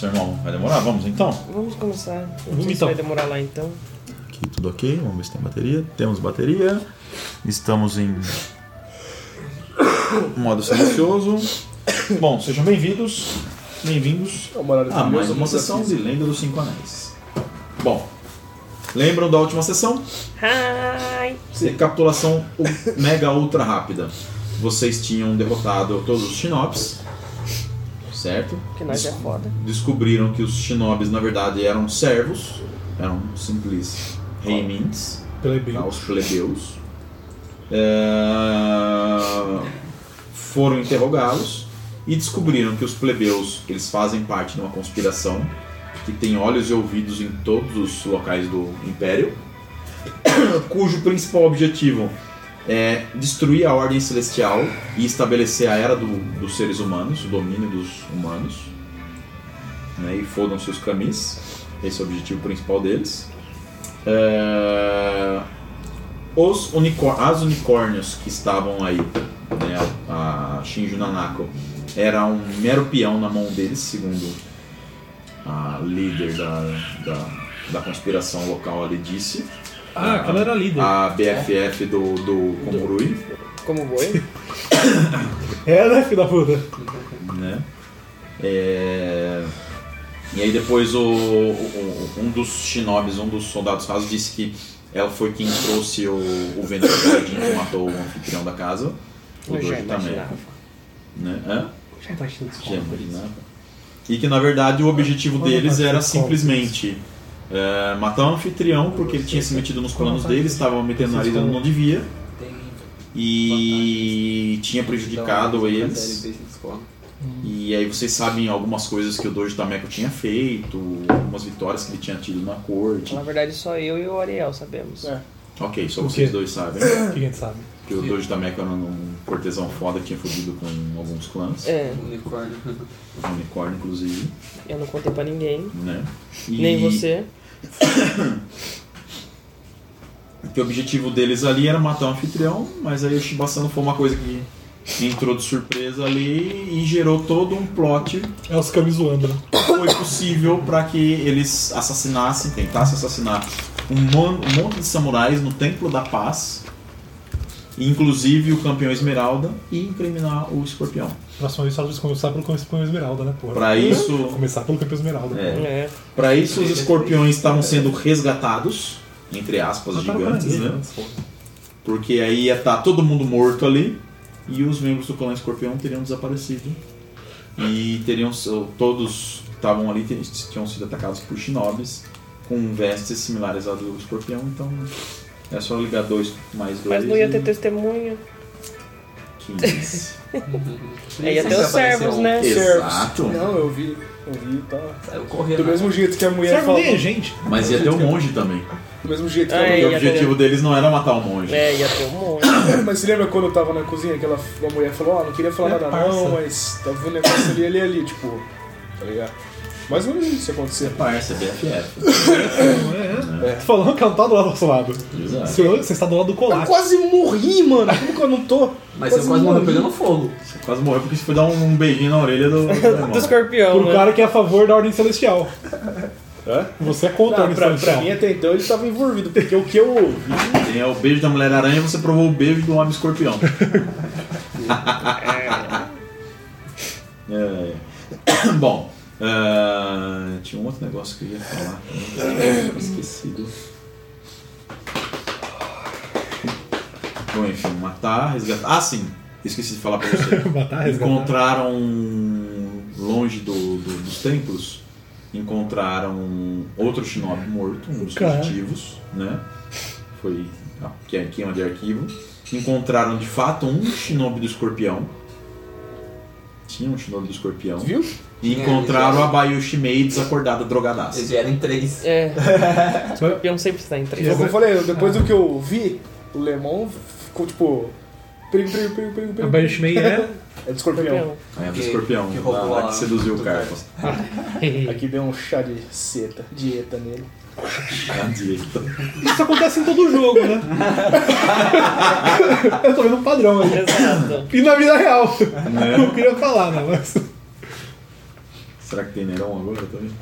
Irmão, vai demorar? Vamos então? Vamos começar. Não sei se vai demorar lá então. Aqui tudo ok, vamos ver se tem bateria. Temos bateria. Estamos em modo silencioso. Bom, sejam bem-vindos. Bem-vindos a mais uma sessão de Lenda dos Cinco Anéis. Bom, lembram da última sessão? Hi! Recapitulação mega ultra rápida. Vocês tinham derrotado todos os Shinobis, certo? Que nós é foda. Descobriram que os Shinobis na verdade eram servos, eram simples reimins, os plebeus. Foram interrogá-los e descobriram que os plebeus, eles fazem parte de uma conspiração que tem olhos e ouvidos em todos os locais do Império, cujo principal objetivo é destruir a Ordem Celestial e estabelecer a Era dos seres humanos, o domínio dos humanos, né, e fodam-se os camis. Esse é o objetivo principal deles. As unicórnios que estavam aí, né, a Shinju Nanako, era um mero peão na mão deles, segundo a líder da conspiração local ali disse. Aquela era a líder. A BFF do Komurui. Como boi? Né, filho da puta? Né? E aí depois um dos shinobis, um dos soldados rasos, disse que ela foi quem trouxe o vendedor Gaidin que matou o anfitrião da casa. O Dojo também. Né? Já imaginava. E que na verdade o objetivo deles era simplesmente matar o anfitrião, porque ele tinha se metido nos planos deles, estava metendo nariz onde não devia e tinha prejudicado eles. E aí vocês sabem algumas coisas que o Dojo Tameko tinha feito, algumas vitórias que ele tinha tido na corte. Na verdade só eu e o Ariel sabemos. Ok, só vocês dois sabem. O que a gente sabe? Que o Dojo Tameko era um cortesão foda que tinha fugido com alguns clãs. Unicórnio. Um unicórnio, inclusive. Eu não contei pra ninguém. Né? Nem você. Que o objetivo deles ali era matar o anfitrião, mas aí o Shibasano foi uma coisa que entrou de surpresa ali e gerou todo um plot. É os camis zoando, né? Foi possível para que eles tentassem assassinar um monte de samurais no Templo da Paz, inclusive o campeão Esmeralda, e incriminar o Escorpião. Próxima vez só começar pelo campeão Esmeralda, né, porra? Para isso, começar pelo campeão Esmeralda. Para isso os escorpiões estavam sendo resgatados, entre aspas, gigantes, né? Porque aí ia estar todo mundo morto ali e os membros do clã Escorpião teriam desaparecido. E todos que estavam ali tinham sido atacados por shinobis com vestes similares à do Escorpião, então é só ligar 2 mais 2. Mas não ia ter testemunha. 15. Ia ter os servos, né? Exato. Não, eu vi e tá. Saiu correndo. Do mesmo jeito que a mulher Serve falou. nem a gente. Mas ia ter um monge também. Do mesmo jeito que a Porque mulher. o objetivo deles não era matar o monge. Ia ter um monte. Mas você lembra quando eu tava na cozinha que a mulher falou, não queria falar nada não, mas tava vendo um negócio ali, tipo, tá ligado? Mas não é isso acontecer. Parça, BFF. Tô falando que ela não tá do lado do nosso lado. Exato. Você está do lado do Eu Colac. quase morri, mano. Como que eu não tô? Mas você quase morreu pegando fogo. Você quase morreu porque você foi dar um beijinho na orelha do Do Escorpião, Por um né? cara que é a favor da Ordem Celestial. Você é contra a Não, Ordem pra Celestial. mim até então ele tava envolvido, porque o que eu ouvi. Tem o beijo da Mulher-Aranha e você provou o beijo do Homem-Escorpião. Bom, tinha um outro negócio que eu ia falar também, esquecido. Bom, enfim, matar, resgatar. Sim, esqueci de falar pra você. Matar, resgatar. Encontraram longe dos templos, encontraram outro shinobi morto, um dos fugitivos, né? Foi queima de arquivo. Encontraram de fato um shinobi do Escorpião. Tinha um shinobi do Escorpião. Viu? E encontraram a Bayushi Mei desacordada, drogadaça. Eles vieram em 3. O Escorpião sempre está em 3. Como eu falei, depois do que eu vi, o Lemon ficou tipo. Perigo. A Banshee é... É do Escorpião. É do Escorpião, que roubou lá a- que seduziu o Carlos. Aqui deu um chá de dieta nele. A dieta. Isso acontece em todo jogo, né? Eu tô vendo um padrão aí. Exato. E na vida real. Não queria falar, né? Mas... Será que tem Neron agora também?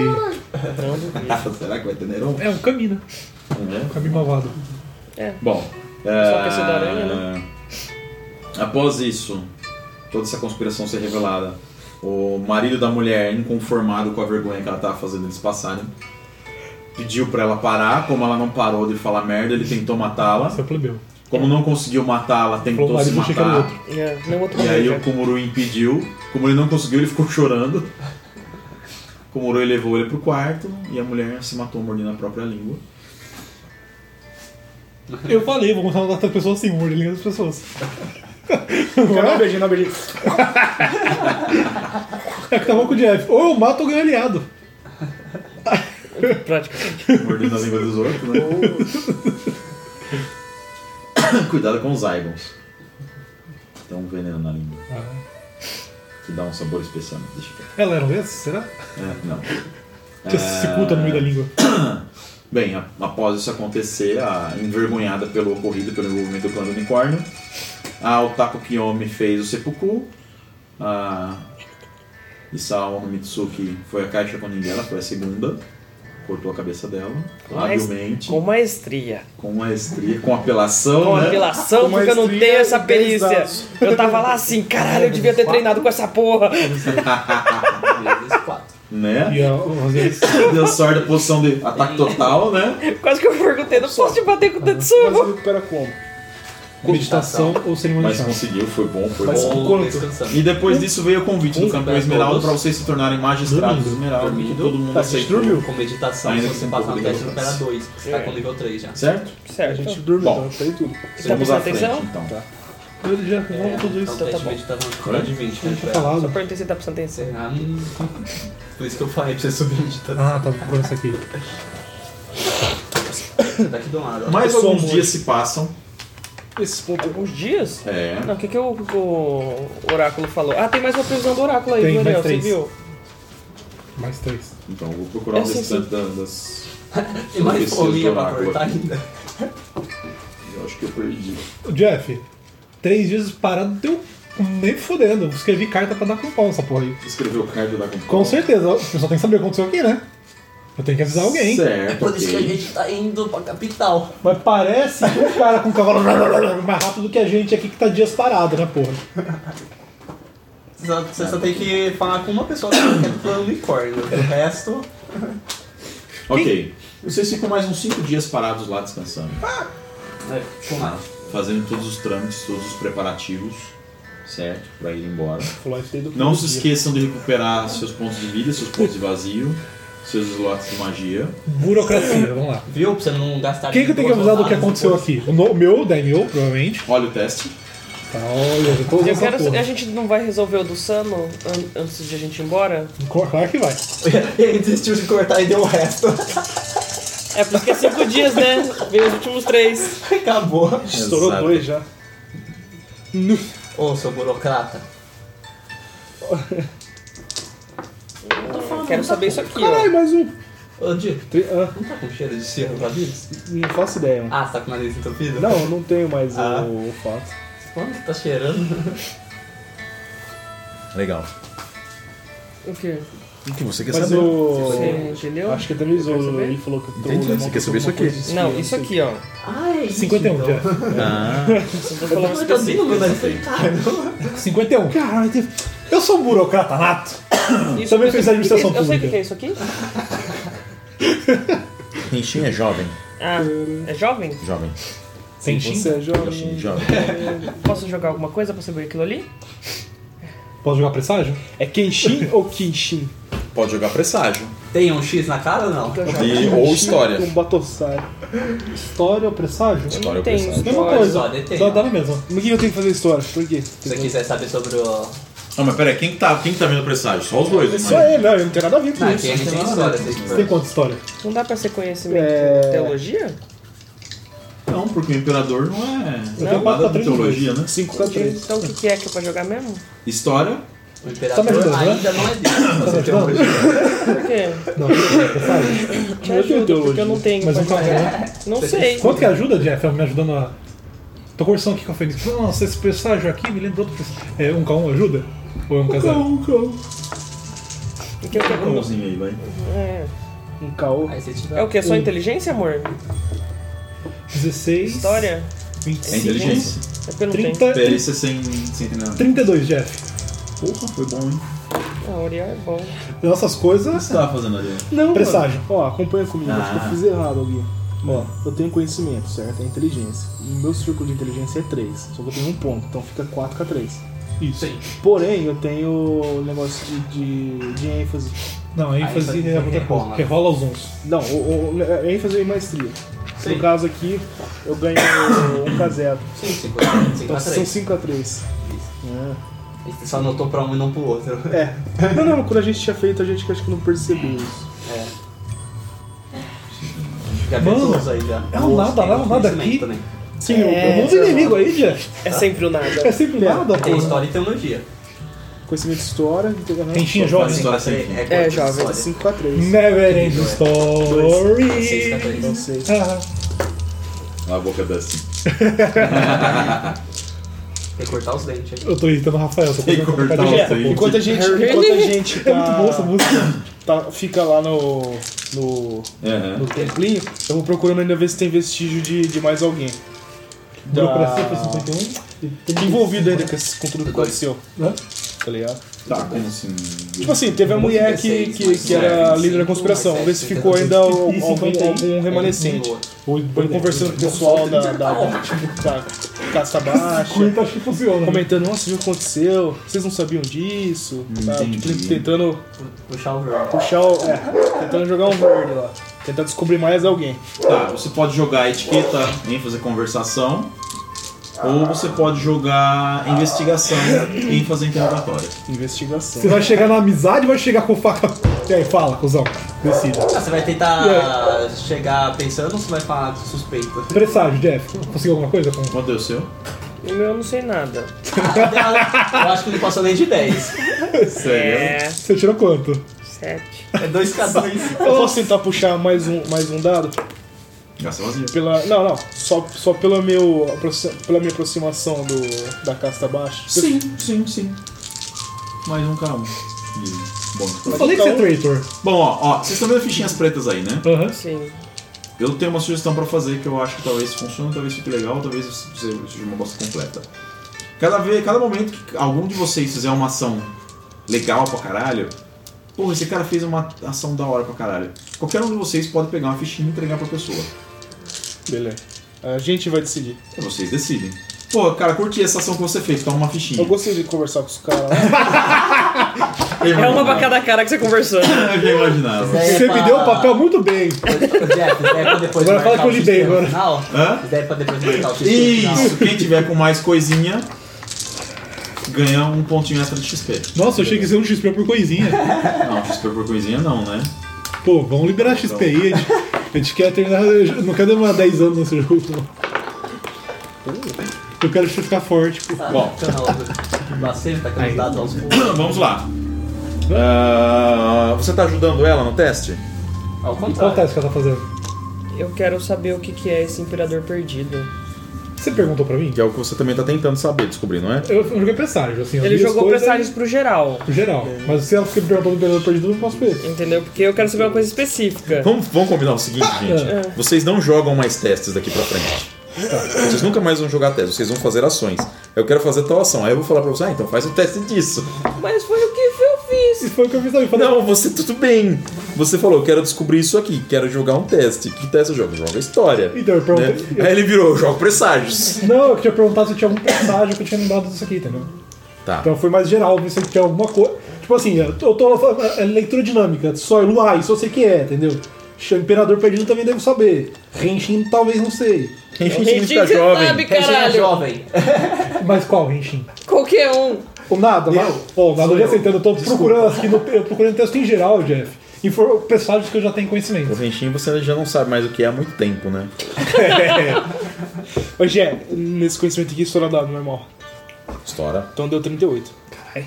E Será que vai ter Neron? é um caminho, né? Um caminho malvado. Bom, Só que esse da aranha, né? após isso, toda essa conspiração ser revelada, o marido da mulher, inconformado com a vergonha que ela estava fazendo eles passarem, pediu pra ela parar. Como ela não parou de falar merda, ele tentou matá-la. Seu plebeu. Como não conseguiu matá-la, tentou Falou, se marido, achei que era matar. outro. Não, outro E aí já. o Kumuro impediu. Como ele não conseguiu, ele ficou chorando. O Kumuro levou ele pro quarto e a mulher se matou mordendo a própria língua. Eu falei, vou começar a matar as pessoas assim, morder a língua das pessoas. Não, beijinho, não, beijinho. É que tava com o Jeff. Ou eu mato ou ganho aliado. Praticamente. Mordendo a língua dos outros, né? Cuidado com os Zygons. Tem um veneno na língua. Que dá um sabor especial. Deixa eu ver. Ela era um desses? Será? Não. Que se culta no meio da língua. Bem, após isso acontecer, envergonhada pelo ocorrido, pelo envolvimento do clã do unicórnio, a Otako Kiyomi fez o seppuku. A Isao no Mitsuki foi a caixa com ninguém, ela foi a segunda. Cortou a cabeça dela, habilmente, Com maestria. com maestria, com apelação, Com né? apelação, Com porque eu não maestria tenho essa e 10 perícia. dados. Eu tava lá assim, caralho, eu devia ter treinado com essa porra. Vezes 4. Né? E eu fazer isso. Deu sorte da posição de ataque total, né? Quase que eu perguntei, não posso te bater com o Mas Tetsubo. você recupera como? Meditação ou cerimônia Mas de chá. conseguiu, foi bom, foi Mas bom. quanto? Descansando. E depois disso veio o convite do campeão Esmeralda para vocês se tornarem magistrados Dormindo. Esmeralda, que Dormindo. todo mundo Tá, a gente aceitou. dormiu. Com meditação, Ainda se que você um passar pouco no de teste, recupera relevância. 2. Você tá com nível 3 já. Certo? A Certo. gente dormiu, Bom. então, tem tudo. Você tá Vamos à prestando frente, atenção? então. Tá. Eu já vamos tudo isso. Então, tá teste de bom. meditação dificuldade de 20. Eu né? tinha Só falado. perguntei se você tá prestando atenção. Por isso que eu falei pra você subir meditação. Ah, tá procurando isso aqui. Daqui do lado. ó. Mais Eu sou alguns um dias se passam. Esses pontos. Alguns dias? É. Não, o que o oráculo falou? Ah, tem mais uma previsão do oráculo aí, Tem, viu, mais Ariel? Você 3. viu? Mais 3. Então eu vou procurar o Sim, restante das. Tem mais profecias folhinha do pra oráculo cortar aqui. ainda. Eu acho que eu perdi. Jeff, 3 dias parado deu nem fodendo. Eu escrevi carta pra dar com pau nessa porra aí. Escreveu o card da Com certeza. O pessoal tem que saber o que aconteceu aqui, né? Eu tenho que avisar alguém. Certo. É por isso que a ok. gente tá indo pra capital. Mas parece que um cara com um cavalo mais rápido que a gente aqui que tá dias parado, né, porra? Você só tem que falar com uma pessoa que quer pro unicórnio. O resto. Ok. Vocês ficam mais uns 5 dias parados lá descansando. Fazendo todos os trâmites, todos os preparativos, certo? Pra ir embora. Full life day do Não primeiro se dia. esqueçam de recuperar seus pontos de vida, seus pontos de vazio, seus slots de magia. Burocracia, vamos lá. Viu? Pra você não gastar. Quem que eu tenho que avisar do que aconteceu aqui? O meu, o Daimyo, provavelmente. Olha o teste. Tá, olha, eu tô usando Eu essa quero. porra. A gente não vai resolver o do Sano antes de a gente ir embora? Claro que vai. Ele desistiu de cortar e deu o resto. É porque é 5 dias, né? Veio os últimos 3. Acabou. Estourou Exato. 2 já. Ô, seu burocrata. Quero saber isso aqui, Caralho, ó. mais um. Ô, Di, Ah, não tá com cheiro de cierra pra vida? não faço ideia, mano. Ah, você tá com o nariz entupido? Não, eu não tenho mais Ah. o olfato. Quando que tá cheirando? Legal. O quê? O que você quer Mas saber? Você entendeu? Acho que até me zoou, Quer saber? ele falou que eu tô Entendi, você quer saber isso aqui? Não, isso aqui, ó. Ai, 51, então. Jeff. Ah, Você tá falando Eu tô específico. meu nariz tá 51. Caralho, eu sou um burocrata nato. Isso Também eu fez sei- administração Eu sei o pública. que é isso aqui. Renshin é jovem. Ah, é jovem? Jovem. Tem Você Shin? é Renshin, jovem. jovem. Posso jogar alguma coisa pra saber aquilo ali? Posso jogar presságio? É Kenshin ou Kinshin? Pode jogar presságio. Tem um X na cara ou não? Ou história. Com Batosai. História ou presságio? História ou Não tem presságio. Mesma história. coisa. História tem, Só ó. dá na mesma. Mas o que eu tenho que fazer história? Por quê? Se você quiser saber sobre o... Não, mas peraí, quem tá vendo presságio? Só os dois, É né? só ele, não, eu não tenho nada a ver com Ah, isso. aqui a gente tem história. Tem Você tem quanta história? Não dá pra ser conhecimento É. de teologia? Não, porque o imperador não é tenho nada pra de três teologia, né? 5 pra 3. Então o que é pra jogar mesmo? História. O imperador Tá me ajudando, né? ainda não é dele. Tá Você me tem ajudando? um... Por quê? Não, presságio. Te Eu tenho ajudo, porque teologia. eu não tenho Mas pra um café, jogar. né? Não Você sei. Quanto que ajuda, Jeff? Me ajudando a... Tô conversando aqui com a Fênix. Nossa, esse presságio aqui me lembra outro presságio. É 1K1 ajuda? Ou é 1K0? Que eu Um caôzinho aí, vai. Um caô. Aí você tira... É o que? Só inteligência, amor? 16. História? 25. É inteligência. É porque eu não 30. tenho. Perícia sem treinar. 32, Jeff. Porra, foi bom, hein? Ah, Oriar é bom. Nossas O que coisas. você tava fazendo ali? Não, Presságio. mano. Ó, acompanha comigo, acho que eu Ah. fiz errado alguém. Ó, eu tenho conhecimento, certo? É inteligência. E meu círculo de inteligência é 3. Só que eu tenho um ponto, então fica 4K3. Isso. Sim. Porém, eu tenho negócio de ênfase. Não, a ênfase ênfase é outra coisa. rerola. Rerola os uns. Não, ênfase e maestria. Sim. No caso aqui, eu ganho um K0. Sim, 5 Então a são 3. 5K3. Você só anotou pra um e não pro outro. É. Não, quando a gente tinha feito, a gente acho que não percebeu isso. É. Já Mano, pensou aí já. é um nada lá, um nada Conhecimento aqui. também. Sim, É um inimigo aí, Jeff. É sempre o nada. É sempre nada, Tem pô. história e teologia. conhecimento de história. Rentinha Faz jovem. história sem fim. É, jovem. 5K3. Never end story. 6K3. Não sei. Ah, A boca Dustin. Tem que cortar os dentes aqui. eu tô irritando o Rafael, tô Tem que fazendo cortar complicado. os dentes. Enquanto a gente É muito boa essa música. fica lá no templinho, eu vou procurando ainda ver se tem vestígio de mais alguém. Burocracia foi 51. Envolvido ainda com tudo que aconteceu. Hã? Tá ligado? Tá, como assim? Tipo assim, teve a mulher que era líder da conspiração. Vamos ver se ficou ainda algum remanescente. Foi conversando com o pessoal da casta baixa. Curta, acho que funciona. Comentando, nossa, viu o que aconteceu? Vocês não sabiam disso? Tá, Entendi. tentando Puxar o verde. puxar tentando jogar um verde lá. Tentar descobrir mais alguém. Tá, você pode jogar etiqueta, ênfase, conversação. Ou você pode jogar investigação, ênfase, interrogatório. Investigação. Você vai chegar na amizade ou vai chegar com faca? E aí, fala, cuzão. Decida. Ah, você vai tentar chegar pensando ou você vai falar de suspeito? Presságio, Jeff. Conseguiu alguma coisa? Quanto é o seu? O meu eu não sei nada. Eu acho que não passou nem de 10. É. Você tirou quanto? 7. É 2K2. Eu posso tentar puxar mais um dado? Gasta vazio. Não. Só pela minha aproximação da casta baixa. Sim. Mais um K1. Bom, Eu falei que você é traitor. bom ó, vocês estão vendo fichinhas pretas aí, né? Aham. Sim. Eu tenho uma sugestão pra fazer que eu acho que talvez funcione, talvez fique legal, talvez seja uma bosta completa. Cada momento que algum de vocês fizer uma ação legal pra caralho, porra, esse cara fez uma ação da hora pra caralho. Qualquer um de vocês pode pegar uma fichinha e entregar pra pessoa. Beleza. A gente vai decidir. E vocês decidem. Pô, cara, curti essa ação que você fez, toma uma fichinha. Eu gostei de conversar com os caras lá. É uma pra cada cara que você conversou. Eu já imaginava. Você me deu o papel muito bem. Agora fala que eu lidei agora. Hã? Ideia pra depois marcar o XP final. Isso, quem tiver com mais coisinha ganha um pontinho extra de XP. Nossa, eu achei que ia ser um XP por coisinha. Não, XP por coisinha não, né? Pô, vamos liberar XP aí. A gente quer terminar. Não quer demorar 10 anos nesse jogo, não. Eu quero ficar forte, pô. Bom. Você tá com os dados aos poucos. Vamos lá. Você tá ajudando ela no teste? Ao Qual contrário. teste que ela tá fazendo? Eu quero saber o que é esse Imperador Perdido. Você perguntou pra mim? Que é o que você também tá tentando saber, descobrir, não é? Eu joguei presságio, assim. eu Ele vi as jogou coisas presságios pro geral. pro geral. Mas se ela fica me perguntando do Imperador Perdido, eu não posso ver. Entendeu? Porque eu quero saber uma coisa específica. Vamos combinar o seguinte, gente. Vocês não jogam mais testes daqui pra frente. Vocês nunca mais vão jogar testes, vocês vão fazer ações. Eu quero fazer tal ação. Aí eu vou falar pra você, então faz o teste disso. Mas foi o que eu fiz. Isso foi o que eu fiz também. Falei, Não, você tudo bem. Você falou, eu quero descobrir isso aqui, quero jogar um teste. Que teste eu jogo? Eu jogo a história. Então, eu perguntei. Né? Aí ele virou, eu jogo presságios. Não, eu tinha perguntado se tinha algum presságio que eu tinha lembrado disso aqui, entendeu? Tá. Então foi mais geral, ver se tinha alguma coisa. Tipo assim, eu tô é leitura dinâmica, só isso eu sei que é, entendeu? Imperador Perdido também devo saber. Henshin talvez não sei. Henshin Gente, significa você jovem. sabe, Regina caralho. jovem. Mas qual Henshin? Qualquer um. O nada, o nada eu já sei, entendeu? Eu tô procurando aqui, eu procurando texto em geral, Jeff. Presságios que eu já tenho conhecimento. O Henshin você já não sabe mais o que é há muito tempo, né? Ô, Gé, nesse conhecimento aqui, estoura dado normal. Estoura. Então deu 38. Caralho.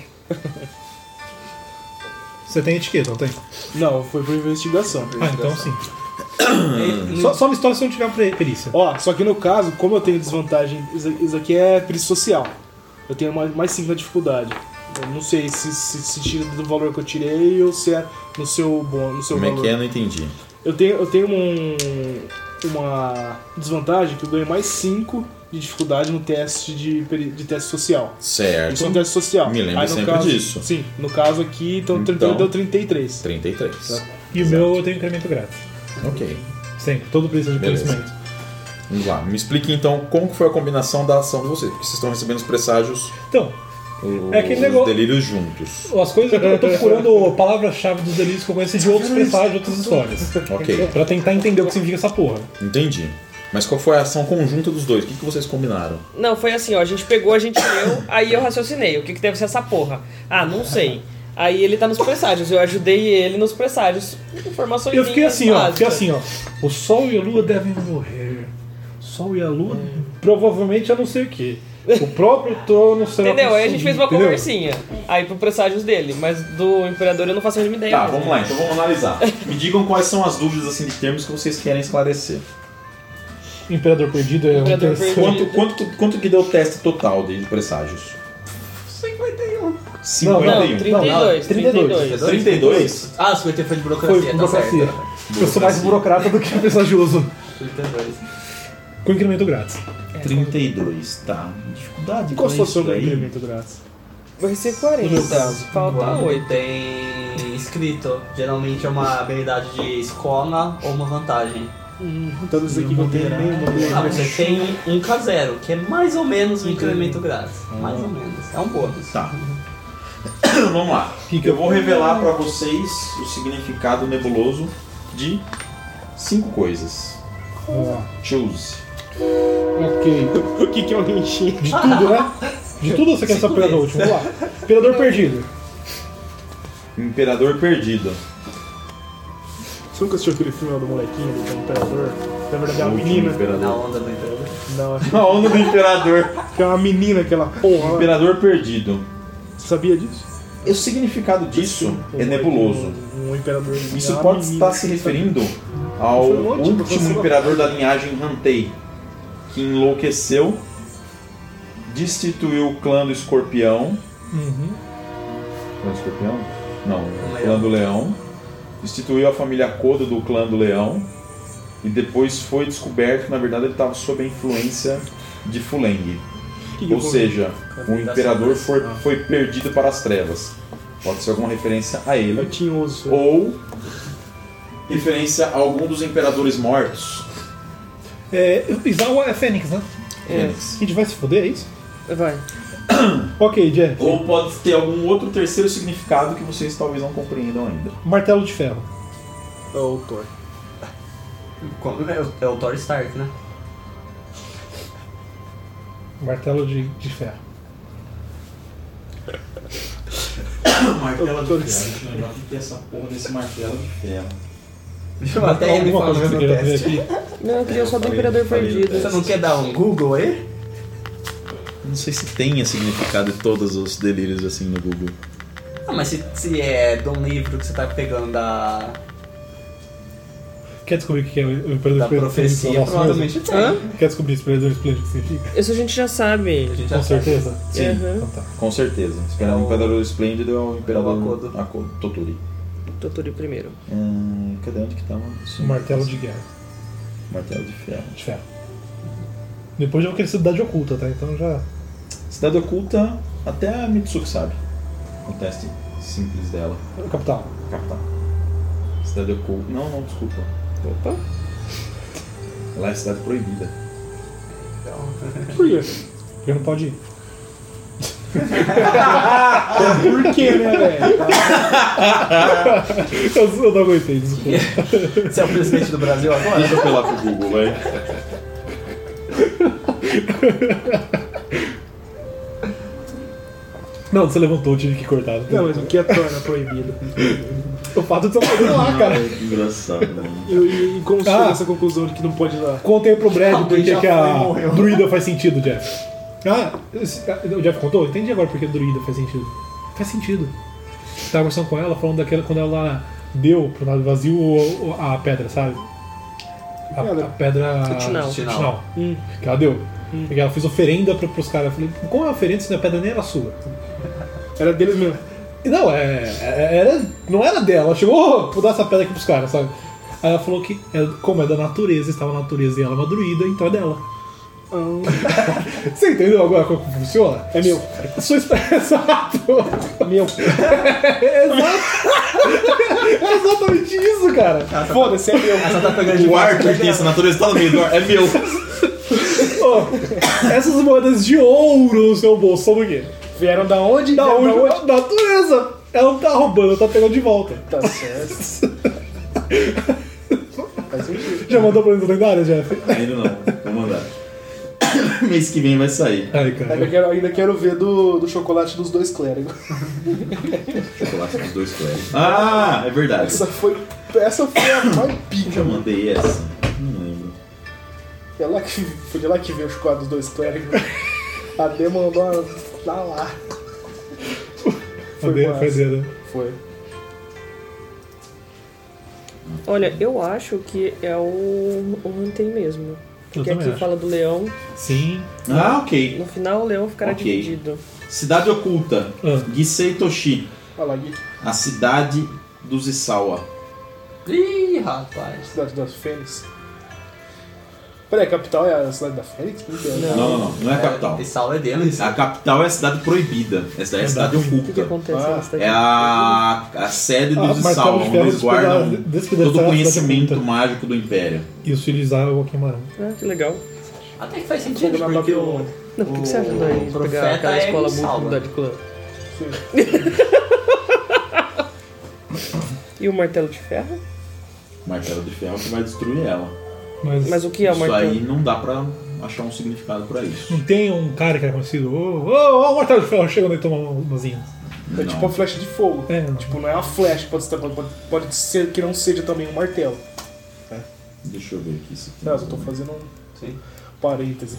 Você tem etiqueta, não tem? Não, foi por investigação. Ah, então sim. Só uma história se eu não tiver perícia. Ó, só que no caso, como eu tenho desvantagem, isso aqui é perícia social. Eu tenho mais 5 na dificuldade. Eu não sei se tira do valor que eu tirei ou se é no seu Como valor. é que é? Não entendi. Eu tenho uma desvantagem que eu ganho mais 5 de dificuldade no teste de teste social. Certo. Isso é um teste social. Me lembro Aí, no sempre caso, disso. Sim, no caso aqui, então deu 33. 33. E o meu eu tenho incremento grátis. Ok. Sempre, todo precisa de Beleza. conhecimento. Vamos lá. Me explique então como que foi a combinação da ação de vocês. Porque vocês estão recebendo os presságios, Então, os É aquele negócio- delírios juntos. as coisas eu tô procurando palavras-chave dos delírios que eu conheço de outros presságios, de outras histórias. Ok. Pra tentar entender o que significa essa porra. Entendi. Mas qual foi a ação conjunta dos dois? O que vocês combinaram? Não, foi assim, ó, a gente pegou, a gente leu, aí eu raciocinei, o que deve ser essa porra? Ah, não sei. Aí ele tá nos presságios, eu ajudei ele nos presságios. Informações Eu fiquei assim, ó, básicas. O Sol e a Lua devem morrer. O Sol e a Lua provavelmente eu não sei o que. O próprio trono será Entendeu? Aí a gente fez uma Entendeu? conversinha. Aí pro presságios dele, mas do Imperador eu não faço a mínima ideia. Tá, vamos lá, então vamos analisar. Me digam quais são as dúvidas assim de termos que vocês querem esclarecer. Imperador Perdido é Imperador um terceiro. Perdido. Quanto que deu o teste total de presságios? 51. 51. Não, 32. 32? Ah, 51 foi de burocracia, Foi tá burocracia. certo. Eu sou mais burocrata do que presagioso. 32. Com incremento grátis. 32, tá. Dificuldade Qual com foi o isso seu aí? incremento grátis? Vai ser 40. No meu caso. Falta Quando 8. tem escrito, geralmente é uma habilidade de escola ou uma vantagem. Então isso aqui que eu tenho nem Ah, você tem um K0, que é mais ou menos um incremento grátis. Mais ou menos. É um bônus. Tá. Vamos lá. Eu vou revelar pra vocês o significado nebuloso de 5 coisas. Vamos lá. Choose. Ok. O que é um Genshin? De tudo, né? De tudo você quer saber da última. Vamos lá. Imperador Perdido. Imperador Perdido. Você nunca assistiu aquele filme do molequinho do Imperador? Na verdade é uma Último menina. Imperador. Na onda do imperador. Não, acho A onda do Imperador. que é uma menina aquela porra. Imperador Perdido. Você sabia disso? E o significado disso é nebuloso. Um imperador. Isso é uma pode menina. estar se referindo ao Foi um ótimo, último você- imperador da linhagem Hantei, que enlouqueceu, destituiu o clã do Escorpião. Uhum. Clã do Escorpião? Não, o clã do Leão. Destituiu a família Kodo do clã do Leão. E depois foi descoberto que na verdade ele estava sob a influência de Fuleng. Que Ou foi? seja, o imperador foi Ah. perdido para as trevas. Pode ser alguma referência a ele. Eu tinha osso. Ou referência a algum dos imperadores mortos. Izawa é Fênix, né? Fênix. A gente vai se foder, é isso? Vai. Ok, Jeff. Ou pode ter algum outro terceiro significado que vocês talvez não compreendam ainda. Martelo de Ferro. É o Thor. É o Thor Stark, né? Martelo de Ferro. Martelo de Deixa eu lembrar o que é essa porra desse martelo de ferro. Deixa eu até ele Alguma coisa que você fazendo o queira teste. ver aqui? Não, eu queria só do Imperador Perdido. Você não quer dar um Google aí? Não sei se tenha significado de todos os delírios assim no Google. Ah, mas se é de um livro que você tá pegando da Quer descobrir o que é o Imperador da Esplêndido? profecia, provavelmente tem. Hã? Quer descobrir o Imperador Esplêndido o que significa? Isso a gente já sabe. A gente já Com sabe. certeza? Sim. Uhum. Então tá. Com certeza. É o- O Imperador Esplêndido é o Imperador Akodo. Akodo, Toturi. Toturi primeiro. Cadê onde que tava? O Martelo de Guerra. Martelo de ferro. De Ferro. Depois já vou querer Cidade Oculta, tá? Então já... Cidade Oculta, até a Mitsuki sabe. O teste simples dela. Capital. Capital. Cidade Oculta. Não, desculpa. Opa. Lá é cidade proibida. Por quê? Porque não pode ir. Por quê, né, velho? Eu não aguentei, desculpa. Você é o presidente do Brasil agora? Deixa eu apelar pro Google, vai. Não, você levantou, eu tive que cortar. Não, mas o que é torna proibido? O fato de você não poder ir lá, cara. Que engraçado, mano. E como você Ah. chega a essa conclusão de que não pode ir lá? Contei pro Brad Alguém porque já que foi e a morreu. druida faz sentido, Jeff. O Jeff contou? Eu entendi agora porque a druida faz sentido. Faz sentido. Tava conversando com ela, falando daquela quando ela deu pro lado vazio a pedra, sabe? A pedra. O Tinal. Tinal. Que ela deu. Porque ela fez oferenda pros caras. Eu falei, como é oferenda se a pedra nem era sua? Era deles mesmo. Não, não era dela. Ela chegou, vou dar essa pedra aqui pros caras, sabe? Aí ela falou que, como é da natureza, estava na natureza e ela é uma druida, então é dela. Você entendeu agora como funciona? É meu. Exato! Meu. Exatamente isso, cara. Foda-se, é meu. Essa tá pegando de O volta, Arthur tem essa natureza, tá no meio do ar. É meu. Essas moedas de ouro no seu bolso são do quê? Vieram da onde? Da Vieram onde? Da natureza! Ela não tá roubando, ela tá pegando de volta. Tá certo. Faz sentido. Já mandou pra dentro lendária, Jeff? Ainda não, vou mandar. Mês que vem vai sair. Ai, cara. Ainda quero ver do chocolate dos 2 clérigos. Chocolate dos 2 clérigos. Ah, é verdade. Essa foi a mais pica, Eu mano. mandei essa. Não lembro. Foi de lá que veio o chocolate dos 2 clérigos. A D mandou lá. Foi massa. dedo. Foi. Olha, eu acho que é o Hunter mesmo. Porque também aqui acho. fala do leão. Sim. Ah, ok. No final o leão ficará Ok. dividido. Cidade oculta. Gisei Toshi. Olha lá, Gui. A cidade dos Isawa. Ih, rapaz. Cidade das Fênix. Peraí, a capital é a cidade da Fênix? Não é a capital. Esse sal é deles. A capital é a cidade proibida. Essa daí é a cidade O que oculta. acontece Ah, na cidade? É a sede dos Martelo Isawa, de onde Ferro eles guardam despedazar todo o a cidade conhecimento oculta. mágico do Império. E os filhos de Isao o Akemarão. Ah, que legal. Até que faz sentido, Fogo na porque Babilônia. Não, por que você acha daí de profeta pegar aquela é escola quem muito salva. mudar de clã? Sim. E o martelo de ferro? O martelo de ferro que vai destruir ela. Mas o que é o Isso martelo? aí não dá pra achar um significado pra isso. Não tem um cara que era conhecido, o Martelo de Ferro chegando e tomar umazinha. É Não. tipo uma flecha de fogo. É. Tipo, não é uma flecha, pode ser que não seja também um martelo. Deixa eu ver aqui. Se tem Não, eu só tô fazendo Sim. parêntese.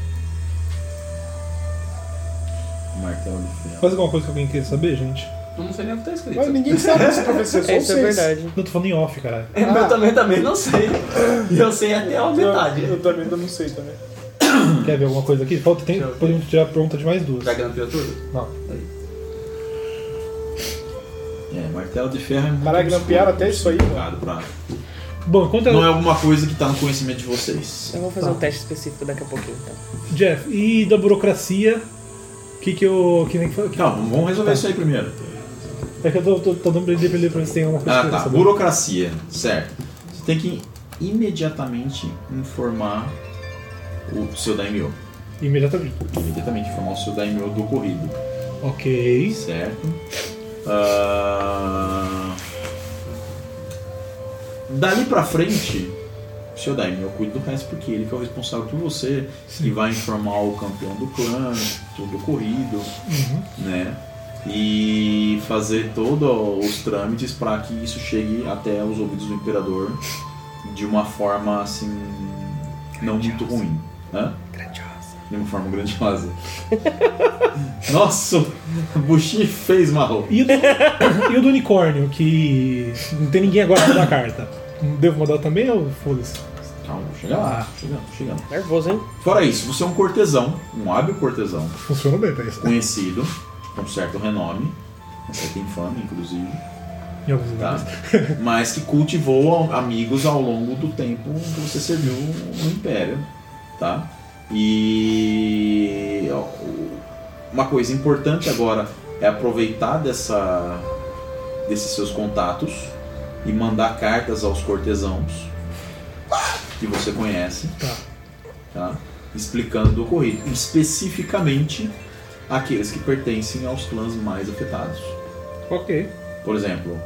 martelo de ferro. Faz alguma coisa que alguém queira saber, gente? Não sei nem o que tá escrito. Mas ninguém sabe essa profecia, só Isso é vocês. verdade. Não, tô falando em off, caralho. Eu também não sei. E eu sei até a metade. Eu também ainda não sei também. Quer ver alguma coisa aqui? Falta, Deixa eu ver. podemos tirar a pergunta de mais duas. Já grampeou tudo? Não. Martelo de ferro é muito Caraca, obscuro, grampearam até isso aí, complicado pra- Bom, enquanto Não é ela... alguma coisa que tá no conhecimento de vocês. Eu vou fazer um teste específico daqui a pouquinho, então. Jeff, e da burocracia, o que eu... Que nem que... Não, vamos resolver isso aí primeiro. É que eu tô dando pra ele pra ver se tem alguma coisa Ah, que eu tá. quero saber. Burocracia, certo. Você tem que imediatamente informar o seu daimyo. Imediatamente. Imediatamente informar o seu daimyo do ocorrido. Ok. Certo. Dali pra frente, o seu daimyo cuida do resto, porque ele que é o responsável por você, que vai informar o campeão do clã, tudo ocorrido, né? E fazer todos os trâmites para que isso chegue até os ouvidos do imperador de uma forma assim não muito ruim, né? Grandiosa. De uma forma grandiosa. Nossa, o Bushi fez marrom. E o do unicórnio, que não tem ninguém agora pra dar carta. Devo mandar também ou foda-se? Calma, chega lá, chegando. Nervoso, hein? Fora isso, você é um cortesão, um hábil cortesão, Funciona bem pra isso. conhecido, com certo renome, com certa infame, inclusive, Em alguns tá? lugares. Mas que cultivou amigos ao longo do tempo que você serviu no Império, tá? E ó, uma coisa importante agora é aproveitar desses seus contatos e mandar cartas aos cortesãos que você conhece, tá? Explicando do ocorrido, especificamente aqueles que pertencem aos clãs mais afetados. Ok. Por exemplo,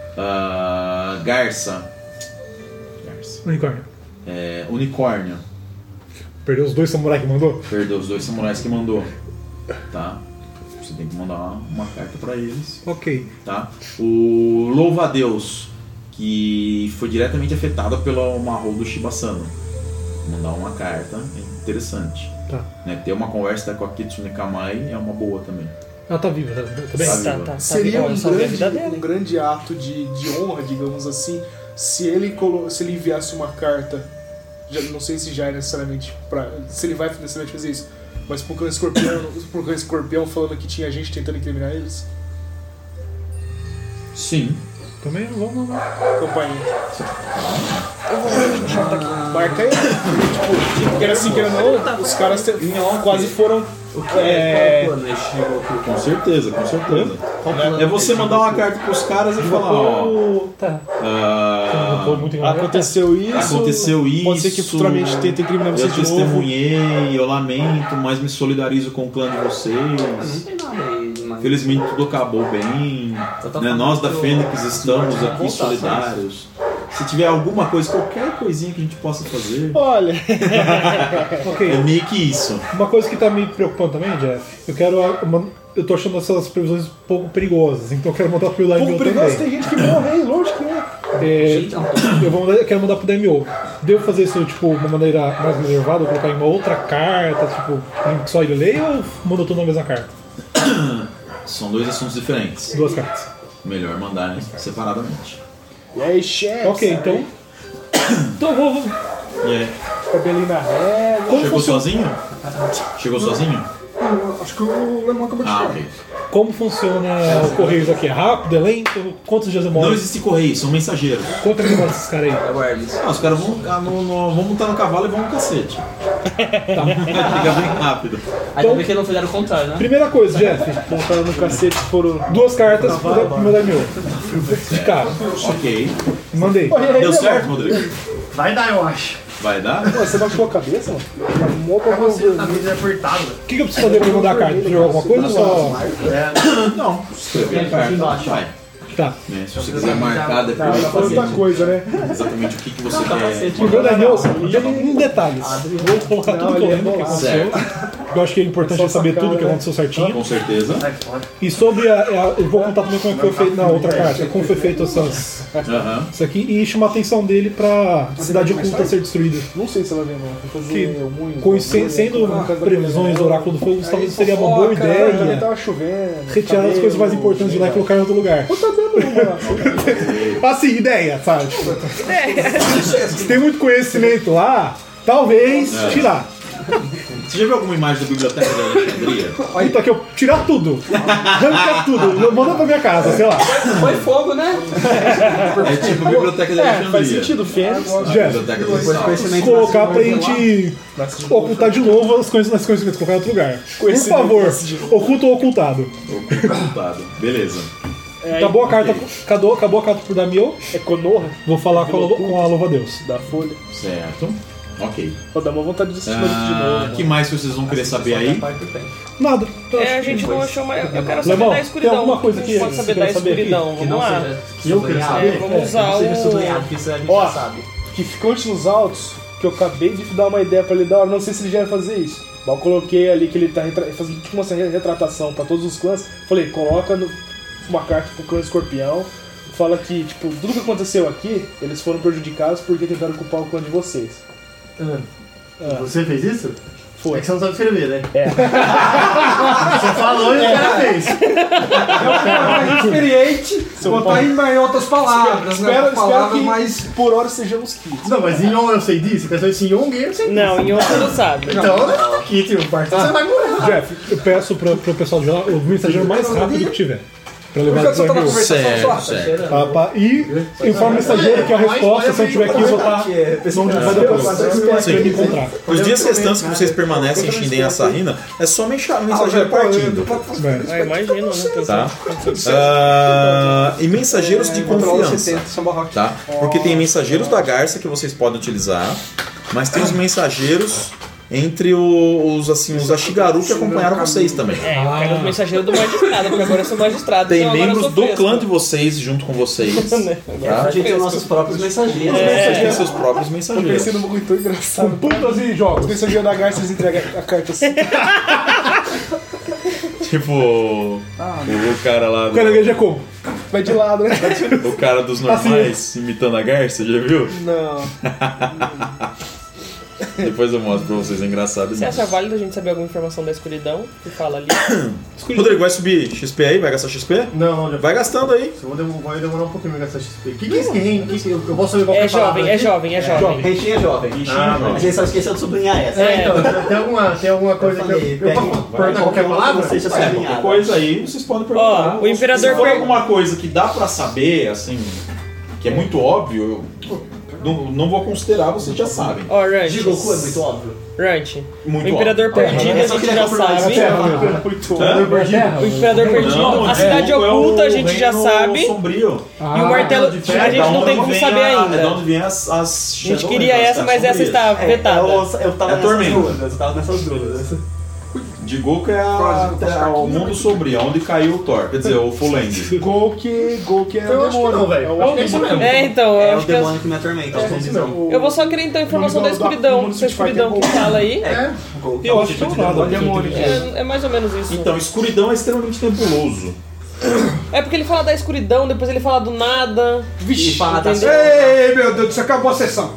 Garça, Unicórnio. Unicórnio, Perdeu os 2 samurais que mandou? perdeu os 2 samurais que mandou, tá? Você tem que mandar uma carta pra eles, Ok. tá? O Louva-a-Deus, que foi diretamente afetado pelo Mahou do Shibasano, mandar uma carta é interessante. Tá. Né? Ter uma conversa com a Kitsune Kamai é uma boa também. Ela tá viva, tá bem? Tá viva. Tá Seria bom, eu salvei a vida dele. um grande ato de honra, digamos assim, se ele enviasse uma carta, não sei se já é necessariamente se ele vai necessariamente fazer isso, mas pro clã escorpião falando que tinha gente tentando incriminar eles. Sim. Também vamos lá. Companhia. Marca aí. Tipo, quer assim, quer não, os caras quase foram. Qual o plano desse jogo aqui? Com certeza, com certeza. É você mandar uma carta pros caras e falar, ó. Tá. Muito Aconteceu isso. Aconteceu isso. Pode ser que futuramente tente incriminar Eu você de novo. testemunhei, eu lamento, mas me solidarizo com o clã de vocês. Não tem nada aí, mas... Felizmente tudo acabou bem. Eu tô Né? falando Nós da que Fênix estamos vou aqui voltar, solidários. Se tiver alguma coisa, qualquer coisinha que a gente possa fazer, Olha, Ok. é meio que isso. Uma coisa que tá me preocupando também, Jeff, eu tô achando essas previsões um pouco perigosas, então eu quero mandar pro Daimyo pouco perigoso, também. tem gente que morre aí, lógico que é. Gente, não. Eu quero mandar pro Daimyo. Devo fazer isso tipo uma maneira mais reservada, colocar em uma outra carta, tipo, que só ele lê ou manda tudo na mesma carta? São dois assuntos diferentes. 2 cartas. Melhor mandar separadamente. E aí, chefe? Ok, então. Então vou. E aí, Cabelinho na régua. chegou sozinho? Chegou sozinho? Acho que o Lemão acabou de Ah, chegar. ok. Como funciona o correio aqui? É rápido, é lento? Quantos dias demora? Não existe correio, são mensageiros. Quanto tempo demora esses caras aí? Aguarde. Ah, os caras vão montar no cavalo e vão no cacete. Fica bem rápido. Ainda bem que não fizeram o contrário, né? Primeira coisa, Jeff. Montando no cacete foram. 2 cartas pro meu Daimyo. De cara. Ok. Mandei. Deu certo, Rodrigo? Vai dar, eu acho. Vai dar? Pô, você baixou a cabeça, mano? Tá mó Tá bagulho. muito apertado. O que eu preciso fazer pra mandar a carta? Jogar alguma coisa ou só. Não. Escrever a carta, vai. Tá. Né? Se você quiser marcar depois, Tá vai outra fazer coisa, né? exatamente o que você quer. O meu Daimyo, em detalhes. Vou colocar tudo que eu lembro que aconteceu. Certo. Eu acho que é importante Só saber sacar, tudo que né? aconteceu certinho. Com certeza. E sobre eu vou contar também como é que foi feito na outra carta, como foi feito Aham. isso aqui e chamar a atenção dele pra cidade oculta ser destruída. Não sei se ela vem, não. Vou Que, fazer muito. sendo previsões do Oráculo do Fogo, talvez seria uma boa Também ideia tava chovendo. retirar as coisas mais importantes de lá e colocar em outro lugar. Tá dando uma lá. Assim, ideia, sabe? Se tem muito conhecimento lá, talvez tirar. Você já viu alguma imagem da biblioteca da Alexandria? Aí tá aqui, eu tirar tudo. Arrancar tudo. Manda pra minha casa, sei lá. Foi fogo, né? É tipo a biblioteca da Alexandria. Faz sentido, Fênix. Jeff, Biblioteca dos colocar pra gente ocultar de novo as coisas nas coisas, colocar em outro lugar. Por favor, oculta ou ocultado. Ocultado. Beleza. Acabou a carta, acabou a carta pro Daimyo. É Konoha, Vou falar com a louva-a-Deus. da Folha. Certo. Ok. Pô, dá uma vontade de assistir de novo. O que mais que vocês vão querer saber aí? Nada. A gente não achou mais. Eu quero saber Lemão, da tem escuridão. alguma coisa A que gente pode você saber quer da saber aqui? escuridão. Que Vamos não lá. seja Eu quero saber. Vamos usar que não seja o. sublinhado, que isso a gente Ó. já sabe. Que ficou antes nos autos, que eu acabei de dar uma ideia pra ele dar, eu não sei se ele já ia fazer isso. Mas eu coloquei ali que ele tá fazendo tipo uma retratação pra todos os clãs. Falei, coloca uma carta pro clã Escorpião. Fala que, tipo, tudo que aconteceu aqui, eles foram prejudicados porque tentaram culpar o clã de vocês. Você fez isso? Foi. É que você não sabe escrever, né? É. Você falou e o cara fez. Experiente, botar em outras palavras, né? Espero Palavras que mais. por hora sejamos kits. Não, mas em Yon eu sei disso. Pensou isso em Young eu sei disso. Não, em outro não sabe. Então eu não kit, o parto você vai morrer. Jeff, eu peço pro pessoal de lá o mensageiro mais rápido que tiver. Pra levar Porque pro você tá na Daimyo. conversação só. Certo. E informa o mensageiro que a resposta, se eu tiver aqui, eu vou estar onde vai depois. Pra me encontrar. Os dias restantes que vocês permanecem em Shinden Asahina é só mensageiro partindo. Imagino, né? Tá? E mensageiros de confiança. Tá? Porque tem mensageiros da Garça que vocês podem utilizar, mas tem os mensageiros entre os Ashigaru que acompanharam vocês também. Eu quero os mensageiros do magistrado, porque agora eu sou magistrado. Tem então agora eu membros sou do fresco. clã de vocês junto com vocês. A gente é nossos próprios mensageiros. Os mensageiros têm seus próprios Tô mensageiros. pensando num bagulho tão engraçado. Putas e Os jogos. mensageiros da Garça, eles entregam a carta assim. Tipo o cara lá O caranguejo é como? Vai de lado, né? o cara dos normais imitando a Garça, já viu? Não. Depois eu mostro pra vocês, é engraçado Você demais. acha válido a gente saber alguma informação da escuridão que fala ali? Rodrigo, vai subir XP aí? Vai gastar XP? Não, já Vai gastando aí. vai demorar um pouquinho pra gastar XP. O que é esse Ren? Eu posso saber qualquer É jovem, palavra é aqui? jovem, é jovem. Rentinho é jovem. A gente só esqueceu de sublinhar essa. É. Então, tem alguma coisa que eu posso perguntar qualquer palavra? Seja Qualquer sublinhada. coisa aí, vocês podem perguntar. Ó, o imperador Se for per- alguma coisa que dá pra saber, assim, que é muito óbvio, eu não vou considerar, vocês já sabem. Ó, Ranch. Jigoku é muito óbvio. Ranch. Muito O imperador óbvio. perdido Eu a só gente queria já confirmar sabe. isso. Hã? O imperador perdido. Não, A cidade é oculta a o gente já reino sabe. Sombrio. E o martelo De a gente não tem como saber É de ainda. onde vem as A gente queria essa, mas essa está vetada. Eu tava É nessas tormenta. dúvidas. Eu tava nessas dúvidas. Jigoku é o mundo sombrio, onde caiu o Thor, quer dizer, o Fuleng. Golki é Eu o acho que demônio. não, velho. Eu acho que é isso mesmo. É, então, eu É o acho que demônio que me atormenta. É isso mesmo. eu vou só querer então a informação da escuridão. Se a escuridão que fala aí. Eu acho que não é nada. demônio. É mais ou menos isso. Então, escuridão é extremamente nebuloso. É porque ele fala da escuridão, depois ele fala do nada. Vixe, fala da entendeu? Ei, meu Deus, isso acabou a sessão.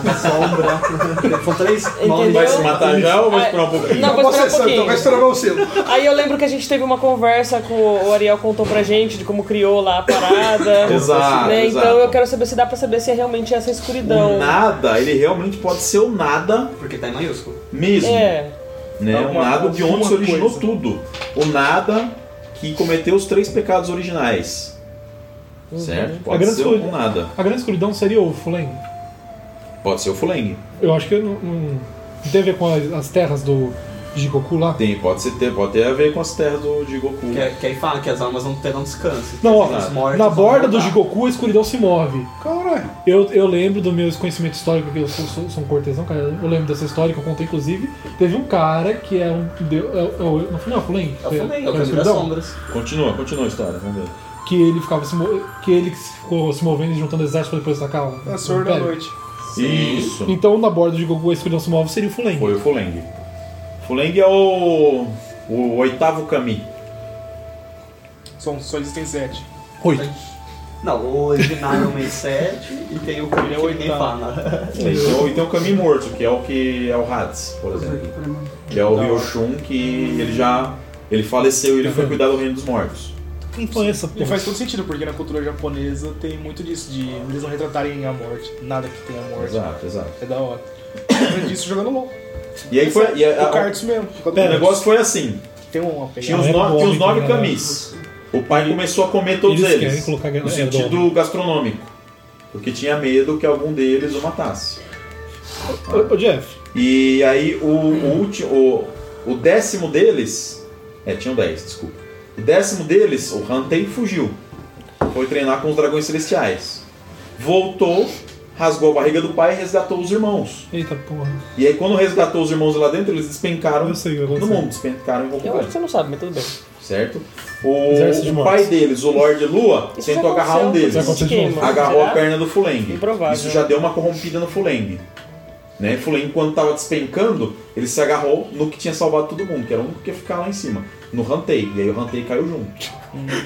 sombra. São três Entendeu? Vai se matar já ou vai Ah, esperar um pouquinho? Não, Acabou vou a esperar um sessão, então vai pouquinho. estragar o selo. Aí eu lembro que a gente teve uma conversa com o Ariel contou pra gente de como criou lá a parada. Exato, né? exato. Então eu quero saber se dá pra saber se é realmente essa escuridão. O nada, ele realmente pode ser o nada Porque tá em maiúsculo. mesmo. É. Né? O nada de onde se originou tudo. O nada que cometeu os 3 pecados originais. Certo? A Pode grande ser escuridão. o nada. A grande escuridão seria o Fuleng? Pode ser o Fuleng. Eu acho que não tem a ver com as terras do Jigoku lá? Pode ter a ver com as terras do Jigoku. Que aí fala que as almas não terão descanso. Não, ó, Os mortos na vão borda do voltar. Jigoku a escuridão se move. Caralho. Eu lembro do meu conhecimento histórico, que eu sou um cortesão, cara. Eu lembro dessa história que eu contei, inclusive. Teve um cara que é um. Não foi o Fuleng? É o Fuleng, é o a caminho das escuridão? sombras. Continua a história, vamos ver. Que ele ficava que ele ficou se movendo e juntando exército pra depois atacar o A Senhor da Império. Noite. Isso. Então na borda do Jigoku a escuridão se move seria o Fuleng. Foi o Fuleng. Fuleng é o 8º Kami. Só existem 7. 8. Não, o original é o Mei 7 e tem o caminho que ninguém fala. E tem o Kami morto, que é o Hades, por exemplo. Que é o Ryoshun, que ele faleceu e ele foi cuidar do reino dos mortos. Quem foi essa E porra? faz todo sentido, porque na cultura japonesa tem muito disso, de eles não retratarem a morte. Nada que tenha morte. Exato. É da hora. Eu aprendi isso jogando LOL. E aí foi. O Cards mesmo. O negócio foi assim: Tem uma tinha pegada. os 9 Kamis. O pai começou a comer todos Eles querem eles. colocar No sentido gastronômico. Porque tinha medo que algum deles o matasse. Ô Jeff, E aí o 10º deles. Tinham 10, desculpa. O 10º deles, o Hantei, fugiu. Foi treinar com os dragões celestiais. Voltou, rasgou a barriga do pai e resgatou os irmãos. eita porra. E aí quando resgatou os irmãos lá dentro, eles despencaram Eu sei o que no aconteceu. mundo, despencaram em Eu acho que Rokugan. você não sabe, mas tudo bem. Certo? Exército de O mortos. pai deles, o Lorde Lua, Isso tentou já agarrar um aconteceu. deles. Já aconteceu de novo. Agarrou Será? a perna do Fuleng. Improvável. Isso já deu uma corrompida no Fuleng. Né? Fuleng, quando estava despencando, ele se agarrou no que tinha salvado todo mundo, que era o único que ia ficar lá em cima, no Hantei. E aí o Hantei caiu junto.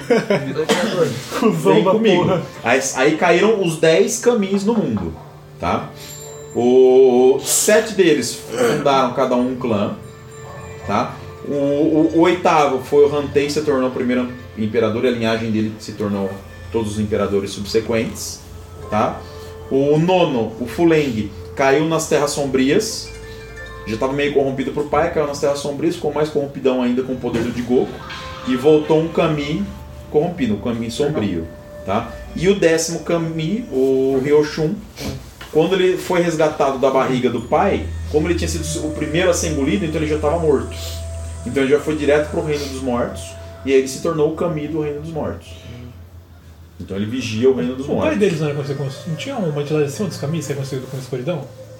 Vem comigo. Aí caíram os 10 caminhos no mundo. Tá? Os 7 deles fundaram cada um clã. Tá? O 8º foi o Hantei, se tornou o primeiro imperador, e a linhagem dele se tornou todos os imperadores subsequentes. Tá? O 9º, o Fuleng, caiu nas Terras Sombrias. Já estava meio corrompido pro pai, caiu nas Terras Sombrias, ficou mais corrompidão ainda com o poder do Jigoku. E voltou um Kami corrompido, um Kami sombrio. Tá? E o 10º Kami, o Ryoshun, quando ele foi resgatado da barriga do pai, como ele tinha sido o primeiro a ser engolido, então ele já estava morto. Então ele já foi direto pro Reino dos Mortos, e aí ele se tornou o Kami do Reino dos Mortos. Então ele vigia o Reino dos O pai Mortos. deles não era conhecido como. Não tinha uma entidade acima dos caminhos que é conhecido como escuridão?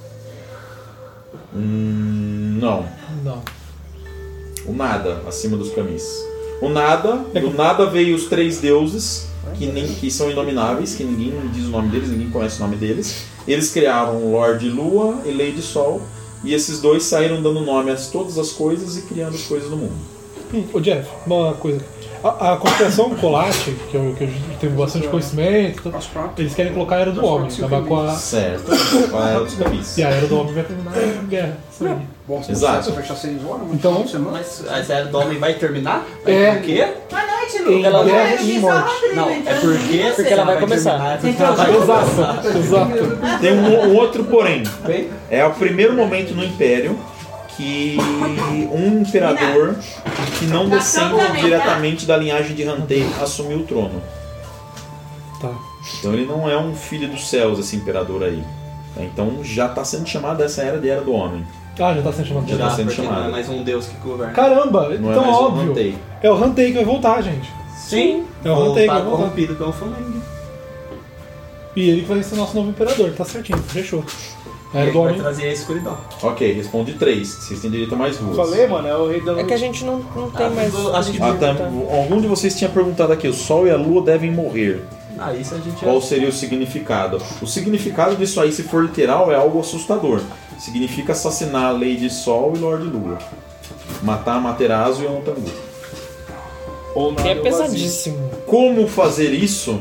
Não. Não. O nada acima dos camis. O nada, do nada veio os 3 deuses que são inomináveis, que ninguém diz o nome deles, ninguém conhece o nome deles. Eles criaram Lorde Lua e Lady Sol, e esses dois saíram dando nome a todas as coisas e criando as coisas do mundo. Ô Jeff, uma coisa. A conspiração Colate, que eu tenho bastante conhecimento, eles querem colocar a Era do Homem, acabar com a... Certo. Qual é a Era dos Camis? E a Era do Homem vai terminar a guerra. Isso aí. Bom, se Exato. você fechar 6 horas, Então- Mas a Era do Homem vai terminar? É. Por quê? Boa noite, Em Lucas. guerra Boa e noite, morte. Rodrigo. Não, é porque... Porque ela vai começar. terminar, é porque ela vai Exato, exato. Tem um outro porém. É o primeiro momento no Império que um imperador que não descende diretamente da linhagem de Hantei assumiu o trono. Tá. Então ele não é um filho dos céus, esse imperador aí. Então já está sendo chamada essa Era de Era do Homem. Ah, já tá sendo chamado de Já tá Já, sendo porque não chamado. é mais um deus que governa. Caramba, Não é então mais um óbvio. Hantei. É o Hantei que vai voltar, gente. Sim. É o Hantei que vai Tá voltar. corrompido pelo Flamengo. E ele que vai ser nosso novo imperador, tá certinho, fechou. A Era Ele do vai Homem. trazer a escuridão. Ok, responde 3. Vocês têm direito a mais 2. Falei, mano, é o rei da É noite. que a gente não tem mais. acho que- Algum de vocês tinha perguntado aqui, o Sol e a Lua devem morrer. Ah, isso a gente... Qual seria o significado? O significado disso aí, se for literal, é algo assustador. Significa assassinar a Lady Sol e Lord Lua. Matar Amaterasu e Antangu. Ou Que é nada, eu vazio. pesadíssimo. Como fazer isso?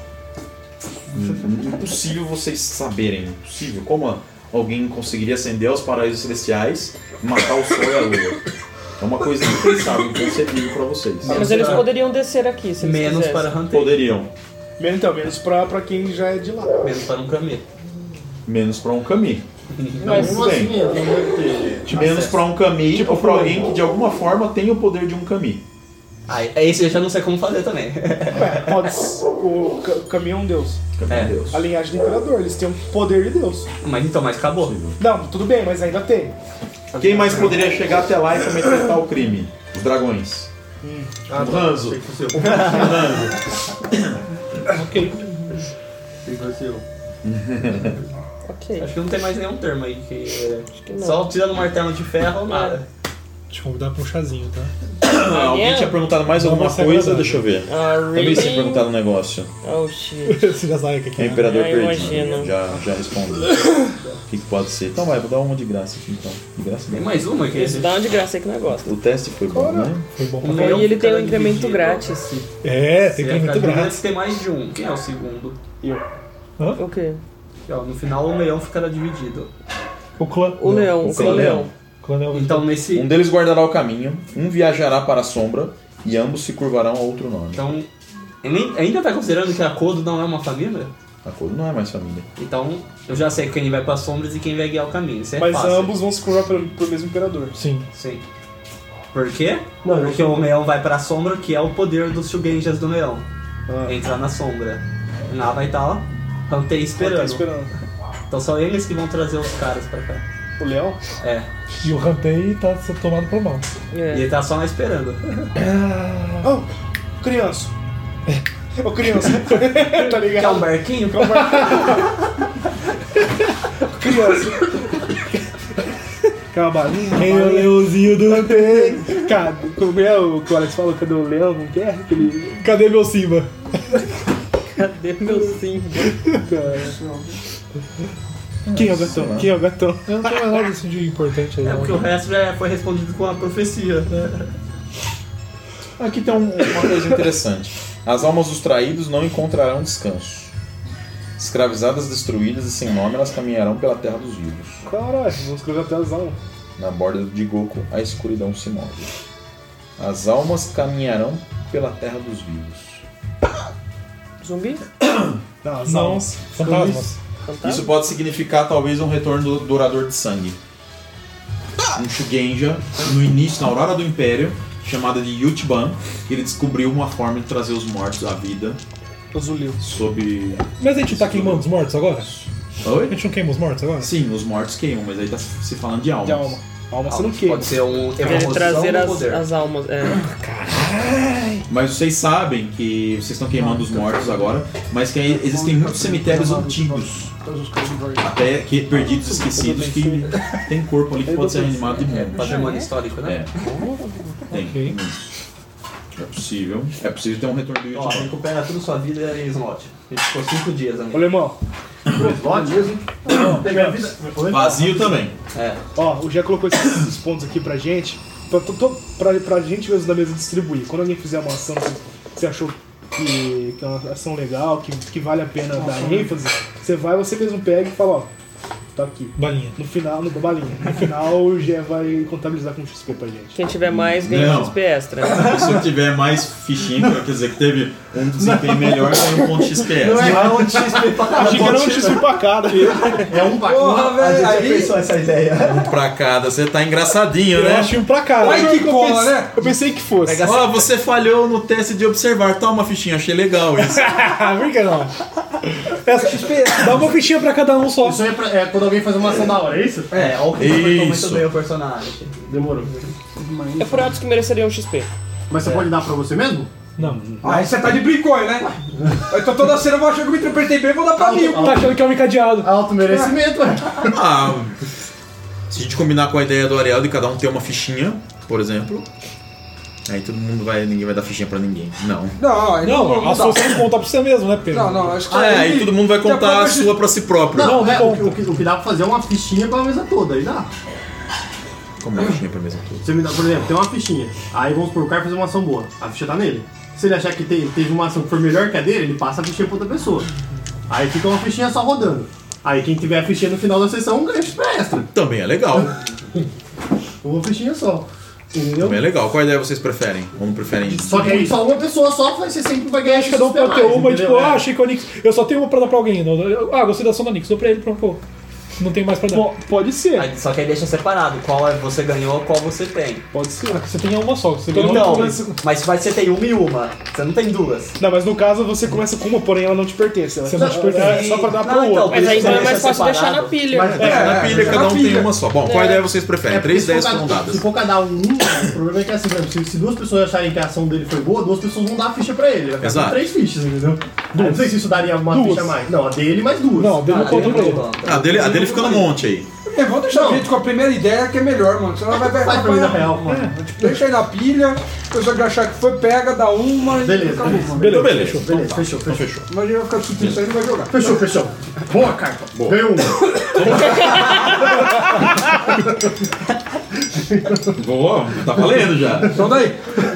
Impossível vocês saberem. Impossível. Como alguém conseguiria ascender aos paraísos celestiais e matar o Sol e a Lua? É uma coisa impensável, inconcebível pra vocês. Mas eles poderiam descer aqui, se eles Menos quisessem. para Hantei. Poderiam. Menos pra quem já é de lá. Menos para um Kami. Menos pra um Kami. Mas Tudo bem. não deve ter. Menos pra um Kami Tipo ou pra alguém que de alguma forma tem o poder de um Kami. Ah, é isso, eu já não sei como fazer também. Ué, pode ser. O caminho é um deus. Kami É. é Deus. A linhagem do imperador, eles têm o poder de Deus. Mas acabou. Não, tudo bem, mas ainda tem. Quem mais poderia chegar até lá e cometer tal crime? Os dragões. O Hanzo. Ok. Ok. Acho que não tem mais nenhum termo aí que... que não. Só tirando um martelo de ferro, nada. Te convidar pra um chazinho, tá? Alguém tinha perguntado mais Não, alguma mas é coisa? verdade. Deixa eu ver. Ah, Também tinha really? perguntado um negócio. Oh, shit. Você já sabe o que É o é. Imperador Ah, Perdido. imagino. Já respondi. O que pode ser? Então vai, vou dar uma de graça aqui então. De graça Tem não. mais uma que Isso dá uma de graça aí que não gosta. O teste foi bom, né? Foi bom O pra leão E ele tem um fica incremento dividido. grátis. É, tem Se que ir muito ficar grátis. tem mais de um. Quem é o segundo? O quê? Aqui, ó, no final o leão ficará dividido. O clã. O leão, o clã clã leão. leão. O clã é o Então nesse... Um deles guardará o caminho, um viajará para a sombra e ambos se curvarão a outro nome. Então... Ainda tá considerando que a Kodo não é uma família? A coisa não é mais família. Então eu já sei quem vai para sombras e quem vai guiar o caminho. Isso é Mas fácil. ambos vão se curvar pro mesmo imperador. Sim. Sim. Por quê? Porque o leão vai pra sombra, que é o poder dos Shugenjas do leão. Entrar na sombra. Lá vai estar, ó, Hantei esperando. Tá esperando. Então são eles que vão trazer os caras pra cá. O leão? É. E o Hantei tá sendo tomado por mal. E É. ele tá só lá esperando. Oh, criança. Ô, criança. Tá Quer um ligado? barquinho? Criança. Quer uma balinha? Quem é o leãozinho do Hantei? Cara, como é o que o Alex fala? Cadê o leão? Como que é? Aquele... Cadê meu Simba? Cadê meu sim? Quem é o gatão? Quem é o gatão? Eu não tem mais nada assim de importante aí. É não. porque o resto já foi respondido com a profecia. Aqui tem uma coisa interessante. As almas dos traídos não encontrarão descanso. Escravizadas, destruídas e sem nome, elas caminharão pela terra dos vivos. Caralho, vamos escrever até as almas. Na borda de Goku, a escuridão se move. As almas caminharão pela terra dos vivos. Zumbi? Não, as Não, almas. fantasmas. Fantasma? Isso pode significar talvez um retorno do Dourador de Sangue. Um Shugenja, no início, na aurora do Império, chamada de Yuchiban, ele descobriu uma forma de trazer os mortos à vida Os Zulil. sob... Mas a gente tá queimando os mortos agora? A Oi? gente não queima os mortos agora? Sim, os mortos queimam, mas aí tá se falando de almas. De alma. Alma você não queima. Pode ser um Pra ele trazer poder. as almas. É. Mas vocês sabem que vocês estão queimando os mortos agora, mas que existem muitos cemitérios antigos, até que perdidos, esquecidos, que tem corpo ali que pode ser reanimado de novo. Patrimônio histórico, né? É. Tem, tem isso. É possível. É possível ter um retorno do Ó, Yuchiban. recupera tudo sua vida e slot. A gente ficou 5 dias, Ô, amigo. Lemão. Vazio também. É. Ó, o Jé colocou esses pontos aqui pra gente. pra gente mesmo da mesa distribuir. Quando alguém fizer uma ação que você achou que é uma ação legal, que vale a pena dar ênfase, você mesmo pega e fala, ó, tá aqui. Balinha. No final, balinha. No final o Gé vai contabilizar com XP pra gente. Quem tiver mais ganha Não. XP extra. Se eu tiver mais fichinha, quer dizer que teve um desempenho melhor, ganha um ponto XP Não extra. é um XP pra cada Achei que era um XP pra cada. É um bacana. Porra, velho. A gente Aí- pensou essa ideia. Um pra cada, você tá engraçadinho, Eu né? achei um pra cada. Olha que Eu cola, pensei- né? Eu pensei que fosse. Pega Ó, você falhou no teste de observar. Toma uma fichinha, achei legal isso. Por que não? Dá uma fichinha pra cada um só. Isso aí é quando alguém faz uma ação da hora, é isso? É, ó, o que interpretou muito Isso. bem o personagem. Demorou. É por atos que mereceriam um XP. Mas você pode dar pra você mesmo? Não. Aí você tá de brincões, né? Então toda cena eu vou achar que eu me interpretei bem, vou dar pra mim. Tá achando que é um encadeado. Alto merecimento, ué. Ah, se a gente combinar com a ideia do Ariel de cada um ter uma fichinha, por exemplo, aí todo mundo ninguém vai dar fichinha pra ninguém. Não. Não, aí Não, a dá. sua você não conta pra você mesmo, né, Pedro? Não, acho que Aí todo mundo vai que a contar a própria sua pra si próprio. Não, não é, conta. o que dá pra fazer é uma fichinha pra mesa toda, aí dá. Como uma fichinha pra mesa toda. Você me dá, por exemplo, tem uma fichinha. Aí vamos supor, o cara fez uma ação boa. A ficha tá nele. Se ele achar que teve uma ação que foi melhor que a dele, ele passa a fichinha pra outra pessoa. Aí fica uma fichinha só rodando. Aí quem tiver a fichinha no final da sessão ganha XP extra. Também é legal. Uma fichinha só. Entendeu? Também é legal. Qual ideia vocês preferem? Ou não preferem? Só que aí só uma pessoa só, você sempre vai ganhar Acho que cada um pode ter mais, uma, entendeu? tipo, É. achei que o Nix. Eu só tenho uma pra dar pra alguém. Gostei da ação da Nix, dou pra ele, pronto. Não tem mais pra dar. Pode ser. Aí, só que aí deixa separado qual é você ganhou, qual você tem. Pode ser. Você tem uma só. Você ganhou Então, uma. mas você tem uma e uma. Você não tem duas. Não, mas no caso você começa com uma, porém ela não te pertence. Ela Você não te pertence. É só pra dar Não, pro então, outro. Mas aí Isso não é deixa mais fácil deixar separado. na pilha. Mas- Na pilha, cada um tem uma só. Bom, qual ideia vocês preferem? É, 3 porque ideias se for foram cada- dadas. Se for cada um, o problema é que assim, por exemplo, se duas pessoas acharem que a ação dele foi boa, duas pessoas vão dar a ficha pra ele. Vai ficar Exato. com 3 fichas, entendeu? Aí não sei se isso daria uma Duas. ficha a mais. Não, a dele mais duas. Não, dele não conta Não dele. conta. A dele fica no monte aí. Vamos deixar a gente com a primeira ideia que é melhor, mano. Senão vai Faz pra mim na real, mano. Tipo, deixa aí na pilha, a pessoa que achar que foi, pega, dá uma e Beleza, acabou, beleza. mano. Então, beleza. Beleza, fechou, fechou. Fechou. Imagina vai ficar sutil, isso aí não vai jogar. Fechou. Boa carta. Ganhou uma. Boa, tá valendo já. Então daí.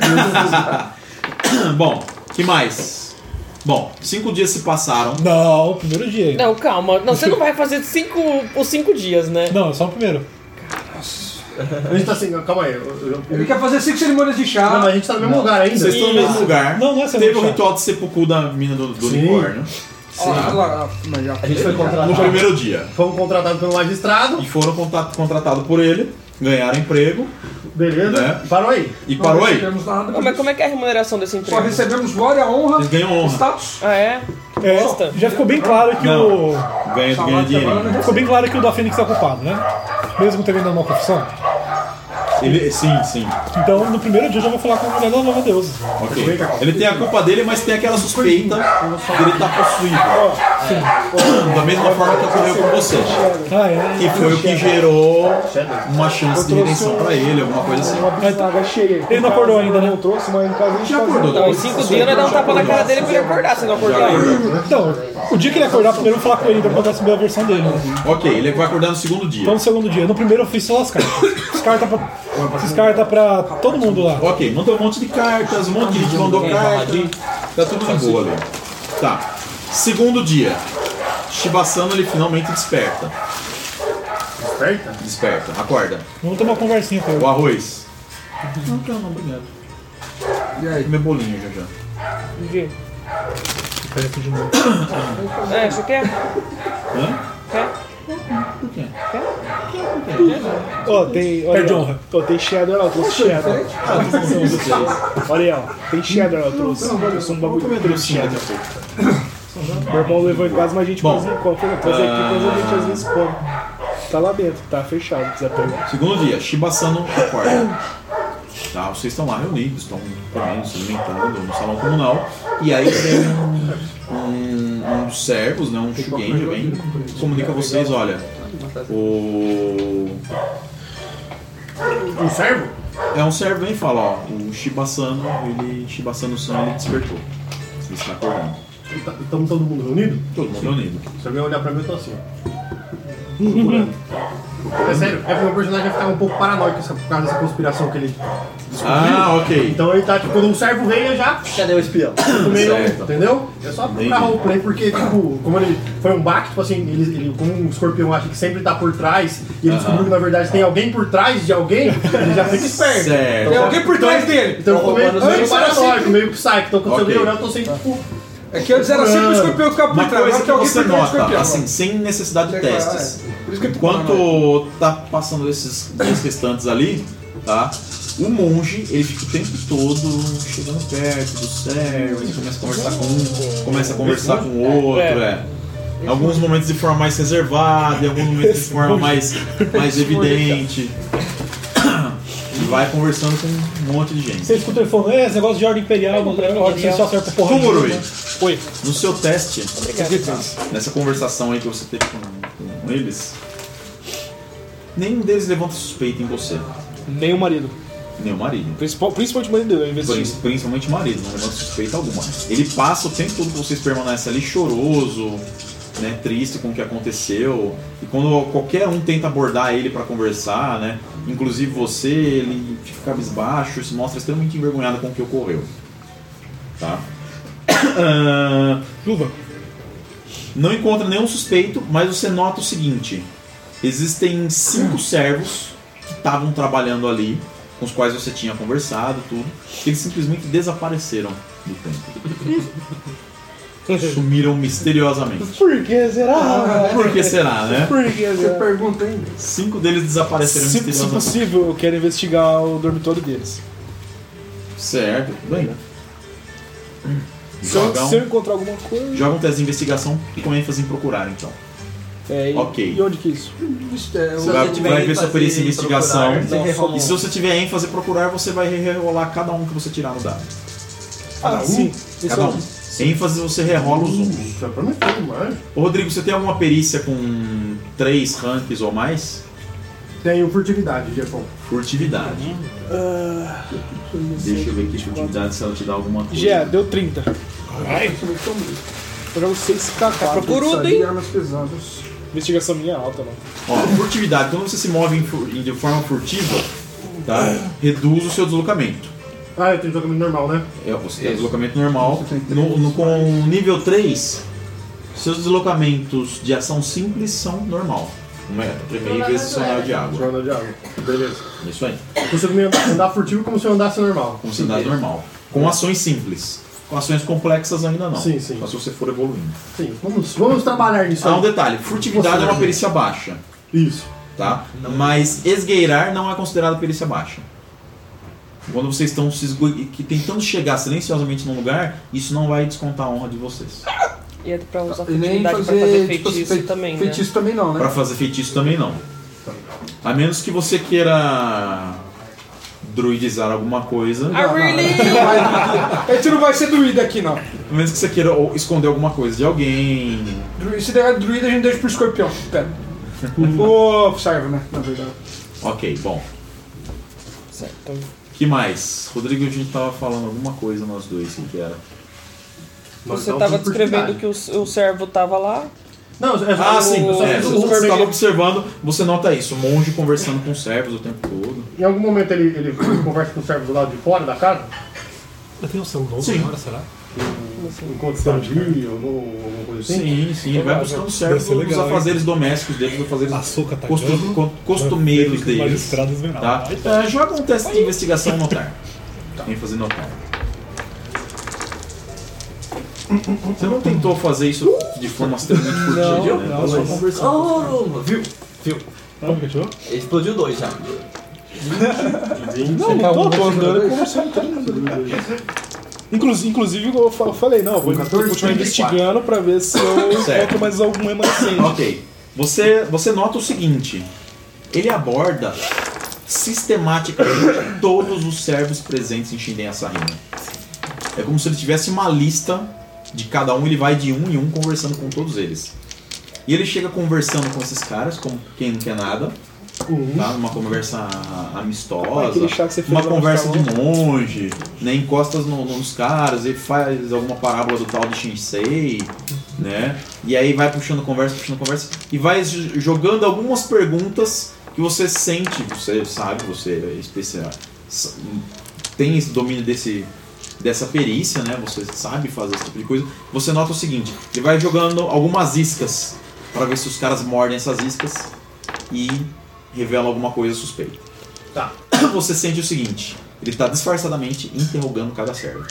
Bom, que mais? Bom, 5 dias se passaram. Não, o primeiro dia ainda. Não, calma. Não, você não vai fazer os 5 dias, né? Não, é só o primeiro. A gente tá assim, calma aí. Ele quer fazer 5 cerimônias de chá. Não, mas a gente tá no mesmo lugar ainda. Vocês estão no mesmo lugar. Não é Teve o chá. ritual de seppuku da mina do Sim. unicórnio. Olha lá, mas já. A gente foi No contratado. primeiro dia. Fomos contratados pelo magistrado. E foram contratados por ele, ganharam emprego Beleza. Né? Parou aí. e parou Não aí. recebemos nada. Mas como é que é a remuneração desse Só emprego? recebemos glória, honra, Eles ganham honra. status. Ah, é? É, Bosta. já ficou bem claro que Não. o. Ganha dinheirinho. Ficou bem claro que o da Fênix é culpado, né? Mesmo tendo uma confissão. Sim. Então, no primeiro dia eu já vou falar com a mulher da Nova Deusa. Ok. Ele tem a culpa dele, mas tem aquela suspeita de ele estar possuído. Da mesma forma que ocorreu com você. Ah, é. Que foi o que gerou uma chance de redenção pra ele, alguma coisa assim. Uma bisnaga cheia. Ele não acordou ainda, né? Não trouxe, mas em casa a gente Já fazia. acordou. Não, em 5 dias nós dá um tapa na cara dele pra ele acordar, se não acordar. Então, o dia que ele acordar, primeiro eu vou falar com ele pra contar sobre a versão dele. Né? Ok, ele vai acordar no segundo dia. Então, no segundo dia. No primeiro eu fiz só as cartas. Esses cartas pra todo mundo lá. Ok, mandou um monte de cartas, um monte de gente mandou carta. Tá tudo de boa ali. Tá. Segundo dia. Shibasano ele finalmente desperta. Desperta? Desperta, acorda. Vamos ter uma conversinha com ele. O arroz. Não quero não, obrigado. E aí? Meu bolinho já. Entendi. Peço de novo. É, você quer? Hã? Quer? Por quê? Ó, tem. Olha, Perde ó. honra. Ó, tem cheddar, ó, trouxe cheddar. Olha aí, ó. Tem cheddar, ó, trouxe. Trouxe um bagulho Comer de docinho cheddar. daqui a pouco. Meu irmão levou em casa, mas a gente Bom, cozinha, coisa aqui, coisa a gente às vezes come. Tá lá dentro, tá fechado, se quiser pegar. Segundo dia, Shibasano acorda. Tá, vocês estão lá reunidos, estão comendo, se alimentando no salão comunal. E aí tem um dos servos, né, um Shugenja, vem e comunica a vocês, olha, Um servo? é um servo vem e fala, ó, o Shibasano-san, ele despertou. Você está acordando. Estamos todo mundo reunido? Todo mundo reunido. Se alguém olhar pra mim, eu tô assim, ó. Procurando. É sério, é porque o personagem vai ficar um pouco paranoico por causa dessa conspiração que ele descobriu. Ah, ok. Então ele tá, tipo, quando um servo vem, já Cadê o espião? meio, Certo. entendeu? É só pra roleplay, porque, tipo, como ele foi um baque, tipo assim, ele como um escorpião acha que sempre tá por trás, e ele descobriu que na verdade tem alguém por trás de alguém, ele já fica esperto. Certo. Tem alguém por trás dele. Então eu tô meio Antes era paranoico, sempre- meio psyche. Então quando Ok. você vem olhar, eu tô sempre, tipo... É que antes era sempre o escorpião que ficava por Uma trás. coisa Agora que tem alguém você por trás do nota, escorpião. assim, sem necessidade de testes. Por isso que eu tô falando. Enquanto tá passando esses dias restantes ali, tá? O monge, ele fica o tempo todo chegando perto do servo, ele começa a conversar com um, começa a conversar com o outro, Em alguns momentos de forma mais reservada, em alguns momentos de forma mais evidente. E vai conversando com um monte de gente. Você escuta ele falando, esse negócio de ordem imperial, não é ordem social, serve pra porra. Kumurui, Oi. no seu teste, nessa conversação aí que você teve com eles, nenhum deles levanta suspeita em você. Nem o marido. Nem o marido. Principalmente o marido dele, eu investigo. Principalmente o marido, não levanta suspeita alguma. Ele passa o tempo todo que vocês permanecem ali choroso, né, triste com o que aconteceu. E quando qualquer um tenta abordar ele pra conversar, né, inclusive você, ele fica cabisbaixo e se mostra extremamente envergonhado com o que ocorreu. Tá? Luva. Não encontra nenhum suspeito, mas você nota o seguinte: existem 5 servos que estavam trabalhando ali, com os quais você tinha conversado, tudo, que eles simplesmente desapareceram do templo. Sumiram misteriosamente. Por que será? Por que será, né? Por que Você será? pergunta ainda. 5 deles desapareceram Se misteriosamente. possível, eu quero investigar o dormitório deles. Certo, tudo bem. Se eu encontrar alguma coisa. Joga um teste de investigação com ênfase em procurar, então. Ok. E onde que é isso? Você vai ver sua perícia em investigação. procurar, você rerola. E se você tiver ênfase em procurar, você vai rerolar cada um que você tirar no dado. Sim. Cada um. ênfase você rerola os 1. Já prometeu demais. Ô Rodrigo, você tem alguma perícia com 3 ranks ou mais? Tenho furtividade, Jefão. Furtividade. Deixa eu ver aqui furtividade se ela te dá alguma coisa. Já, deu 30. Eu jogo 6k4. Procurudo, hein? Armas pesadas. Investigação minha é alta, mano. Ó, furtividade. Quando você se move de forma furtiva, tá? Reduz o seu deslocamento. Ah, eu tenho deslocamento normal, né? Você tem deslocamento normal. Com nível 3, seus deslocamentos de ação simples são normal. 1 metro, 1,5 vezes seu raio de água. Jornal de água. Beleza. Isso aí. Eu consigo andar furtivo como se eu andasse normal. Como se andasse normal. Com ações simples. Com ações complexas ainda não. Sim, sim. Só se você for evoluindo. Sim, vamos trabalhar nisso Ah, um aí. detalhe. Furtividade é uma perícia baixa. Isso. Tá? Mas esgueirar não é considerado perícia baixa. Quando vocês estão tentando chegar silenciosamente num lugar, isso não vai descontar a honra de vocês. E é pra usar E nem furtividade pra fazer tipo, feitiço também, né? Feitiço também não, né? Pra fazer feitiço também não. A menos que você queira druidizar alguma coisa. I A gente não vai ser druida aqui, não. A menos que você queira esconder alguma coisa de alguém. Se der druida, a gente deixa pro escorpião. Pera. O servo, né? Na verdade. Ok, bom. Certo. Que mais? Rodrigo, a gente tava falando alguma coisa nós dois, o que era? Você tava descrevendo que o servo tava lá. Não, Ah, sim, você você estava observando, você nota isso, o monge conversando com os servos o tempo todo. Em algum momento ele conversa com o servo do lado de fora da casa? Eu tenho um seu novo Sim. agora, será? Enquanto está ali, alguma coisa assim? Sim, ele vai buscando os servos Deve ser nos legal, afazeres domésticos deles, os afazeres Açúcar tá costumeiros deles. Magistrado esmeralda. Tá? Joga um teste de investigação notar. Vem fazer notar. Você não tentou fazer isso de forma extremamente furtiva, né? Tá só conversando. Oh, viu? Como que achou? Explodiu 2 já. Não, tô andando e conversando com todo mundo. Inclusive eu falei, não, vou 14, continuar investigando pra ver se eu Certo. encontro mais algum remanescente. Ok. Você nota o seguinte: ele aborda sistematicamente todos os servos presentes em Shinden Asahina. É como se ele tivesse uma lista de cada um, ele vai de um em um conversando com todos eles. E ele chega conversando com esses caras, como quem não quer nada. tá? Uma conversa amistosa, Aquele chá que você fez uma lá no conversa de salão. monge, né? Encostas nos caras e faz alguma parábola do tal de Shinsei, né? E aí vai puxando conversa e vai jogando algumas perguntas que você sente, você sabe, você é especial, tem esse domínio dessa perícia, né? Você sabe fazer esse tipo de coisa. Você nota o seguinte, ele vai jogando algumas iscas para ver se os caras mordem essas iscas e revela alguma coisa suspeita. Tá. Você sente o seguinte, ele está disfarçadamente interrogando cada servo.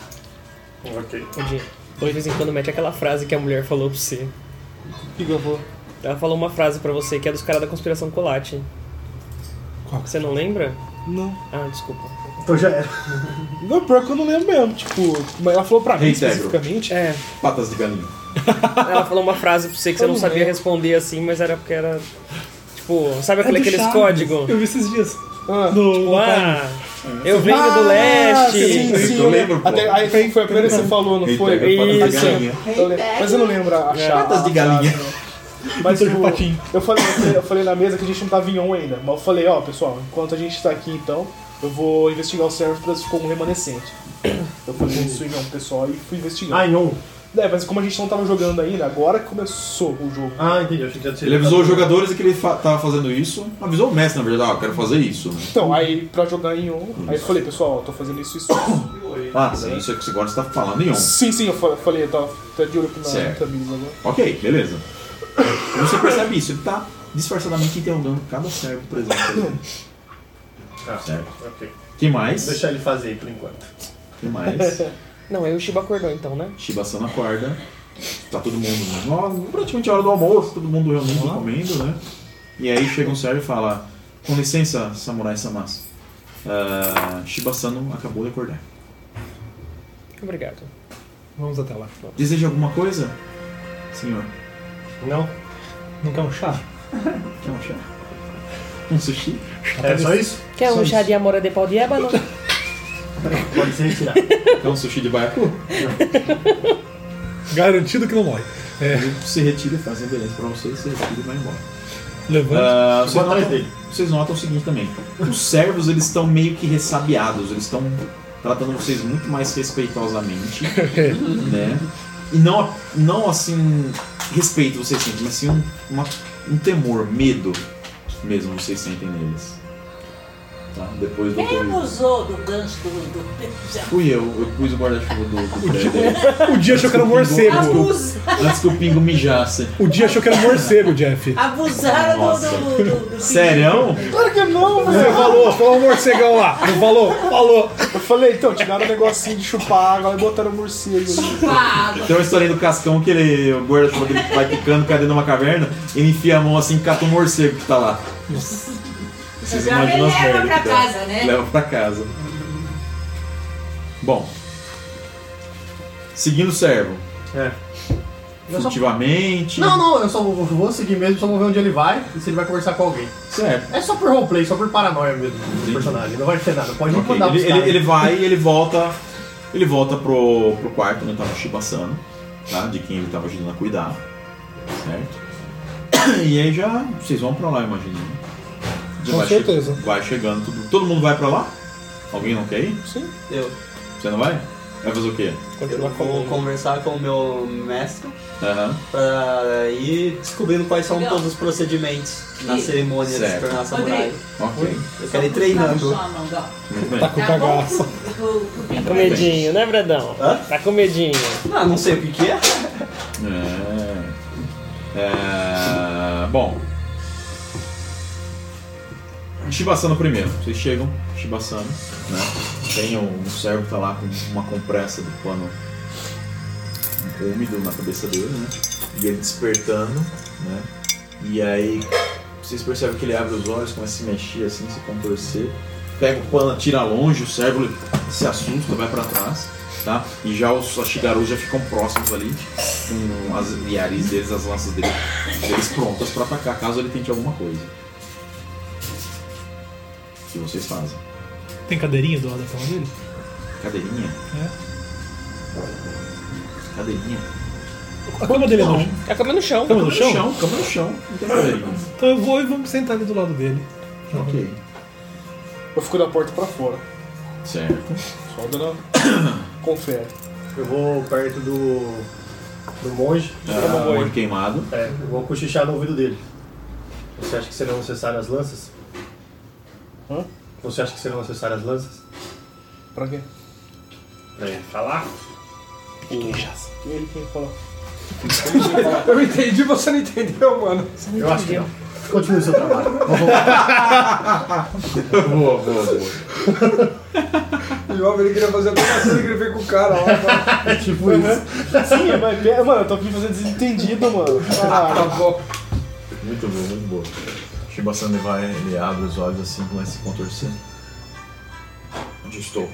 Ok. De vez em quando mete aquela frase que a mulher falou pra você. O que eu vou? Ela falou uma frase pra você que é dos caras da conspiração Colate. Qual? Você não lembra? Não. Ah, desculpa. Então já era. Não, pior que eu não lembro mesmo. Tipo, mas ela falou pra mim Reintegro. especificamente. É, Patas de galinha. ela falou uma frase pra você que você não sabia responder assim, mas era porque era. Tipo, sabe É do aqueles Chaves. códigos? Eu vi esses dias. Ah. No Eu venho do leste. Sim, Eu lembro, pô. Até, aí foi a primeira que você falou, não foi? Reintegra patas de Isso. galinha. Eu lembro, mas eu não lembro a chave. Patas de galinha. Mas Doutor tipo, Patinho. eu falei na mesa que a gente não tava em on ainda. Mas eu falei, ó, pessoal, enquanto a gente tá aqui então, eu vou investigar o server pra ver se ficou um remanescente. Eu falei isso em on, pessoal, e fui investigar. Ah, em on. É, mas como a gente não tava jogando ainda, agora que começou o jogo. Ah, entendi. Eu achei que já tinha Ele avisou os jogadores que ele tava fazendo isso. Avisou o mestre, na verdade, eu quero fazer isso. Né? Então, aí pra jogar em on, aí eu falei, pessoal, ó, tô fazendo isso. Ah, sim, isso é que agora você tá falando em on. Sim, eu falei, eu tava de olho na Certo. Tamires agora. Ok, beleza. Você percebe isso, ele tá disfarçadamente interrogando cada servo presente ali. Ah, Certo. ok. Quem mais? Deixa ele fazer aí por enquanto. Quem mais? Não, aí o Shiba acordou então, né? Shiba-san acorda. Tá todo mundo, né? Praticamente a hora do almoço, todo mundo reunido comendo, né? E aí chega um servo e fala: com licença, Samurai Samas. Shiba-san acabou de acordar. Obrigado. Vamos até lá. Deseja alguma coisa? Senhor. Não? Não quer um chá? Quer um chá? Um sushi? É só isso? Quer um chá de amora de pau de ébano? Pode se retirar. Quer um sushi de baiacu? Garantido que não morre. Ele se retira e faz reverência pra você, se retira e vai embora. Levanta. Vocês atrás notam, dele. vocês notam o seguinte também. Os servos, eles estão meio que ressabiados. Eles estão tratando vocês muito mais respeitosamente, né? E não assim, respeito vocês sentem, mas sim um temor, medo mesmo vocês sentem neles. Tá? Depois do Quem ocorrido. abusou do gancho do Fui eu pus o guarda-chuva do prédio aí. O dia achou que era um morcego. Antes que o pingo mijasse. O dia achou que era um morcego, Jeff. Abusaram Nossa. do Sério? Claro que não, Você velho. falou um morcegão lá. Não falou? Falou. Eu falei, então, tiraram um negocinho de chupar água e botaram um morcego ali. chupado. Tem uma historinha do Cascão que o guarda-chuva dele vai picando, cai dentro de uma caverna, ele enfia a mão assim e cata um morcego que tá lá. Vocês Já imaginam as leva merdas pra que dá. casa, né? Leva pra casa. Bom. Seguindo o servo. É. Eu só... Furtivamente. Não, eu só vou seguir mesmo, só vou ver onde ele vai e se ele vai conversar com alguém. Certo. É só por roleplay, só por paranoia mesmo do personagem. Não vai ter nada, pode Ok, mandar pros ele, caras. ele vai e ele volta pro quarto onde tava o Shiba-san, tá? De quem ele tava ajudando a cuidar. Certo? E aí já vocês vão pra lá, imagina. Né? Já Com vai certeza. Vai chegando. Todo mundo vai pra lá? Alguém não quer ir? Sim. Eu Você não vai? Vai fazer o quê? Continua vou comendo. conversar com o meu mestre Aham. pra ir descobrindo quais são Legal. todos os procedimentos na Isso. cerimônia de se Certo. tornar samurai. Ok. Eu quero ir treinando. Muito bem. Tá com cagaço. Com medinho, né, Bredão? Hã? Tá com medinho. Não sei o que é. Bom. Shiba-san primeiro. Vocês chegam, Shiba-san, né? Tem um servo que tá lá com uma compressa do pano úmido na cabeça dele, né? E ele despertando, né? E aí vocês percebem que ele abre os olhos, começa a se mexer assim, se contorcer. Pega o pano, tira longe, o servo se assusta, vai pra trás, tá? E já os Ashigarus já ficam próximos ali, com as iaris deles, as lanças deles prontas pra atacar, caso ele tente alguma coisa. O que vocês fazem? Tem cadeirinha do lado da cama dele? Cadeirinha? É. Cadeirinha? A cama dele é no chão. A cama é no chão. Cama no chão? Cama no chão. Não tem cadeirinha. Então eu vou e vamos sentar ali do lado dele. Ok. Eu fico da porta pra fora. Certo. Só dando. Confere. Eu vou perto do monge. Olho queimado. Eu vou cochichar no ouvido dele. Você acha que serão necessárias as lanças? Hã? Você acha que serão necessárias as lanças? Pra quê? Pra ele falar? Ele quem falou. Eu entendi, você não entendeu, mano. Eu acho que não. Continue o seu trabalho. Boa. O jovem, ele queria fazer a mesma cena que ele fez com o cara lá. É tipo isso. Sim, mas, mano, eu tô aqui fazendo desentendido, mano. Tá bom. Muito bom, muito bom. Shibasane ele abre os olhos assim, começa a se contorcer. Onde estou?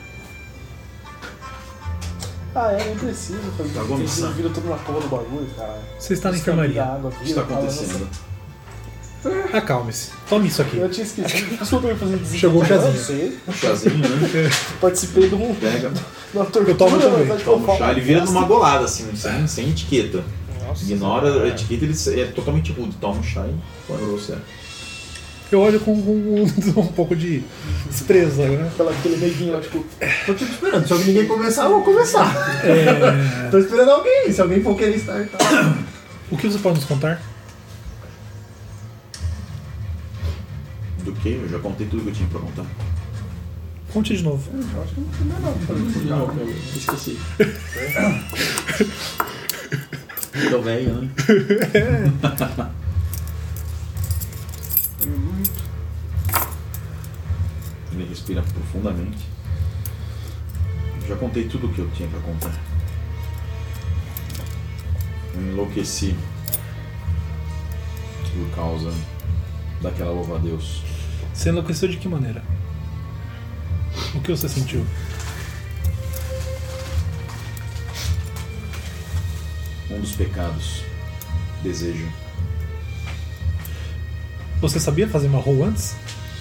Nem preciso fazer Tá começando. vira tudo na porra do bagulho, cara. Você está na enfermaria. O que está acontecendo? Acalme-se. Tome isso aqui. Eu tinha esquecido. Desculpa eu fazer desentendido. Chegou o chazinho. Não sei. Um chazinho, né? Participei de um. Pega, Uma tortura. Eu tomo também. mas toma o chá. Ele vira numa golada, assim, sem etiqueta. Nossa. Ignora a etiqueta, ele é totalmente rude. Toma um chá e põe você. Eu olho com um pouco de desprezo, né? Aquele neguinho lá, tipo. Tô te esperando. Se ninguém começar, eu vou começar. Tô esperando alguém. Se alguém for querer startar. O que você pode nos contar? Do que? Eu já contei tudo que eu tinha pra contar. Conte de novo. Esqueci. Tô velho, né? Ele respira profundamente. Já contei tudo o que eu tinha pra contar. Eu enlouqueci por causa daquela louva-a-Deus. Você enlouqueceu de que maneira? O que você sentiu? Um dos pecados. Desejo. Você sabia fazer uma roll antes?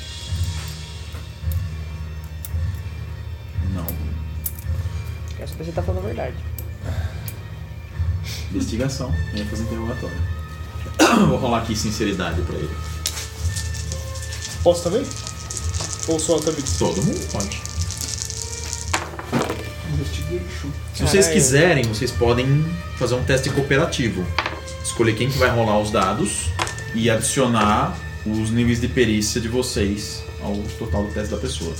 Não. Quero saber se você tá falando a verdade. Investigação. Ia fazer interrogatório. Vou rolar aqui sinceridade pra ele. Posso também? Ou só a Tabi? Todo mundo pode. Investigation. Se vocês quiserem, vocês podem fazer um teste cooperativo. Escolher quem que vai rolar os dados e adicionar os níveis de perícia de vocês ao total do teste da pessoa.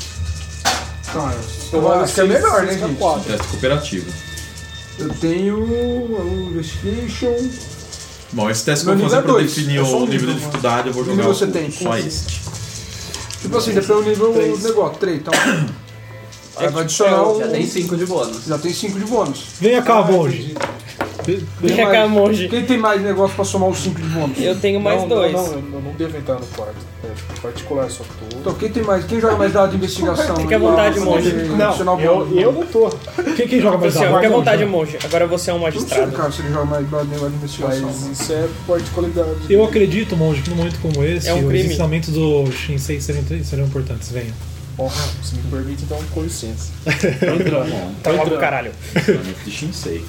Eu acho que é melhor, né, gente? Teste cooperativo. Eu tenho o Investigation. Bom, esse teste que Meu eu vou fazer nível pra é dois. definir É só o um nível de nível, dificuldade, eu vou Que jogar nível você tem? só este. Tipo assim, depende do nível do negócio. 3, então. Aí vai adicionar Já tem 5 de bônus. Já tem 5 de bônus. Venha cá, monge. entendi. Vem cá, monge. Quem tem mais negócio pra somar os 5 de bônus? Eu tenho mais dois. Não, eu não devo entrar no quarto. É particular só tô. Então, quem tem mais? Quem joga mais dado de investigação? Fique à vontade, Pra monge. poder Não, adicionar o eu bônus. não tô. Quem joga mais Você, dado? fique à vontade, Monge. monge. Agora você é um Não sei, magistrado. cara, se ele joga mais dado negócio de investigação. Mas isso é particularidade. Eu acredito, monge, que num momento como esse, É um os crime. ensinamentos do Shinsei seriam importantes. Venha. Porra, se me permite, então, com licença. Tá logo do caralho. Ensinamento de Shinsei.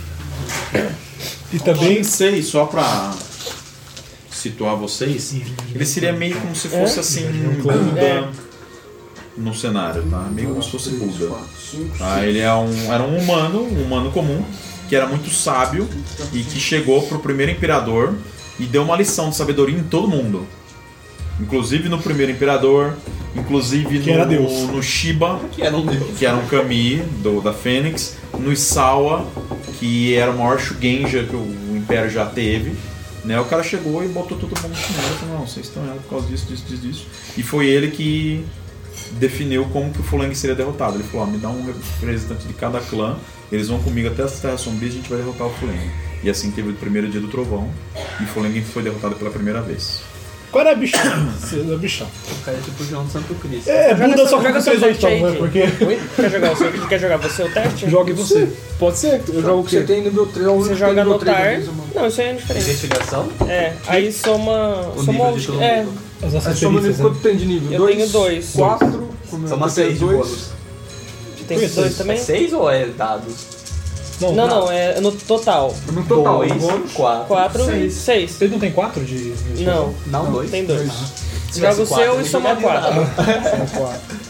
E também Shinsei, só pra situar vocês, ele seria meio como se fosse assim um Buda no cenário, tá? Meio como se fosse Buda. Tá? Ele era um humano comum, que era muito sábio e que chegou pro primeiro imperador e deu uma lição de sabedoria em todo mundo. Inclusive no primeiro imperador, inclusive Que era Deus. no Shiba, Que era um deus. que era um kami da Fênix, no Isawa, que era o maior Shugenja que o Império já teve. Né? O cara chegou e botou todo mundo no chinelo e falou, não, vocês estão errados por causa disso. E foi ele que definiu como que o Fulang seria derrotado. Ele falou, me dá um representante de cada clã, eles vão comigo até as Terras Sombrias e a gente vai derrotar o Fulang. E assim teve o primeiro dia do trovão e o Fulang foi derrotado pela primeira vez. Qual era a bichão? Você é bichão. O cara é tipo João Santo Cristo. É, Buda só joga com seu teste presentão, aí, né? Di. Porque Quer jogar você o teste? jogue você. Pode ser, eu jogo o Você quê? tem nível 3, Você joga notar. Não, Não, isso aí é diferente. Investigação? É, aí soma. O Soma nível os. de todo É, mundo. As nossas aí soma perícias, nível, quanto tem de nível? Eu tenho dois. 4. Soma 6 de bônus. tem dois também? É 6 ou é dados? Não, é no total. No total, 2, bônus. 4, 4, 6. 6. Ele não tem 4 de. Não, Não, 2. tem 2. Se Joga tivesse o quatro, seu eu e soma jogaria 4. nada. São 4.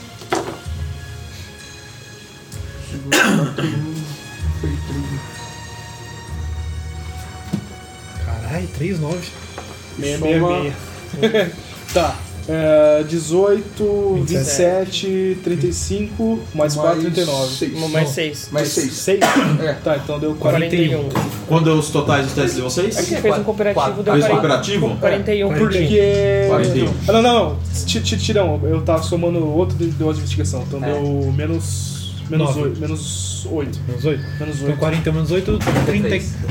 Caralho, 3, 9. 666. Tá. 18, 27, 35, mais 4, 39. Mais 6. Mais 6. 6? É. Tá, então deu 40. 41. Quando é os totais dos testes de vocês? Aqui fez um cooperativo, deu Fez um 40. cooperativo? 41 por dia. Porque. 41. Ah, não. Tirão. Eu tava somando outro de investigação. Então deu menos 8. Menos 8. Menos 8? Menos Então 8. 40 menos 8, 30.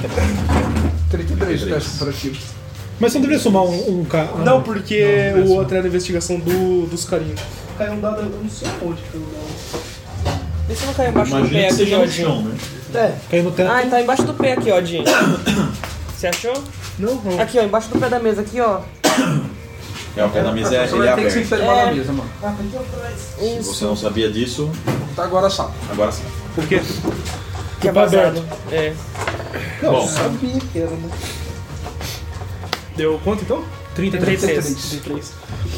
33 testes operativos. Mas você não deveria somar um K. Não, porque o outro era a investigação dos carinhos. Caiu um dado, eu não sei onde caiu um dado. Deixa eu não cair embaixo do Imagina pé que aqui, seja no Odinho. chão, né? É. Caiu no teto. Ah, ele tá embaixo do pé aqui, Odinho. Você achou? Não. Aqui, ó, embaixo do pé da mesa, aqui, ó. É, o pé da mesa Você ele é vai ter que se aberto. enfermar na mesa, mano. Se você não sabia disso, Tá, agora sabe. agora sim. Por quê? Que é Tá vazado. É. Bom, Sabia que era, né? Deu quanto então? 36. 33.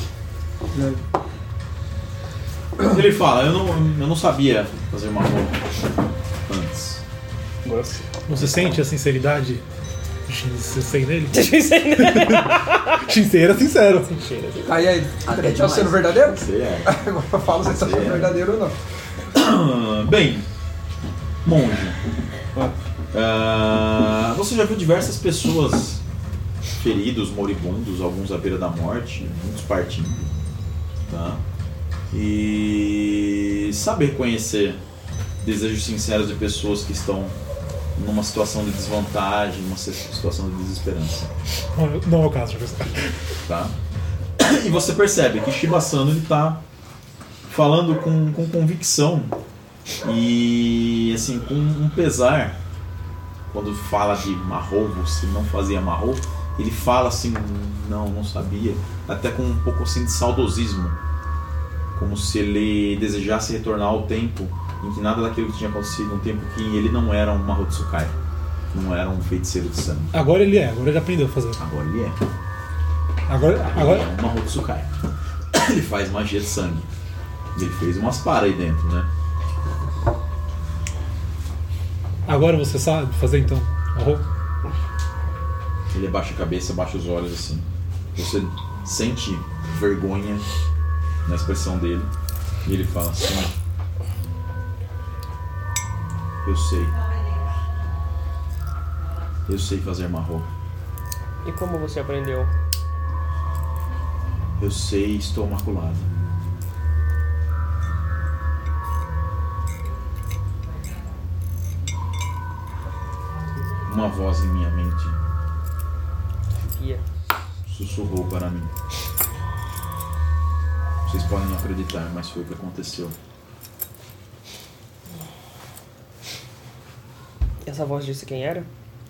ele fala, eu não sabia fazer uma roupa antes. Agora sim. Você sente a sinceridade de Shinsei nele? Deixa eu ensinar. Shinsei era sincero. Aí, Até tá sendo demais. verdadeiro? Você é. Agora fala se tá sendo verdadeiro ou não. Bem, monge. Você já viu diversas pessoas feridos, moribundos, alguns à beira da morte, muitos partindo. Tá? E saber conhecer desejos sinceros de pessoas que estão numa situação de desvantagem, numa situação de desesperança. Não é o caso, professor. Tá? E você percebe que Shibasano ele tá falando com convicção e assim, com um pesar. Quando fala de Mahou, você não fazia Mahou, ele fala assim, não sabia, até com um pouco assim de saudosismo, como se ele desejasse retornar ao tempo em que nada daquilo que tinha acontecido, um tempo que ele não era um Mahou Tsukai, não era um feiticeiro de sangue. Agora ele aprendeu a fazer. Agora ele é. Agora, Ele é um Mahou Tsukai. Ele faz magia de sangue. Ele fez umas paras aí dentro, né? agora você sabe fazer então? Arro? Ele abaixa a cabeça, abaixa os olhos assim. Você sente vergonha na expressão dele. E ele fala assim: eu sei. Eu sei fazer Mahou. E como você aprendeu? Eu sei e estou maculado. Uma voz em minha mente Guia. sussurrou para mim. Vocês podem não acreditar, mas foi o que aconteceu. Essa voz disse quem era?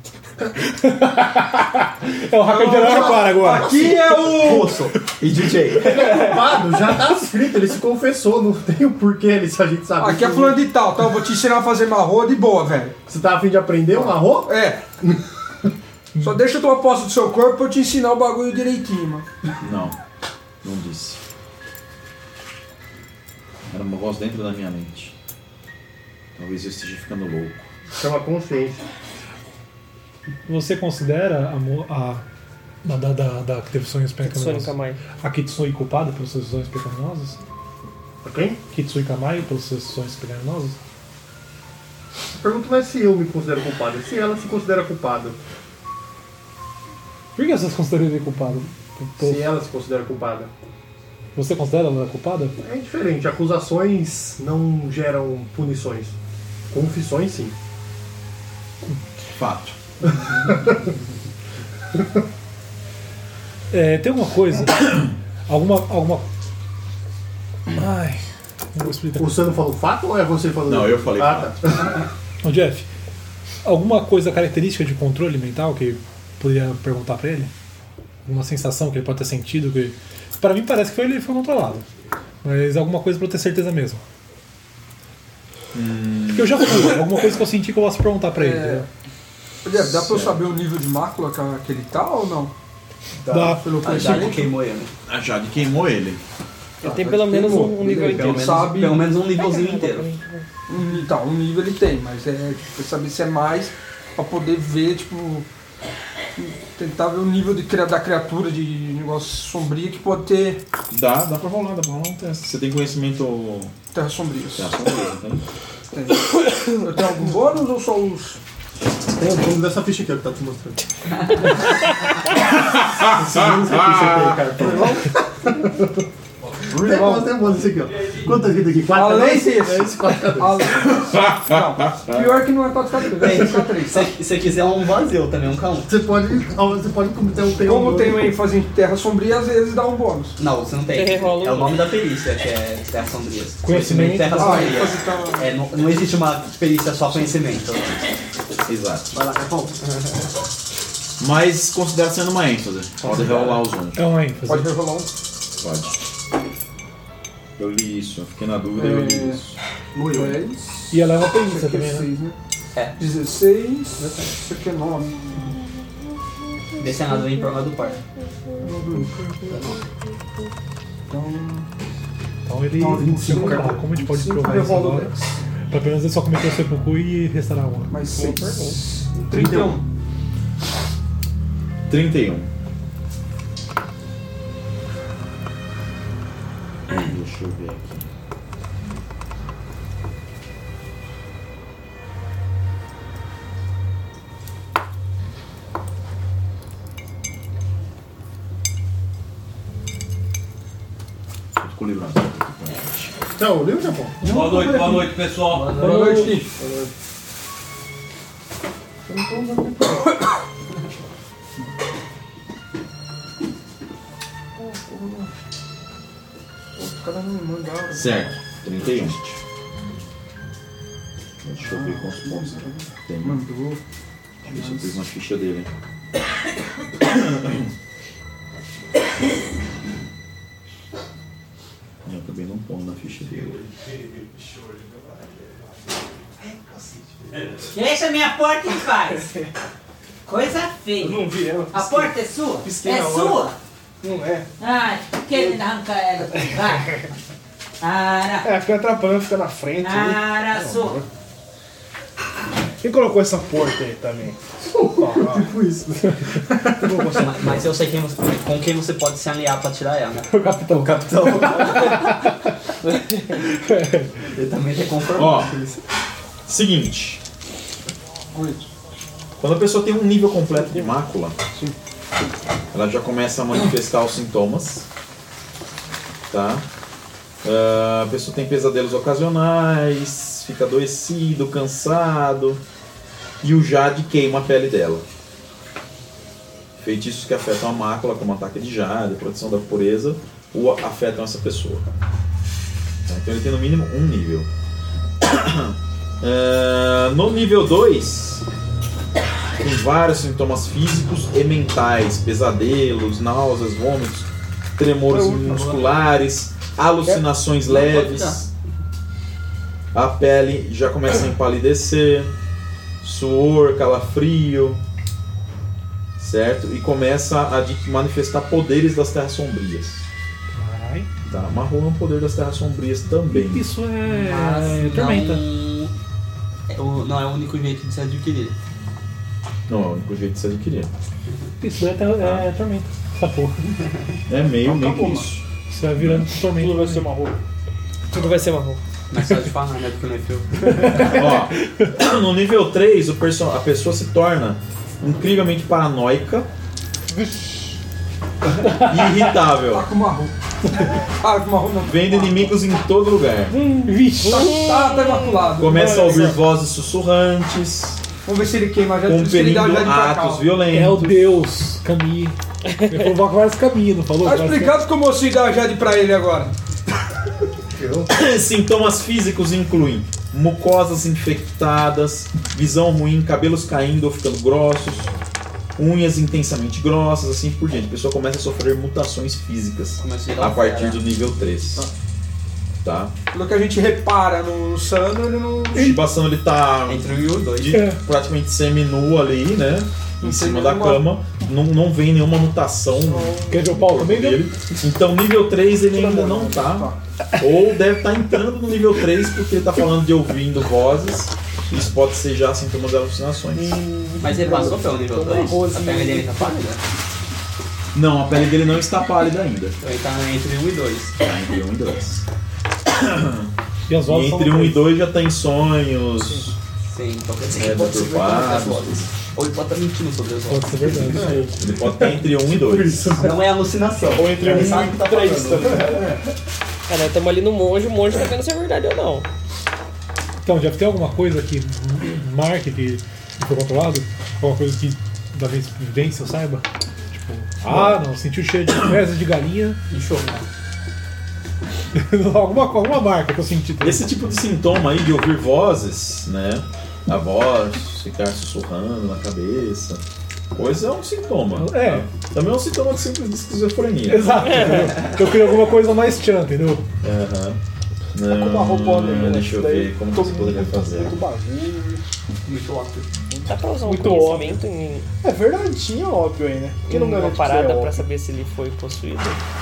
É o Haka de Araraquara agora. Aqui é o. Poço e DJ. Culpado, já tá escrito, ele se confessou, não tem o porquê ele, se a gente sabe. Aqui é fulano de tal, então eu vou te ensinar a fazer marrom de boa, velho. Você tá a fim de aprender um arroz? É. Só deixa eu tomar posse do seu corpo pra eu te ensinar o bagulho direitinho, mano. Não disse. Era uma voz dentro da minha mente. Talvez eu esteja ficando louco. Chama consciência. Você considera da que teve sonhos Kitsune pecaminosos Kamai. a Kitsui culpada pelos seus sonhos pecaminosos? Quem? Kitsui Kamai pelos seus sonhos pecaminosos? A pergunta não é se eu me considero culpado, é se ela se considera culpada. Por que você considera ele culpado? Se ela se considera culpada. Você considera ela culpada? É diferente, acusações não geram punições. Confissões, sim. Fato. Tem alguma coisa? alguma. Ai. Não vou explicar. O Sano falou fato ou é você falando? Não, eu falei Ah, fato. tá. Ô Jeff, alguma coisa característica de controle mental que poderia perguntar pra ele? Alguma sensação que ele pode ter sentido? Que... Pra mim parece que ele foi controlado. Mas alguma coisa pra eu ter certeza mesmo. Porque eu já fui, alguma coisa que eu senti que eu posso perguntar pra ele. É. Entendeu? Dá pra eu saber o nível de mácula que ele tá ou não? Dá. Pelo A Jade conhecimento? queimou ele. A Jade queimou ele. Ele tem pelo menos um nível inteiro. Pelo menos um nívelzinho inteiro. Então, um nível ele tem, mas é tipo, saber se é mais pra poder ver, tipo. Tentar ver o nível da criatura de negócio sombria que pode ter Dá pra rolar um teste. Você tem conhecimento. terra sombria. Terra sombria, tem? Tem. Eu tenho algum bônus ou só os. Tem o dono dessa ficha aqui ó, que tá te mostrando. Essa ficha aqui, cara. Tem bônus esse aqui, ó. Quanto é aqui? 4 Além K2? desse. 4 Não, pior que não é 4K3, é 4K3. Se você quiser um vazio também, um K1. Você pode cometer um Como um tem ênfase em terra sombria, às vezes dá um bônus. Não, você não tem. Você rerola É o um. nome da perícia, que é Terra Sombria. Conhecimento. Terra Ah, Sombria. ênfase tá. É, não existe uma perícia só conhecimento. Exato. Vai lá, Capão. Mas considera sendo uma ênfase. Pode rolar os 1. É uma ênfase. Pode rerolar um. Pode. Eu li isso, eu fiquei na dúvida, eu li isso. 10. E ela é uma Isso perícia aqui é também, né? 6, né? É. 16. Isso aqui é 9. Descenado em forma do par. Então ele. Não, 25, Tá, como a gente pode 25, provar isso revolo agora? 10. Pra pelo menos ele só cometer o seppuku e restaurar uma. Mais 6. 31. 31. Deixa eu ver aqui. Ficou livrado. Então, lembra, Capão? Boa noite, pessoal. Boa noite. Os caras não me mandaram. Certo, 31. Deixa eu ver quantos pontos tem. Mandou. Deixa eu ver se eu fiz uma ficha dele. Eu acabei não pondo na ficha dele. Fecha minha porta e faz. Coisa feia. Não vi ela. A porta é sua? Pisquei É na hora. sua? Não é. Ai, por que ele arranca ela? Vai. Ara, É, fica atrapalhando, fica na frente. né? ara, sua. Quem colocou essa porta aí também? Tipo isso. Mas eu sei com quem você pode se aliar pra tirar ela, né? O capitão. O capitão. Ele também tem conformado. Ó, seguinte. Quando a pessoa tem um nível completo de mácula, ela já começa a manifestar os sintomas. Tá? A pessoa tem pesadelos ocasionais, fica adoecido, cansado. E o jade queima a pele dela. Feitiços que afetam a mácula, como ataque de jade, proteção da pureza, afetam essa pessoa. Tá? Então ele tem no mínimo um nível. No nível 2, tem vários sintomas físicos e mentais, pesadelos, náuseas, vômitos, tremores musculares, alucinações leves, a pele já começa a empalidecer, suor, calafrio, certo? E começa a manifestar poderes das terras sombrias. Caralho. Tá? Marrom é um poder das terras sombrias também. Isso é. Mas Tormenta. não é o único jeito de se adquirir. Não é o único jeito de se adquirir. Isso é tormenta. Essa porra. É meio que isso. Você vai virando tormenta. Tudo vai ser marrom. Tudo vai ser marrom. Mas só de falar, né? Porque não é fio. Ó, no nível 3, a pessoa se torna incrivelmente paranoica e irritável. Tá com marrom. Ah, com marrom não. Vendo inimigos em todo lugar. Vixe. Tá imaculado. Começa a ouvir vozes sussurrantes, Vamos ver se ele queima já. Se ele compelindo dá já de pra cá. atos ó. violentos. É o Deus, caminho. Ele falou vários caminhos, não falou? Tá explicado como você dá a Jade pra ele agora. Sintomas físicos incluem mucosas infectadas, visão ruim, cabelos caindo ou ficando grossos, unhas intensamente grossas, assim por diante. A pessoa começa a sofrer mutações físicas Começa a a partir do nível 3. tá? Pelo que a gente repara no Sano, ele não. O Shiba-san ele tá Entre o 1 e o 2. praticamente semi-nu ali, né? Em Não cima tem da nenhuma- cama. Não vem nenhuma mutação Quer ver o Paulo também, viu? dele. Então nível 3 ele ainda não tá. Ou deve estar entrando no nível 3 porque ele tá falando de ouvindo vozes. Isso pode ser já sintomas de alucinações. Mas ele passou pelo nível 2? A pele dele tá pálida? Não, a pele dele não está pálida ainda. Então ele tá entre 1 e 2. Tá entre 1 e 2. E as E vozes entre são 1 e 2 já tem sonhos. Sim, então quer dizer que pode ser deturpados. verdade as vozes. Ou ele pode estar mentindo sobre as Pode vozes. ser verdade. Ele pode estar entre 1 e 2. Não é alucinação. Ou entre Ele 1 sabe que e tá 3 falando. também. Cara, estamos ali no monge, o monge tá vendo se é verdade ou não. Então, Jeff, tem alguma coisa que marque que foi controlado? Alguma coisa que da vez vivência eu saiba? Tipo, não, sentiu cheiro de fezes de galinha. alguma marca que eu senti. Esse tipo de sintoma aí de ouvir vozes, né? A voz ficar sussurrando na cabeça. Pois é um sintoma. É. Também é um sintoma simples de esquizofrenia. Exato, entendeu? Eu queria alguma coisa mais tchan, entendeu? Aham. Com uma roupona, né? Deixa eu ver como Tô você poderia fazer. Muito bagulho. Muito óbvio. Dá pra usar um Muito conhecimento em É verdade, tinha óbvio aí, né? Porque não uma garante parada que é pra óbvio. saber se ele foi possuído.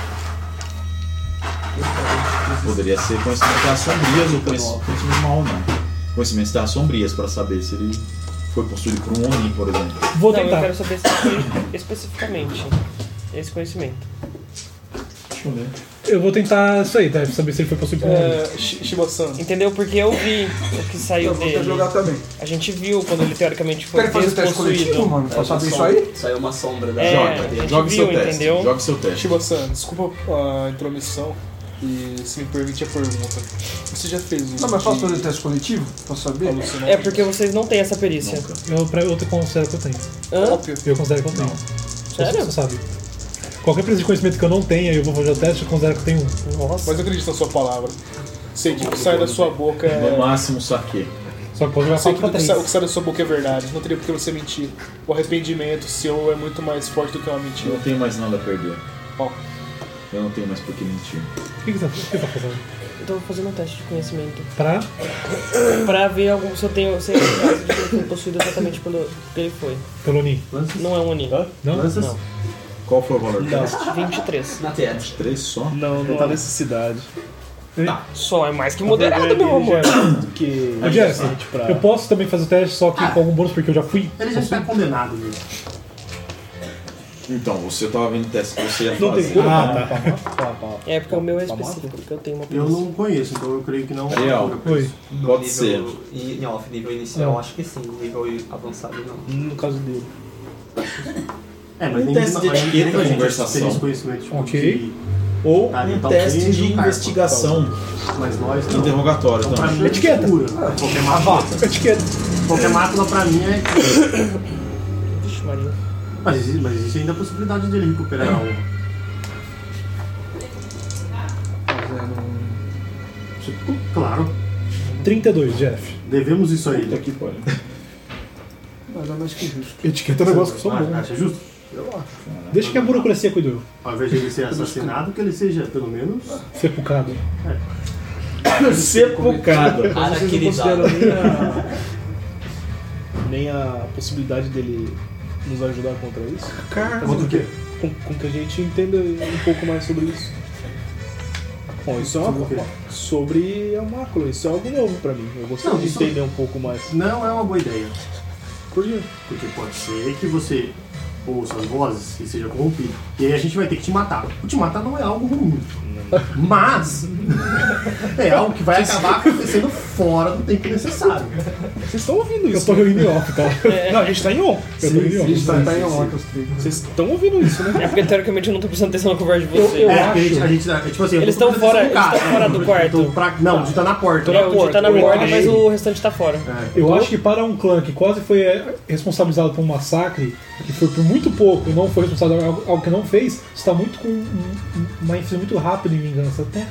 Poderia ser conhecimento das sombrias ou conhecimento mal, não. Conhecimento das sombrias pra saber se ele foi possuído por um Oni, por exemplo. Vou Não, eu tentar. quero saber se foi especificamente esse conhecimento. Deixa eu ver. Eu vou tentar isso aí, tá? Saber se ele foi possuído por um. Shiba-san. Entendeu? Porque eu vi o que saiu Eu vou dele. ter jogar também. A gente viu quando ele teoricamente foi Quer fazer teste coletivo, despossuído. mano? Pra saber isso aí? Saiu uma sombra da É, Joga, a gente joga seu viu, teste. entendeu? Joga seu teste. Shiba-san, desculpa a intromissão e se me permite a pergunta. Você já fez um Não, mas posso fazer teste coletivo? Posso saber? É porque vocês não têm essa perícia. Nunca. Eu considero que eu tenho. Hã? Óbvio. Eu considero que eu tenho. Sério? Você sabe. Qualquer preço de conhecimento que eu não tenha, eu vou fazer o teste, eu considero que eu tenho um. Nossa. Mas eu acredito na sua palavra. Sei que o que sai da sua boca No é. máximo, saque. Só que pode jogar Sei 4 que pra o que 3. sai da sua boca é verdade. Não teria por que você mentir. O arrependimento seu é muito mais forte do que uma Eu mentira. não tenho mais nada a perder. Ó, Eu não tenho mais por que mentir. O que você tá fazendo? Então eu vou fazer um teste de conhecimento. Pra Pra ver se eu tenho se é caso de que ele foi possuído exatamente pelo que ele foi. pelo Ni. Não é um Oni. Não? Lanças? Não. Qual foi o valor do teste? 23. na teste. 3 só? não tá necessidade. Só é mais que moderado, meu amor. Que Ô, Jess, eu posso também fazer o teste, só que com algum bônus, porque eu já fui. Ele já está condenado mesmo. Então, você tava vendo o teste que você ia não tem fazer. cura. tá. É porque o meu é específico, porque eu tenho uma Eu perícia. não conheço, então eu creio que não. Ariel. Oi. No Pode nível, em off, nível inicial, Não. acho que sim. Nível avançado, não. No caso dele. É, mas Um nem teste de mas nem etiqueta, a gente conversação. tem esse conhecimento, tipo, Ok. de- Ou Ah, um então, teste sim, de do cargo. investigação. Mas nós não. Interrogatório Então, pra também. mim é Etiqueta. segura. Etiqueta. Qualquer mácula pra mim é. Vixe, Maria. Mas existe ainda a possibilidade dele recuperar a honra. Claro, 32, Jeff. devemos isso a Puta ele. que pariu. Mas é mais que justo. Etiqueta é um negócio que sou bom. Acha justo? Deixa que a burocracia cuide eu. Ao invés de ele ser assassinado, que ele seja, pelo menos. Sepulcado. Sepulcado. Vocês não consideram Araquilizado. nem a possibilidade dele nos ajudar contra isso? Contra o quê? Com que a gente entenda um pouco mais sobre isso. Bom, isso é Sobre o quê? sobre a mácula, isso é algo novo pra mim. Eu gostaria Não, de isso- entender um pouco mais. Não é uma boa ideia. Por quê? Porque pode ser que você ouça as vozes e seja corrompido. E aí a gente vai ter que te matar. O te matar não é algo ruim. Mas é algo que vai acabar acontecendo fora do tempo necessário. Vocês estão ouvindo Eu isso? tô rindo em off, tá? Não, a gente tá em on. Eu tô rindo em A gente off. tá em on, os três. Vocês estão ouvindo isso, né? É porque teoricamente eu não tô prestando atenção na conversa de vocês. Eu É, acho- porque a gente tipo assim, eu Eles tô estão fora- prestando atenção no eles estão fora do quarto. Eu tô não, de tá na porta. É, o de tá na eu porta, acho. mas o restante tá fora. Eu acho que para um clã que quase foi responsabilizado por um massacre, que foi por muito pouco e não foi responsável por algo que não fez, está muito com uma ênfase muito rápida em vingança. Até calma.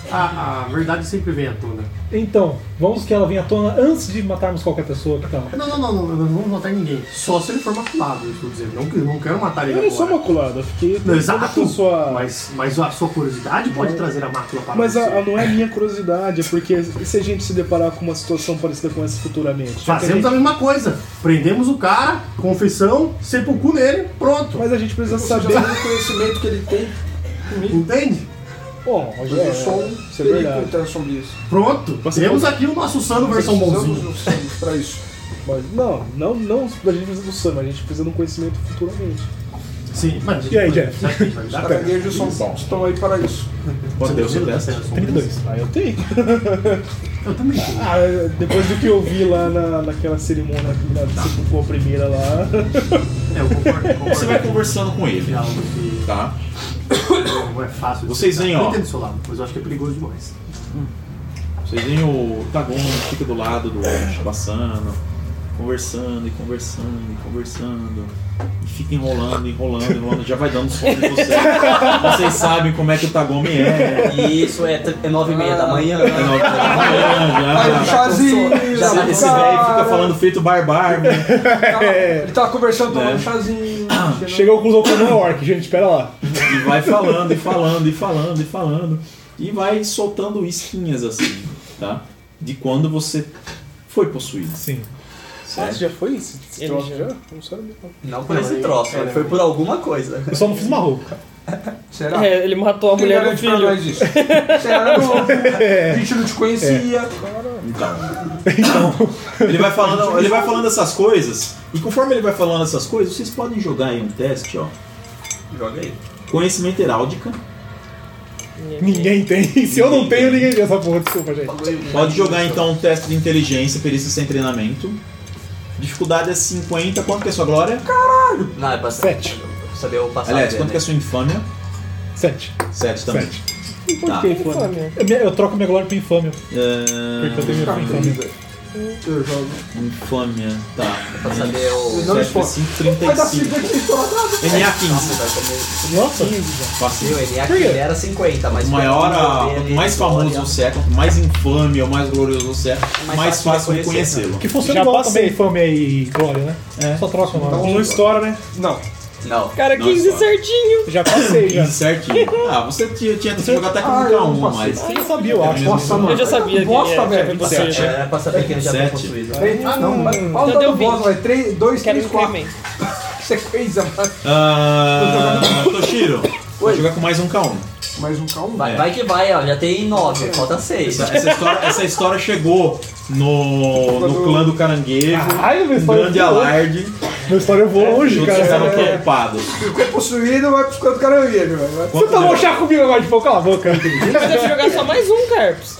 A verdade sempre vem à tona. Então, vamos que ela venha à tona antes de matarmos qualquer pessoa, que tal? Não vamos matar ninguém. Só se ele for maculado, eu estou dizendo. Não quero matar ele Eu não agora. sou maculado, eu fiquei... Não, exato, Sua... mas a sua curiosidade pode trazer a mácula para Mas você. não é minha curiosidade, é porque se a gente se deparar com uma situação parecida com essa futuramente... Fazemos a mesma coisa. Prendemos o cara, confissão, sepulcro nele, pronto. Mas a gente precisa Você já saber... sabe o conhecimento que ele tem comigo. Entende? Bom, Mas eu sou um isso é perigo verdade. então sobre isso. Pronto. Temos aqui o nosso Sano versão bonzinho. Precisamos pra isso. Mas não a gente precisa do Sam, a gente precisa de um conhecimento futuramente. Sim, mas... E aí, Jeff? Será que vai Os dar? caranguejos estão aí para isso. Quanto deu o seu teste? 32. Ah, eu tenho. Eu também tenho. Depois do que eu vi lá naquela cerimônia que você colocou a primeira lá. Eu concordo. Você vai conversando com ele, É algo que tá? não é fácil. de Vocês explicar. veem, ó. Eu entendo do seu lado, mas eu acho que é perigoso demais. Vocês veem o Tagon fica do lado do Shabasano, conversando e conversando e conversando. E fica enrolando, já vai dando sono em vocês. Vocês sabem como é que o Tagomi é. Isso é 9h30 da manhã. É 9 da manhã, Aí o chazinho. Esse velho fica falando feito barbar. Ele tava conversando, tomando um chazinho. Chegou com o Nova York, gente, espera lá. E vai falando, e falando, e falando, e falando. E vai soltando isquinhas assim, tá? De quando você foi possuído. Sim. Você já foi esse Ele troço já. já? Não sabia. Não por esse troço, foi por alguma coisa. Eu só não fiz uma roupa. Será? É, ele matou a Quem mulher do garante pra filho. nós isso? Você era novo, a gente não te conhecia. Então, ele vai falando essas coisas, e conforme ele vai falando essas coisas, vocês podem jogar aí um teste, ó. Joga aí. Conhecimento heráldica. Ninguém tem. Se eu não tenho, ninguém tem essa porra. Desculpa, gente. Pode jogar então um teste de inteligência, perícia sem treinamento. Dificuldade é 50. Quanto que é a sua glória? Não, é pra 7. saber o passado. Aliás, quanto que é a sua infâmia? 7. 7 também. 7. Tá. Eu troco minha glória pra infâmia. Porque eu tenho minha infâmia. Eu jogo. Infâmia, tá. Pra saber o. Não 7 esforço. 5, Vai dar 35. 50 estouradas. NA 15. Nossa. Fácil. Ele aqui era 50, mas. Quanto maior, pelo quanto dele, mais famoso glória, você é, quanto mais infame ou mais glorioso você é, Mais mais fácil fácil de reconhecer, conhecê-lo. Que funciona Já igual passei. também infâmia e glória, né? É. Só troca o nome. Então não estoura, né? Não. Não. Cara, Não, 15 só. certinho. Já passei, já. 15 certinho. Ah, você tinha que jogar até com Ah, um eu não K1, passei. mas. Você já sabia, eu acho. Nossa, mano. Eu já sabia que Bosta, já velho. foi possível. Era pra saber que ele já foi 7. possuído. Ah, não. Mas Já fala deu dando 20. voz, vai. 2, Quero 3, 4. incremento. Sequência, mano. Toshiro, vou jogar com mais um K1. Mais um calmo. Vai que vai, ó. Já tem 9, falta 6. Essa história chegou no clã do caranguejo, Caralho, minha um história grande voa. alarde, Minha história voa longe, todos cara. ficaram preocupados. Ficou possuído, vai pros cantos caranguejo, velho. Você tomou chá comigo agora de fogo? Cala a boca. Você deve jogar só mais um, Carpos.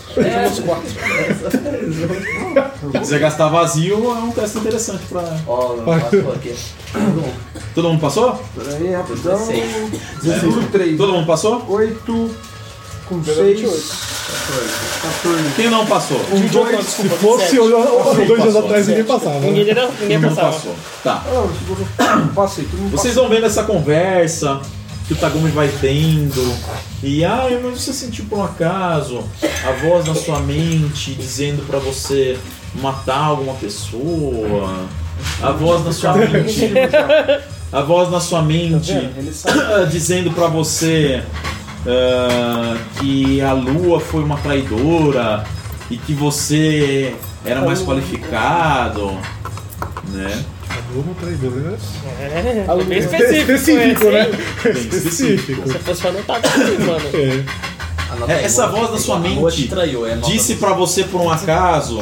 Se quiser gastar vazio, é um teste interessante pra... Ó, passou aqui. Todo mundo passou? Peraí, rapidão. 16. 16, 3. Todo mundo passou? 8, com 6, 14. Quem não passou? Se fosse eu, 2 anos atrás, ninguém passava. né? Ninguém Todo mundo passava. passou. Tá. Não, passei, todo mundo Vocês vão vendo essa conversa que o Tagumi vai tendo. E mas você sentiu por um acaso a voz na sua mente dizendo pra você matar alguma pessoa? A voz na sua mente. A voz na sua mente dizendo pra você que a lua foi uma traidora e que você era mais qualificado, né? É bem específico, né? Bem específico. Se fosse anotar comigo, mano. Anota aí, Essa mano. voz na sua A lua te mente traiu, é nota disse do- pra você por um acaso,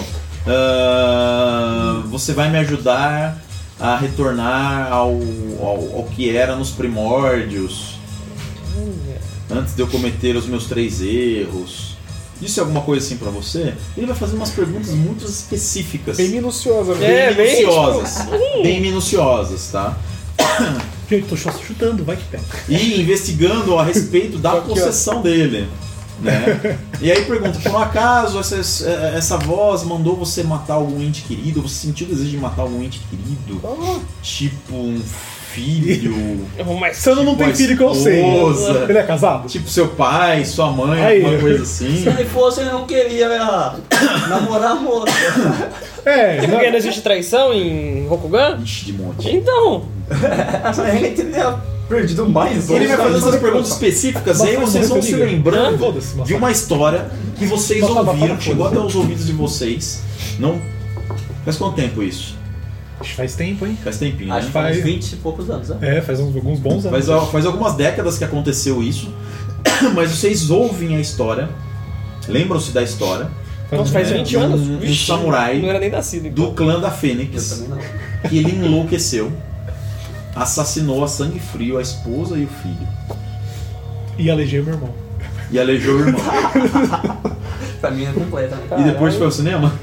você vai me ajudar a retornar ao que era nos primórdios, antes de eu cometer os meus 3 erros. Disse alguma coisa assim pra você? Ele vai fazer umas perguntas muito específicas, Bem minuciosa, bem velho. bem, minuciosas, bem minuciosas, tá? Gente, tô só chutando, vai que pega. E investigando a respeito da possessão dele, né? E aí pergunta, por um acaso essa voz mandou você matar algum ente querido? Você sentiu o desejo de matar algum ente querido? Tipo um filho. Mas Sano não tem Tipo, filho que eu sei. esposa. Ele é casado? Tipo seu pai, sua mãe, Aí. alguma coisa assim. Se ele fosse, ele não queria namorar a moça. É, Porque não não, existe traição em Rokugan? Ixi, de monte. Então. A gente teria perdido mais. Ele vai fazer essas Mas- perguntas específicas e aí Mas- vocês vão mas- se mas- lembrando Foda-se, mas- de uma história que vocês Mas- ouviram, mas- chegou até os ouvidos de vocês. Não. Faz quanto tempo isso? faz tempo, hein? Faz tempinho, Acho né? que faz Faz- 20 e poucos anos, né? É, faz alguns bons anos. Faz algumas décadas que aconteceu isso, mas vocês ouvem a história, lembram-se da história. Nossa, faz É, 20 de um- anos? um Vixe, samurai Não era nem nascido. Então. do clã da Eu Fênix, também não. que ele enlouqueceu, assassinou a sangue frio a esposa e o filho, E aleijei meu irmão. e aleijou o irmão. Pra mim é completa, né? E depois foi ao cinema?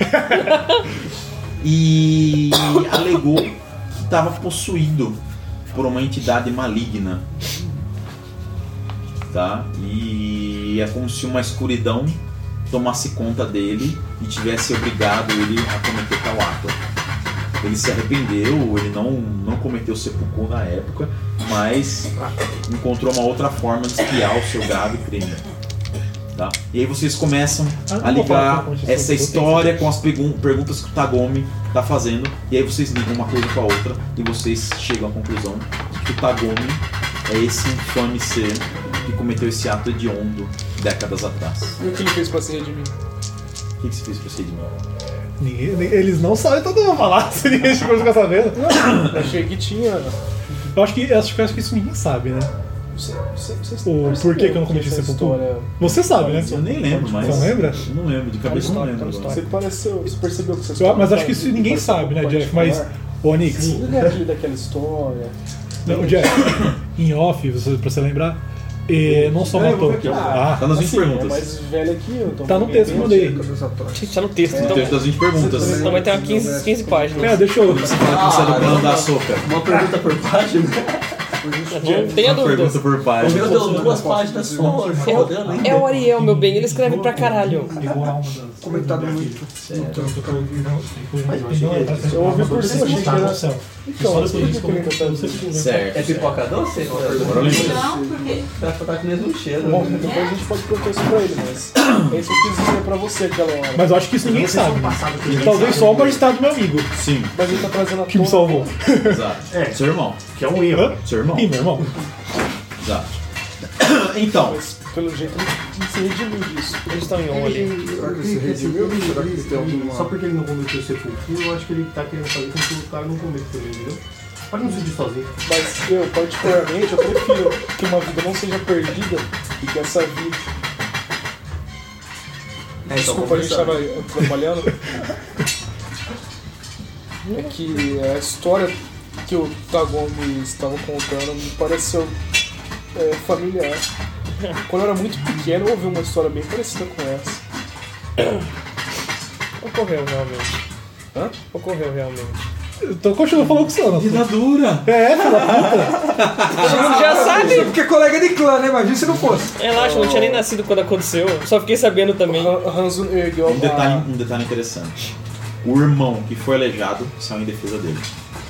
E alegou que estava possuído por uma entidade maligna. Tá? E é como se uma escuridão tomasse conta dele e tivesse obrigado ele a cometer tal ato. Ele se arrependeu, ele não cometeu seppuku na época, mas encontrou uma outra forma de espiar o seu grave crime. Tá? E aí vocês começam a ligar essa história com as perguntas que o Tagome está fazendo, e aí vocês ligam uma coisa com a outra e vocês chegam à conclusão de que o Tagome é esse infame ser que cometeu esse ato hediondo décadas atrás. E o que ele fez pra se redimir? O que você fez pra ser de mim? Eles não sabem, todo mundo falar se ninguém chegou a ficar sabendo. Eu achei que tinha. Eu acho que isso ninguém sabe, né? O porquê que eu não cometi essa sepultura? história. Você sabe, né? Eu nem lembro mais. Você não lembra? Eu não lembro, de cabeça eu não lembro agora. Você pareceu, você percebeu que você Mas acho que isso ninguém sabe, né, Jeff? Mas, o Onix, Você lembra daquela história? não, Jeff, em off, pra você lembrar, não só Eu vou matou. ver aqui, ó. Ah, Tá nas 20 assim, é perguntas. mais velho que eu. Então tá no texto que eu mandei. Gente, tá no texto. No Então, texto das 20 perguntas. então vai ter umas 15 páginas. Deixa eu. Você fala que você é do plano da Soca. Uma pergunta por página? Não tenha Uma dúvida. pergunta por página. Meu Deus, 2 páginas só. Rodando, hein? É o Ariel, meu bem. Ele escreve pra caralho. Comentado muito. Eu ouvi por cima, achei que era. Então, Só mas por depois que ele tá Certo. É pipoca doce? Agora eu lembro. Não, por quê? Tá com o mesmo cheiro. Bom, né? depois a gente pode perguntar isso pra ele, mas. É isso que eu quis dizer pra você aquela hora. Mas eu acho que isso ninguém sabe. Talvez só o magistrado do meu amigo, Sim, Mas ele tá trazendo a que me tona- salvou. exato. Seu irmão. Que é um erro. Seu irmão. Ih, meu irmão. Exato. Então, Mas pelo jeito ele se redimiu disso. Eles estão em on ali. Será que se redimiu? Será que tem alguma... Só porque ele não cometeu sepultura, eu acho que ele tá querendo fazer com que o cara não cometa também, entendeu? Pode não decidir sozinho. Mas eu, particularmente, eu prefiro que uma vida não seja perdida e que essa vida. Desculpa, a gente tava atrapalhando. É que a história que o Tagome estava contando me pareceu familiar. Quando eu era muito pequeno, eu ouvi uma história bem parecida com essa. Ocorreu realmente. Hã? Ocorreu realmente. Então continua falando com o Sana. vida dura. É, filha da puta. Todo mundo já sabe. Porque é colega de clã, né? Imagina se não fosse. Relaxa, eu não tinha nem nascido quando aconteceu. Só fiquei sabendo também. Hanzo ergueu Um detalhe interessante. O irmão que foi aleijado saiu em defesa dele.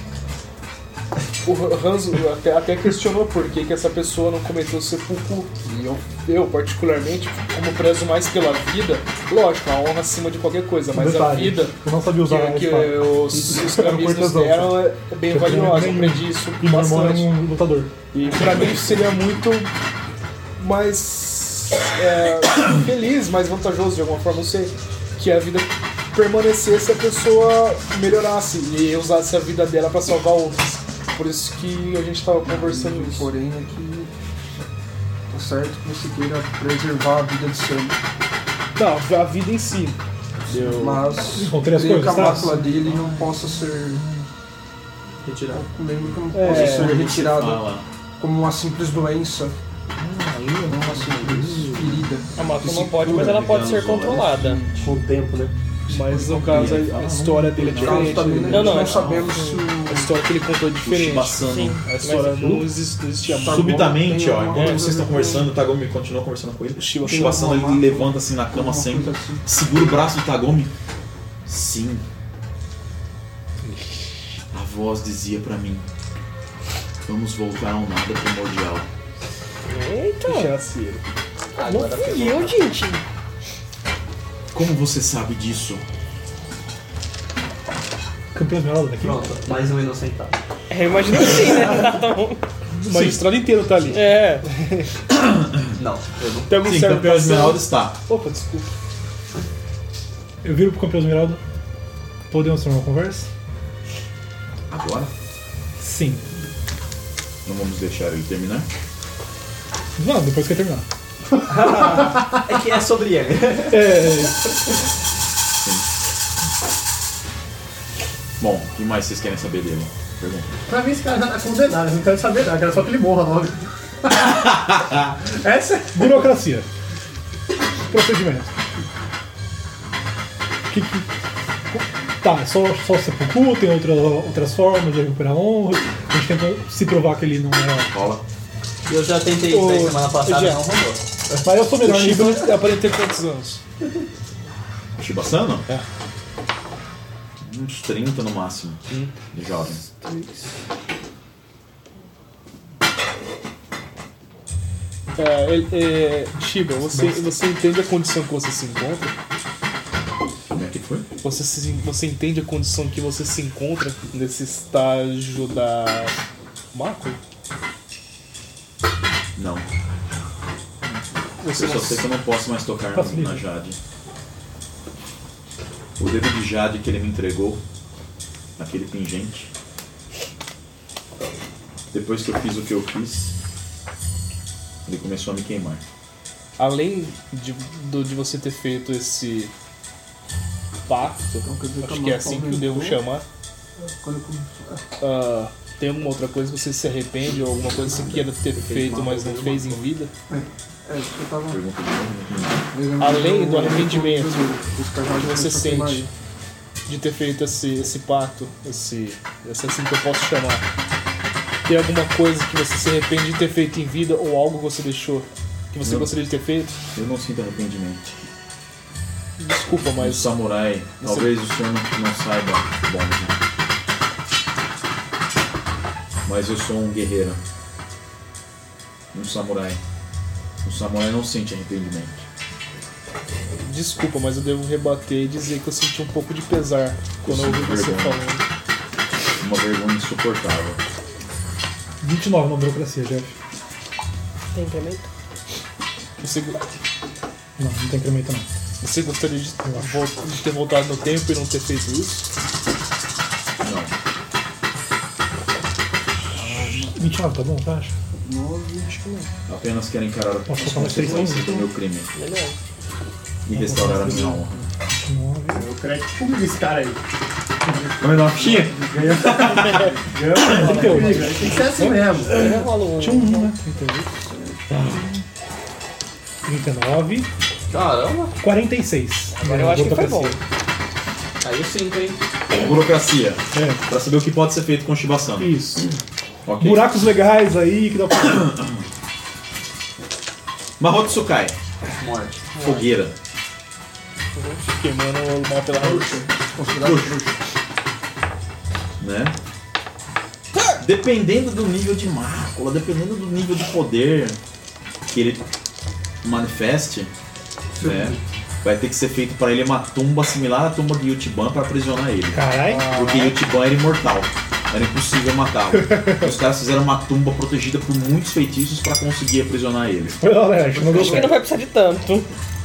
O Hanzo até questionou por que essa pessoa não cometeu seppuku. E eu, particularmente, como prezo mais pela vida, lógico, a honra acima de qualquer coisa, mas a Detalhe, vida eu não sabia usar a que espada. os caminhos nos cortesão, deram é bem valiosa. Eu aprendi isso E meu irmão é bastante. um lutador. E pra mim isso seria muito mais feliz, mais vantajoso de alguma forma, não sei, que a vida permanecesse se a pessoa melhorasse e usasse a vida dela pra salvar outras. Por isso que a gente tava conversando isso. Porém, é que tá certo que você queira preservar a vida de sangue. Não, a vida em si. Mas Encontrei as creio que a coisas, tá? mácula dele não possa ser... Retirado. Eu lembro que não possa ser retirada Fala. como uma simples doença. Uma simples ferida. A mácula não pode, mas ela pode ser controlada. Com o tempo, né? Mas no caso a história dele é No caso diferente. também, né? nós Não, não é- sabemos se A história que ele contou é diferente. Passando. Sim. A história Mas- não existia mais. Subitamente, tem ó, uma enquanto coisa vocês estão a ver conversando, o Tagome continua conversando com ele. O Shiva Passando, ele levanta assim na cama sempre, segura o braço do Tagome. Sim. A voz dizia pra mim Vamos voltar ao nada primordial. Eita! Cachaceiro. Não fui eu, gente. Como você sabe disso? Campeão Esmeralda daqui. Pronto, mais um inocentado. Eu imagino que sim, né? Então, O magistrado inteiro tá ali. é. Não, eu não. Tem algum Sim, certo campeão Esmeralda está. Opa, desculpa. Eu viro pro campeão Esmeralda. Podemos ter uma conversa? Agora? Sim. Não vamos deixar ele terminar? Não, depois que eu terminar. É que é sobre ele. Bom, o que mais vocês querem saber dele? Pergunta. Pra mim esse cara já tá condenado, eu não quero saber nada, eu quero só que ele morra logo. Essa é... Burocracia. Procedimento. Tá, é só sepulcro, tem outras formas de recuperar honra. A gente tenta se provar que ele não é. Rola. Eu já tentei isso aí semana passada, Jean. não rolou. Mas eu sou O melhor nisso. Shiba aparenta ter quantos anos? O Shibasano? É. Uns 30 no máximo. De jovem. Shiba, você entende a condição que você se encontra? Como é que foi? Você entende a condição que você se encontra nesse estágio da Mako? Não. Você Eu só sei que eu não posso mais tocar na Jade. O dedo de Jade que ele me entregou, aquele pingente, depois que eu fiz o que eu fiz, ele começou a me queimar. Além de você ter feito esse pacto, acho que é assim que eu devo chamar, tem alguma outra coisa que você se arrepende ou alguma coisa que você queira ter feito, mas não fez em vida? Pergunta de novo. Além do arrependimento que você sente de ter feito esse pacto, esse assim que eu posso chamar, tem alguma coisa que você se arrepende de ter feito em vida ou algo que você deixou que você gostaria de ter feito? Eu não sinto arrependimento. Desculpa, Um mas samurai, talvez o senhor não saiba, bom, né? Mas eu sou um guerreiro. Um samurai. Um samurai não sente arrependimento. desculpa, mas eu devo rebater e dizer que eu senti um pouco de pesar quando eu ouvi você falando. Uma vergonha insuportável. 29 na burocracia, Jeff. Tem incremento? Você, Não tem incremento não. você gostaria de ter voltado no tempo e não ter feito isso? Não. 29, tá bom, você acha? 9, acho que não. Apenas quero encarar as Posso colocar mais 3 consequências do meu crime Melhor. e restaurar a minha honra. 9. Eu creio que comigo esse cara aí. Vai dar uma fichinha? Ganhou. Tem que ser assim mesmo. Eu rolo um. Tinha um, né? 39. Caramba, 46. Agora eu acho que foi bom. caiu 5, hein? Burocracia. É, Pra saber o que pode ser feito com o Shibasano. isso. Ok. Buracos legais aí que dá pra. Mahotsukai. Morte. Fogueira. Queimando o mal pela raiz. Né? Dependendo do nível de mácula, dependendo do nível de poder que ele manifeste, né? Vai ter que ser feito para ele uma tumba similar à tumba de Yutiban para aprisionar ele. Caralho. Porque Yutiban era imortal. Era impossível matá-lo. Os caras fizeram uma tumba protegida por muitos feitiços para conseguir aprisionar ele. Olha, acho que não deu Acho que não certo. vai precisar de tanto.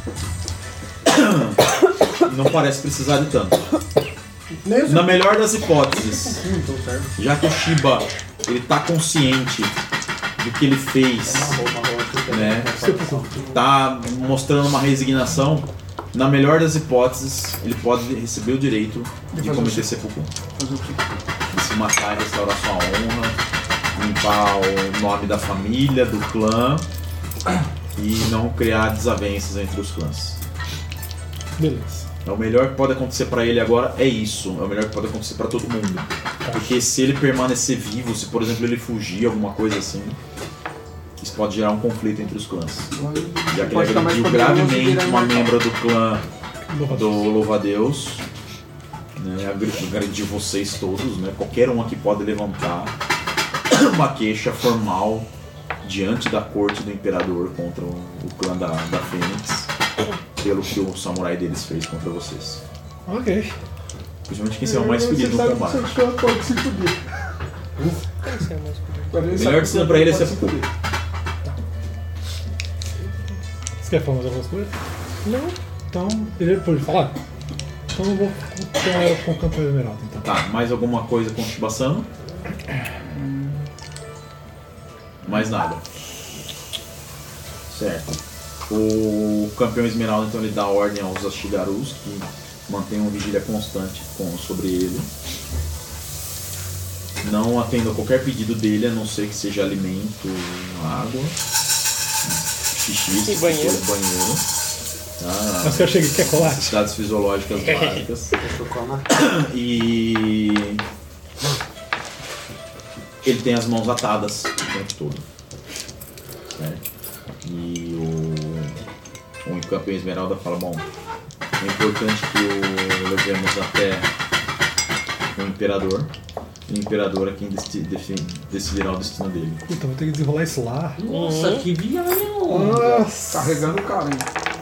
Não parece precisar de tanto. Na melhor das hipóteses, já que o Shiba ele tá consciente do que ele fez, né? Tá mostrando uma resignação. Na melhor das hipóteses, ele pode receber o direito de cometer seppuku. De se matar e restaurar sua honra, limpar o nome da família, do clã e não criar desavenças entre os clãs. Beleza. É o melhor que pode acontecer pra ele agora é isso. É o melhor que pode acontecer pra todo mundo. Porque se ele permanecer vivo, se por exemplo ele fugir, alguma coisa assim, isso pode gerar um conflito entre os clãs. Já que ele agrediu gravemente uma membro do clã do Louva-a-Deus, né? Agrediu vocês todos, né? Qualquer um aqui pode levantar uma queixa formal diante da corte do imperador contra o clã da Fênix pelo que o samurai deles fez contra vocês. Ok. Principalmente quem saiu mais ferido no combate. Pode se fuder. Melhor destino pra ele é ser Você quer falar mais algumas coisas? Não. Então, ele pode falar? Então eu vou com o campeão esmeralda, então. Tá, mais alguma coisa com o Shibasano? Mais nada. Certo. O campeão esmeralda então ele dá ordem aos Ashigarus que mantenham vigília constante sobre ele. Não atendam a qualquer pedido dele, a não ser que seja alimento, água, xixi, E banheiro. Tá? Mas que eu cheguei, quer colar? Necessidades fisiológicas básicas. E ele tem as mãos atadas o tempo todo. Certo? E o campeão esmeralda fala, bom, é importante que o levemos até o imperador. E o imperador é quem decidirá o destino dele. Puta, vou ter que desenrolar isso lá. Nossa, que viagem. Nossa! Carregando o cara, hein?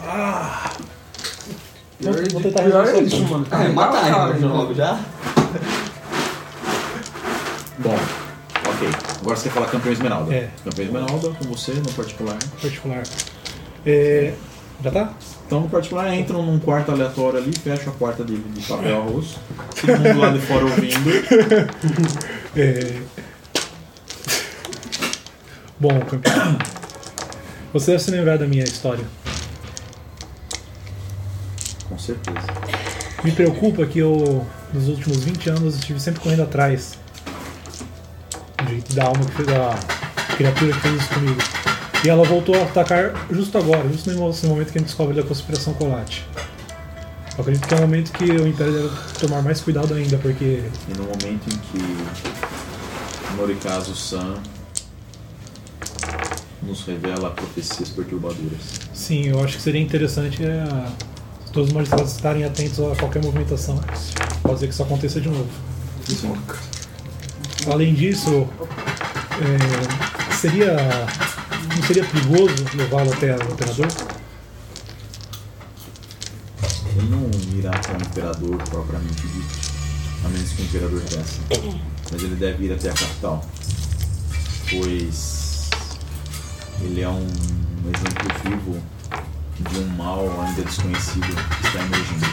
Vou tentar Pior resolver é isso. isso, mano. Ah, matar Carregar o ele cara, logo já? Bom, ok. Agora você quer falar campeão esmeralda. É. Campeão esmeralda com você no particular. Particular. Já tá? Então no particular entram num quarto aleatório ali, fecha a porta de papel arroz. Todo mundo lá de fora ouvindo. Bom, campeão. Você deve se lembrar da minha história. Com certeza. Me preocupa que eu, nos últimos 20 anos, estive sempre correndo atrás da alma que fez a criatura que fez isso comigo. E ela voltou a atacar justo agora, justo nesse momento que a gente descobre da conspiração Colate. Eu acredito que é o momento que o Império deve tomar mais cuidado ainda, porque... E no momento em que Norikazu-san nos revela profecias perturbadoras. Sim, eu acho que seria interessante todos os magistrados estarem atentos a qualquer movimentação. Pode ser que isso aconteça de novo. Sim. Além disso, não seria perigoso levá-lo até o imperador? Ele não irá para o imperador propriamente dito, a menos que o imperador peça. Mas ele deve ir até a capital, pois ele é um exemplo vivo de um mal ainda desconhecido que está emergindo.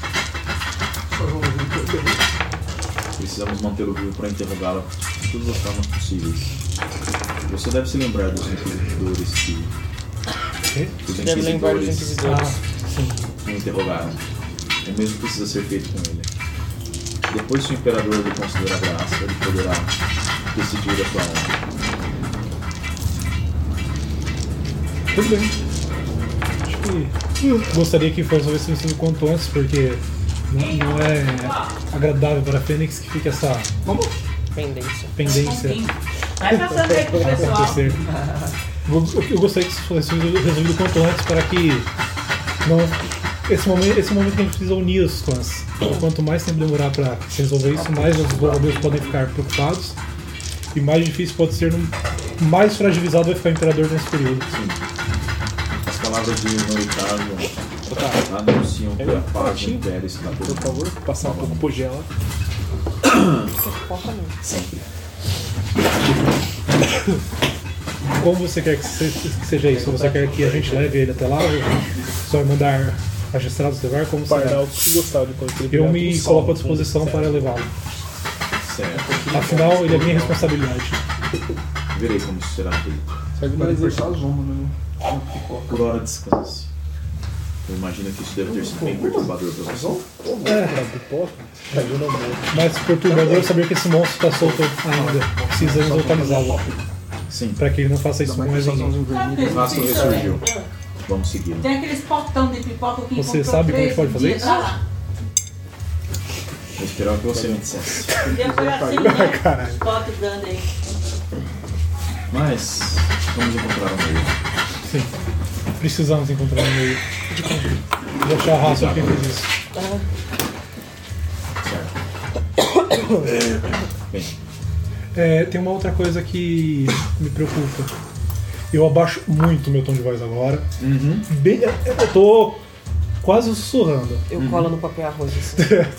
Precisamos mantê-lo vivo para interrogá-lo de todas as formas possíveis. Você deve se lembrar dos inquisidores que... Os Deve lembrar dos inquisidores. o interrogaram. O mesmo precisa ser feito com ele. Depois, se o imperador lhe considerar graça, ele poderá decidir a sua honra. Tudo bem. Acho que gostaria que fosse resolvido o quanto antes, porque não é agradável para a Fênix que fique essa pendência Vai passando aí pro pessoal. acontecer. Eu gostaria que isso fosse resolvido o quanto antes para que esse momento que a gente precisa unir os clãs. Quanto mais tempo demorar para se resolver isso, mais os governadores podem ficar preocupados e mais difícil pode ser, mais fragilizado vai ficar o imperador nesse período. Sim. As palavras de Norikazu anunciam que a paz do Império está por Por favor, passar um pouco por gela. sempre. Como você quer que seja isso? Você quer que a gente leve ele até lá? Ou só vai mandar magistrados levar? Como você Pardal quer? que gostava de quando ele Eu virava me tudo coloco à salvo, disposição certo. para levá-lo. Certo. Afinal, ele é minha responsabilidade. Verei como isso será feito. Segue mais apertar as ondas, né? Por hora, descanse. Eu imagino que isso deve ter sido bem perturbador para você. Mas perturbador saber que esse monstro está solto ainda. Precisamos localizá-lo. Sim, Para que ele não faça isso com mais ninguém. o rastro ressurgiu. Vamos segui-lo. Tem aqueles portão de pipoca que Você comprou sabe como a gente 13 pode fazer dias isso? lá. Eu esperava que você me dissesse. Depois assim, né? Pote grande aí. Mas vamos encontrar um meio. Sim. Precisamos encontrar um meio. De achar a raça quem fez isso. Certo. Bem, Tem uma outra coisa que me preocupa. Eu abaixo muito meu tom de voz agora. Eu tô quase sussurrando. Eu colo no papel arroz assim.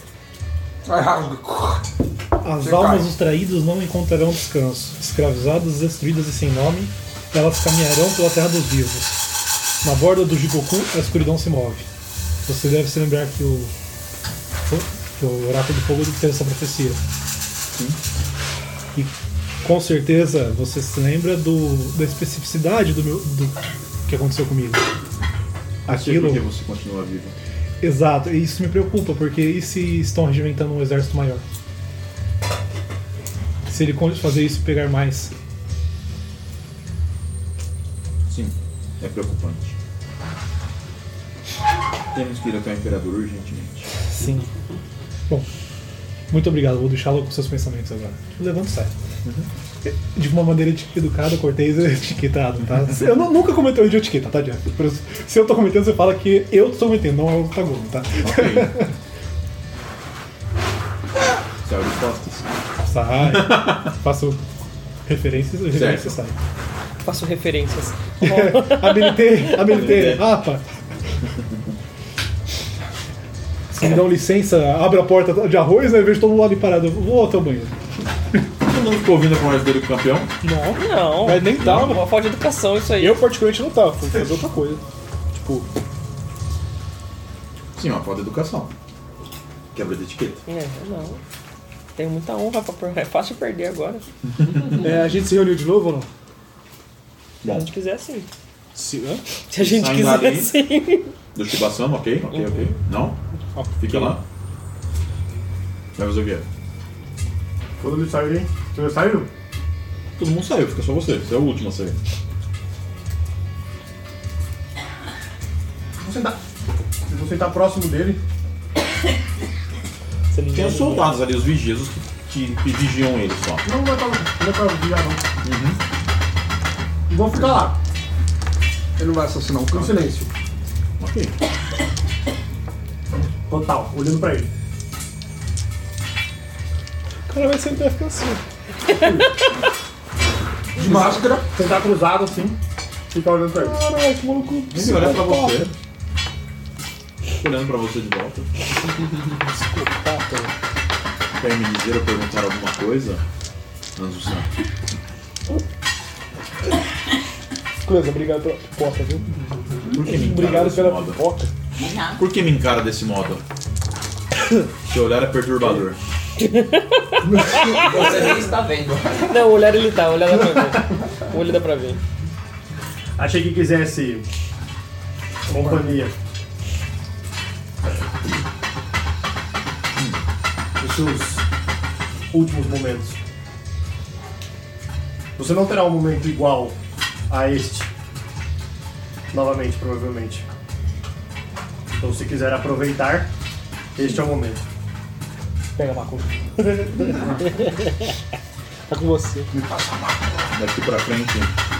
As almas dos traídos não encontrarão descanso. Escravizadas, destruídas e sem nome, elas caminharão pela terra dos vivos. Na borda do Jigoku, a escuridão se move. Você deve se lembrar que o Oráculo do Fogo fez essa profecia. Sim. E com certeza você se lembra da especificidade do que aconteceu comigo. Aquilo que você continua vivo. Exato, e isso me preocupa, porque e se estão regimentando um exército maior? Se ele fazer isso e pegar mais? Sim, é preocupante. Temos que ir até o Imperador urgentemente. Sim. Bom, muito obrigado, vou deixá-lo com seus pensamentos agora. Levando sério. De uma maneira educada, cortês e etiquetada, tá? Eu nunca comentei o de etiqueta, tá, Jeff? Se eu tô comentando, você fala que eu tô cometendo, não é o Octagon, tá? Ok. Sai de costas. Sai. Faço referências sai. Faço referências. Habilitei. Rapa. Se me dão licença, abre a porta de arroz, aí eu vejo todo mundo ali parado. Eu vou ao teu banheiro. Todo mundo ficou ouvindo a conversa dele com o campeão? Não. Mas nem tava. Uma falta de educação isso aí. Eu particularmente não tava, fui fazer outra coisa. Tipo, Sim, uma falta de educação. Quebra de etiqueta. Não. Tenho muita honra é fácil perder agora. a gente se reuniu de novo ou não? Se a gente quiser, sim. Se a gente Saindo quiser, ali. sim. Do Shibasama, ok? Não? Fica lá. Vai fazer o quê? Quando ele saiu, hein? Você já saiu? Todo mundo saiu, fica só você. Você é o último a sair. Vou sentar próximo dele. Tem os soldados ali, os vigias, os que vigiam ele só. Não é pra vigiar, não. E vou ficar lá, Ele não vai assassinar o em cara. silêncio. Ok. Total, olhando pra ele. o cara vai sempre ficar assim. De máscara. Sentar cruzado assim, ficar olhando pra ele. Caralho, que maluco. Ele olha pra você. Olhando pra você de volta. Quer me dizer ou perguntar alguma coisa? Anzo-san. Coisa, obrigado pela pipoca, viu? Por que me encara Obrigado desse pela modo? pipoca. Por que me encara desse modo? Seu olhar é perturbador. Você nem está vendo. Não, o olhar ele tá, o olhar dá pra ver. O olho dá pra ver. Achei que quisesse companhia. Nos seus últimos momentos. Você não terá um momento igual a este. Novamente, provavelmente. Então, se quiser aproveitar, este é o momento. Pega a macumba. Tá com você. Daqui pra frente,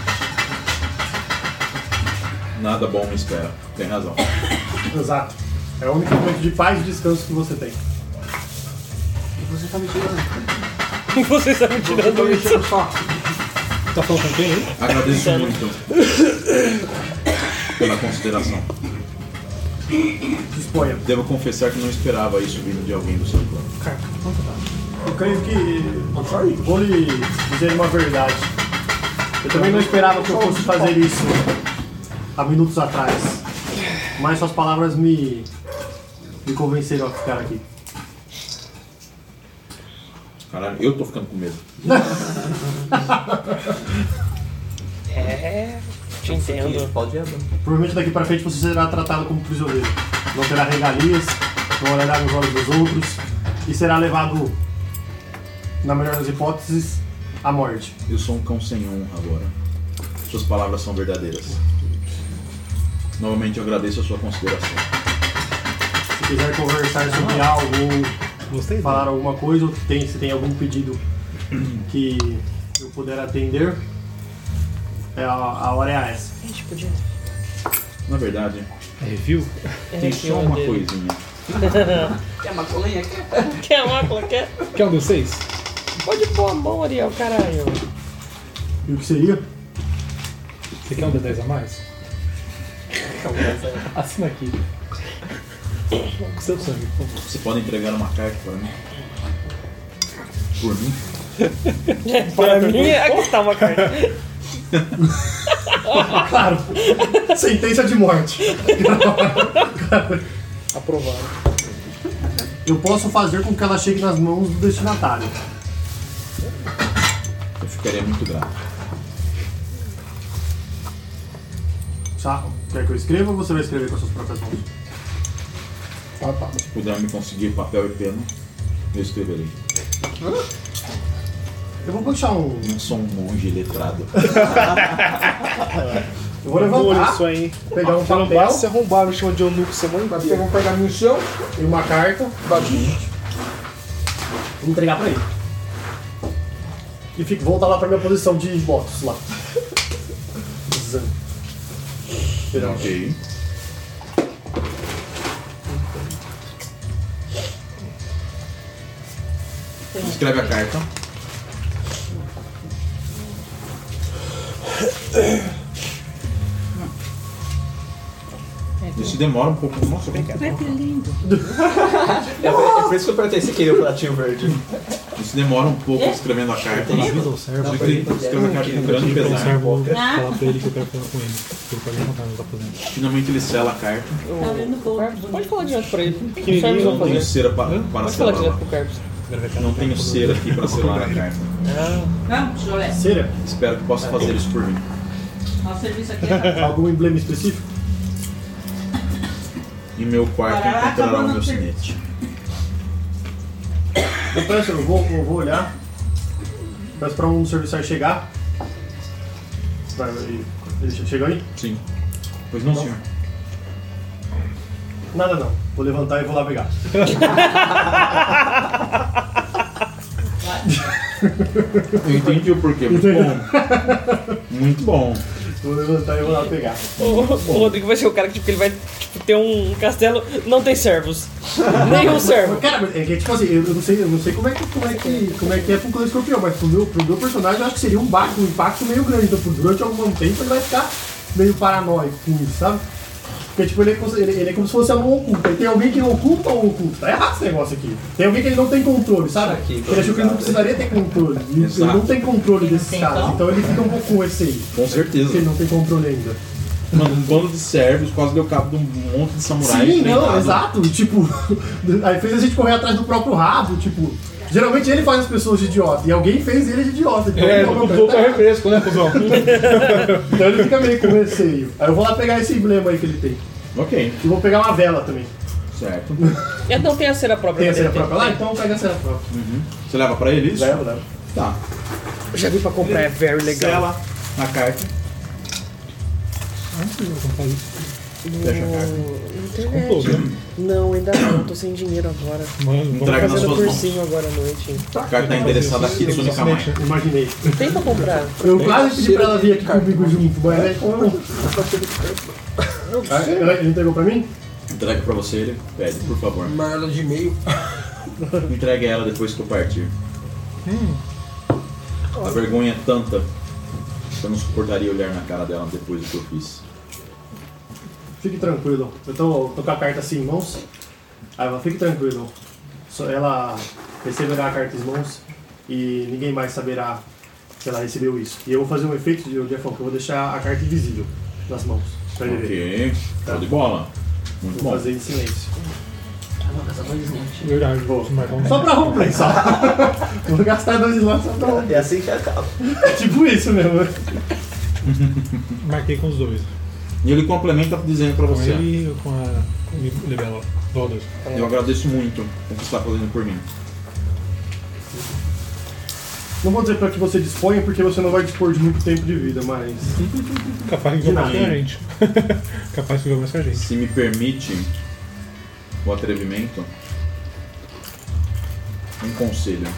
nada bom me espera. Tem razão. Exato. É o único momento de paz e descanso que você tem. Você tá me tirando. Você está me Você tá tirando me isso. enchendo o saco. Tá falando com quem aí? Agradeço muito pela consideração. Disponha. Devo confessar que não esperava isso vindo de alguém do seu plano. Eu creio que vou lhe dizer uma verdade. Eu também não esperava que eu fosse fazer isso há minutos atrás. Mas suas palavras me convenceram a ficar aqui. Caralho, eu tô ficando com medo. Te entendo. Pode abrir. Provavelmente daqui pra frente você será tratado como prisioneiro. Não terá regalias, não olhará nos olhos dos outros e será levado, na melhor das hipóteses, à morte. Eu sou um cão sem honra agora. Suas palavras são verdadeiras. Novamente eu agradeço a sua consideração. Se quiser conversar sobre algo Gostei ou falar alguma coisa, ou se tem algum pedido que eu puder atender, a hora é essa. A gente podia. Na verdade, Review? tem só uma coisinha. Quer uma colinha? Quer uma mácula? Quer? Quer um D6? Pode pôr a mão, Ariel, caralho. E o que seria? Você quer um D10 a mais? Assina aqui. Com seu sangue, por favor. Você pode entregar uma carta para mim? Por mim? Para mim, aqui está uma carta. Claro. Sentença de morte. Aprovado. Eu posso fazer com que ela chegue nas mãos do destinatário. Eu ficaria muito grato. Quer que eu escreva ou você vai escrever com as suas próprias mãos? Ah, tá. Se puder me conseguir papel e pena, eu escreverei. Eu vou puxar um. Não sou um monge letrado. Eu vou levantar, Isso aí. pegar um Não papel basta se arrombar, me chama de eunuco, você vai Vai pegar um pergaminho seu, e uma carta e entregar pra ele. E voltar lá pra minha posição de botos lá. Ok. Escreve a carta. Isso demora um pouco. Nossa, bem quieto. É por isso que eu perguntei se queria o pratinho verde. Isso demora um pouco escrevendo a carta. Avisa o servo. Escreve a carta com grande O pesar. servo falar pra ele que eu quero falar com ele. Ele pode levantar, não tá fazendo. Finalmente ele sela a carta. Tá vendo pouco. Pode falar direto pra ele. Pequenininho, Não Não tenho cera para Pode falar selar. direto pro Carpos. Não tenho cera aqui para selar a carta. Vamos, Jolé. Cera? Espero que possa fazer isso por mim. Nosso serviço aqui é Algum emblema específico? Em meu quarto Caraca, encontrará o mano, meu você- sinete. Eu peço, eu vou olhar. Peço pra um serviçal chegar. Ele chegou aí? Sim. Pois não, senhor. Nada não. Vou levantar e vou lá pegar. Eu entendi o porquê. Muito bom. Muito bom. Vou levantar e vou lá pegar. O Rodrigo vai ser o cara que tipo, ele vai tipo, ter um castelo. Não tem servos. Nenhum servo. Cara, é que tipo assim, eu não sei como é que é pro clã escorpião, mas pro meu personagem eu acho que seria um impacto meio grande. Então durante algum tempo ele vai ficar meio paranoico com isso, sabe? Porque tipo, ele é como se fosse a mão oculta. E tem alguém que não oculta ou oculta. Tá errado esse negócio aqui. Tem alguém que ele não tem controle, sabe? Aqui, Ele achou que ele não precisaria ter controle. Ele Exato. não tem controle desses Tem caras. então? Então ele fica um pouco com esse aí. Com certeza. Porque ele não tem controle ainda. Mano, um bando de servos quase deu cabo de um monte de samurais. Sim, não, treinado. exato. Tipo, aí fez a gente correr atrás do próprio rabo, tipo. Geralmente ele faz as pessoas de idiota, e alguém fez ele de idiota. Então, É, não, não tá refresco, né, cuzão? então ele fica meio com receio. Aí eu vou lá pegar esse emblema aí que ele tem. Ok, E vou pegar uma vela também. certo. Não tem a cera própria. Tem a cera dele, própria lá? Então pega a cera própria. Você leva pra ele isso? Leva. Tá. Já vi pra comprar, é very legal. Sela a carta. Antes de eu comprar isso. Fecha a carta. Comprou, né? Não, ainda não, tô sem dinheiro agora. Mano, vamos Entrega nas Fazendo suas mãos. cursinho agora à noite. A carta tá endereçada aqui, Tsune Kamai. Imaginei. Tem pra comprar. Eu quase pedi pra ela vir aqui comigo junto, mas aí como eu não. Ele entregou pra mim? Entrega pra você, ele pede, por favor. Marla de e-mail. Entregue ela depois que eu partir. A vergonha é tanta que eu não suportaria olhar na cara dela depois do que eu fiz. Fique tranquilo. Eu tô com a carta assim em mãos. Aí ela, fique tranquilo. Só ela receberá a carta em mãos e ninguém mais saberá que ela recebeu isso. E eu vou fazer um efeito de Jeffão, que eu vou deixar a carta invisível nas mãos. Pra ele ver. Ok, show de bola. Muito Vou bom. fazer em silêncio. Verdade, Vou. marcar um. Só pra roleplay, só. Vou gastar 2 slots só pra roleplay. É assim que acaba. É tipo isso mesmo. Marquei com os dois. E ele complementa dizendo pra Com você: ele e com a Libela. Todos. eu agradeço muito o que você está fazendo por mim. Não vou dizer pra que você disponha, porque você não vai dispor de muito tempo de vida, mas... Capaz de jogar mais que a gente. Capaz de jogar mais que a gente. Se me permite o atrevimento, um conselho: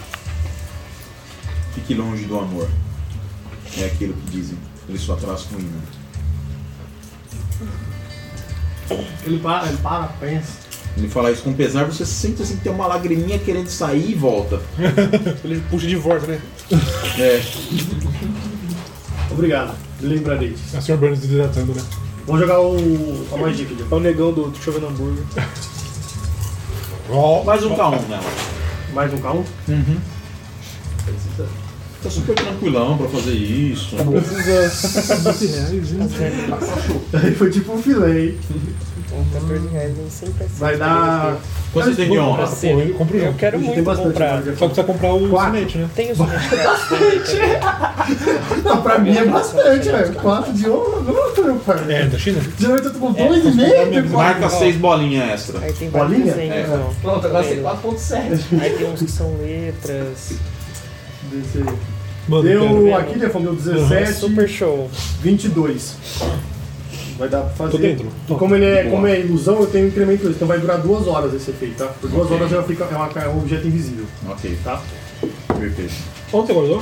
fique longe do amor. É aquilo que dizem, ele só traz ruína. Ele para, pensa. Ele fala isso com pesar, você sente assim que tem uma lagriminha querendo sair e volta. Ele puxa de volta, né? É. Obrigado, me lembrarei disso. A Sr. Burns desidratando, né? Vamos jogar a magia aqui. É o negão do Chovendo Hambúrguer. Mais um K1 nela. Mais um K1? Uhum. Tá super tranquilão pra fazer isso. Tá Aí foi tipo um filé, hein? R$14 sempre assim. Vai dar... Quanto você tem de honra? Pô, eu compro Eu junto. quero Tem muito bastante comprar. agora, Só precisa comprar o Quatro. sonete, né? Tem o sonete Não, pra mim é bastante, velho. 4 de honra, não, meu pai. É, da China? Geralmente eu tô com 2,5. Marca 6 bolinhas extra. Aí tem vários Bolinha? desenhos, É. ó. Pronto, agora tem 4.7. Aí tem uns que são letras. Mano, Deu aqui, Defão, deu 17, Super show. 22. Vai dar pra fazer. Tô dentro. E como é ilusão, eu tenho um incremento disso. Então vai durar 2 horas esse efeito, tá? Por 2 horas já fica, é um objeto invisível, Ok, tá? perfeito. Onde você guardou?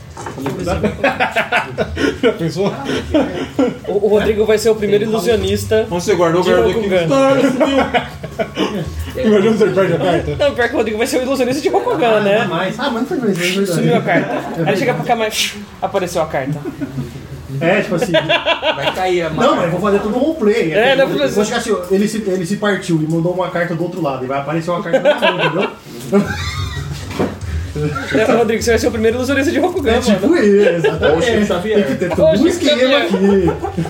Já pensou? O Rodrigo vai ser o primeiro ilusionista. Onde você guardou? De Guardou aqui. Rokugan. Imagina você perde a carta. Não, pior que o Rodrigo vai ser o ilusionista de Rokugan, né? Mas não foi mesmo, é verdade. Sumiu a carta. Aí chega pra cá, mas apareceu a carta. É, tipo assim. Vai cair a Não, mas eu vou fazer todo um roleplay. É, não, eu vou chegar assim, ó, ele se partiu e mandou uma carta do outro lado. E vai aparecer uma carta do outro lado, entendeu? Rodrigo, você vai ser o primeiro ilusionista de Rokugan, É mano. tipo isso, exatamente. Chico Xavier. Tem que ter todo um Chico esquema Xavier. aqui.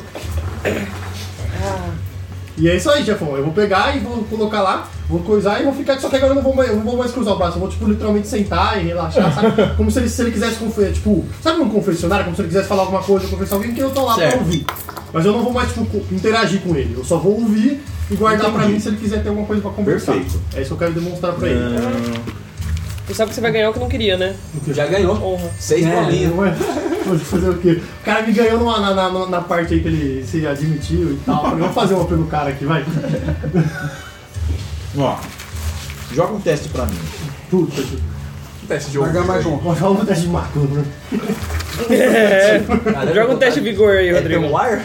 E é isso aí, Jefão. Eu vou pegar e vou colocar lá, vou coisar e vou ficar. Só que agora eu não vou mais cruzar o braço. Eu vou, tipo, literalmente sentar e relaxar, sabe? Como se ele quisesse tipo, sabe um confessionário? Como se ele quisesse falar alguma coisa, confessar alguém que eu tô lá Certo. pra ouvir. Mas eu não vou mais, tipo, interagir com ele. Eu só vou ouvir e guardar pra mim se ele quiser ter alguma coisa pra conversar. Perfeito. É isso que eu quero demonstrar pra ele. Tu sabe que você vai ganhar o que não queria, né? Já ganhou. Honra. 6 bolinhas. Vou fazer o quê? O cara me ganhou na parte aí que ele se admitiu e tal. Vamos fazer uma pelo cara aqui, vai. Ó, joga um teste pra mim. Puta. Teste de Pagar mais um. Vou jogar um teste de macro, né? Joga um teste de vigor aí, Rodrigo. Rodrigo. Wire?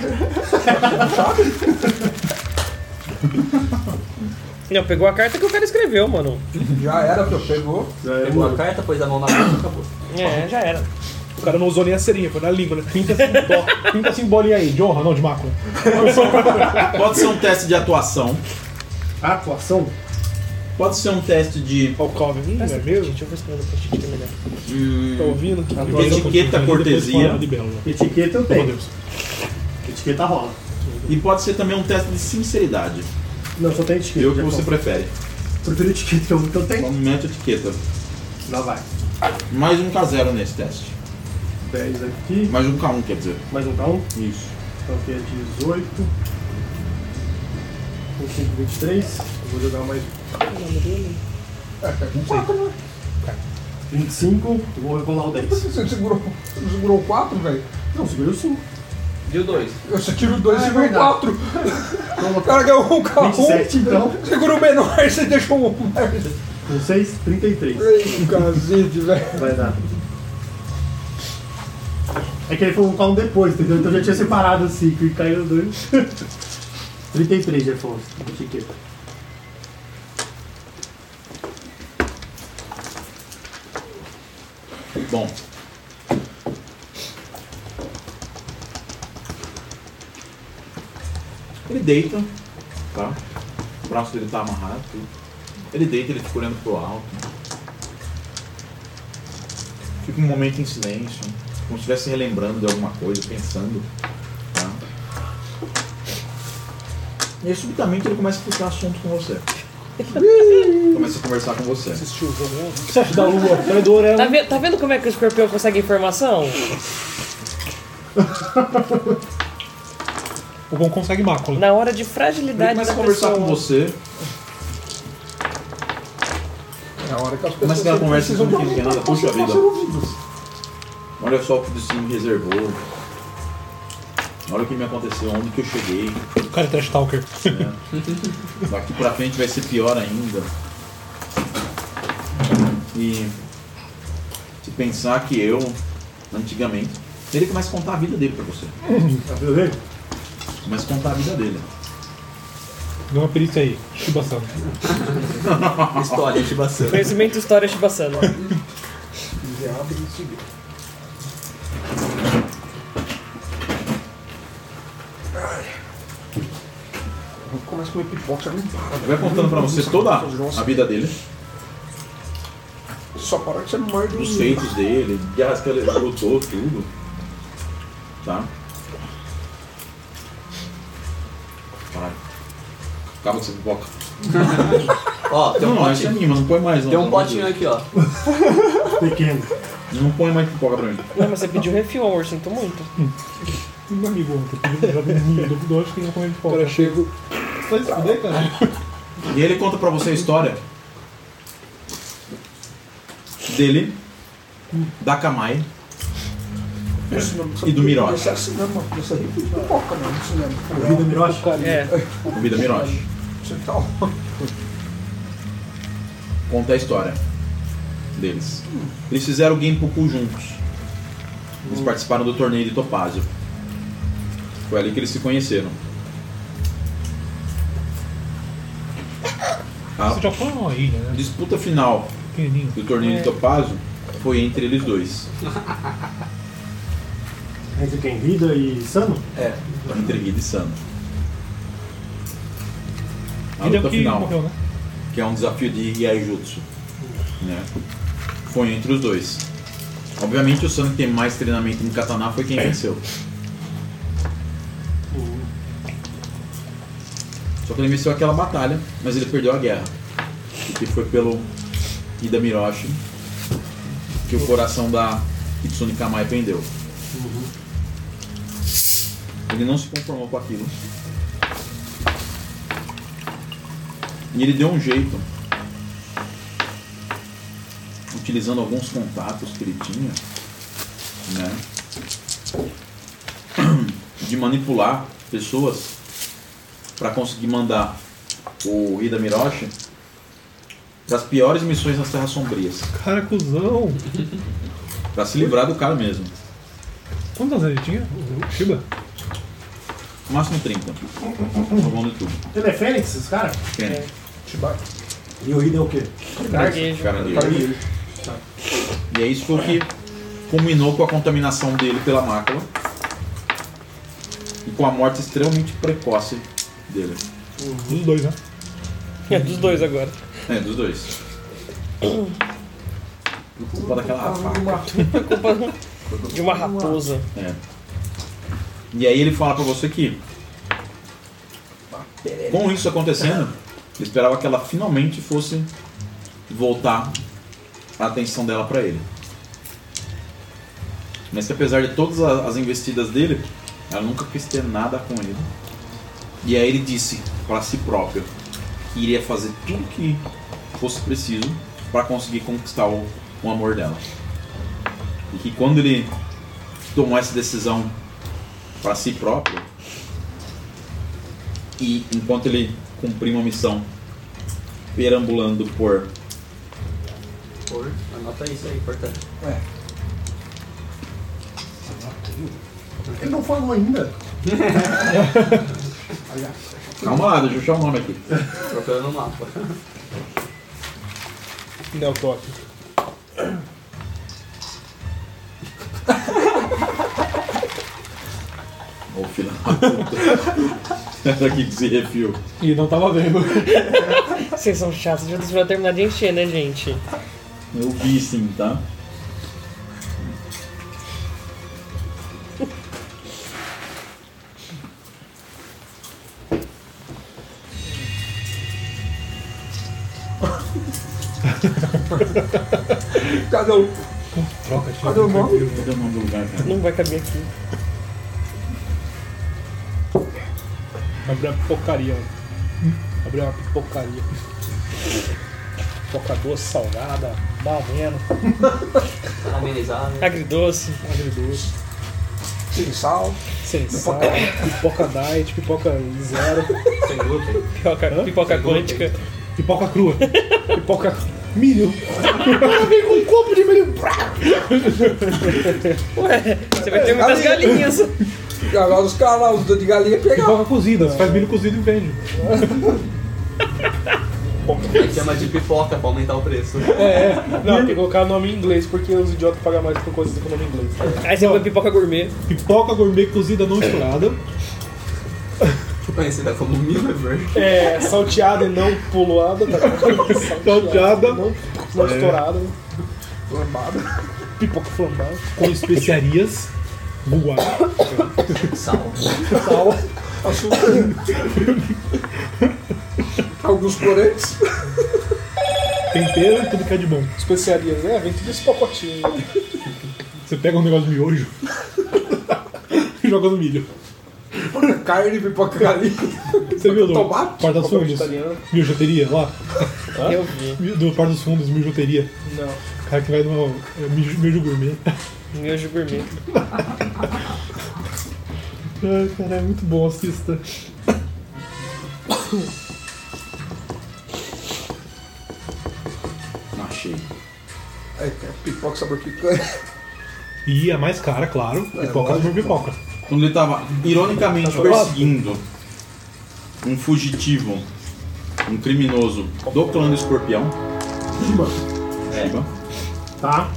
Não, pegou a carta que o cara escreveu, mano. Já era, pô, pegou. Pegou a carta, pôs a mão na boca e acabou. É, já era. O cara não usou nem a serinha, foi na língua, né? Pinta assim bolinha aí, de honra, não de mácula. Pode ser um teste de atuação. Atuação? Pode ser um teste de Olha o Calvin. É mesmo? Deixa eu ver se eu post-it melhor. Tá ouvindo? etiqueta, cortesia. Etiqueta eu Meu tenho. Deus. Etiqueta rola. E pode ser também um teste de sinceridade. Não, só tem etiqueta. Vê o que já você falei. prefere. Prefiro etiqueta que eu Então tenho. mete a etiqueta. Lá vai. Mais um K0 nesse teste. 10 aqui. Mais um K1, quer dizer. Mais um K1. Isso. Então aqui é 18. Com 5, 23. Eu vou jogar mais. Um 4, né? 25. Eu vou rolar o 10. Você segurou 4, velho? Não, segurei o 5. Deu 2. Você tira o 2 e Ah, é segura o verdade. 4. O cara ganhou um carro. 27 então. Segura o menor, você deixou um merda. Com 6, 33. Ei, cacete, velho. Vai dar. É que ele foi um depois, entendeu? Então eu já tinha separado os 5 e caiu 2. 33 já foi. Etiqueta. Bom. Ele deita, tá? O braço dele tá amarrado. Tudo. Ele deita, ele fica olhando pro alto. Fica um momento em silêncio, como se estivesse relembrando de alguma coisa, pensando. Tá? E aí subitamente ele começa a puxar assunto com você. Começa a conversar com você. Assistiu o jogo ontem? O que você acha da lua? Traidor é Tá vendo como é que o escorpião consegue informação? O Gon consegue mácula. Na hora de Ele fragilidade começa da a conversar pessoa. com você. É a hora que as pessoas Começa aquela conversa precisam que não tem nada. Puxa para vida. ser ouvidas. Olha só o que o destino me reservou. Olha o que me aconteceu, onde que eu cheguei. O cara é trash talker. Né? Daqui pra frente vai ser pior ainda. E se pensar que eu, antigamente, ele começa a contar a vida dele pra você. Tá vendo? Começa a contar a vida dele. Dá uma perícia aí. Shiba-san. História, Shiba-san. Conhecimento, história, Shiba-Sana. Ele abre e seguir. Começa a comer pipoca, não para. Ele vai contando pra você toda a vida dele, Só para que você não morde os feitos dele, guerras que ele lutou, tudo. Tá? Caralho. Acaba com essa pipoca. Ó, tem um Não, esse potinho. anima, não põe mais não. Tem um potinho aqui, ó. Pequeno. Não põe mais pipoca pra mim. Não, mas você pediu refil, amor, sinto muito. Meu amigo ontem, já do acho que não comeu de O fora. cara chega. Vai se fuder, cara. E ele conta pra você a história dele, da Kamai e do Miroshi. Esse é cinema, esse aí foi pipoca, não, no cinema. Vida Miroshi. É. O Vida Miroshi. Você tá. Conta a história deles. Eles fizeram o Genpoku juntos. Eles participaram do torneio de Topázio. Foi ali que eles se conheceram. A Você já foi uma ilha, né? disputa final Pequenininho. do torneio de Topázio foi entre eles dois. Entre quem? Rida e Sano? Entre Hida e Sano. A Ele é luta o que final, morreu, né? que é um desafio de Yaijutsu, né? Foi entre os dois. Obviamente o Sano que tem mais treinamento em katana foi quem venceu. Só que ele venceu aquela batalha, mas ele perdeu a guerra. Que foi pelo Ida Miroshi que o coração da Kitsune Kamai pendeu. Ele não se conformou com aquilo. E ele deu um jeito, utilizando alguns contatos que ele tinha, né, de manipular pessoas para conseguir mandar o Ida Miroshi para as piores missões nas Terras Sombrias, Cara, cuzão. para se livrar do cara mesmo. Quantos anos ele tinha? O Shiba? No máximo 30. Roubando tudo. Ele é Fênix, esse cara? Quem? E o Rida é o quê? Caranguejo. Caranguejo. E é isso foi o que culminou com a contaminação dele pela mácula e com a morte extremamente precoce dele. Dos dois, né? É dos dois agora. É, dos dois. Por culpa daquela faca. Culpa de uma raposa. É. E aí ele fala pra você que, com isso acontecendo, ele esperava que ela finalmente fosse voltar a atenção dela pra ele. Mas que apesar de todas as investidas dele, ela nunca quis ter nada com ele. E aí ele disse pra si próprio que iria fazer tudo que fosse preciso para conseguir conquistar o amor dela. E que quando ele tomou essa decisão para si próprio, e enquanto ele cumpria uma missão perambulando por... Anota isso aí, importante. Ele não falou ainda. Calma lá, deixa eu achar o nome aqui. Procurando no mapa. Neo Tóquio. Ô filho da puta. Essa aqui que se refil. E não tava vendo. Vocês são chatos, já vai terminar de encher, né, gente? Eu vi sim, tá? Cadê o. Troca, tio. Cadê o nome? Cadê o nome do lugar, cara? Não vai caber aqui. Abriu uma pipocaria. Abriu uma pipocaria. Pipoca doce, salgada, marreno, Caramelizado. Agridoce. agridoce, Sem sal. sem sal, pipoca diet, pipoca zero, Sem glúten. Pipoca quântica. pipoca crua, pipoca milho. Vem com um copo de milho. Ué, você vai ter muitas galinhas. Agora os caras, os de galinha pegavam. Pipoca cozida, você faz milho cozido e vende. Aí chama de pipoca pra aumentar o preço. Não, tem que colocar o nome em inglês, porque os idiotas pagam mais por coisas com o nome em inglês. Aí você põe pipoca gourmet. Pipoca gourmet cozida não estourada. Conhecida como Milver. Salteada e não poloada, tá? Salteada. Não estourada. Flambada. Pipoca flambada. Com especiarias. Guguá. Sal. Açúcar. Alguns corantes. Tempero e tudo que é de bom. Especiarias, vem tudo esse pacotinho. Você pega um negócio de miojo e joga no milho. Pipoca carne, pipoca galinha. Você viu do Tomate? Porta dos Fundos? Italiano. Miojoteria lá? Eu vi. Do Porta dos Fundos, miojoteria. Não. O cara que vai no miojo gourmet. Miojo gourmet. Ai, cara, é muito bom, assista. Achei. Aí tem pipoca sabor picanha. E a mais cara, claro, pipoca por pipoca. Quando ele tava ironicamente perseguindo um fugitivo, um criminoso do clã do Escorpião. Shiba. Shiba. Tá?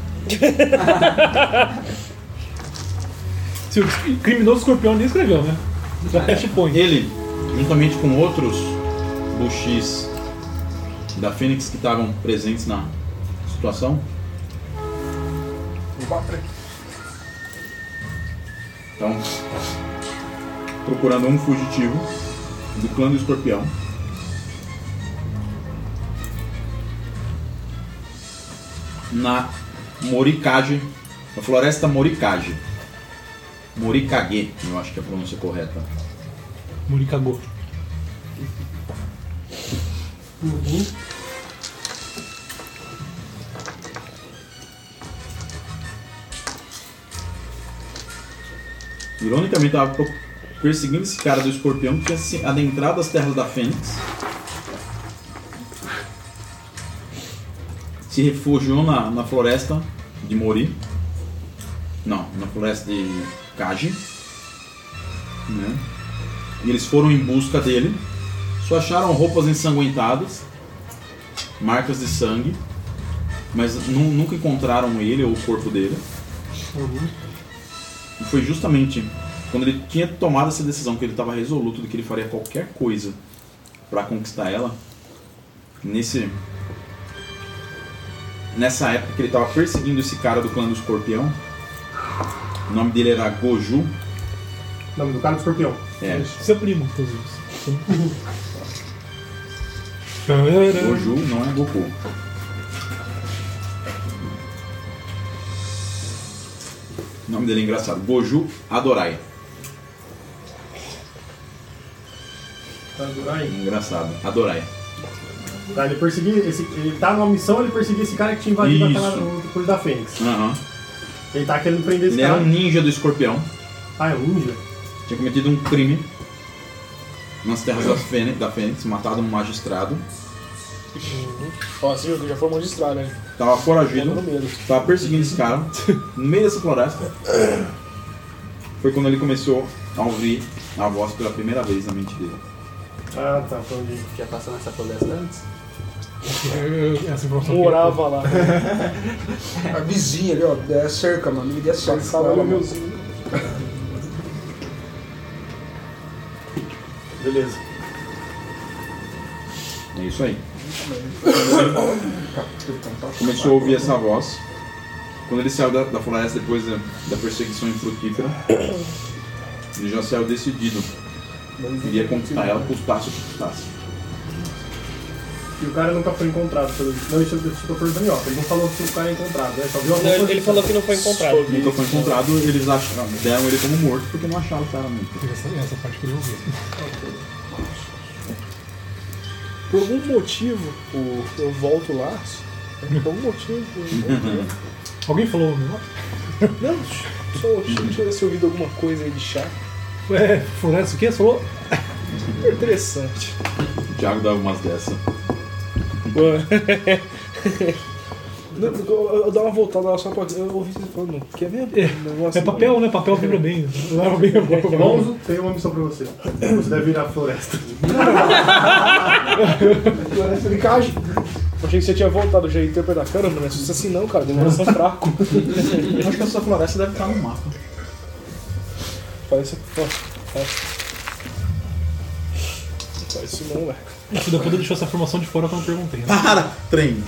Se o criminoso escorpião nem escreveu, né? Já fecha põe. Ele, juntamente com outros bushis da Fênix que estavam presentes na situação, estão procurando um fugitivo do clã do Escorpião. Na Morikage, na floresta Morikage. Morikage, eu acho que é a pronúncia correta. Moricagô. Ironicamente, estava perseguindo esse cara do Escorpião que tinha se adentrado as terras da Fênix. Se refugiou na floresta de Mori. Não, na floresta de Kaji. Né? E eles foram em busca dele. Só acharam roupas ensanguentadas, marcas de sangue, mas nunca encontraram ele ou o corpo dele. E foi justamente quando ele tinha tomado essa decisão, que ele estava resoluto de que ele faria qualquer coisa para conquistar ela, nessa época que ele estava perseguindo esse cara do clã do Escorpião. O nome dele era Goju. O nome do cara do Escorpião. É. Seu primo, inclusive. Goju não é Goku. O nome dele é engraçado. Goju Adorai. Adorai. Engraçado. Adorai. Tá, ele tá numa missão, ele perseguia esse cara que tinha invadido Isso. aquela coisa da Fênix. Aham. Ele tá querendo prender esse Ele era cara. um ninja do Escorpião. Ah, é um ninja? Tinha cometido um crime nas terras da Fênix, matado um magistrado. Ó, você viu que já foi magistrado, né? Tava foragido. Todo medo. Tava perseguindo esse cara no meio dessa floresta. Foi quando ele começou a ouvir a voz pela primeira vez na mente dele. Ah, tá. Foi onde? Já passou nessa floresta antes? Essa informação Morava lá. A vizinha ali, ó, é cerca, mano. Ele é cerca. Passava no meuzinho. Beleza. É isso aí. Começou a ouvir essa voz. Quando ele saiu da floresta depois da perseguição infrutífera, ele já saiu decidido. Queria conquistar ela, custasse o que custasse. E o cara nunca foi encontrado. Não, isso eu tô perguntando, ó. Ele não falou se o cara é encontrado, né? Só viu a Não, roupa. ele falou que não foi encontrado. Nunca foi encontrado, eles deram ele como morto porque não acharam claramente. Essa parte que eu ouvi. Por algum motivo, eu volto lá. Por algum motivo. Alguém falou, não? Não, só deixa eu ver se eu ouvido alguma coisa aí de chá. Ué, floresta o quê? Você falou? Interessante. O Thiago dava umas dessas. Eu dou uma voltada lá só pra. Eu ouvi você falando. Que é mesmo? É papel, né? Papel vibra bem. Leva bem a boca. Monzo, tem uma missão pra você. Você deve virar a floresta. Floresta de caixa. Achei que você tinha voltado, já ia interpretar. Caramba, não é sucesso assim não, cara. Demoração fraco. Eu acho que essa floresta deve estar no mapa. Faz isso não, velho. Acho que depois deixou essa informação de fora quando eu perguntei. Né? Para! Trem!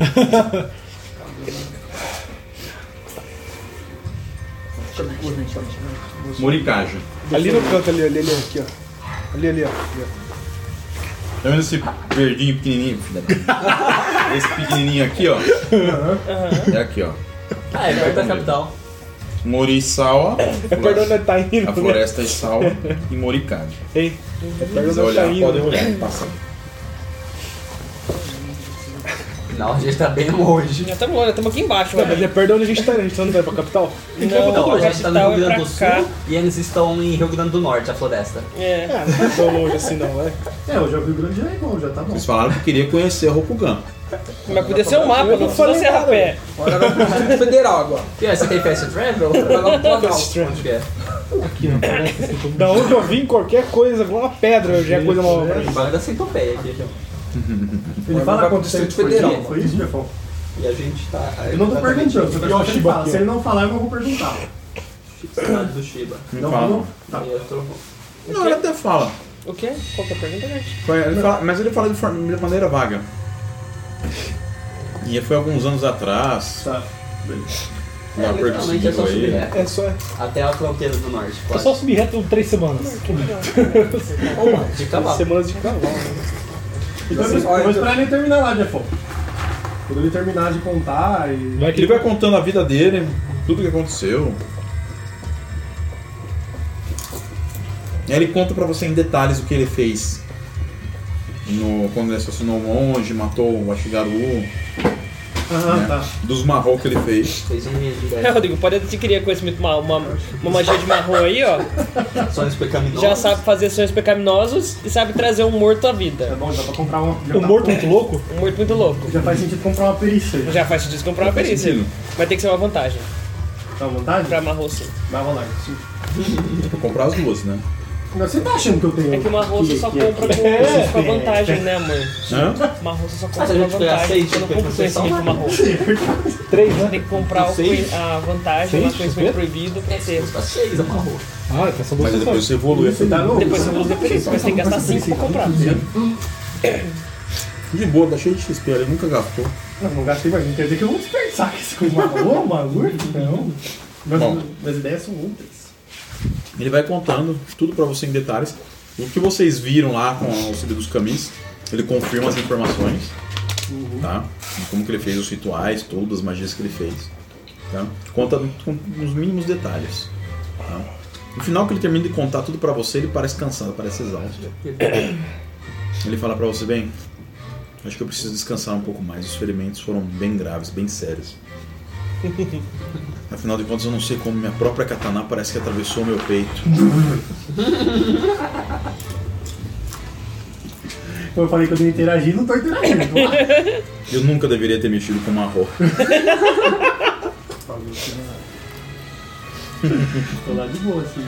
Morikaja. Ali no canto, ali, aqui, ó. Ali, ó. Tá vendo esse verdinho pequenininho? Filha da- Esse pequenininho aqui, ó. É aqui, ó. Ah, é perto da capital. Morisawa, Perdão, onde tá indo, a floresta Isawa e Morikaja. Ei, Se quiser olhar, podem olhar. Passa. Não, a gente tá bem longe. Já estamos aqui embaixo, Não, mas velho. é perto de onde a gente tá, né? A gente não vai pra capital? Não, a gente tá no Rio Grande do Sul cá. e eles estão em Rio Grande do Norte, a floresta. É. Ah, não tá tão longe assim não, vai. Hoje o Rio Grande já é igual, já tá bom. Vocês falaram que queria conhecer Rokugan. Mas podia ser um mapa, não precisa falei ser a nada, pé. Olha no Distrito Federal agora. E aí, você tem fast travel? Vai lá pro Planalto. Onde que é? Aqui, ó. Da onde eu vim, qualquer coisa, alguma pedra já é coisa nova pra mim. Bagulho da centopeia aqui, ó. Ele Vai fala pro quanto Distrito tempo Federal. Foi isso, Jefão? E a gente tá... Eu não tô perguntando, você vai que ele fala. Se ele não falar, eu não vou perguntar. Cidade do Shiba. Não fala. Tá. E eu tô... Não, ele até fala. O quê? Qual que é a pergunta, gente? Mas ele fala de maneira vaga. E foi alguns anos atrás. Tá. Lá perto do literalmente é só Cívico subir aí. reto. É só. Até a fronteira do norte, É quase. só subir reto 3 semanas. De cavalo. Semanas de cavalo. Então eu vou esperar ele terminar lá, Jefão. Quando ele terminar de contar e... Vai que Ele vai contando a vida dele, tudo que aconteceu. E aí ele conta pra você em detalhes o que ele fez. Quando ele assassinou o monge, matou o Ashigaru, né? tá. Dos marrom que ele fez. Fez um linha de É, Rodrigo, pode adquirir conhecimento, uma magia de marrom aí, ó. sonhos pecaminosos. Já sabe fazer sonhos pecaminosos e sabe trazer um morto à vida. É bom, dá pra comprar uma... já o tá morto bom. muito louco. Um morto muito louco. Já faz sentido comprar uma perícia. Já faz sentido comprar uma Faz perícia. sentido. Vai ter que ser uma vantagem Tá à vontade? pra marrom, sim. Vai rolar. Sim. Vou comprar as duas, né? Você tá achando que eu tenho... É que o marrom você só que- compra com a vantagem, né, amor? Hã? Marrom você só Ah, compra se a com a gente pegar vantagem. 6, Você não tem compra o conhecimento marrom. 3, né? Tem que comprar a vantagem, Seis, o conhecimento proibido pra ter. Custa 6, amarrou. Ah, então são 2 Mas depois você evolui. Você tá louco? Depois você usa referência, mas tem que gastar 5 pra comprar. De boa, tá cheio de XP, ele nunca gastou. Não gastei, mas não quer dizer que eu vou desperdiçar com esse coisa marrom, bagulho. Não. Bom. Mas ideias são outras. Ele vai contando tudo pra você em detalhes. O que vocês viram lá com o auxílio dos camis, ele confirma as informações, tá? Como que ele fez os rituais, todas as magias que ele fez, tá? Conta com os mínimos detalhes, tá? No final que ele termina de contar tudo pra você, ele parece cansado, parece exausto. Ele fala pra você, bem, acho que eu preciso descansar um pouco mais, os ferimentos foram bem graves, bem sérios. Afinal de contas, eu não sei como minha própria katana parece que atravessou meu peito. Eu falei que eu ia interagir, não tô interagindo. Eu nunca deveria ter mexido com marrom. Tô lá de boa, assim.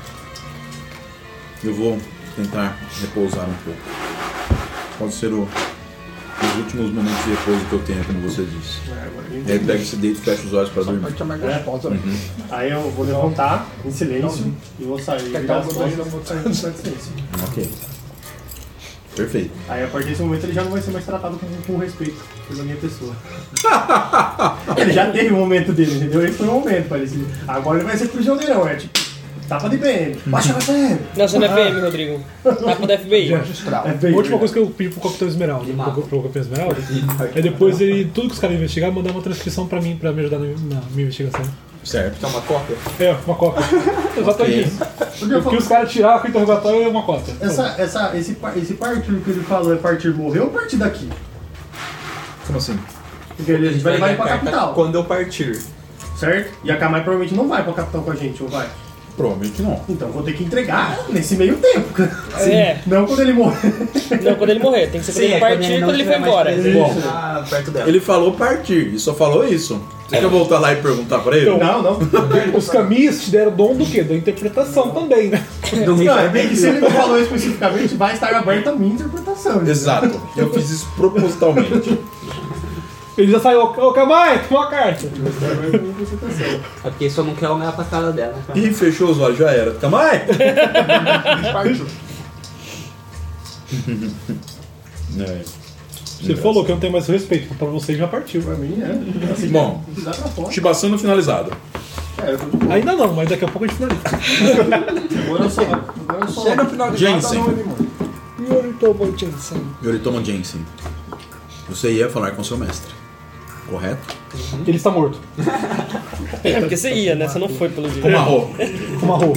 Eu vou tentar repousar um pouco. Pode ser os últimos momentos de repouso que eu tenho, como você disse. E aí pega esse dedo e fecha os olhos pra dormir. Parte é mais gostosa, né? Aí eu vou levantar em silêncio e vou sair. Quer Virar dar as uma costas e vou sair no silêncio. Ok. Perfeito. Aí a partir desse momento ele já não vai ser mais tratado com respeito pela minha pessoa. Ele já teve o momento dele, entendeu? Esse foi o momento, parece. Agora ele vai ser prisioneirão, é tipo, tapa de PM. Baixa você! Não, você não é PM, Rodrigo. Tapa da FBI. Registral. É A bem, última coisa que eu pedi pro Capitão Esmeralda, pro Capitão Esmeralda, é depois ele, tudo que os caras investigar, mandar uma transcrição pra mim, pra me ajudar na minha investigação. Certo. Quer uma cópia? É, uma cópia. Exatamente isso. O que os caras tiraram com o interrogatório é uma cópia. Esse partir que ele falou é partir morrer ou partir daqui? Como assim? Porque a gente vai levar ele pra capital, Quando eu partir. certo? E a Kamai provavelmente não vai pra capital com a gente, ou vai? Provavelmente não. Então vou ter que entregar nesse meio tempo. É. Não quando ele morrer. Não, quando ele morrer. Tem que ser quando ele partir e quando ele for embora. Bom, Perto dela. ele falou partir e só falou isso. Você quer voltar lá e perguntar pra ele? Não. Os caminhos te deram dom do quê? Da interpretação também, né? Não, é bem que se ele não falou especificamente, vai estar aberta a minha interpretação. Exato. Eu fiz isso propositalmente. Ele já saiu, ô Kamai, toma a carta. É porque só não quer olhar pra cara dela. Cara. E fechou os olhos, já era. Calma aí! Partiu. Você falou que eu não tenho mais respeito, pra você já partiu. Pra mim, é. Assim, Bom, dá pra fora. Shibassano finalizado. Eu tô de boa. Ainda não, mas daqui a pouco a gente finaliza. Agora eu sou. Se no final de Jensen. cada um ele morre. Yoritomo Jensen. Você ia falar com seu mestre, correto? Ele está morto. É, porque você ia, né? Você não foi pelo dia. Kumarô. Kumarô.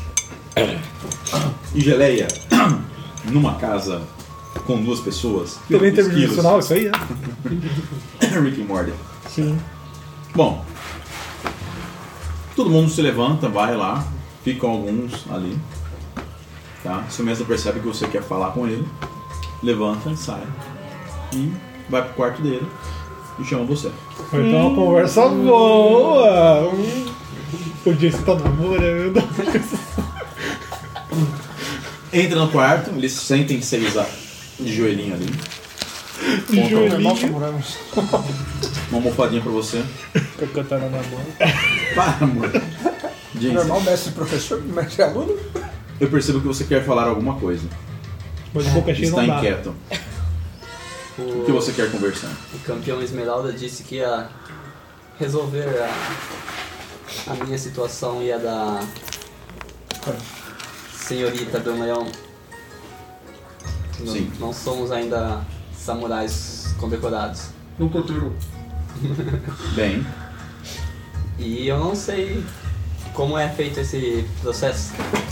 E geleia numa casa com 2 pessoas. Também esquilos. interdimensional, isso aí, Rick e Morty. Sim. Bom, todo mundo se levanta, vai lá, ficam alguns ali. Tá? Seu mestre percebe que você quer falar com ele, levanta e sai. E vai pro quarto dele e chama você. Vai ter uma conversa boa. O dia você tá namorando. Entra no quarto, eles sentem 6 de joelhinho ali. De joelhinho. Nossa, moramos. Uma almofadinha pra você. Fica cantando na bola. Para, amor. Jensen, Normal, mestre professor, mestre aluno. eu percebo que você quer falar alguma coisa. Mas de boca cheia Está não dá. inquieto. O que você quer conversar? O campeão Esmeralda disse que ia resolver a minha situação e a da senhorita do Leão. Sim. Não somos ainda samurais condecorados. No futuro. Bem, E eu não sei como é feito esse processo.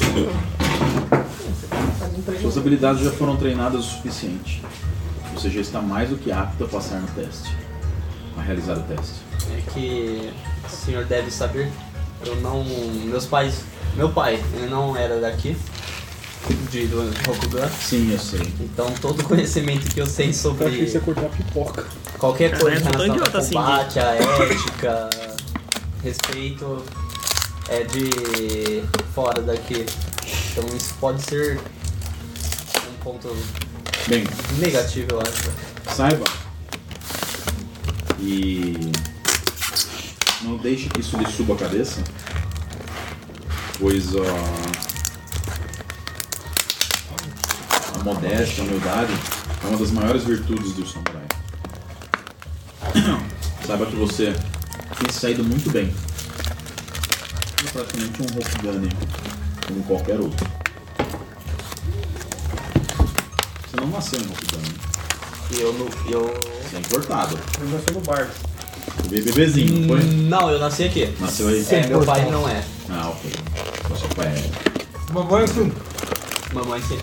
suas habilidades já foram treinadas o suficiente. Você já está mais do que apto a passar no teste. A realizar o teste. É que o senhor deve saber, eu não. Meu pai, ele não era daqui, do Rokugan. Sim, eu sei. Então todo o conhecimento que eu sei Eu achei que sobre você ia cortar pipoca. qualquer coisa em Caralho, relação idiota, ao assim, combate, a ética, respeito, é de fora daqui. Então isso pode ser um ponto Bem, negativo, eu acho. saiba e não deixe que isso lhe suba a cabeça, pois a modéstia, a humildade é uma das maiores virtudes do samurai. Saiba que você tem saído muito bem. É praticamente um Rokugane como qualquer outro. Você não nasceu em Rokugane. E eu. Você é importado. Eu nasci no bar. Bebezinho, não foi? Não, eu nasci aqui. Nasceu aí? É, meu pai não é. Ah, ok. Então seu pai é. Mamãe, sim. Mamãe sim.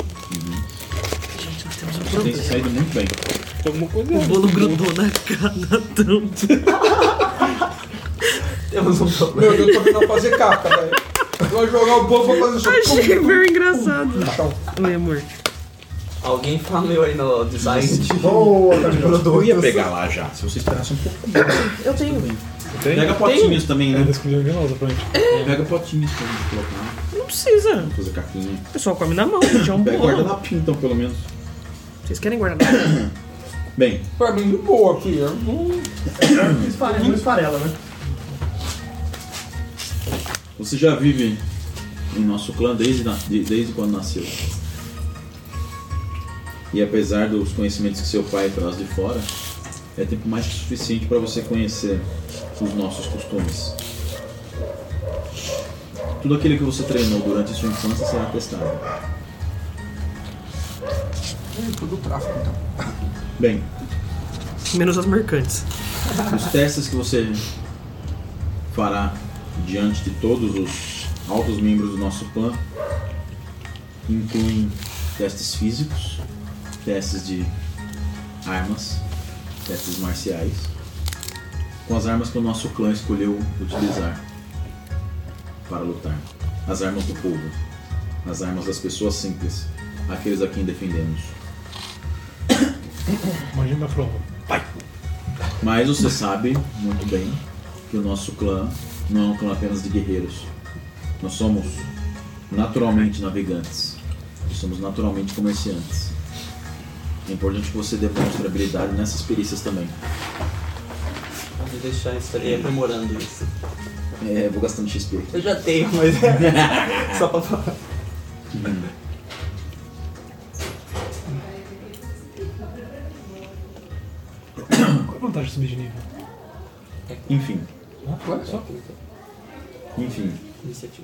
Você tem se saído muito bem. Alguma coisa. O bolo grudou na cara tanto. Temos um Meu problema. Deus, eu tô vindo fazer caca, velho. Vai jogar o bolo pra fazer só. Achei very engraçado. Então, Oi, amor. Alguém falou aí no design. Boa, Camila. Eu ia pegar lá já, se você esperasse um pouco. Eu tenho. Pega potinhos também, né? Eles escolheram de novo pra gente. Pega potinhos pra gente colocar. Não precisa. Fazer caquinha. O pessoal come na mão, gente. É um Pega bolo. guardanapinho então, pelo menos. Vocês querem guardar? Bem, pra mim, de boa aqui. Não esfarela, né? você já vive em nosso clã desde quando nasceu. E apesar dos conhecimentos que seu pai traz de fora, é tempo mais que suficiente para você conhecer os nossos costumes. Tudo aquilo que você treinou durante sua infância será testado. Tudo tráfico, então. Bem, Menos as mercantes. os testes que você fará diante de todos os altos membros do nosso clã incluem testes físicos, testes de armas, testes marciais, com as armas que o nosso clã escolheu utilizar para lutar. as armas do povo, as armas das pessoas simples, aqueles a quem defendemos. Imagina a prova. Mas você sabe muito bem que o nosso clã não é um clã apenas de guerreiros. Nós somos naturalmente navegantes. Nós somos naturalmente comerciantes. É importante que você demonstre habilidade nessas perícias também. Pode deixar isso ali aprimorando isso. Vou gastando XP aqui. Eu já tenho, mas só pra falar. Qual a vantagem de subir de nível? Enfim. Olha só. Enfim. Iniciativa.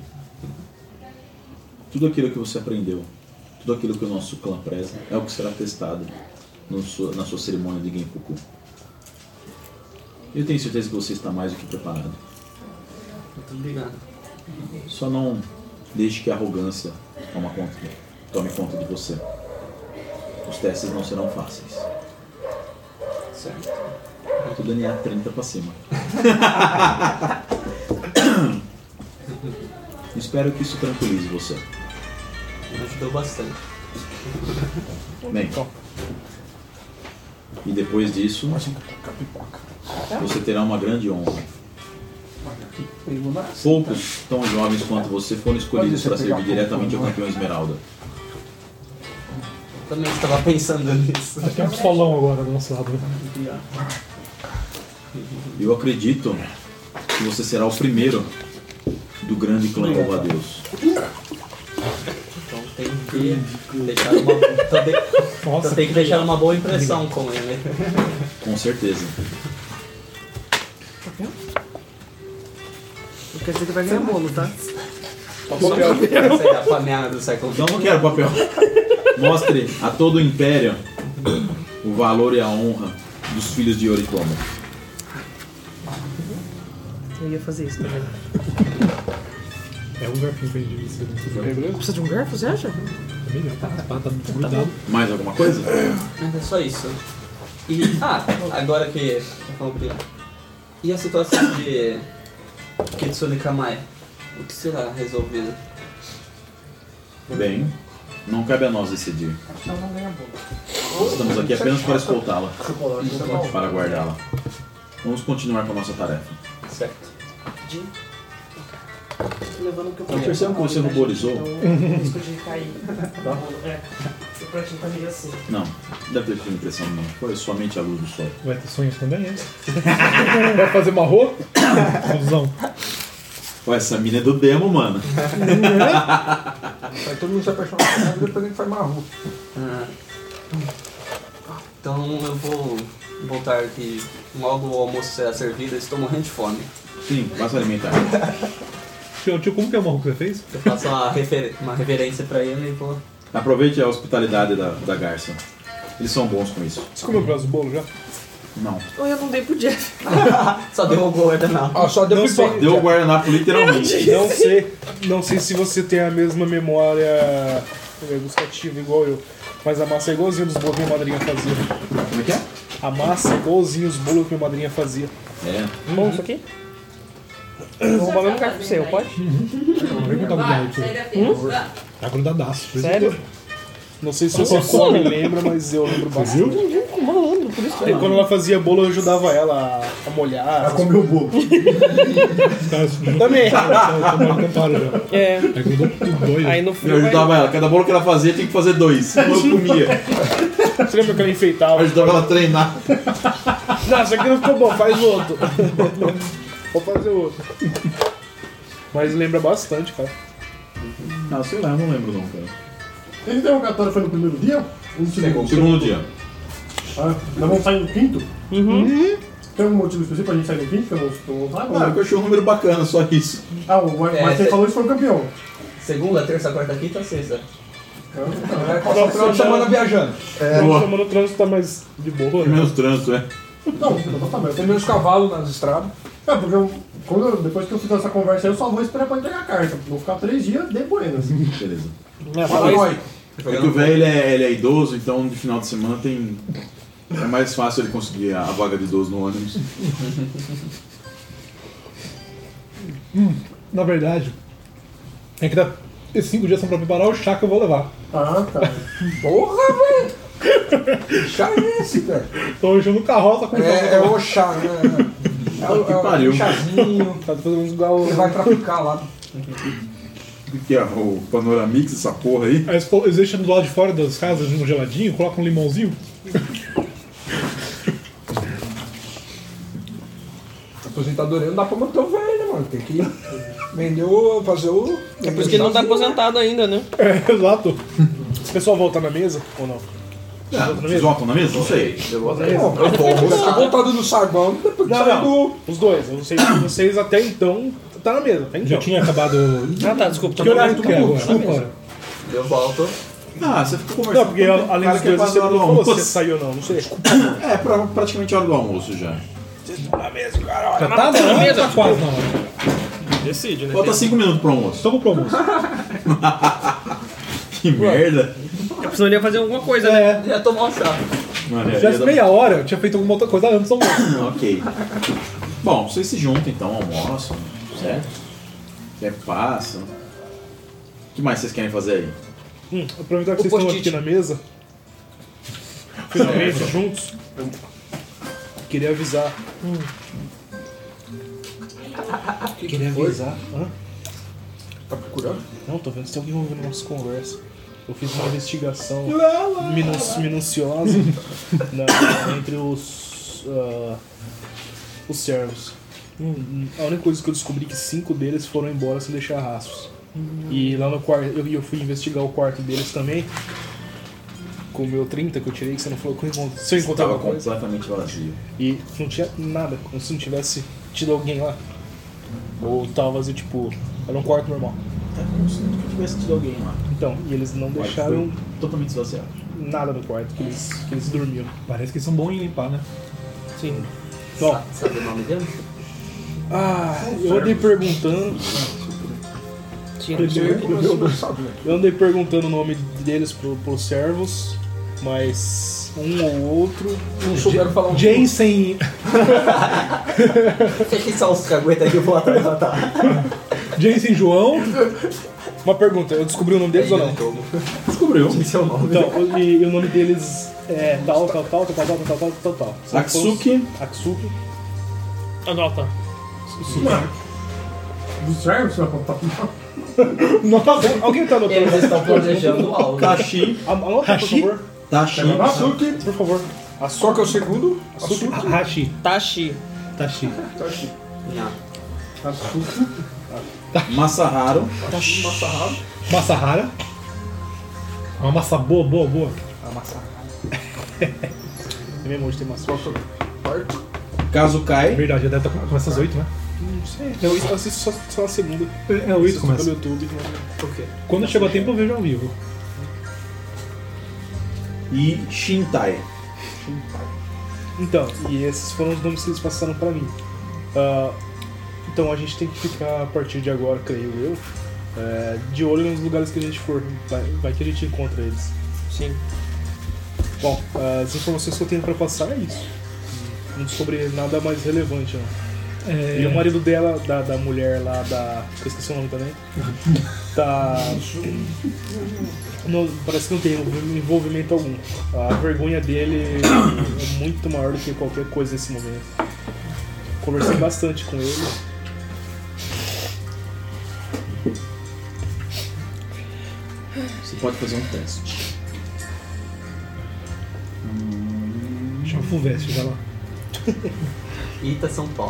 Tudo aquilo que você aprendeu, tudo aquilo que o nosso clã preza, é o que será testado na sua cerimônia de Genfuku. Eu tenho certeza que você está mais do que preparado. Muito obrigado. Só não deixe que a arrogância tome conta de você. Os testes não serão fáceis. Certo. Tudo NA 30 pra cima. Espero que isso tranquilize você. Me ajudou bastante. Bem, e depois disso, você terá uma grande honra. Poucos tão jovens quanto você foram escolhidos para servir diretamente ao campeão Esmeralda. Também estava pensando nisso. Tem um solão agora do nosso lado. Eu acredito que você será o primeiro do grande clã Louva-a-Deus. Então tem que deixar uma. Então tem que deixar uma boa impressão com ele. Com certeza. Não quer dizer que vai ganhar bolo, tá? Essa é a panela do século XX. Então não quero papel. Mostre a todo o Império o valor e a honra dos filhos de Yoritomo. Eu ia fazer isso também. É um garfinho pra gente ver. Precisa de um garfo, você acha? Também não, tá cuidado. Mais alguma coisa? Mas é só isso. E. Agora que. E a situação de Kitsune Kamae? O que será resolvido? Bem, não cabe a nós decidir. Estamos aqui apenas para escoltá-la, para guardá-la. Vamos continuar com a nossa tarefa. Certo. Levando o que eu Eu percebo que você ruborizou. risco de cair. O pratinho tá meio assim. Não, deve ter tido impressão não. Foi somente a luz do sol. Vai ter sonhos também, é? Vai fazer marro? Fusão. Pô, essa mina é do demo, mano. Vai todo mundo se apaixonar por ela e depois a gente faz marrom. Então eu vou voltar aqui. Logo o almoço será servido, eu estou morrendo de fome. Sim, vá se alimentar. Tio, como que é o marro que você fez? Eu faço uma reverência pra ele e vou. Aproveite a hospitalidade da Garça. Eles são bons com isso. Você comeu o braço do bolo já? Não. Ou eu não dei pro Jeff. Só deu o guardanapo. Só deu sei. Deu o guardanapo literalmente. Não sei se você tem a mesma memória gustativa igual eu, mas a massa é igualzinho dos bolos que minha madrinha fazia. Como é que é? A massa é igualzinho os bolos que minha madrinha fazia. É. Bom, isso aqui? Eu vou roubar mesmo garfo seu, pode? Não vem contar cuidado, tio. Tá grudadaço. Sério? Não sei se você come lembra, mas eu lembro bastante. Malandro, por isso que E quando ela fazia bolo, eu ajudava ela a molhar. Ela comeu o bolo. Também. É. É grudou tudo doido. Aí no Eu frio vai... ajudava ela. Cada bolo que ela fazia tinha que fazer 2. Eu comia. Você lembra que ela Eu enfeitava? ajudava ela a treinar. Não, isso aqui não ficou bom, faz outro. Vou fazer outro. Mas lembra bastante, cara. Ah, sei lá, eu não lembro não, cara. Esse interrogatório foi no primeiro dia? Ou no segundo? Segundo dia. Nós vamos sair no quinto? Uhum. Tem algum motivo específico pra gente sair no quinto? Que eu não sabe? Ah, eu achei um número bacana, só isso. Mas quem falou isso foi o campeão. Segunda, terça, quarta, quinta, sexta. Vai passar o final de semana viajando. Boa. Semana o trânsito tá mais de boa, Tem né? menos trânsito, é. Não, tá bem. Tem menos cavalo nas estradas. Porque depois que eu fiz essa conversa aí, eu só vou esperar pra entregar a carta. Vou ficar 3 dias de buenas. Beleza. Fala isso. É que o velho ele é idoso, então de final de semana tem. É mais fácil ele conseguir a vaga de idoso no ônibus. Na verdade, É que dá 5 dias são pra preparar o chá que eu vou levar. Ah, tá. Porra, velho! Que chá é esse, velho? Tô enchendo carroça com É o chá, né? Que pariu. Um chazinho. Tá fazendo uns igual. Você vai traficar lá. O que é o Panoramix, essa porra aí? Aí eles deixam do lado de fora das casas no geladinho, colocam um limãozinho. Aposentadoria não dá pra manter o velho, né, mano? Tem que vender fazer o. É por isso que ele não tá aposentado ainda, né? É, exato. O pessoal volta na mesa ou não? Vocês voltam na mesa? Não sei. Eu volto na Você tá voltado no saguão, depois Não, sai não. do. Os dois. Eu não sei se vocês até então tá na mesa. Até Já então. tinha acabado. Ah, tá, desculpa. Que horário tô tu quer agora? na mesa. Agora. Eu volto. Ah, você ficou conversando. Não, porque com o além cara dos que dois faz você a hora não do falou se almoço. você saiu ou não, não sei. É praticamente a hora do almoço já. Na mesa, cara. Já tá na mesa? Tá quase na hora. Decide, né? Falta 5 minutos pro almoço. Toma pro almoço. Que merda. Eu precisaria fazer alguma coisa, né? É. Ia tomar um chá. Mano, Se tivesse meia hora, eu tinha feito alguma outra coisa antes do almoço. Ok. Bom, vocês se juntam então, almoçam, certo? Tempo passa. O que mais vocês querem fazer aí? Aproveitar que vocês estão aqui na mesa, finalmente juntos, eu queria avisar. Queria avisar. Hã? Tá procurando? Não, tô vendo se tem alguém ouvindo nossa conversa. Eu fiz uma investigação minuciosa entre os servos. A única coisa que eu descobri é que 5 deles foram embora sem deixar rastros. E lá no quarto, eu fui investigar o quarto deles também. Com o meu 30 que eu tirei, que você não falou se eu encontrar Tava alguma coisa. completamente vazio. E não tinha nada, como se não tivesse tido alguém lá. Ou tava vazio, tipo, era um quarto normal. É como se nunca tivesse tido alguém lá. Então, e eles não O quarto deixaram foi totalmente esvaziado. nada no quarto, que eles dormiam. Parece que eles são bons em limpar, né? Sim. Bom, Sabe o nome dele? eu andei perguntando. Eu andei perguntando o nome deles pros servos, mas um ou outro. Não souberam falar um Jensen. Quem são os caguetas que eu vou atrás matar? Jensen João. Uma pergunta, eu descobri o nome deles ou não? Descobriu. Esse é o nome. Então, e o nome deles é tal. Aksuki. Aksuki. Anota. Dos servos, vai contar. Nossa, alguém tá anotando? Eles estão planejando algo. Tashi. Anota, por Hashi? favor. Tashi. Por favor. Qual que é o segundo? Hashi. Tashi. Tashi. Não. Masaharu. Masahara. Uma massa boa. A massa. É mesmo, hoje tem massa. Kazukai. Verdade, já deve estar com essas 8, né? Não sei. Eu assisto só na segunda. É, 8 começa. Pelo YouTube. Quando chega a tempo eu vejo ao vivo. E Shintai. Então, e esses foram os nomes que eles passaram pra mim. Então a gente tem que ficar a partir de agora, creio eu, de olho nos lugares que a gente for. Vai que a gente encontra eles. Sim. Bom, as informações que eu tenho pra passar é isso. Não descobri nada mais relevante, não. E o marido dela, da mulher lá, que eu esqueci o nome também, tá. Parece que não tem envolvimento algum. A vergonha dele é muito maior do que qualquer coisa nesse momento. Conversei bastante com ele. Você pode fazer um teste. Chama Fulvestre, vai lá. Ita, São Paulo.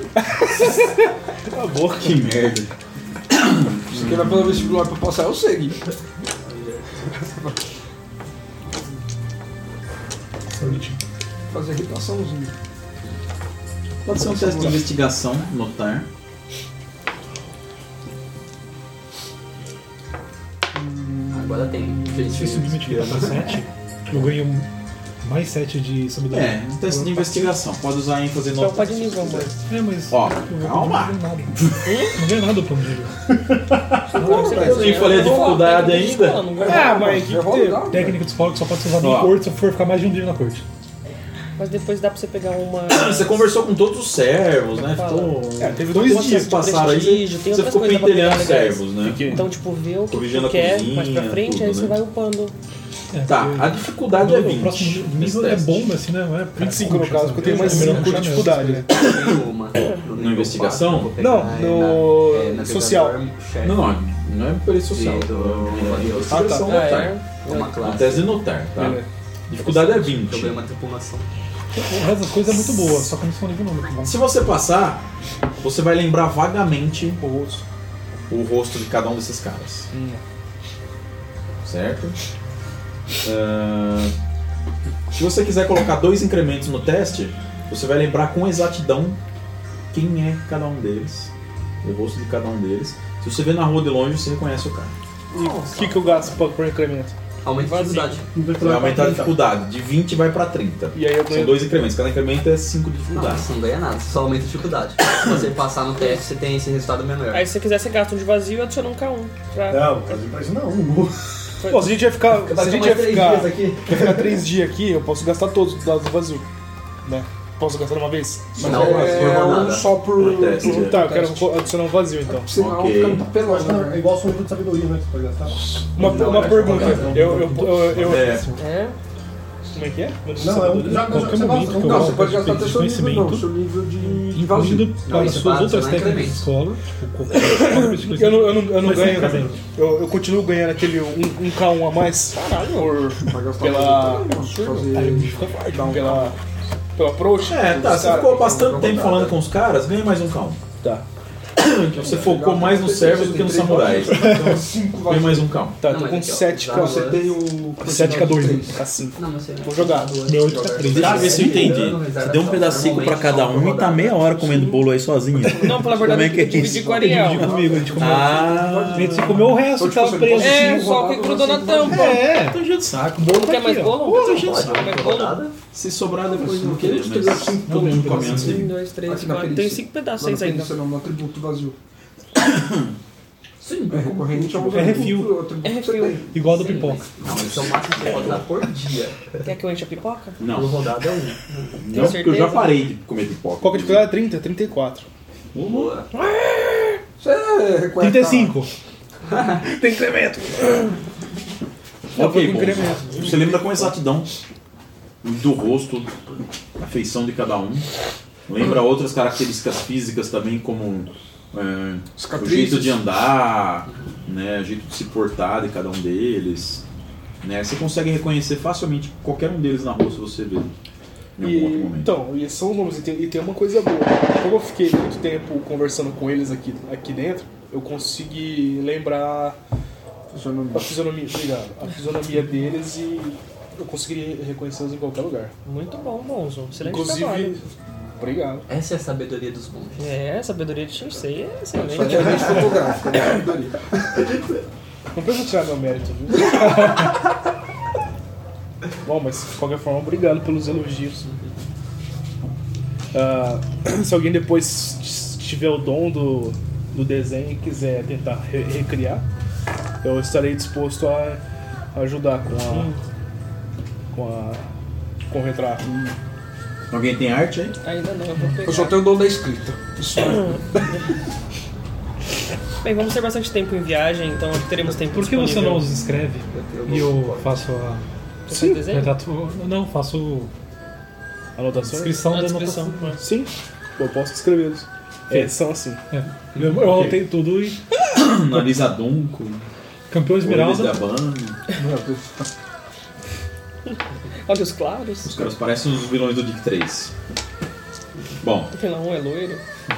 Tá bom. Que merda. Se quem vai pelo vestibular pra passar, eu sei. Fazer irritaçãozinha. Pode ser um teste de investigação, notar. Agora tem. Se submeter pra 7, eu ganho mais 7 de sabedoria. É, um teste de investigação. Pode usar ênfase Então notar. pode nível, amor. É, mas. Ó, eu calma. Não ganho nada. Não ganho nada do plano de nível. Eu nem falei a dificuldade ainda. Ah, mas que Eu vou dar. Técnica de escola que só pode ser usada Ó. em corte se for ficar mais de um dia na corte. Mas depois dá pra você pegar uma... Você conversou com todos os servos, né? Fala. Teve 2 dias. que passaram aí, prestígio, tem você outras ficou coisas pra pentelhando os pegar legais. servos, né? Então, tipo, vê o que Corrigindo tu a quer cozinha, mais pra frente, tudo, aí você né? vai upando. Tá, a dificuldade é 20. O próximo nesse nível é teste. bomba, assim, né? Não é 25 no caso, porque eu tenho mais Primeiro 5 de puxar dificuldade, né? Uma. Na investigação? Não, no social. Não é perícia social. É investigação Ah, notar. É uma É um classe. teste de notar, tá? Beleza. Dificuldade é 20. Problema tripulação. O resto das coisas é muito boa, só que não são nível número. Se você passar, você vai lembrar vagamente O rosto. o rosto de cada um desses caras. Certo? Se você quiser colocar 2 incrementos no teste, você vai lembrar com exatidão quem é cada um deles, o rosto de cada um deles. Se você vê na rua de longe, você reconhece o cara. E o que eu gasto por incremento? Aumenta a dificuldade. Vai aumentar a dificuldade, de 20 vai pra 30. E aí eu São ganho. 2 incrementos, cada incremento é 5 de Não, dificuldade. você não ganha nada, você só aumenta a dificuldade. Se você passar no teste, você tem esse resultado menor. Aí se você quiser, você gasta um de vazio e adiciona um K1. Pra... Não, fazer pra isso não. Pô, se a gente vai ficar. Se a gente vai ficar, aqui. vai ficar 3 dias aqui, eu posso gastar todos os dados vazios. Né? Posso gastar de uma vez? Não, por É rodada. um só por teste, é. Tá, eu quero adicionar um vazio então. Senão Ok. fica muito apelão, É né? igual o livro de sabedoria, né? Que você pode gastar. Uma pergunta. Eu. É, Como é que é? Não, é um. Já Qualquer você momento gosta? que eu Não, gosto você pode de gastar até seu nível, não. conhecimento, Seu nível de incluindo vazio. para as isso suas vai outras adicionar técnicas de escola. Eu não Mas ganho. nunca vem. Eu continuo ganhando aquele 1K1 a mais Vai gastar pela. pela... Pela approach. tá, você ficou bastante tempo falando com os caras, ganha mais um K1. Tá. Você focou mais nos servos do que nos samurais. Então, 5 ganha mais um K1. Tá, Não, tô mas com aqui, ó, 7K. dá Você tem o... 7K2, K5. Não, mas você... Vou jogar. Meu 8 tá 3. Deixa eu ver se eu entendi. Você deu um pedacinho pra cada um e tá meia hora comendo bolo aí sozinho. Não, pela verdade, Como é que é dividi isso? com o Ariel. Comigo, a gente comeu. Ah, A gente se comeu o resto que tava preso. É, só que grudou na tampa. É. tô enchendo o saco. Não quer mais bolo? Tô enchendo o Pode, saco. mais rodada. Se sobrar depois eu não Queria quero, que tivesse mas cinco todo mundo come pedacinhos. assim. 1, 2, 3, Aqui na 4. perícia. Tem 5 pedaços Não, ainda. perícia não, no atributo vazio. Sim. É recorrente ao É refil. atributo É que você refil. tem. Igual do pipoca. Não, mas isso é o máximo que você pode dar por dia. Quer que eu enche a pipoca? Por Não, rodada é 1. não, porque eu já certeza? parei de comer pipoca. Qual que é a dificuldade? 30, 34. Boa. Você reconhece. 35. Tem incremento. Ok, com bom. incremento. Você lembra com exatidão do rosto, a feição de cada um. Lembra outras características físicas também, como o jeito de andar, né, o jeito de se portar de cada um deles. Né? Você consegue reconhecer facilmente qualquer um deles na rua se você vê em algum outro momento. Então, e são nomes, e tem uma coisa boa. Como eu fiquei muito tempo conversando com eles aqui dentro, eu consegui lembrar a fisionomia, obrigado, a fisionomia deles e eu consegui reconhecê-los em qualquer lugar. Muito bom, Bonzo. Excelente trabalho. Inclusive, obrigado. Essa é a sabedoria dos monges. É, sabedoria de Shinsei é excelente. Só que é mente fotográfica, né? Sabedoria. Não precisa tirar meu mérito, viu? Bom, mas de qualquer forma, obrigado pelos elogios. Se alguém depois tiver o dom do desenho e quiser tentar recriar, eu estarei disposto a ajudar com o retrato. Alguém tem arte aí? Ainda não, eu vou pegar. Eu só tenho o dom da escrita. Isso Bem, vamos ter bastante tempo em viagem, então acho que teremos tempo Por que você disponível. não os escreve? E eu faço a Você faz desenho? retrato. Não, faço Anotações? descrição A da descrição. anotação. Sim, eu posso escrevê-los. Eles são assim. É. Eu anotei tudo e. Nariz adunco, Campeão olhos de Esmeralda. abano. Olhos claros. Os caras parecem os vilões do Dick 3. Bom, Tem lá um é loiro.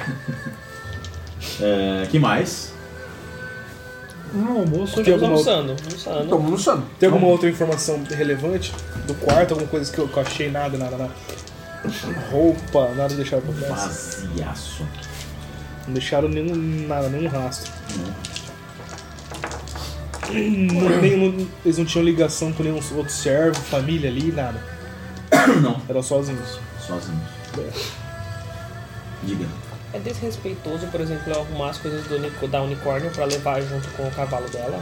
que mais? Não, almoço. Tem Estamos alguma, almoçando. Estamos no Sam. tem alguma outra informação relevante do quarto? Alguma coisa que eu achei? Nada. Roupa, nada deixaram pra trás. Vaziaço. Não deixaram nenhum rastro. Eles não tinham ligação com nenhum outro servo, família ali, nada. Não, Eram sozinhos. sozinhos. Diga. É desrespeitoso, por exemplo, eu arrumar as coisas da unicórnio pra levar junto com o cavalo dela?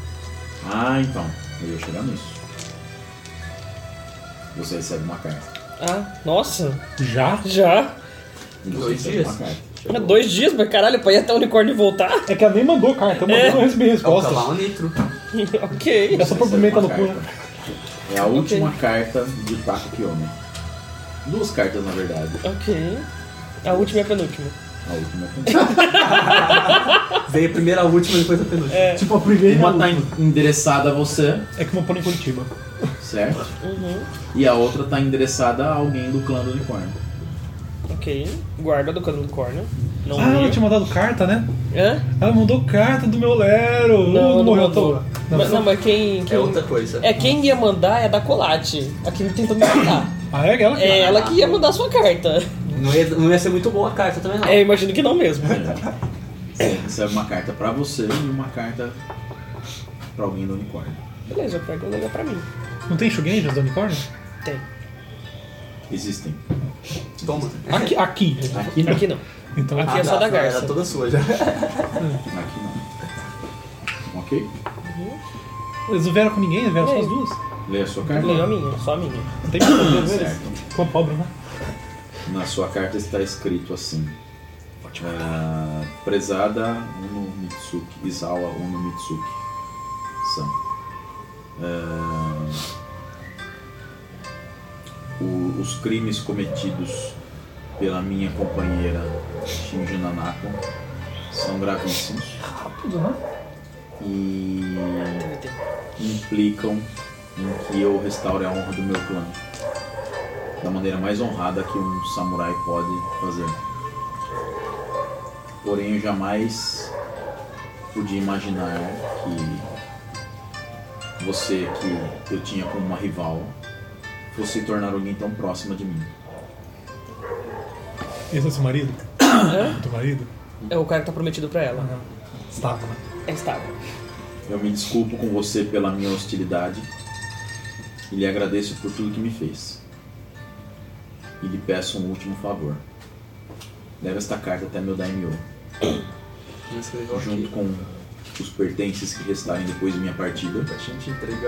Ah, então. Eu ia chegar nisso. Você recebe uma carta. Ah, nossa. Já? Já. 2 dias. 2 dias, mas caralho, pra ir até o unicórnio e voltar? É que ela nem mandou carta, eu mandei uma É o resposta. cavalo nitro. Ok. É só por pimenta no cu. É a última carta de Taco Kiyomi. 2 cartas, na verdade. Ok. A última e a penúltima. A última é a Veio primeiro a última, depois a penúltima. É. Tipo, a primeira. Uma tá endereçada a você, É que uma põe em Curitiba. certo? Uhum. E a outra tá endereçada a alguém do clã do unicórnio. Ok. Guarda do cano do unicórnio. Não Ah, ela li. tinha mandado carta, né? Hã? Ela mandou carta do meu Lero. Não morreu à mandou. toa. Não, Mas, não, mas quem... É outra coisa. É, quem ia mandar é da Colate. A quem tentou me matar. Ah, é ela? É ela que ia mandar a sua carta. Não ia ser muito boa a carta também, não. É, imagino que não mesmo. Você recebe uma carta pra você e uma carta pra alguém do unicórnio. Beleza, eu pego e levo pra mim. Não tem Shugenjas do unicórnio? Tem. Existem. Toma. Aqui. Aqui não. Aqui não. Então, Aqui é só da garça. Era toda sua já. Aqui não. Ok? eles não vieram com ninguém, eles vieram só Ei. as duas. Leia a sua carta. Leio a minha, só a minha. Não tem problema eles. Certo. Ficou pobre, né? Na sua carta está escrito assim: prezada Uno Mitsuki, Izawa Uno Mitsuki San. Os crimes cometidos pela minha companheira Shinji Nanako são gravíssimos Rápido, né? e implicam em que eu restaure a honra do meu clã da maneira mais honrada que um samurai pode fazer. Porém, eu jamais podia imaginar que você, que eu tinha como uma rival, fosse se tornar alguém tão próxima de mim. Esse é seu marido? Hã? Teu marido? É o cara que tá prometido pra ela. Estava, né? É estável. Eu me desculpo com você pela minha hostilidade e lhe agradeço por tudo que me fez. E lhe peço um último favor. Leve esta carta até meu daimyo, Não escreveu junto aqui. com os pertences que restarem depois de minha partida. Bastante intriga.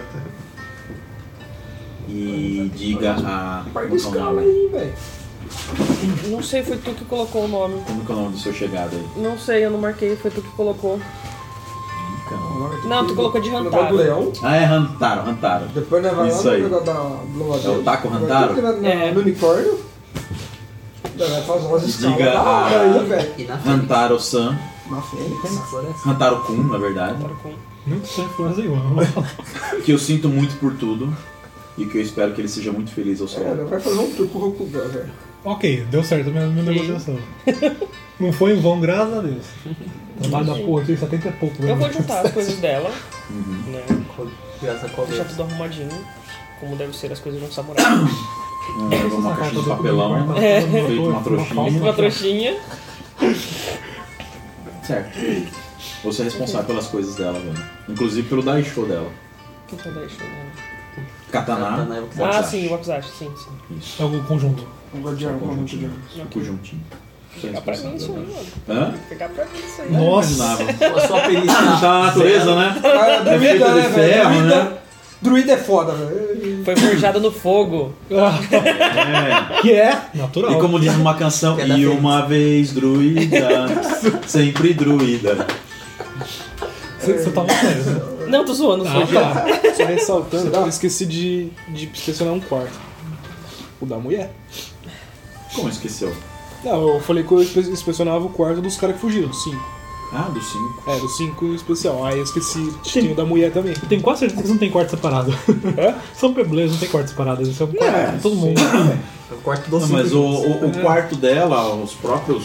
E diga a... Pai Como dos é o caras nome? aí, velho. Não sei, foi tu que colocou o nome. Como que é o nome do seu chegado aí? Não sei, eu não marquei, foi tu que colocou. Caramba. Não, tu colocou de Negócio Hantaro. do leão. Ah, é Hantaro. Depois nós vai lá Isso no aí. negócio do louvadeiro. É o Taco Hantaro? É. No unicórnio. Vai fazer umas escalas Diga da hora a- aí, velho. E na frente. Hantaro-san. Na Fênix. Na floresta. Hantaro-kun, na verdade. Muito sem influência nenhuma. Que eu sinto muito por tudo e que eu espero que ele seja muito feliz ao seu É, lado. vai fazer um truco com o Rokugan, velho. Ok, deu certo a minha negociação. Não foi em vão, graças a Deus. Trabalho da porra, tem 70 e pouco. Eu né? vou juntar as coisas dela, Uhum. né? Graças a Deixar coleira. tudo arrumadinho, como deve ser as coisas de um samurai. Levou uma caixinha de papelão, É. feito uma trouxinha. Uma trouxinha. Certo. Vou ser responsável pelas coisas dela, velho. Inclusive pelo daisho dela. O que eu deixo? Katana. Katana é o que Ah, Wakizashi. sim, o Wakizashi, sim. Isso. É o conjunto. Um guardião, um Conjuntinho. guardião. O conjuntinho. Pegar pra mim isso aí, mano. Hã? Pegar pra mim isso aí. Nossa. Imaginava. A sua perícia Tá na natureza, né? Ah, É druida, feita né, de velho? ferro, Druida, né? druida é foda, velho. Foi forjado no fogo. É. Que é natural. E como diz uma canção, Que é da e Fênix. uma vez druida, sempre druida. Você tava sério, né? Não, tô zoando, Ah, foi tá. Só ressaltando, eu esqueci de inspecionar um quarto. O da mulher. Como esqueceu? Não, eu falei que eu inspecionava o quarto dos caras que fugiram, dos 5. Ah, do 5. É, dos 5 em especial. Aí eu esqueci, tinha o da mulher também. Tem quase certeza que não tem quarto separado. São Peblês, não tem quarto separado. Esse é um quarto pra todo mundo. É o quarto do Não, mas o quarto dela, os próprios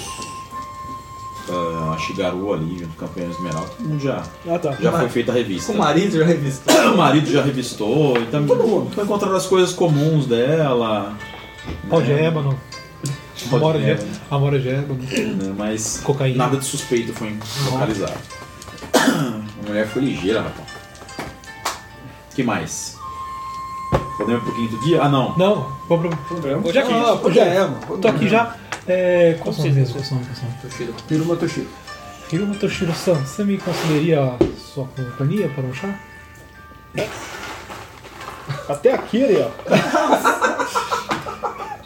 a Shigaru ali, junto com a Campeã Esmeralda, todo mundo já Ah, tá. foi feita a revista. O marido já revistou. O marido já revistou, então foi encontrando as coisas comuns dela. Pau né? de ébano. Amora de ébano. Né? Mas Cocaína. nada de suspeito foi localizado. A mulher foi ligeira, rapaz. O que mais? Podemos ir pro quinto dia? Ah, não. Não, vamos Hoje é Ah, pô, já é, mano. Tô aqui já. Qual são os mesmos? Qual são? Toshiro. Piruma Toshiro. Hiruma Toshiro-san, você me consideraria sua companhia para um chá? Até aqui, ali, ó.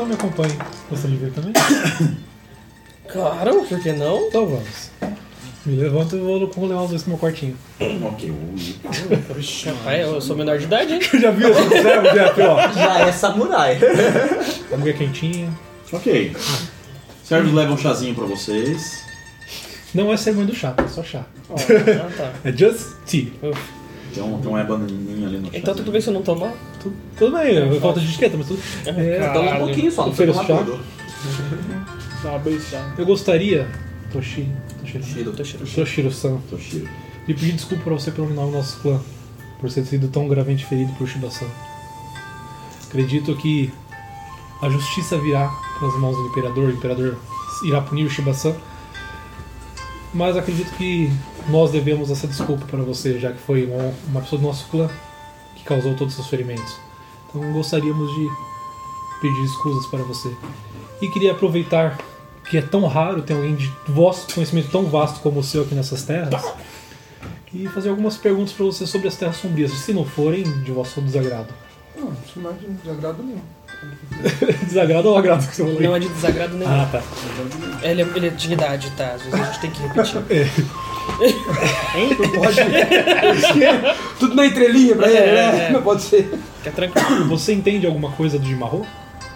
Então me acompanhe. Você me vê também? Claro, por que não? Então vamos. Me levanto e vou levar os dois pro meu quartinho. Ok, Rapaz, eu sou menor de idade, hein? Já viu esse servo aqui, ó? Já é samurai. A mulher quentinha. Ok. Servos levam um chazinho pra vocês. Não é cerimônia do chá, é só chá. Ah, tá. É just tea. Tem uma bananinha ali no chá. Então tudo bem se eu não tomar? Tudo bem, falta de etiqueta, mas tudo. Toma um pouquinho só, não precisa Ofereço tomar chá. tudo. Dá uma beijada. Eu gostaria, Toshiro-san, Toshiro. de pedir desculpa pra você pelo nome do nosso clã, por ter sido tão gravemente ferido por Shiba-san. Acredito que a justiça virá pelas mãos do Imperador, o Imperador irá punir o Shiba-san, mas acredito que nós devemos essa desculpa para você, já que foi uma pessoa do nosso clã que causou todos os seus ferimentos. Então gostaríamos de pedir escusas para você. E queria aproveitar que é tão raro ter alguém de vosso conhecimento tão vasto como o seu aqui nessas terras e fazer algumas perguntas para você sobre as terras sombrias, se não forem de vosso desagrado. Não, isso não é de desagrado nenhum. Desagrado ou agrado que você falou? Não é de desagrado nenhum. Ah, tá. Ele é dignidade, tá? Às vezes a gente tem que repetir. Não pode. Tudo na entrelinha pra ele, né? Não pode ser. Fica tranquilo. Você entende alguma coisa do Jimarro?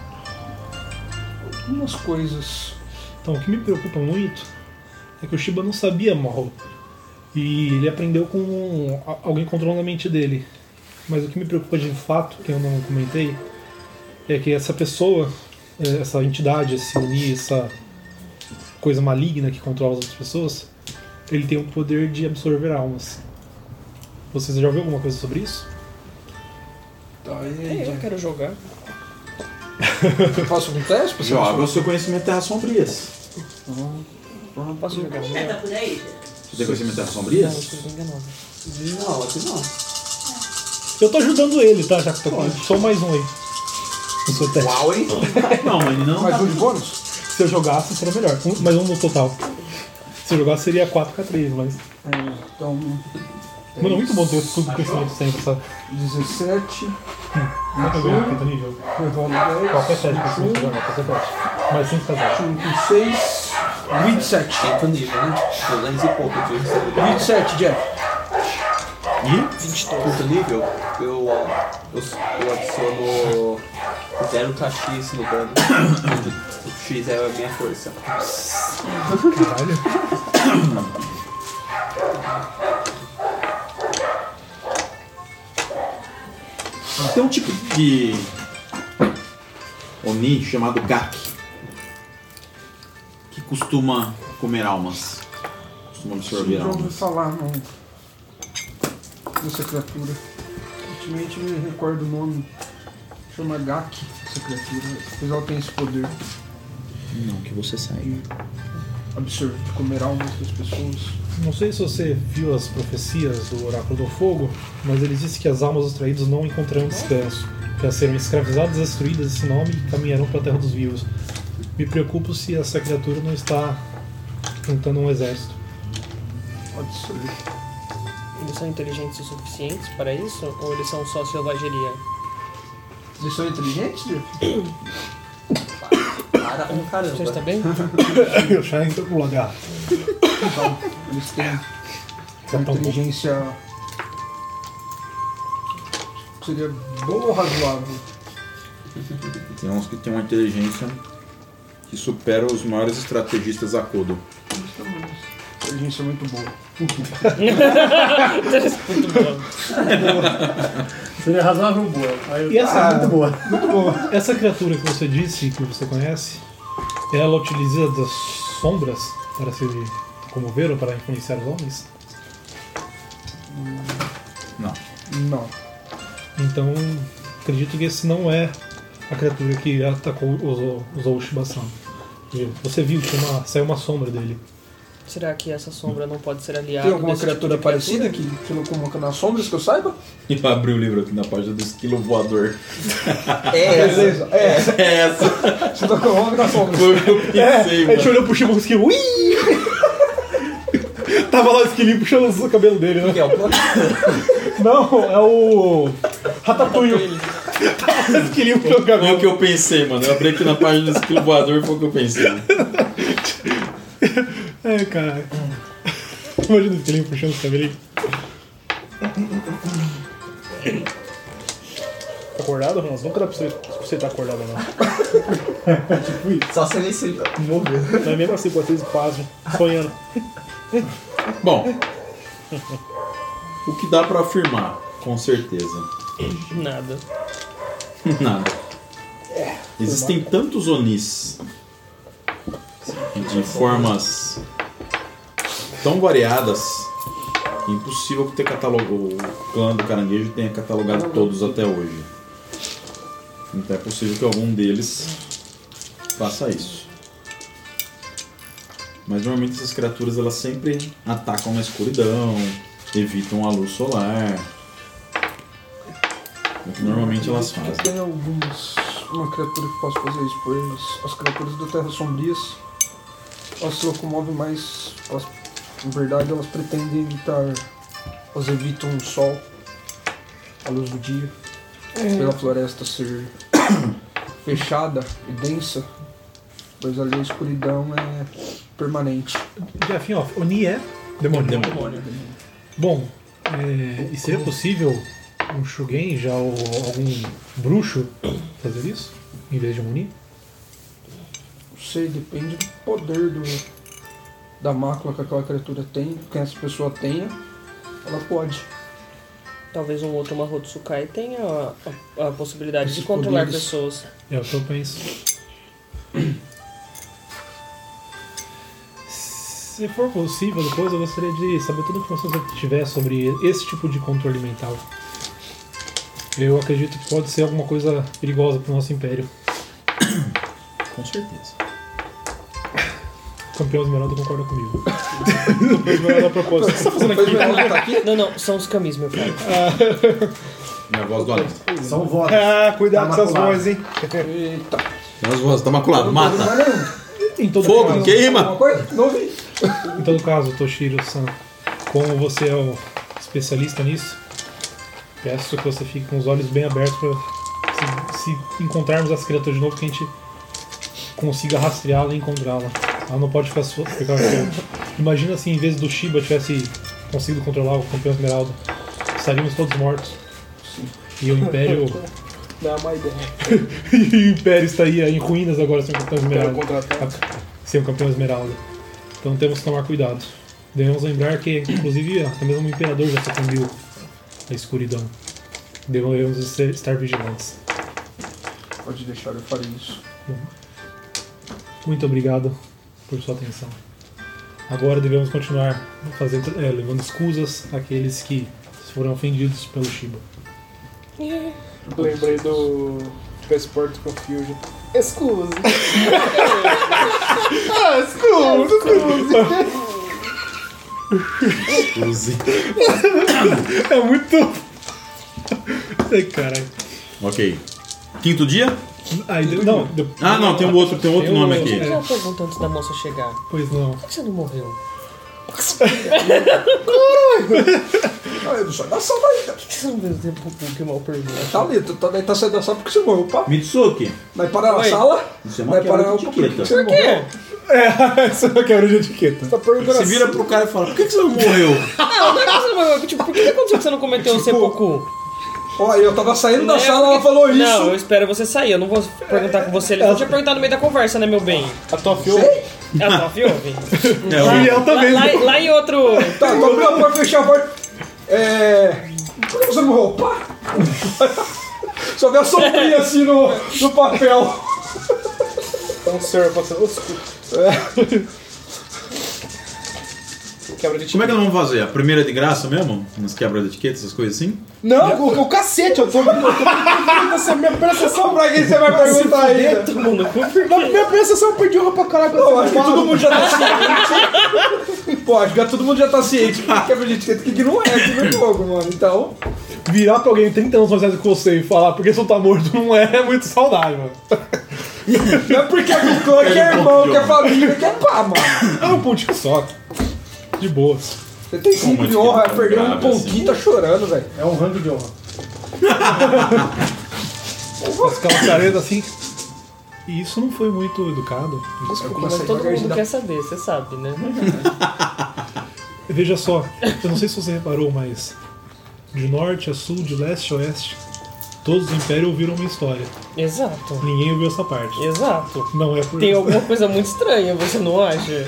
Algumas coisas. Então, o que me preocupa muito é que o Shiba não sabia Mahou. E ele aprendeu com alguém controlando a mente dele. Mas o que me preocupa de fato, que eu não comentei, é que essa pessoa, essa entidade, esse Oni, essa coisa maligna que controla as outras pessoas, ele tem o poder de absorver almas. Vocês já ouviram alguma coisa sobre isso? Tá, e aí, Eu quero jogar. eu faço um teste pra Joga saber? o seu conhecimento de Terras Sombrias. Não posso jogar. Você tá por aí? Você tem conhecimento de Terras Não, Sombrias? eu tô enganado. Não, aqui não. Eu tô ajudando ele, tá? Já que tô com só mais um aí. No seu teste. Uau, hein? Não, ele não. Mais tá- um de bônus? Se eu jogasse, seria melhor. Mais um no total. Se eu jogasse, seria 4K3, mas... Então, Mano, é muito bom ter tudo conhecimento sempre, sabe? 17. Não tem ganho, quinto nível. Eu rolo 10. Qualquer teste que você jogar, qualquer teste. Mas sem casar. 5, 6. 27. Quinto nível, né? 200 e pouco de receber. 27, Jeff. Quinto nível, eu adiciono 0kx no dano. O X é a minha força. Caralho. Tem um tipo de Oni chamado Gak, que costuma comer almas. Costuma absorver Já ouvi almas. falar dessa criatura. Ultimamente me recordo o nome. Chama Gak, essa criatura. Pois ela tem esse poder Não, que você saiba. absurdo de comer almas das pessoas. Não sei se você viu as profecias do Oráculo do Fogo, mas ele disse que as almas dos traídos não encontrarão descanso, que elas serão escravizadas, destruídas esse nome e caminharão para a terra dos vivos. Me preocupo se essa criatura não está juntando um exército. Pode ser. Eles são inteligentes o suficientes para isso? Ou eles são só selvageria? Eles são inteligentes, Jeff? Para um caramba. Você está bem? Eu já entro pro lugar. Então, eles têm uma inteligência. Seria boa ou razoável? Tem uns que têm uma inteligência que supera os maiores estrategistas a Kodo. Inteligência muito boa. Muito bom. Seria razoável boa. Aí, E essa- muito boa. Essa criatura que você disse, que você conhece, ela utiliza das sombras para se comover ou para influenciar os homens? Não. Não. Então, acredito que esse não é a criatura que atacou, usou o Shiba-san. Você viu que saiu uma sombra dele. Será que essa sombra não pode ser aliada? Tem alguma desse tipo criatura de parecida que não coloca nas sombras que eu saiba? E vai abrir o livro aqui na página do esquilo voador. Beleza. É, É essa. você não coloca nas sombras. Foi o que eu pensei, A gente mano. olhou pro Shiba e esquilo. Ui! Tava lá o esquilinho puxando o cabelo dele, né? Que é o plano? Não, é o Ratatouille. Esquilinho Foi o jogando. que eu pensei, mano. Eu abri aqui na página do esquilo voador e foi o que eu pensei. É, caralho. Imagina o esquilinho puxando os cabelinhos. Tá acordado, Ronaldo? Nunca dá pra você estar acordado, não. Só se ele se mover. Mas mesmo assim, vocês quase sonhando. Bom, o que dá pra afirmar, com certeza? Nada. Nada. Existem tantos Onis de formas tão variadas que é impossível que o clã do caranguejo tenha catalogado todos até hoje. Então é possível que algum deles faça isso. Mas normalmente essas criaturas elas sempre atacam na escuridão, evitam a luz solar. O que normalmente elas fazem. Tem uma criatura que possa fazer isso, pois as criaturas da Terra Sombrias elas se locomovem mais. Na verdade, elas pretendem evitar. Elas evitam o sol, a luz do dia, pela floresta ser fechada e densa, pois ali a escuridão é permanente. Jeff, ó, Oni é demônio. Bom, e seria possível um Shugenja ou algum bruxo fazer isso, em vez de um Oni? Não sei, depende do poder da mácula que aquela criatura tem, que essa pessoa tenha, ela pode. Talvez um outro Mahotsukai tenha a possibilidade de Esses controlar poderes. pessoas. É o que eu penso. Se for possível, depois eu gostaria de saber toda a informação que você tiver sobre esse tipo de controle mental. Eu acredito que pode ser alguma coisa perigosa para o nosso império. Com certeza. O Campeão Esmeralda concorda comigo. O Campeão Esmeralda a propósito. O que você tá fazendo aqui? Tá aqui? Não, são os camis, meu pai. Minha voz do além. São vozes. Ah, cuidado com essas Maculado. vozes, hein? Eita. Minha voz tá maculado, mata. Em todo Fogo, caso, queima. Alguma coisa? Não vi. em todo caso, Toshiro-san, como você é o especialista nisso, peço que você fique com os olhos bem abertos para se encontrarmos essa criatura de novo, que a gente consiga rastreá-la e encontrá-la. Ela não pode ficar solta. Imagina se em vez do Shiba tivesse conseguido controlar o Campeão Esmeralda. Estaríamos todos mortos. E o Império. Dá uma ideia. E o Império estaria em ruínas agora sem o Campeão Quero Esmeralda. contratar. Sem o Campeão Esmeralda. Então temos que tomar cuidado. Devemos lembrar que, inclusive, até mesmo o Imperador já sucumbiu à escuridão. Devemos estar vigilantes. Pode deixar, eu farei isso. Muito obrigado por sua atenção. Agora devemos continuar levando escusas àqueles que foram ofendidos pelo Shiba. Lembrei do Passport Confusion. Excuse. Use. É muito. Ai, caralho. Ok. Quinto dia? Não, Ah, não, tem um outro nome aqui. Fiz uma pergunta antes da moça chegar. Pois não. Por que você não morreu? Ah, eu não saio da sala ainda. Por que você não veio tempo que mal pergunta? Tá ali, tu também tá saindo da sala porque você morreu, pá. Mitsuki. Vai parar na Oi. sala? Isso é uma Vai quebra parar de um pouquinho. etiqueta. Você morreu? Essa é uma quebra de etiqueta. Tá perguntando Você assim. vira pro cara e fala, por que você não morreu? Não, não é que você não morreu. Tipo, por que aconteceu que você não cometeu o seppuku? Ó, eu tava saindo da Não é sala, porque- ela falou isso. Não, eu espero você sair. Eu não vou perguntar com você. Ele não tinha perguntado no meio da conversa, né, meu bem? A tua fio. Ah, tá, viu? E ela também. Lá em outro... Tá, então pode fechar a porta. Por que você não morreu? Pá! Só vê a sombrinha assim no papel. Então, senhor, passando. Desculpa. Quebra de Como é que nós vamos fazer? A primeira é de graça mesmo? Umas quebras de etiqueta, essas coisas assim? Não, o cacete, eu tô essa minha percepção. Pra quem você vai perguntar ainda? Na minha percepção eu perdi o pra caralho. Não, acho que todo mundo já tá ciente. Pô, acho que todo mundo já tá ciente que quebra de etiqueta que não é aqui no jogo, mano. Então. Virar pra alguém 30 anos mais velho que você e falar porque você tá morto não é muito saudável. Não é porque é do clã, que é irmão, que é família, que é pá, mano. É um pontinho só. De boas. Você tem 5 de honra, vai perder um grave pontinho, tá chorando, velho. É um rango de honra. Faz aquela careta assim. E isso não foi muito educado. Desculpa, mas todo mundo quer saber, você sabe, né? Veja só, eu não sei se você reparou, mas de norte a sul, de leste a oeste, todos os impérios ouviram uma história. Exato. Ninguém ouviu essa parte. Exato. Não é por Tem alguma coisa muito estranha, você não acha?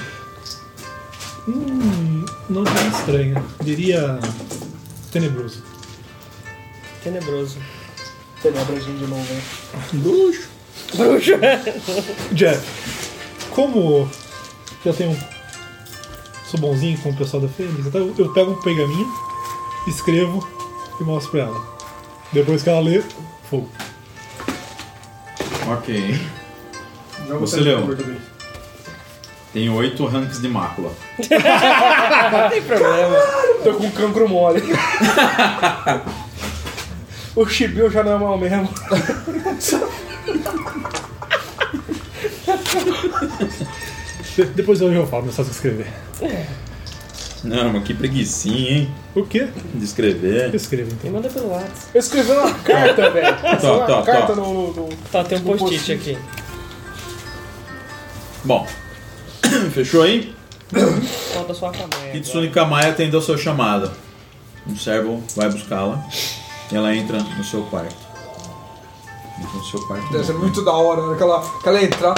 Não diria estranha. Diria tenebroso. Tenebroso. Tenebrosinho de novo, hein? Bruxo. Bruxo. Jeff, como já tenho sou bonzinho com o pessoal da Fênix, então eu pego um pergaminho, escrevo e mostro pra ela. Depois que ela lê, fogo. Ok. Você, Joga Leão. português. Tem 8 ranks de mácula. Não tem problema. Tô com cancro mole. O Chibiu já não é mal mesmo. Depois eu falo, mas só escrever. Não, mas que preguicinha, hein? O quê? De escrever. Escreva Me então. manda pelo WhatsApp. Eu escrevi uma carta, velho. Uma carta no... Tá, tem um post-it aqui. Bom, fechou aí? Falta só a Kamaia. Kitsune Kamaia atendeu seu chamado. Um servo vai buscá-la e ela entra no seu quarto. Entra no seu quarto. Deve ser muito da hora, né? Que ela entrar.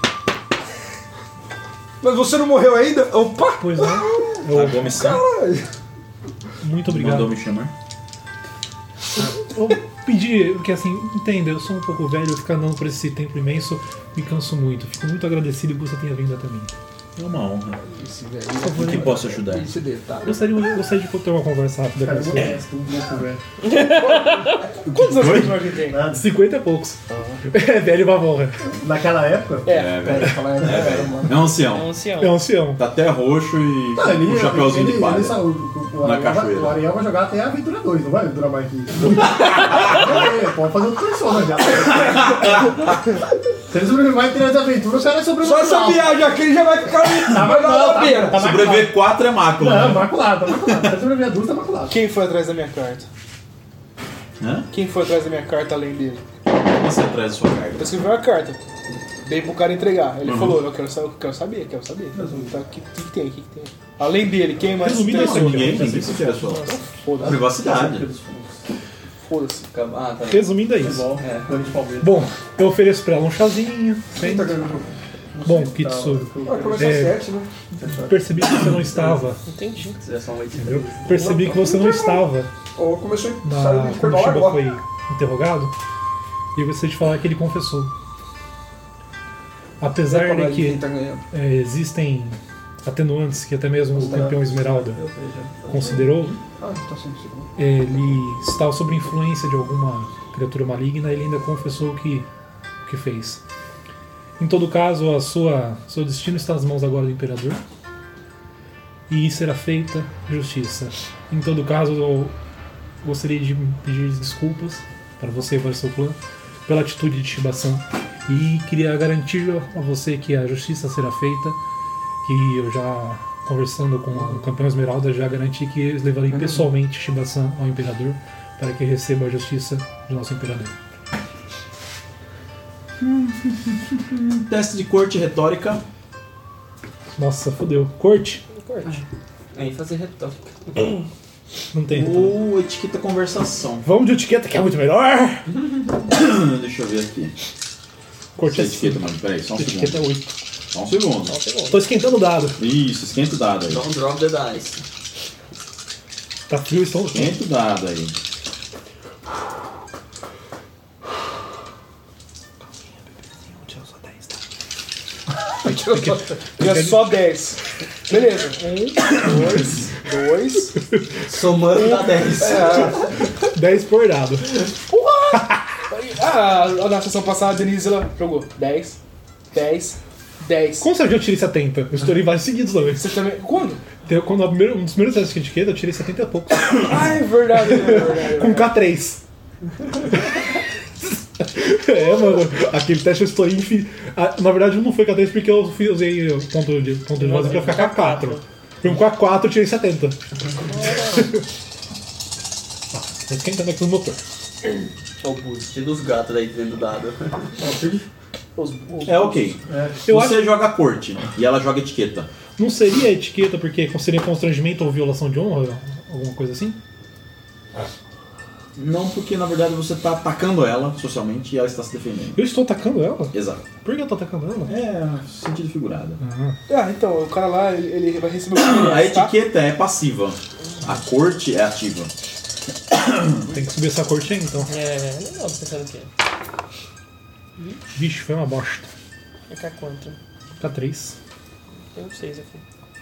Mas você não morreu ainda? Opa! Pois é. Agora missão. Muito obrigado. Mandou me chamar. Eu pedi, porque assim, entenda, eu sou um pouco velho, eu ficar andando por esse tempo imenso, me canso muito. Fico muito agradecido que você tenha vindo até mim. É uma honra. Esse velho. Em que posso ajudar? Esse detalhe. Gostaria de ter uma conversa rápida com você. Quantos anos que você tem? 50 e poucos. É velho mamorra. Naquela época? Velho. É um ancião. É um ancião. É um ancião. Tá até roxo e Não, ele, um chapeuzinho de palha. o Na Ariel cachoeira. o Ariel vai jogar até a Aventura 2, não vai durar mais que isso. Pode fazer outra persona já. Se ele sobreviver mais 3 aventuras, você vai sobreviver. Só essa viagem aqui ele já vai ficar vai dar a pena. Sobreviver 4 é mácula. Não, Né? maculado, tá maculado. Se sobreviver 2, tá maculado. Quem foi atrás da minha carta? Hã? Quem foi atrás da minha carta além dele? Você traz a sua Eu carta. escrevi uma carta. Dei pro cara entregar. Ele falou, eu quero saber. Tá, o que tem? Além dele, quem mais se Resumindo, interessou? Ninguém se interessou. Foda-se. Privacidade. Foda-se. Ah, tá. Resumindo é isso. Plano de Palmeiras. Bom, eu ofereço pra ela um chazinho. Tem. Bom, Kitsune, Começou às 7, né? percebi que você não estava. Entendi. Entendeu? Percebi que você não estava Ou começou a sair do quando o corredor Shiba agora. foi interrogado. E eu gostaria de falar que ele confessou. Apesar de que Quem tá ganhando. existem atenuantes que até mesmo o campeão Esmeralda considerou, Ah, tá sendo segundo. ele estava sob influência de alguma criatura maligna e ele ainda confessou o que fez. Em todo caso, seu destino está nas mãos agora do Imperador e será feita justiça. Em todo caso, eu gostaria de pedir desculpas para você e para o seu clã pela atitude de Shiba-san e queria garantir a você que a justiça será feita, que eu já conversando com o campeão Esmeralda já garanti que eles levarei pessoalmente Shiba-san ao Imperador para que receba a justiça do nosso Imperador. Teste de corte retórica. Nossa, fodeu. Corte? Corte. ênfase retórica. Não tem. Ou etiqueta conversação. Vamos de etiqueta que é muito melhor. Deixa eu ver aqui. Corte é Etiqueta, mano. Peraí, só um segundo. Etiqueta é 8. Só um segundo. Tô esquentando o dado. Isso, esquenta o dado aí. Don't drop the dice. Tá frio, estão Esquenta o dado aí. E é só 10. Beleza. 1, 2. Somando dá 10. 10 por dado. Na sessão passada a Denise ela jogou 10, 10, 10. Como você já tirei 70? Eu estourei vários seguidos também. Você também. Quando? Quando um dos primeiros testes de etiqueta, eu tirei 70 e poucos. Ah, é verdade. Com K3. É, mano, aquele teste eu estourei na verdade não foi K3 porque eu usei o ponto de vazio pra ficar K4. Foi um K4 eu tirei 70. Tô esquentando aqui no motor. Tira os gatos daí dentro do dado. É ok. Eu Você joga a corte e ela joga etiqueta. Não seria etiqueta porque seria constrangimento ou violação de honra? Alguma coisa assim? Não, porque na verdade você tá atacando ela socialmente e ela está se defendendo. Eu estou atacando ela? Exato. Por que eu tô atacando ela? É, sentido figurado. Então, o cara lá, ele vai receber o A etiqueta é passiva. A corte é ativa. Tem que subir essa corte aí, então. É, legal, pensando aqui. Vixe, foi uma bosta. Vai ficar quanto? Tá 3. Tem um 6 aqui.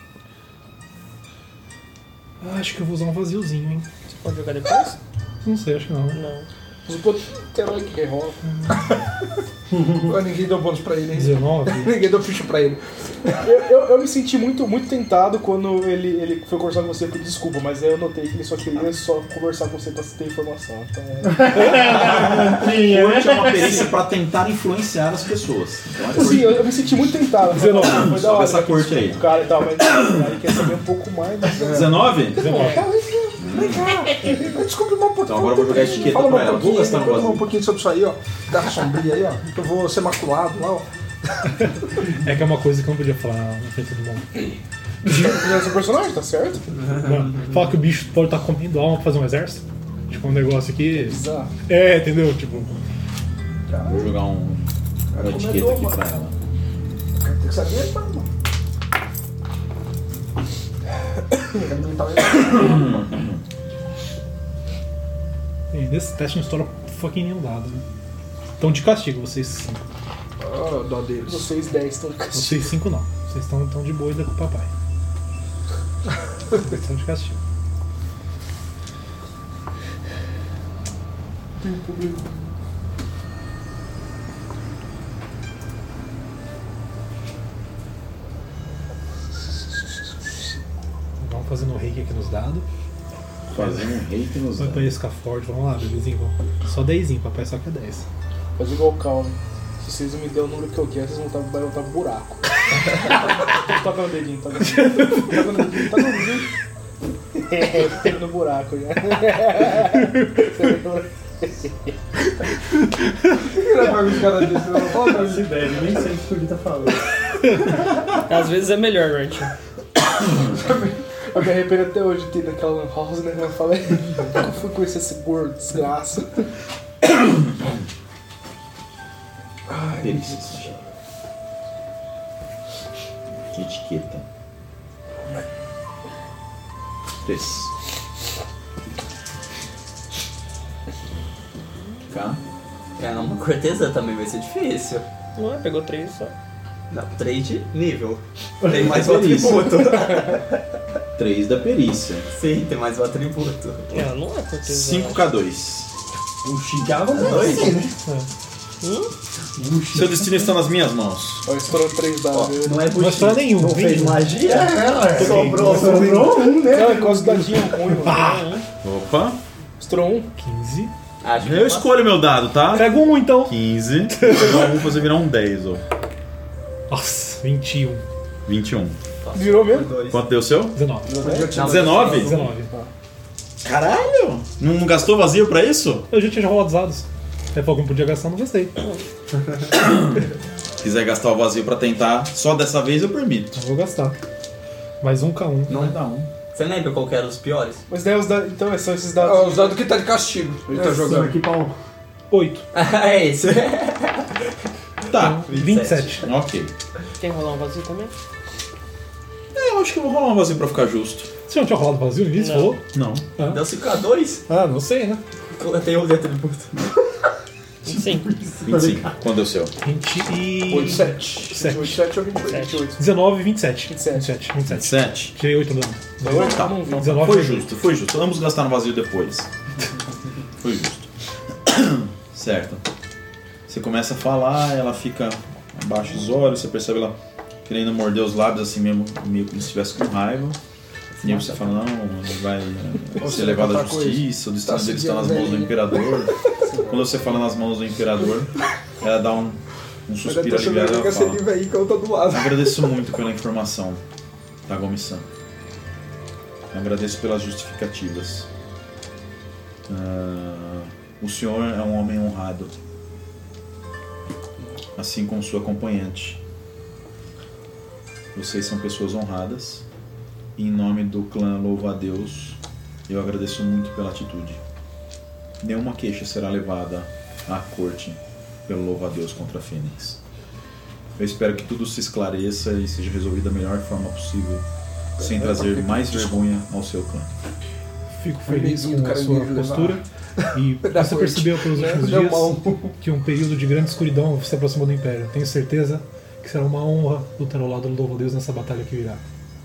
Acho que eu vou usar um vaziozinho, hein? Você pode jogar depois? Não sei, acho que não. Não. Tem herói que rola. Ninguém deu bônus pra ele, hein? 19. Ninguém deu ficha pra ele. Eu me senti muito tentado quando ele foi conversar com você por desculpa, mas aí eu notei que ele só queria conversar com você pra ter informação. Então Corte é uma perícia pra tentar influenciar as pessoas. Então, é Sim, eu me senti muito tentado. 19. Foi da Sobe hora. essa corte aí. O cara e tal, mas ele quer saber um pouco mais. Mas... 19? 19. Vem cá, desculpe um pouquinho. Então agora eu vou jogar etiqueta Fala pra ela. Vou gastar no um vazio. pouquinho sobre isso aí, ó. Garra sombria aí, ó. Eu vou ser maculado lá, ó. É que é uma coisa que eu não podia falar na frente do mundo. É seu personagem, tá certo? Não. Fala que o bicho pode estar comendo alma pra fazer um exército. Tipo, um negócio aqui. Bizarro. É, entendeu? Tipo. Vou jogar uma etiqueta aqui pra ela. Tem que saber, mano. E nesse teste não estoura fucking nenhum dado, né? Então de castigo, vocês 5. Ah, dó deles. Vocês 10 estão de castigo. Vocês 5 não. Vocês estão de boa ainda com o papai. Vocês estão de castigo. Tem público. Vamos fazendo um reiki aqui nos dados. Fazendo um reiki nos Vai pra dados. ficar forte, vamos lá, bebezinho. Só 10, papai só quer 10. Faz igual o Calvin. Se vocês não me derem o número que eu quero, vocês vão botar um buraco. Toca no dedinho, toca no dedinho. Toca no dedinho. É, pega no buraco já. Os caras desses, eu não falo pra Essa ideia, nem sei o que ele tá falando. Às vezes é melhor, Ranch. Eu me arrependo até hoje de ter daquela lan house, né? Eu falei, eu fui conhecer esse gordo, desgraça. Perícias. Etiqueta. 3. Cá. É, uma cortesã também vai ser difícil. Não é? Pegou 3 só. Não, 3 de nível. Tem mais o atributo. 3 da perícia. Sim, tem mais o atributo. Não é cortesã. 5K2. O Chicago é Dois? Seu destino está nas minhas mãos. Olha, estourou 3 dados. Não é Não vai estourar nenhum. Não fez magia? Sobrou um, né? Não, encosta o dadinho ruim, mano. Opa. Estourou 1. 15. Acho que Eu escolho meu dado, tá? Pega um então. 15. Então vou fazer virar um 10, ó. Nossa, 21. 21. Virou mesmo? Quanto deu o seu? 19. 19? 19. Caralho! Não gastou vazio pra isso? Eu já tinha rolado os dados. Aí falou que não podia gastar, não gastei. Se quiser gastar o vazio pra tentar, só dessa vez eu permito. Eu vou gastar. Mais um K1. Não dá um. Você lembra qual que era os piores? Mas daí os dados. Então, são esses dados. Ah, os dados que tá de castigo. Ele tá jogando. Aqui pra um. 8. É esse. Tá. 27. Ok. Quer rolar um vazio também? Eu acho que eu vou rolar um vazio pra ficar justo. Você não tinha rolado vazio no início? Não. Falou? Não. Deu 5K2? Ah, não sei, né? Coletei o atributo. 25. 25. Quando deu o seu? 87. 7. 27 ou 28? 19 e 27. 27. 27. Tirei 8 no dano. Tá. Não, não. 19 Foi justo, foi justo. Ambos gastaram vazio depois. Foi justo. Certo. Você começa a falar, ela fica abaixo dos olhos, você percebe ela querendo morder os lábios assim mesmo, meio como se estivesse com raiva. E aí você fala, não, ele vai ser levado à justiça, o destino dele está nas mãos do imperador. Quando você fala nas mãos do imperador, ela dá um suspiro aliviado e ela fala, aí que eu tô do lado. agradeço muito pela informação, Tagomi-san. Agradeço pelas justificativas. O senhor é um homem honrado, assim como sua acompanhante. Vocês são pessoas honradas. E em nome do clã Louva-a-Deus, eu agradeço muito pela atitude. Nenhuma queixa será levada à corte pelo Louva-a-Deus contra a Fênix. Eu espero que tudo se esclareça e seja resolvido da melhor forma possível, sem trazer mais vergonha ao seu clã. Fico feliz com a sua postura. E você percebeu pelos últimos dias que um período de grande escuridão se aproximou do Império. Tenho certeza que será uma honra lutar ao lado do Louva-a-Deus nessa batalha que virá.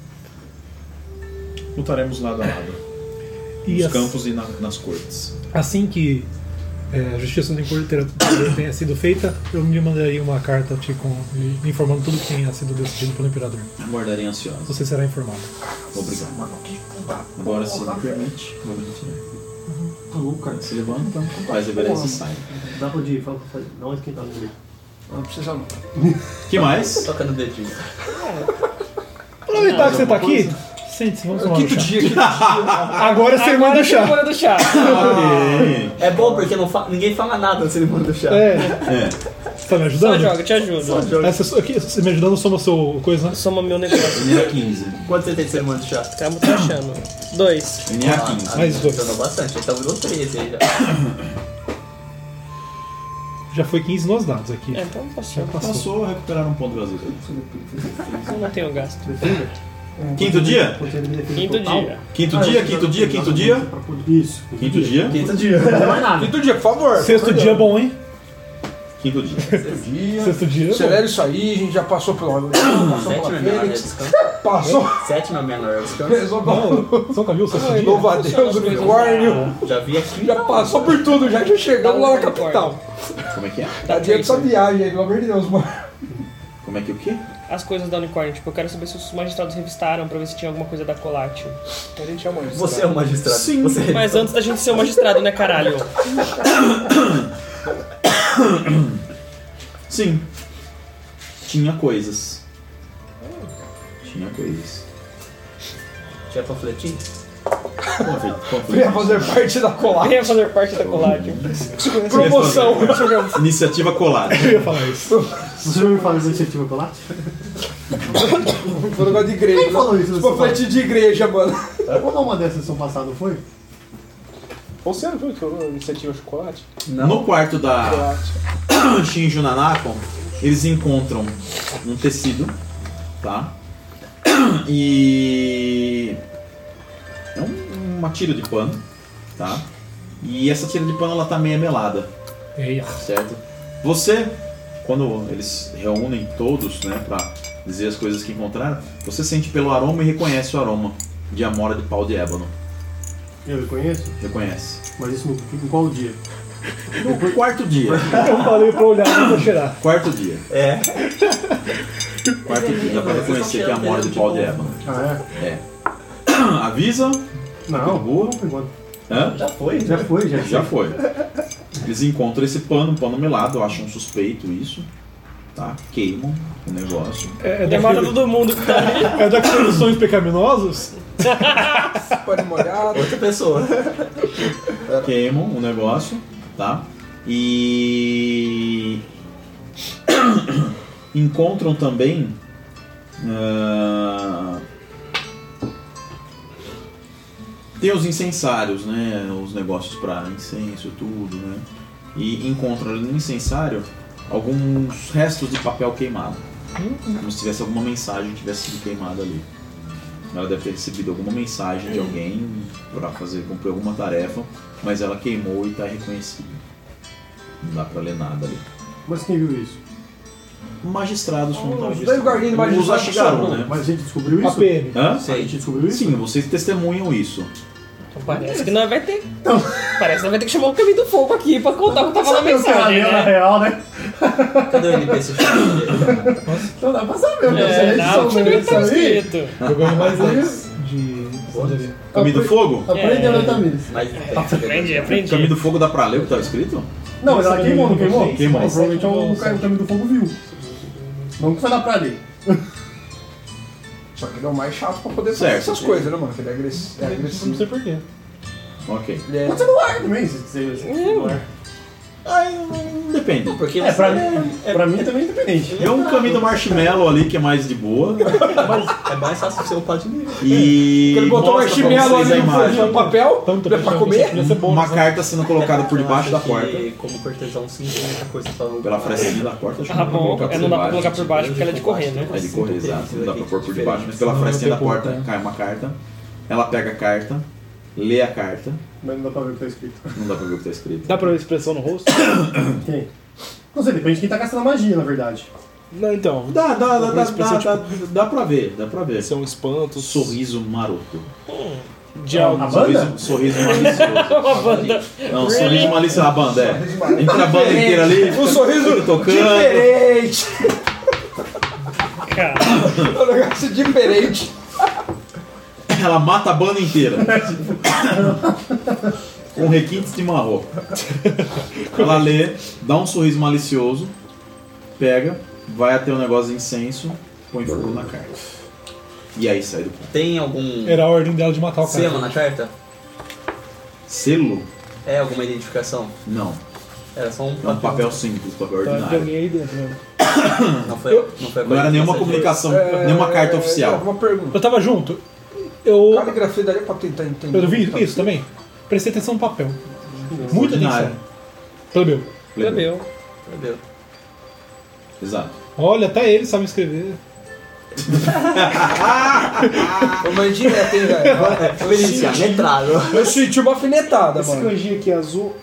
Lutaremos lado a lado, E nos campos e nas cortes. assim que a justiça do Império tenha sido feita, eu me mandaria uma carta me informando tudo que tenha sido decidido pelo Imperador. Aguardarei ansioso. Você será informado. Obrigado. Agora, se me permite, vamos retirar. Tá louco, cara. Se levanta, faz reverência e sai. Dá pra ir, fala, dá uma esquentada nele. Não precisa não. Que mais? Toca no dedinho. Aproveitar que você tá aqui, sente-se, vamos tomar um Quinto chá. dia. Agora é cerimônia Agora do é chá. cerimônia do chá. Ok. É bom porque ninguém fala nada na cerimônia do chá. É. Você tá me Só ajudando? joga, te ajudo. Aqui, você me ajudando, soma seu coisa, né? Soma meu negócio. NA 15. Quanto você tem de cerimônia do chá? Calma, tô achando. 2. NA 15. Mais dois. Funcionou bastante, então virou 13 aí já. Já foi 15 nos dados aqui. É, então passou. Passou a recuperar um ponto vazio. Eu não tenho gasto. Quinto dia? Quinto dia. Quinto dia, quinto dia, quinto dia. Isso. Quinto dia. Quinto dia. Não é mais nada. Quinto dia, por favor. Sexto dia é bom, hein? Quinto dia. Dia. Sexto dia é bom. Acelera isso aí, a gente já passou pela passou Sétima pela é menor, é Fênix. descanso. Passou. Sétima é menor, é descanso. Resolveu. Não, você nunca viu o sexto dia? Louva a Deus, unicórnio. Já vi aqui. Já passou por tudo, já chegamos lá na capital. Como é que é? Dá dinheiro pra essa viagem aí, pelo amor de Deus, mano. Como é que o quê? As coisas da unicórnio, tipo, eu quero saber se os magistrados revistaram pra ver se tinha alguma coisa da Colátil. A gente chama isso. Você é o magistrado. Sim. Você Mas antes da gente ser o magistrado, né, caralho? Sim. Tinha coisas. Tinha coisas. tinha panfletinho? Venha fazer parte da colagem. Venha fazer parte da Colátil. Promoção. Iniciativa colada. Eu ia falar isso. Você já me falou da iniciativa colar? Foi um negócio de igreja. Quem falou isso? Os panfletinhos de igreja, mano. Quando uma dessas sessão passada foi? Você não viu que falou iniciativa chocolate? No quarto da Shinju Nanako, eles encontram um tecido, tá? E é uma tira de pano, tá? E essa tira de pano ela tá meio melada, Eia. certo? Você, quando eles reúnem todos, né, pra dizer as coisas que encontraram, você sente pelo aroma e reconhece o aroma de amora de pau de ébano. Eu reconheço? Reconhece. Mas isso em qual dia? No quarto dia. Eu falei pra olhar, não pra cheirar. Quarto dia. É. Quarto dia. Dá pra reconhecer que é amora de pau de ébano. Ah, É. Avisa. é? Não, Boa. por enquanto. Hã? Já foi? Já foi, já. Já foi. Eles encontram esse pano, um pano melado, acham suspeito isso. Tá? Queimam o negócio. Já mata todo mundo que tá ali. É daqueles sonhos pecaminosos? Pode molhado. Outra pessoa. Queimam o negócio, tá? E encontram também tem os incensários, né? Os negócios para incenso e tudo, né? E encontram ali no incensário alguns restos de papel queimado. Como se tivesse alguma mensagem que tivesse sido queimada ali. Ela deve ter recebido alguma mensagem de alguém para cumprir alguma tarefa, mas ela queimou e está irreconhecível. Não dá para ler nada ali. Mas quem viu isso? Magistrados não Os dois guardinhas de magistrado Os Ashigaru, né? Mas a gente descobriu isso? A PM. Hã? A gente descobriu isso? Sim, vocês testemunham isso. Então parece que nós vai ter. Parece que nós vai ter que chamar o caminho do fogo aqui pra contar o que tava na Sabe o que ela mensagem, leu, na né? real, né? Cadê o NPC? Então dá pra saber, né? É, não, o que não tá escrito. Eu ganho mais 10 de sabedoria. Caminho do Fogo? Aprendeu, né, Tamires? Mas Aprendi, aprendi. Caminho do Fogo dá pra ler o que estava escrito? Não, mas ela queimou, não queimou? Queimou. Provavelmente o caminho do fogo viu. Não que foi dar pra ler. Só que ele é o mais chato pra poder fazer Certo. essas coisas, né, mano? Que ele é Não agressivo. sei porquê. Ok. Ele é... Pode ser no ar também, se você no ar. Depende. Porque Pra mim também é independente. É um caminho do marshmallow ali que é mais de boa. é mais fácil ser um patinho. E. Ele botou mostra pra marshmallow vocês a ali no imagem. papel Tanto pra comer. Uma carta sendo colocada por debaixo da porta. Como cortesão, sim, tem muita coisa pra Pela frestinha da porta, acho que Ah, não dá pra bom. colocar por Não dá pra debaixo. colocar por baixo porque ela é de correr, né? É de correr, exato. Não dá pra pôr por debaixo, mas pela frestinha da porta cai uma carta. Ela pega a carta, lê a carta. Mas não dá pra ver o que tá escrito. Não dá pra ver o que tá escrito. Dá pra ver a expressão no rosto? Quem? Não sei, depende de quem tá gastando magia, na verdade. Não, então. Dá pra ver, dá pra ver. São espantos. Sorriso maroto. De algo. A banda? Sorriso malicioso. Uma banda. Não, sorriso malicioso. A banda, é. Entra a banda inteira ali. Um sorriso tocando. diferente. Cara. É um negócio diferente. Ela mata a banda inteira. Com requintes de marrom. Ela lê, dá um sorriso malicioso, pega, vai até o negócio de incenso, põe fogo na carta. E aí sai do ponto. Tem algum Era a ordem dela de matar o cara. selo na carta? Selo? É alguma identificação? Não. Era só um É um papel simples, papel Tá, tem ordinário. alguém aí dentro mesmo. Não foi a Não era nenhuma comunicação, nenhuma carta oficial. Uma pergunta. Eu tava junto. Eu. Caligrafia daria pra tentar entender. Eu vi isso também. Prestei atenção no papel. Muita Ordinário. atenção. Plebeu. Plebeu. Entendeu? Exato. Olha, até ele sabe escrever. Uma indireta, hein, velho? Foi iniciar, letrado. Eu senti uma alfinetada, Esse mano. kanji aqui azul.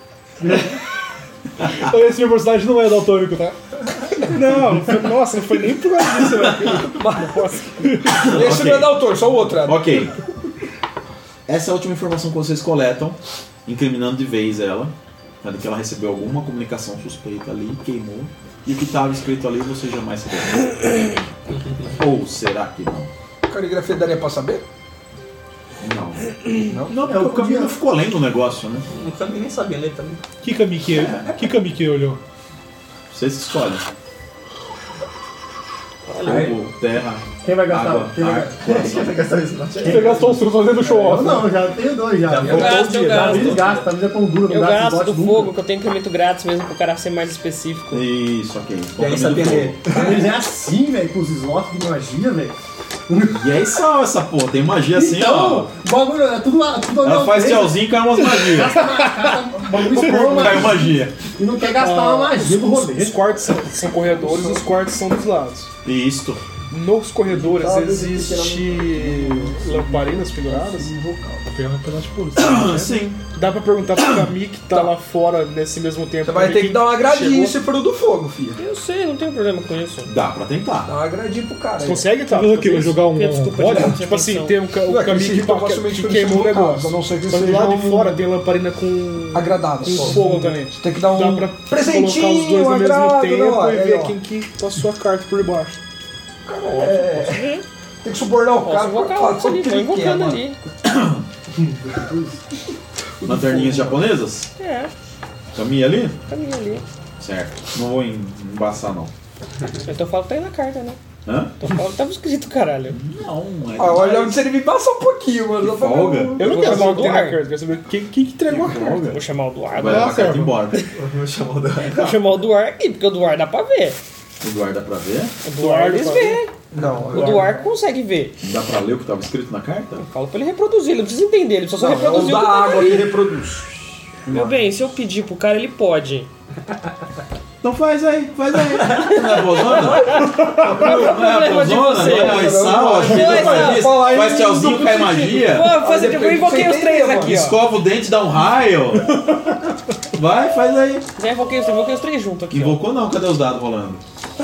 Esse meu personagem não é daltônico, tá? Não, foi, nossa, não foi nem por causa disso, velho. Esse não é da autor, só o outro. É. Ok. Essa é a última informação que vocês coletam, incriminando de vez ela. De que ela recebeu alguma comunicação suspeita ali, queimou. E o que estava escrito ali você jamais saberá. Ou será que não? Caligrafia daria pra saber? Não. Não, porque o Camilo ficou lendo o negócio, né? O Camilo nem sabia ler também. Que Kami que olhou? Vocês escolhem. Fogo, terra, Quem vai gastar? água, Quem vai ar, coração. gastar isso? Você gastou os frutos fazendo show off. Não, já tenho dois já. Eu gasto, eu A gasto. vida gasta, a vida é pão dura, não Eu gasta gasto bote do nunca. fogo, que eu tenho incremento grátis mesmo pro cara ser mais específico. Isso, ok. E aí sabia ler. Ele é assim, velho, com os slots de magia, velho. E aí só essa porra, tem magia assim, Então, ó. o bagulho é tudo Ela faz tchauzinho e cai umas magias. Cai magia. E não quer gastar uma magia do rolê. Os quartos são corredores e os quartos são dos lados. Isto. Nos corredores existe lamparinas penduradas. Pena de polícia. Sim. Dá pra perguntar pro Kami que tá lá fora nesse mesmo tempo. Você vai ter que dar uma agradinha Chegou. se for o do fogo, filho. Eu sei, não tenho problema com isso. Dá pra tentar. Dá uma agradinha pro cara. Você aí. consegue, tá? Tá vendo que eu vou jogar um Desculpa, óleo? gente. Tipo assim, tem o Não, é que Kami esse que, ritual facilmente que pode queimou o ser invocado, negócio. a não ser que Mas do seja lado um- de fora tem lamparina com Agradados. fogo também. Tem que dar Dá um pra presentinho, colocar os dois ao mesmo agrado, tempo não, e aí, ver ó. quem que passou a carta por baixo. Tem que subornar o Posso cara. invocar fala, outro ali, tudo vou que ele quer, invocando mano. ali. Lanterninhas japonesas? É, Caminha ali? caminho ali. Certo. Não vou embaçar, não. Então fala que tá aí na carta, né? Hã? Então fala que tava escrito, caralho. Não, mas... Ah, olha onde você me passa um pouquinho, mano. Só pra folga. ver o- Eu não Vou quero chamar saber o o que tem na Duar. carta, quero saber quem que entregou a carta. Vou chamar o Duar. Vai levar a carta servo. embora. Vou chamar o Duar aqui, porque o Duar dá pra ver. O Eduardo dá pra ver? O Duar eles vê. Não, O Duar consegue ver. Não dá pra ler o que tava escrito na carta? Eu falo pra ele reproduzir, ele não precisa entender, ele precisa só não, é o reproduzir da o que tá água ali. que reproduz. Meu bem, se eu pedir pro cara, ele pode. Então faz aí. Não é bozona? Não é problema de bozona? vocês. Não é sal? Acho que Não é não faz sal. isso. Fala aí Faz no tchauzinho, duplo cai sentido. magia. Pô, fazer, Olha, eu invoquei os três entendeu, aqui, ó. Escova o dente, dá um raio. Vai, faz aí. Já invoquei os três juntos aqui, Invocou não, cadê os dados rolando?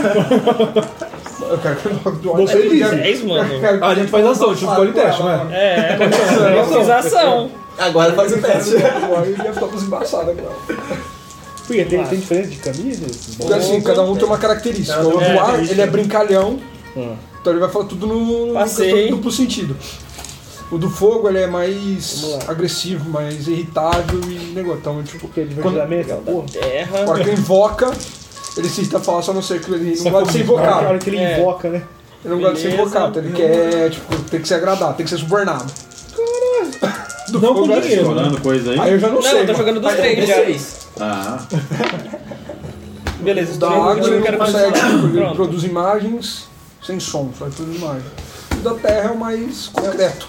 Eu quero que o Duarte. Não sei disso. 10, mano. A gente faz ação, a gente escolhe teste, não é? É, eu fiz a ação. Agora faz o teste. Aí já ficamos embaçados agora. Porque tem diferença de camisa? Porque assim, cada um tem uma característica. O Duar, ele é brincalhão. Então ele vai falar tudo no Passei. duplo sentido. O do fogo, ele é mais agressivo, mais irritável e negócio. Então, tipo, Porque é de Quando- verdadeiramente, porra. a Terra. hora que ele invoca, ele se irrita falar, só não sei que ele não gosta de ser A invocado. hora que ele É. invoca, né? Ele não gosta de ser Beleza. invocado, ele quer, tipo, tem que se agradar, tem que ser subornado. do Não com fogo é dinheiro. assim. Chorando coisa aí? Aí eu já não, sei. Não, eu tô mano. jogando dos três já. Ah, Beleza, Da eu água não ele quero consegue, ele Pronto. produz imagens sem som, só produz imagens. O da terra é o mais concreto.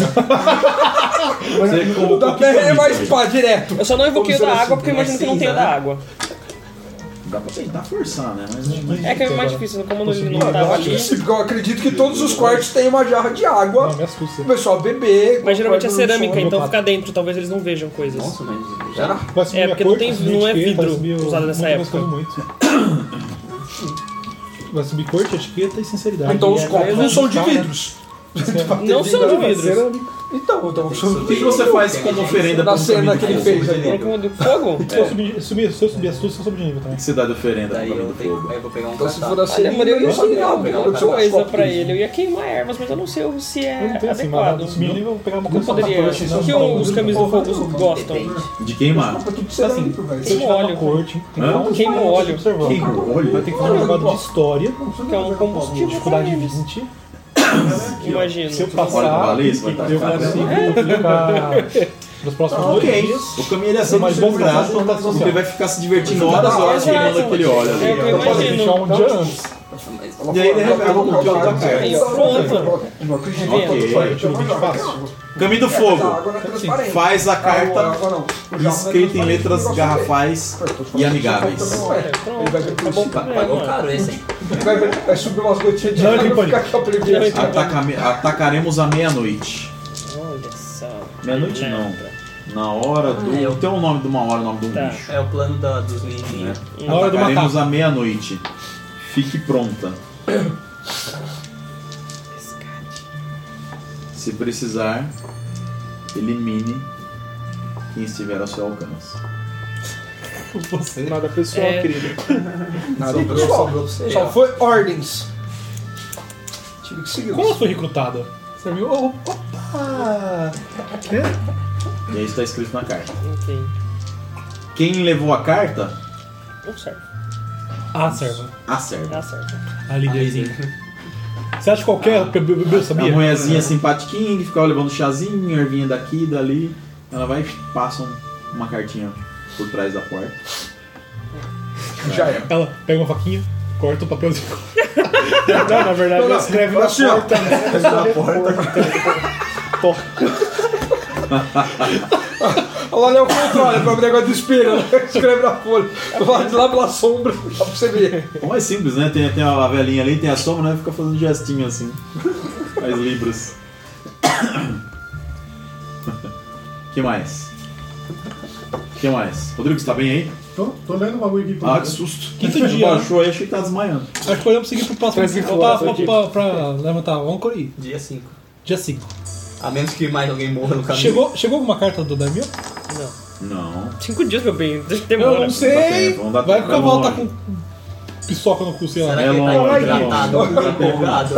você O da terra é mais pá, direto. Eu só não invoquei o Vamos da dizer água assim, porque eu imagino que não tem o da água. dá pra tentar forçar, né? Mas É que é mais difícil, como ele não tava ali. Eu acredito que todos os quartos têm uma jarra de água. Não, me assusta. O pessoal beber. Mas geralmente é comprar cerâmica, som. então fica dentro, talvez eles não vejam coisas. Nossa, mas. Será? Vai subir É, a porque cor, não tem- vai subir não é etiqueta, vidro vai subir usado nessa muita época. coisa muito. Vai subir corte, etiqueta e sinceridade. Então os E copos vai não são de ficar, né? vidros. Não são de vidros. Cerâmica. Então o que você faz como oferenda Na pra um cena caminho que do ele fogo? fez ali. Como do fogo? Se eu subir as suas, eu subo de nível O também. que você dá de oferenda pro Daí caminho eu, do tenho, fogo? aí eu vou pegar um Então se tratado. for assim, Olha, mano, eu ia sabia, pegar não, uma eu coisa pra ele. Eu ia queimar ervas, mas eu não sei se Eu é não tenho assim, mas adequado. subir de nível, eu vou pegar uma Não coisa poderia. O que os caminhos do fogo gostam? De queimar. tudo cerâmico, velho. Se eu tiver óleo. uma corte, tem que Hã? falar uns Queima o negócios óleo. observando. Queima o óleo? Vai ter que fazer um jogado de história, Que é um combustível. dificuldade pra eles. 20. Imagino. Se eu Olha, passar, valeu, isso vai estar eu consigo ficar nos próximos 2 Ok, dias. o caminho ele é sempre mais bom bom graça, pra porque social. ele vai ficar se divertindo horas e horas queimando aquele óleo. É o que eu Eu posso imagino. deixar um dia antes. E aí ele revela o que ela tá Aí, perto. pronto. Ok. Tiro 20 fácil. Caminho do fogo. Faz a carta escrita em letras garrafais e amigáveis. Acabou o Pagou problema. caro esse, hein? Vai subir umas gotinhas de Não, água e tem vai ficar aqui a preguiça. Atacaremos à meia-noite. Olha só. Meia-noite não. Na hora do. Tem um nome de uma hora, o nome de um Tá. bicho. É o plano dos ninjinhos. Na hora do Atacaremos macaco. à meia-noite. Fique pronta. Se precisar, elimine quem estiver ao seu alcance. Você. Nada pessoal, É. querido. Nada pessoal. Só foi ordens. Tive que seguir. Como ela foi recrutada? Você viu? Opa! E aí está escrito na carta. Ok. Quem levou a carta, Não serve. Ah, serva. a serva. Dá certo. A líderzinha. Você acha que qualquer bebê A sabia? mulherzinha simpatiquinha que ficava levando chazinho, ervinha daqui e dali. Ela vai e passa uma cartinha por trás da porta. Já é. Ela pega uma faquinha, corta o papelzinho. Não, na verdade, ela escreve na Assim, ó. porta. Né? Olha lá, é o contrário, para o negócio do espelho. Escreve na folha. Lá de lá pela sombra, dá pra você ver. O mais simples, né? Tem a velhinha ali, tem a sombra, né? Fica fazendo gestinho assim. Faz libras. Que mais? Que mais? Rodrigo, você tá bem aí? Tô lendo o bagulho aqui. Ah, que susto. Quinto dia. Baixou aí, achei que tá desmaiando. Acho que podemos seguir pro próximo. Pra levantar. Vamos correr. Dia 5. Dia 5. A menos que mais alguém morra no caminho. Chegou alguma carta do Daimyo? Não. 5 dias, meu bem. Deixa que Eu demora. não sei. Vamos dar Vai tempo, que o cavalo tá longe. com piçoca no cu, sei lá. Será É que ele tá longe, hidratado? é longe. Tá empolgado?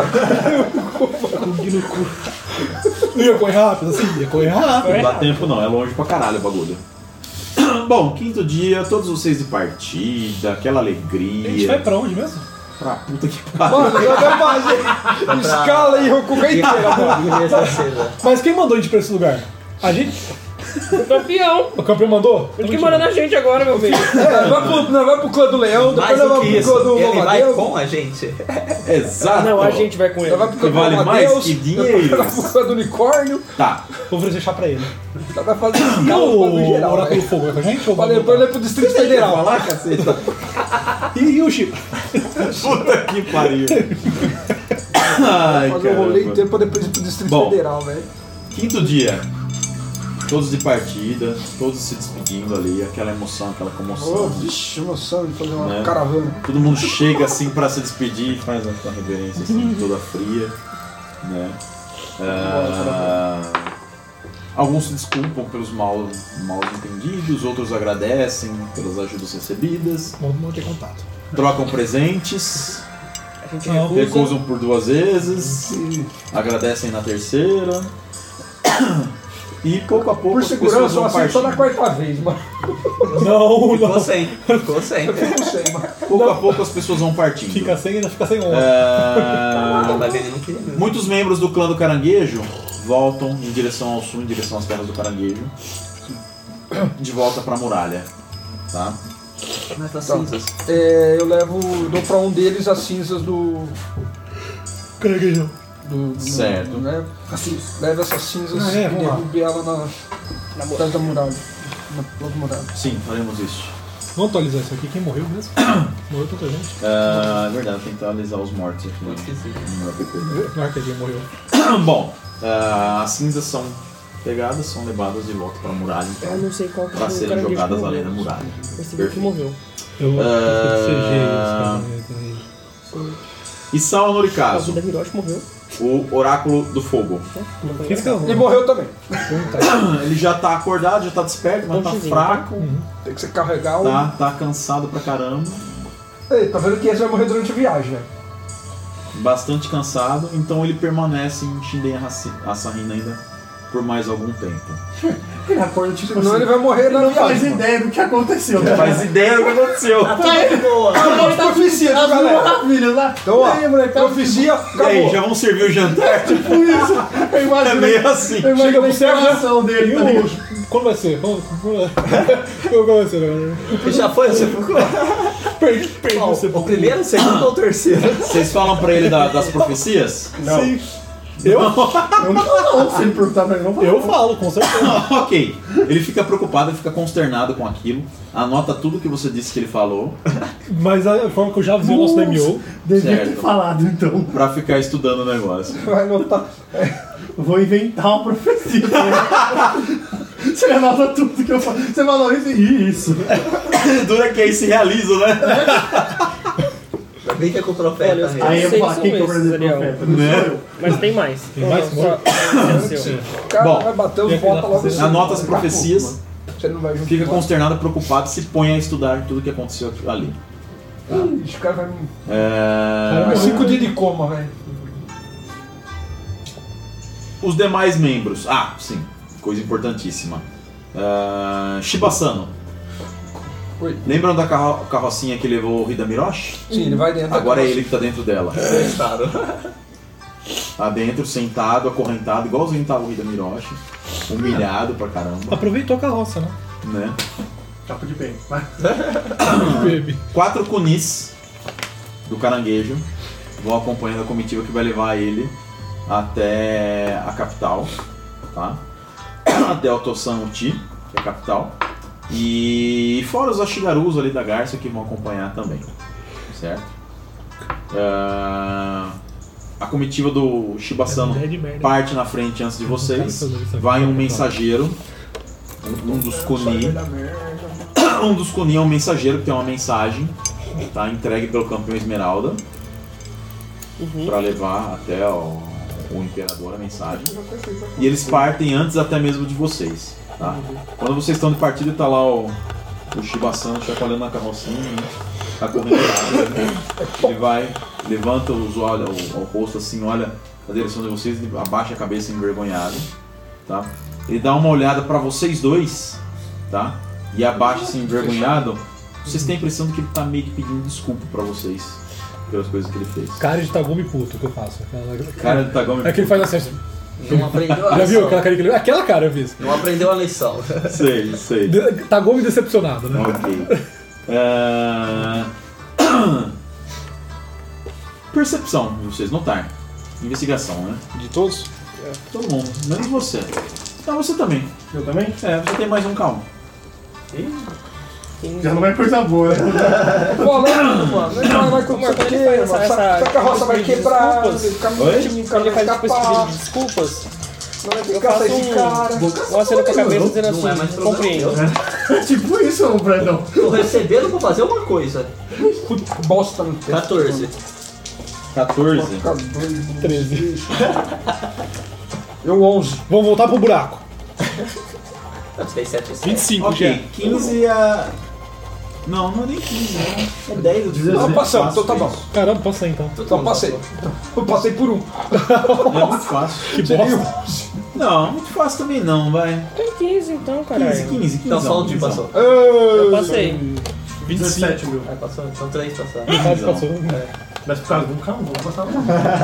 Ia correr rápido, assim? Ia correr rápido. Não dá tempo não, é longe pra caralho o bagulho. Bom, quinto dia, todos vocês de partida, aquela A gente vai alegria. pra onde mesmo? Pra puta que pariu. Mano, já vai fazer escala aí, Rokugan inteira, mano. Mas quem mandou a gente pra esse lugar? A gente? O campeão. O campeão mandou? Ele que manda na gente agora, meu bem. Vai pro clã do leão, depois Mais nós do vamos que pro isso, clã do ele vai Louvadeus. com a gente. Exato. Não, a gente vai com ele. Nós vai pro clã Que do vale mais Louvadeus, que depois dinheiro. nós vai pro clã do unicórnio. Tá. Vou oferecer chá pra ele. Nós vai fazer E escala o no geral, Oráculo velho. do Fogo é com a gente? Ou Falei, depois ele é pro Distrito Federal. Falar, caceta. E o Chico? Puta que pariu. Ai, Fazer o rolê caramba. inteiro pra depois ir pro Distrito Bom. Federal, velho. Quinto dia. Todos de partida, todos se despedindo ali, aquela emoção, aquela Oh, comoção. vixe, emoção de fazer uma Né? caravana. Todo mundo chega assim pra se despedir e faz uma reverência assim, toda fria, né? Alguns se desculpam pelos mal entendidos, outros agradecem pelas ajudas recebidas, Vamos ter contato. trocam presentes, A gente Não. recusa. recusam por 2 vezes, agradecem na terceira. E pouco a pouco Por as pessoas segurança, eu vão aceito só na partindo. quarta vez, mano. Não, Ficou não. sem. Ficou sem. Eu fico sem, mano. Pouco a pouco as pessoas vão partindo. Fica sem e ainda fica sem honra. Vai ver, ele não queria mesmo. Muitos membros do clã do Caranguejo voltam em direção ao sul, em direção às terras do Caranguejo, de volta pra muralha, tá? Mas tá cinzas. Eu dou pra um deles as cinzas do. Caranguejão. Certo. Né? Leva essas cinzas e vamos lá. derrube ela na atrás da muralha. Na outra muralha. Sim, faremos isso. Vamos atualizar isso aqui. Quem morreu mesmo? Morreu tanta gente. É verdade, tem que atualizar os mortos aqui no meu app. Não é que alguém morreu. Bom, as cinzas são pegadas, são levadas de volta pra muralha, então, Eu não sei qual que pra foi o serem caranguejo jogadas que além da morreu. muralha. Percebi que morreu. Eu Ah. CG Isao A Norikazu, vida Hiroshi morreu. o Oráculo do Fogo. isso. E morreu também. Ele já tá acordado, já tá desperto, mas tá Tontezinho, fraco, Tem que se carregar o. tá cansado pra caramba, Ei, tá vendo que esse vai morrer durante a viagem, né? bastante cansado, então ele permanece em Shinden Asahina ainda por mais algum tempo. Ele acorda tipo Senão ele vai morrer na não faz viagem. ideia do que aconteceu. Não faz ideia do que aconteceu. Mano. Profecia, As galera. maravilhas lá. Então, ó, E aí, moleque, profecia, E aí, acabou. já vão servir o jantar? tipo isso. Eu É imagino, meio assim. eu imagino a Chega pro céu, encarnação dele, tá ligado? Quando vai ser? Quando vai ser, galera? Já foi? Você procurou? Perdi Qual? você. O primeiro, o segundo ou o terceiro? Vocês falam pra ele das profecias? Não. Sim. Eu não falo, se ele perguntar pra mim, não falo. Eu falo, com certeza. Ok. Ele fica preocupado, ele fica consternado com aquilo, anota tudo que você disse que ele falou, Mas a forma que eu já vi o nosso DMO. Devia ter Certo. falado, então. pra ficar estudando o negócio. Vai anotar. Vou inventar uma profecia também. Você anota tudo que eu falo. Você falou isso e isso. Dura que aí se realiza, né? Brinca com o profeta. Olha, né? Aí eu sei falo, que quem que é o são verdadeiro esses, profeta? Não sou eu. Mas tem mais. Tem mais? O cara Bom, vai bater os e aquele botas logo lá, assim. Anota as profecias, Você não vai junto. fica com consternado, preocupado e se põe a estudar tudo que aconteceu ali. Ixi, o cara vai me. É, Vai 5 dias de coma, velho. Os demais membros. Ah, sim, coisa importantíssima. Shibasano. Oi. Lembram da carrocinha que levou o Hida Miroshi? Sim, ele vai dentro. Agora é ele que tá dentro dela. Claro. Tá dentro, sentado, acorrentado, igualzinho tava o Hida Miroshi. Humilhado pra caramba, Aproveitou a carroça, né? né? Capa de bem. Vai. Baby. 4 kunis do caranguejo vão acompanhando a comitiva que vai levar ele até a capital, tá? Até o Tosan Uchi, que é a capital. E fora os Ashigarus ali da Garça que vão acompanhar também, certo? A comitiva do Shibasano É de merda. parte na frente antes de vocês. Vai um mensageiro, um dos kuni. Um dos kuni é um mensageiro que tem uma mensagem, tá? Entregue pelo campeão Esmeralda pra levar até o imperador a mensagem. E eles partem antes até mesmo de vocês, tá? Quando vocês estão de partida, tá lá o Shibasano chacoalhando na carrocinha, né? Tá correndo rápido, né? Ele vai, levanta os olhos, o rosto assim, olha a direção de vocês, ele abaixa a cabeça envergonhado, tá? Ele dá uma olhada pra vocês dois, tá? E abaixa assim envergonhado. Vocês têm a impressão de que ele tá meio que pedindo desculpa pra vocês pelas coisas que ele fez. Cara de Tagumi puto que eu faço. Cara de Tagome. É que ele faz assim. Não aprendeu a Já viu aquela lição. cara que ele. Aquela cara eu fiz. Não aprendeu a lição. Sei. Tagumi decepcionado, né? Ok. Percepção, de vocês notarem. Investigação, né? De todos? Todo mundo, menos você. Não, você também. Eu também? É, você tem mais um calma. Já não é coisa boa, né? Pô, não, mano. Não vai acontecer Quando o quê, ele faz mano? essa Essa carroça vai pedido de quebrar, desculpas. o caminho Oi? o cara Ele vai faz tipo esse escapar, pedido de desculpas. não vai ter Eu que caçar faço esse cara. um aceno com a cabeça dizendo Não é assim, mais problema compreendo. meu. É tipo isso, Brandão. Tô recebendo pra fazer uma coisa. Bosta no texto. 14. 14. Fica doido, 13. Eu 11. Vamos voltar pro buraco. Você tem 7 e 25, Ok, 15 é. Não, não é nem 15, né? É 10 ou 16. Não, passamos, então tá bom. Caramba, passei então. Então passei. Eu passei por um. É muito fácil. Que bosta. Não, muito fácil também não, vai. Tem 15 então, caralho. 15. Então só o Di passou. Eu passei. 17 mil. Passou, então 3 passaram. Passou. Mas por causa do carro, não vou passar não.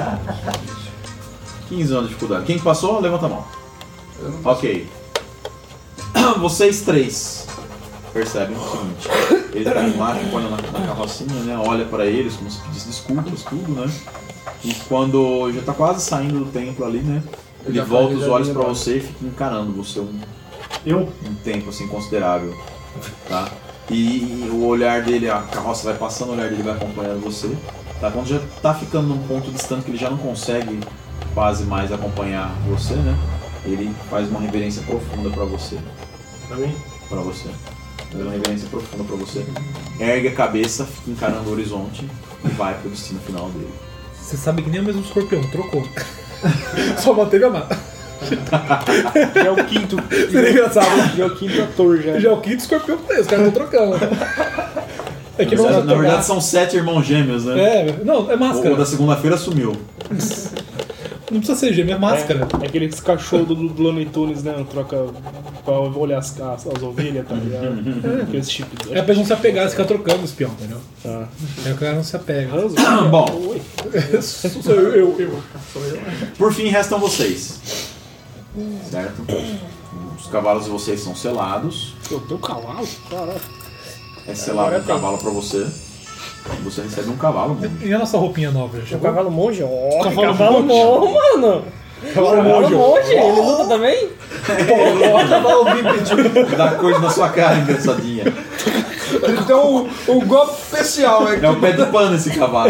15 anos de dificuldade. Quem passou, levanta a mão. Ok. Vocês três percebem o seguinte: ele tá embaixo, põe na carrocinha, né? Olha pra eles como se pedisse desculpas, tudo, né? E quando já tá quase saindo do templo ali, né? Ele volta os olhos pra você e fica encarando você um tempo assim considerável, tá? E o olhar dele, a carroça vai passando, o olhar dele vai acompanhando você, tá? Quando já tá ficando num ponto distante que ele já não consegue quase mais acompanhar você, né? Ele faz uma reverência profunda pra você. Pra mim? Pra você. Faz uma reverência profunda pra você. Ergue a cabeça, fica encarando o horizonte e vai pro destino final dele. Você sabe que nem o mesmo escorpião, trocou. Só manteve a mata. Já é o quinto. Seria engraçado. Já é o quinto ator já. Já é o quinto escorpião que tem, os caras estão trocando. É que Na verdade são 7 irmãos gêmeos, né? É, não, é máscara. O da segunda-feira sumiu. Não precisa ser gêmeo, é máscara. É aqueles cachorros do Looney Tunes, né? Troca pra olhar as ovelhas, tá ligado? Aqueles chips. É pra não se apegar, ficar trocando o espião, entendeu? Tá. É o cara não se apega. Bom, Sou eu. por fim restam vocês. Certo? Os cavalos de vocês são selados. Eu tenho cavalo? Caralho. É selado um cavalo pra você. Você recebe um cavalo. E a nossa roupinha nova? Já O chegou? cavalo monge? Ó, Cavalo cavalo monge, mano. Cavalo monge, ele luta também? Cavalo bípede. Dá coisa na sua cara, engraçadinha. Ele tem um golpe especial, É o pé de pano esse cavalo.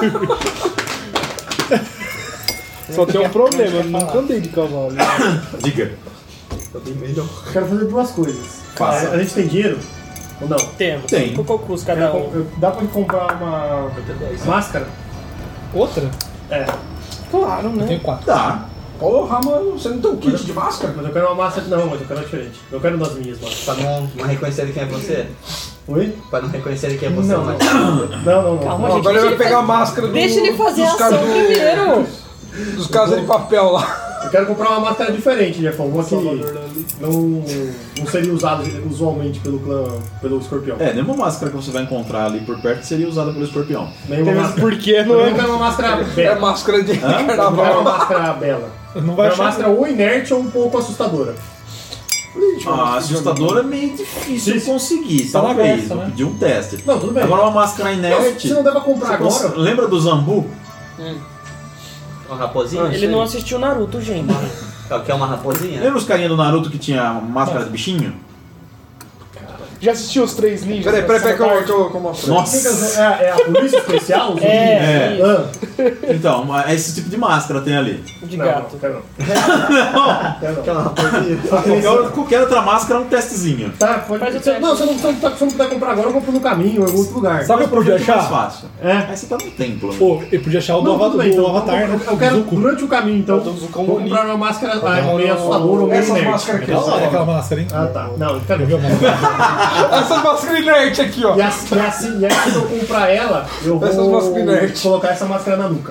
Só tem um problema, eu nunca andei de cavalo. Diga. Eu quero fazer duas coisas. Faça. A gente tem dinheiro? Ou não? Temos. Tem. Qual custa cada um? Dá pra comprar uma máscara? Outra? É. Claro, Eu né? tenho 4. Tá. Porra, mano, você não tem um kit de máscara? Mas eu quero uma máscara. Não, mas eu quero uma diferente. Eu quero das minhas máscaras. Pra não reconhecerem quem é você? Oi? Pra não reconhecerem quem é você. Não, mas- não. Calma, Não, gente. agora ele vai pegar a máscara do, Deixa ele fazer a dos ação caras primeiro. dos casas de papel lá. Eu quero comprar uma máscara diferente, Jefão. Uma que não seria usada usualmente pelo escorpião. É, nenhuma máscara que você vai encontrar ali por perto seria usada pelo escorpião. Nenhuma máscara. Por que não Eu é? quero uma máscara É bela. máscara de Eu quero uma carnaval. máscara bela. Não Eu vai quero uma achar. máscara ou inerte ou um pouco assustadora. Assustador é meio difícil de conseguir, Tá na talvez. graça, Vou né? pedir um teste. Não, tudo bem. Agora uma máscara inerte. Você não deve comprar Você agora. lembra do Zambu? Uma raposinha? Ele não assistiu Naruto, gente. Quer uma raposinha? Lembra os carinha do Naruto que tinha máscara de bichinho? Já assistiu os 3 ninjas? Peraí que eu mostro. Nossa! É a polícia especial? Os É, ninjas? Ah, Então, é esse tipo de máscara tem ali. de não, gato. não, quero não. Não! Quero Quer não. uma raposinha? Qualquer outra máscara é um testezinho. Tá, pode... Faz o Você teste. não, se não puder comprar agora, eu compro no caminho, em algum outro lugar. Sabe o que eu podia É mais achar? fácil. É. Aí você tá no templo. Né? Pô, eu podia achar o do, Não, tudo bem, do então, Avatar, né? eu quero, Zuko. durante o caminho, então, Então, Zuko vou comprar uma máscara meio assustadora ou meio Essas inerte. máscaras aqui, Da ó. hora aquela máscara, hein? Ah, tá. Não, quero Viu a máscara? Essas máscaras inerte aqui, ó. E assim que eu comprar ela, eu Essas vou máscaras inertes. colocar essa máscara na nuca.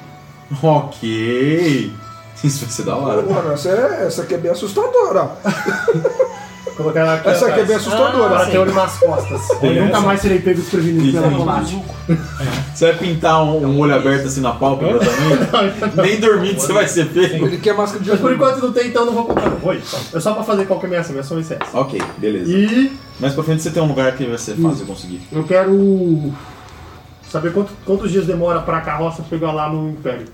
Ok. Isso vai ser da hora. Mano, essa aqui é bem assustadora. Colocar ela aqui Essa aqui é atrás. bem assustadora. Para ter olho nas costas. Eu nunca mais serei pego desprevenido pela vontade. Você vai pintar um olho aberto assim na pálpebra também? Nem dormindo você vai ser feio. Ele quer máscara de Mas por azul. enquanto não tem, então não vou comprar. Oi, é só pra fazer qual que é a minha ação. Minha ação é essa. Ok, beleza. E Mais pra frente você tem um lugar que vai ser fácil de conseguir. eu quero saber quantos dias demora pra carroça chegar lá no Império.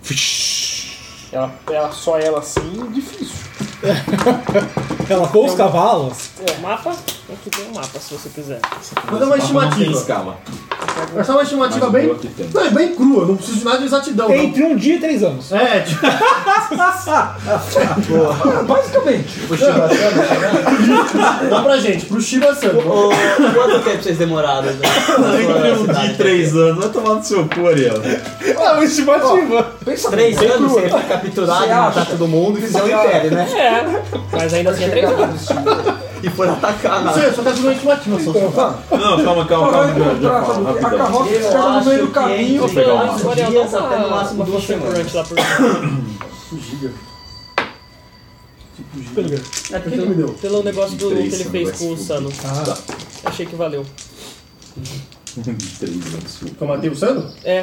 Só ela assim, difícil. Ela com os cavalos. O mapa? Aqui tem um mapa, se você quiser. Vou dar uma Não tem estimativa. escala. É só uma estimativa Mas bem. o que tem. Não, é bem crua, não preciso de nada de exatidão. não. Entre 1 dia e 3 anos. É, tipo. Basicamente. Não pra gente, pro Shiba-san. Quanto tempo vocês demoraram? Né? Entre 1 dia e 3 anos. Vai tomar no seu cu, Ariel. É uma estimativa. Pensa 3 bem, anos crua. você vai capturar Você e matar acha? todo mundo e fizer o império, né? É, mas ainda assim é 3 anos. E for atacar na. Você só tá fazendo uma estimativa, só. Não, calma, A carroça fica no meio do caminho. Vou pegar uma. Mas o Ariel dias dá até no máximo uma 2 ficha semanas. curante lá por cima. Pelo quê? Quem que me deu? Pelo negócio do que ele Três, fez vai com o se Sano. Ah, Achei que valeu. 3, absurdo. Que eu matei o Sano? É.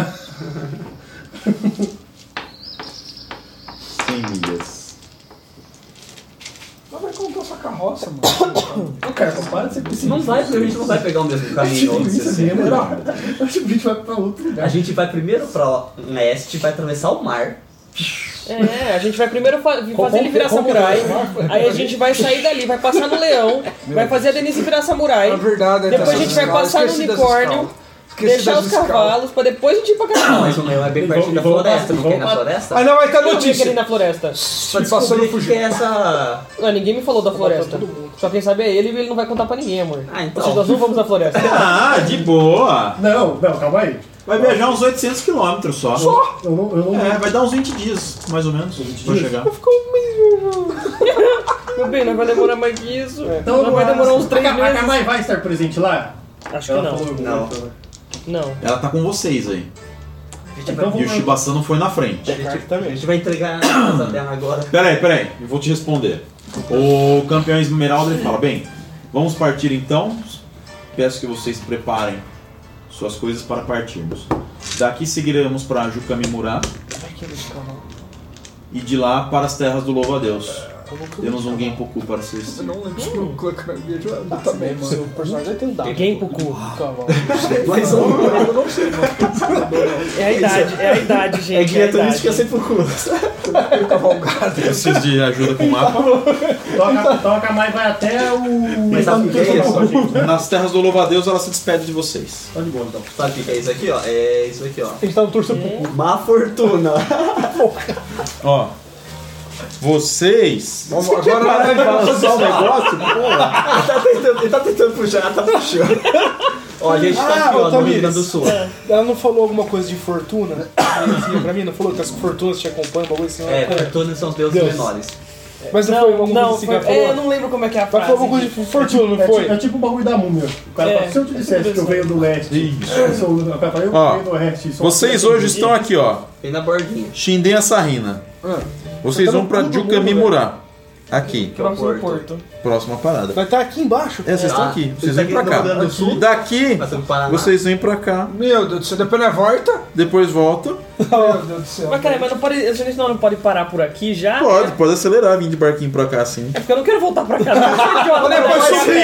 100 milhas. Mas vai contar sua carroça, mano. Não, cara, para de ser pessimista. Não vai, porque a gente não vai pegar o mesmo caminho. Isso assim é melhor. Eu acho que a gente vai pra outro lugar. A gente vai primeiro pra leste, vai atravessar o mar. É, a gente vai primeiro fazer ele virar samurai. Aí a gente vai sair dali, vai passar no leão, vai fazer a Denise virar samurai. Na verdade, Depois a gente vai passar no unicórnio, deixar os cavalos, pra depois a gente ir pra carnaval. Mas o leão é bem pertinho da floresta, não quer ir na floresta? Aí não vai ter Eu não queria notícia. ir na floresta. Pra descobrir o que é essa... Não, ninguém me falou da floresta. Só quem sabe é ele e ele não vai contar pra ninguém, amor. Ah, então. Nós não vamos na floresta. Ah, de boa. Não, calma aí. Vai viajar uns 800 km só. Eu não... É, vai dar uns 20 dias, mais ou menos, pra chegar. Meu bem, não vai demorar mais que isso. Então, Não vai demorar uns 3 A meses. Kamai vai estar presente lá? Acho que não. Não. Não. Ela tá com vocês aí. Então E o Shibasano foi na frente. A gente vai entregar a casa dela agora. Peraí, eu vou te responder. O campeão Esmeralda ele fala: bem, vamos partir então. Peço que vocês preparem suas coisas para partirmos. Daqui seguiremos para Jukamimura e de lá para as terras do Louva-a-Deus. Temos um Genpoku para vocês. Eu não lembro se o Clank me ajudando também, mano. Seu personagem tem um dado. Genpoku. Mas Eu não sei, mano. É a idade, gente. É guia a idade. turística sem procura. Cavalgada. Preciso de ajuda com o mapa. Então a Kamai vai até o... Mas sabe o que é isso? Nas terras do Louva-a-Deus ela se despede de vocês. Tá de boa, então. Sabe o que é isso aqui, ó? É isso aqui, ó. A gente tá no torso pro Má fortuna. Ó, vocês. Vamos, agora vai fazer um negócio, Ele tá tentando puxar, tá puxando. Ó, a gente tá aqui, ó, no Rio Tamires. Grande do Sul. Ela não falou alguma coisa de fortuna, né? Pra mim, não falou que as fortunas te acompanham, bagulho assim. É, fortuna são os deuses Deus. menores. Mas não foi alguma coisa Não, assim que foi, ela falou? eu não lembro como é que é a Ela frase. falou alguma coisa de fortuna, não foi? É tipo o bagulho da múmia. O cara fala, se eu te dissesse que eu venho do leste, o cara fala, eu Ó, venho do oeste. sou Vocês uma- hoje estão aqui, ó. Vem na bordinha. Shinden Asahina. Vocês vão pra Jukamimura. Aqui, Que é o Próximo porto. porto. próxima parada. Vai estar aqui embaixo. É, vocês estão aqui. Vocês Tá vêm pra aqui no Rio cá. Grande do Sul. Daqui, Passando pro Paraná. vocês vêm pra cá. Meu Deus do céu, depois nós volta. Depois volta. Meu Deus do céu. Mas cara, mas não pode, a gente não pode parar por aqui já? Pode acelerar, vir de barquinho pra cá assim. É porque eu não quero voltar pra cá. Não, depois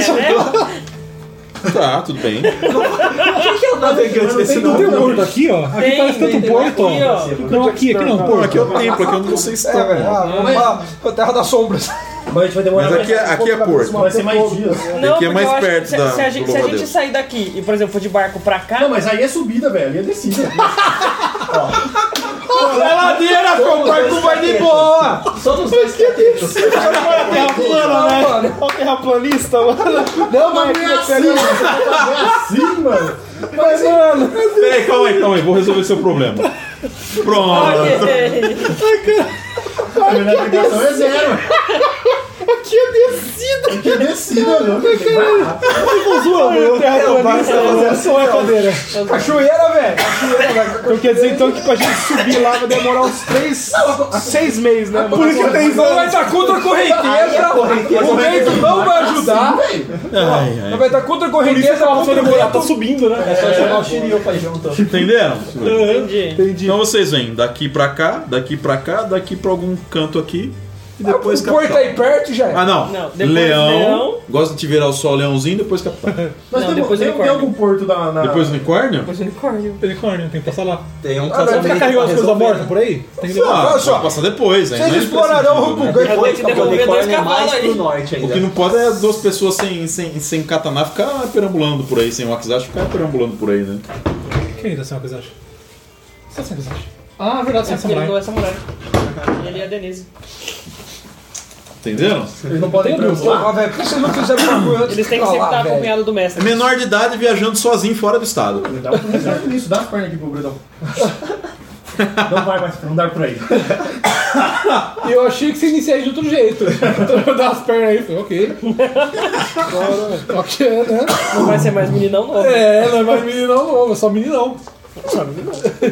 Tá, tudo bem. que é o navegante desse Não tem um nome? porto aqui, ó? Aqui Tem, parece tanto tem, porto, aqui, ó. ó. Não, aqui não, Pô, porto. aqui é o templo, aqui é onde vocês É, estão. velho. A terra das sombras. Mas a gente vai demorar Mas aqui é porto. Vai ser mais dias. Não, Aqui é porque mais eu acho perto que da- se a do gente, se a gente Louva-a-Deus. sair daqui e, por exemplo, for de barco pra cá, Não, mas aí é subida, velho. Ali é descida. É ladeira, pô, o barco vai de boa. Somos dois catetos. Terra plana, né? Olha o terraplanista, mano. Não, mas É assim, mano. Mas, mano, Peraí, calma aí. Vou resolver seu problema. Pronto. ok. A minha navegação é zero. aqui é descida. Que descida, não. Tô zoando, o terraplanista, mano. Só é cadeira. Cachoeira, velho. Então quer dizer então que pra gente subir lá vai demorar uns 6 meses, né? Por isso que tem então vai estar contra a correnteza. O vento não vai ajudar. Ai. Vai estar contra a correnteza. Ela vai demorar, tá subindo, né? É só chamar o Shiryu pra ir junto. Entenderam? Entendi. Então vocês vêm daqui pra cá, daqui pra algum canto aqui. E depois O porto aí perto já é. Ah, não. Não, depois Leão. leão. Gosta de te virar o sol, leãozinho, depois capitão. Mas Não, tem, depois tem unicórnio. algum porto na... Depois unicórnio? Depois unicórnio. Unicórnio, tem que passar lá. Tem um não, Vai ficar carregando as coisas mortas por aí? Tem que levar. Ah, Olha só. vai passar depois, hein? Vocês Não é explorarão o imprescindível, né? Rupugan. Vai ter que devolver dois é mais cavalos pro aí. norte O que ainda. não pode é duas pessoas sem katana ficar perambulando por aí, sem wakizashi ficar perambulando por aí, né? Quem tá sem wakizashi? Você tá sem wakizashi? Ah, verdade, sem É porque ele não samurai. é samurai. Ele é a Denise. Entenderam? Eles não podem Ah, velho, por que vocês não fizeram bagulho antes Eles têm de que sempre falar, estar velho? acompanhado do É mestre. menor de idade viajando sozinho fora do estado. Dá pra pensar nisso, dá as pernas aqui pro Bredão. Não vai mais, não dá por aí. E eu achei que você iniciaria de outro jeito. Então eu dar as pernas aí, falei, ok. Agora, ok, né? Não vai ser mais meninão novo. É, não é mais meninão novo, é só meninão.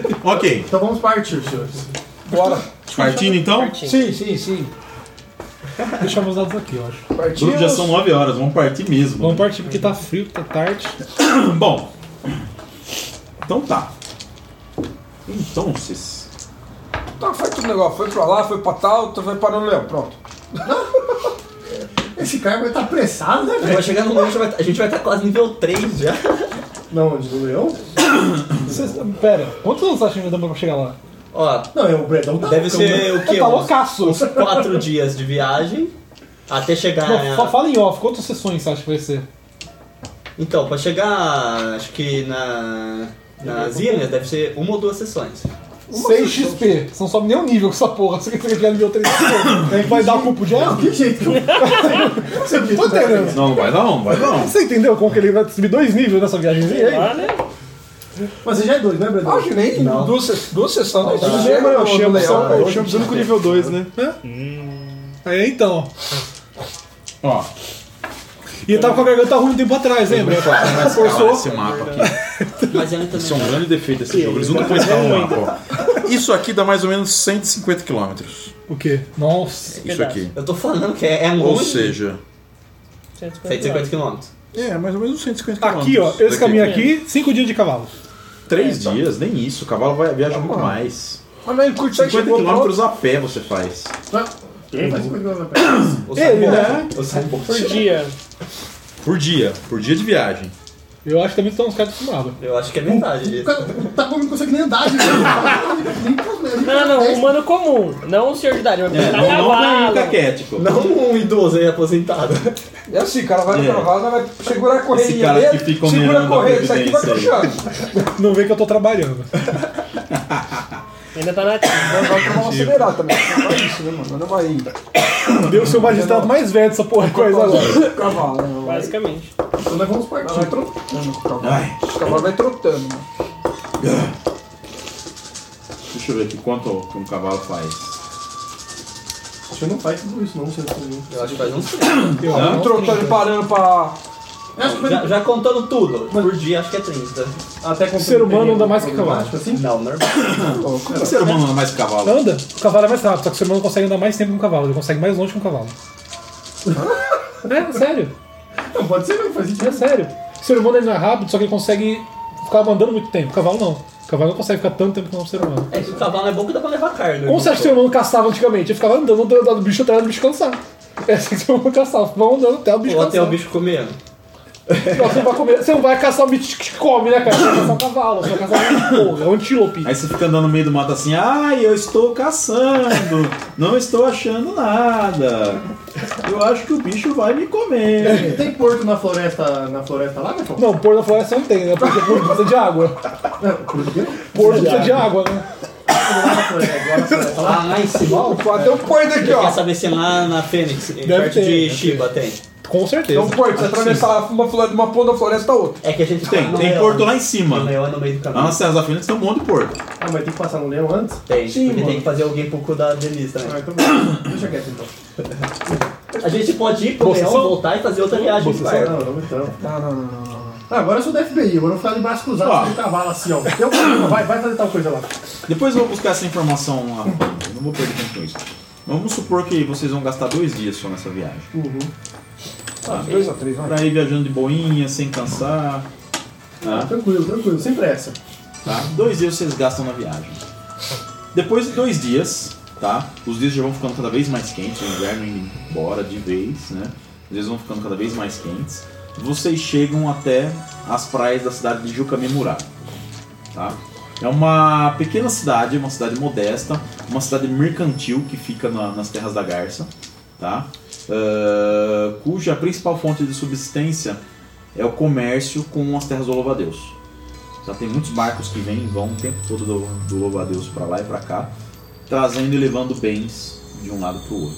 Ok. Então vamos partir, senhores. Bora. Partindo então? Certinho. Sim, sim, sim. deixar meus dados aqui, eu acho. Bruno, já são 9 horas, vamos partir mesmo. Vamos partir porque tá frio, tá tarde. Bom, então tá. Então, vocês... Tá, faz tudo negócio. Foi pra lá, foi pra tal, tu vai parar no leão. Pronto. Esse cara vai estar apressado, né, velho? Vai chegar no monte, a gente vai estar quase nível 3 já. Não, onde? Do leão? Pera, quantos anos você acha que vai demorar pra chegar lá? Ó, Não, é o Bredão tá. deve ser o quê? Tá loucaço. Uns 4 dias de viagem até chegar. Não, fala em off, quantas sessões você acha que vai ser? Então, pra chegar, acho que nas ilhas deve ser 1 ou 2 sessões. 6 XP, você não sobe nem o nível com essa porra. Você quer chegar nível 3 XP? Vai dar o cu pro Jeff? Que jeito que eu. Você Tô entendendo. Não vai não. Você entendeu como que ele vai subir 2 níveis nessa viagemzinha aí? Lá, né? Mas você já é 2, né, Bredão? Acho que nem duas sessões. Eu chamo o único nível 2, né? Aí então. Ó, E ele tava com a garganta ruim um tempo atrás, lembra? forçou esse mapa aqui. Mas ele também. Esse é um grande defeito desse jogo. Eles nunca põem escala no mapa, ó. Isso aqui dá mais ou menos 150 km. O quê? Nossa. Isso aqui. Eu tô falando que é Ou longe. seja... 150 km. É, mais ou menos uns 150 km. Aqui, ó, esse caminho aqui, 5 dias de cavalo. 3 dias, nem isso. O cavalo viaja muito mais. Mas não curte 50 km a pé você faz. Quem faz 50 km a pé? Ele, né? Por dia. Por dia de viagem. Eu acho que também estão uns caras acostumados. Eu acho que é metade O disso. cara tá como não consegue nem andar, gente. Não, um humano comum. Não o senhor de idade, mas É, tá não com cavalo. caquético. Não um idoso aí aposentado. É assim, o cara vai no cavalo, vai segurar a Esse correiinha cara dele, que fica segura a onerando a correia, isso aqui vai previdência puxando. Não vê que eu tô trabalhando. Ainda tá nativo. Vai tomar uma acelerada também. Não vai isso, né, mano? Não vai Deu o seu magistrado mais velho dessa porra coisa agora. cavalo, né? Basicamente. Então nós vamos partir. Vai trotando com o cavalo. Ai. O cavalo vai trotando, mano. Deixa eu ver aqui quanto que um cavalo faz. Acho que não faz tudo isso, não, você Eu acho que faz uns 30. Não, trotando e parando pra... Já contando tudo. Por dia acho que é 30. Até com O ser humano anda mais que cavalo. assim? Não, normal. O ser humano anda mais que cavalo. Anda, o cavalo é mais rápido, só que o ser humano consegue andar mais tempo que um cavalo, ele consegue mais longe que um cavalo. É, sério. Não, pode ser, mas faz sentido. É sério. O ser humano ele não é rápido, só que ele consegue ficar andando muito tempo. O cavalo não. O cavalo não consegue ficar tanto tempo quanto o ser humano. É que o cavalo é bom que dá pra levar carne. Como você acha que o ser humano caçava antigamente? Ele ficava andando do bicho atrás do bicho cansar. É assim que o ser humano caçava, ficava andando até o bicho Ou cansar. até o bicho comendo. Não, você, vai comer, você não vai caçar um bicho que come, né, cara? Você vai caçar um cavalo, você vai caçar um porra, um antílope. Aí você fica andando no meio do mato assim, ai, eu estou caçando, não estou achando nada. Eu acho que o bicho vai me comer. Tem porto na floresta lá, meu irmão? Não, pôr na floresta não tem, né? Porque porto precisa de água. Porto precisa de água, né? Lá em cima. Tem um porto aqui, ó. Quer saber se lá na Fênix, perto ter, de deve Shiba, tem? Com certeza. Tem um porto, você atravessar uma ponta da floresta a outra. É que a gente Tem porto lá em cima. O leão é no meio do Lá caminho. nas Serras da Fênix tem um monte de porto. Ah, mas tem que passar no leão antes? Tem, Sim, porque mano. tem que fazer alguém pro cu da Denise também. Ah, então bom. Deixa quieto então. A gente pode ir pro Vocês leão, são- voltar e fazer outra viagem. Não, não, então. Não. Ah, agora eu sou da FBI, eu vou ficar de braço cruzado Ó. com o cavalo assim, ó. Tem um caminho, vai fazer tal coisa lá. Depois eu vou buscar essa informação lá. Eu não vou perder tempo com isso. Vamos supor que vocês vão gastar 2 dias só nessa viagem. 2 a 3, vai. Pra ir viajando de boinha, sem cansar. Tá? Tranquilo, sem pressa. Tá? 2 dias vocês gastam na viagem. Depois de 2 dias, tá? Os dias já vão ficando cada vez mais quentes, o inverno indo embora de vez, né? Os dias vão ficando cada vez mais quentes. Vocês chegam até as praias da cidade de Jucamemurá, tá? É uma pequena cidade, uma cidade modesta, uma cidade mercantil que fica nas Terras da Garça, tá? Cuja principal fonte de subsistência é o comércio com as terras do Louva-a-Deus. Já tem muitos barcos que vêm e vão o tempo todo do Louva-a-Deus para lá e para cá, trazendo e levando bens de um lado para o outro,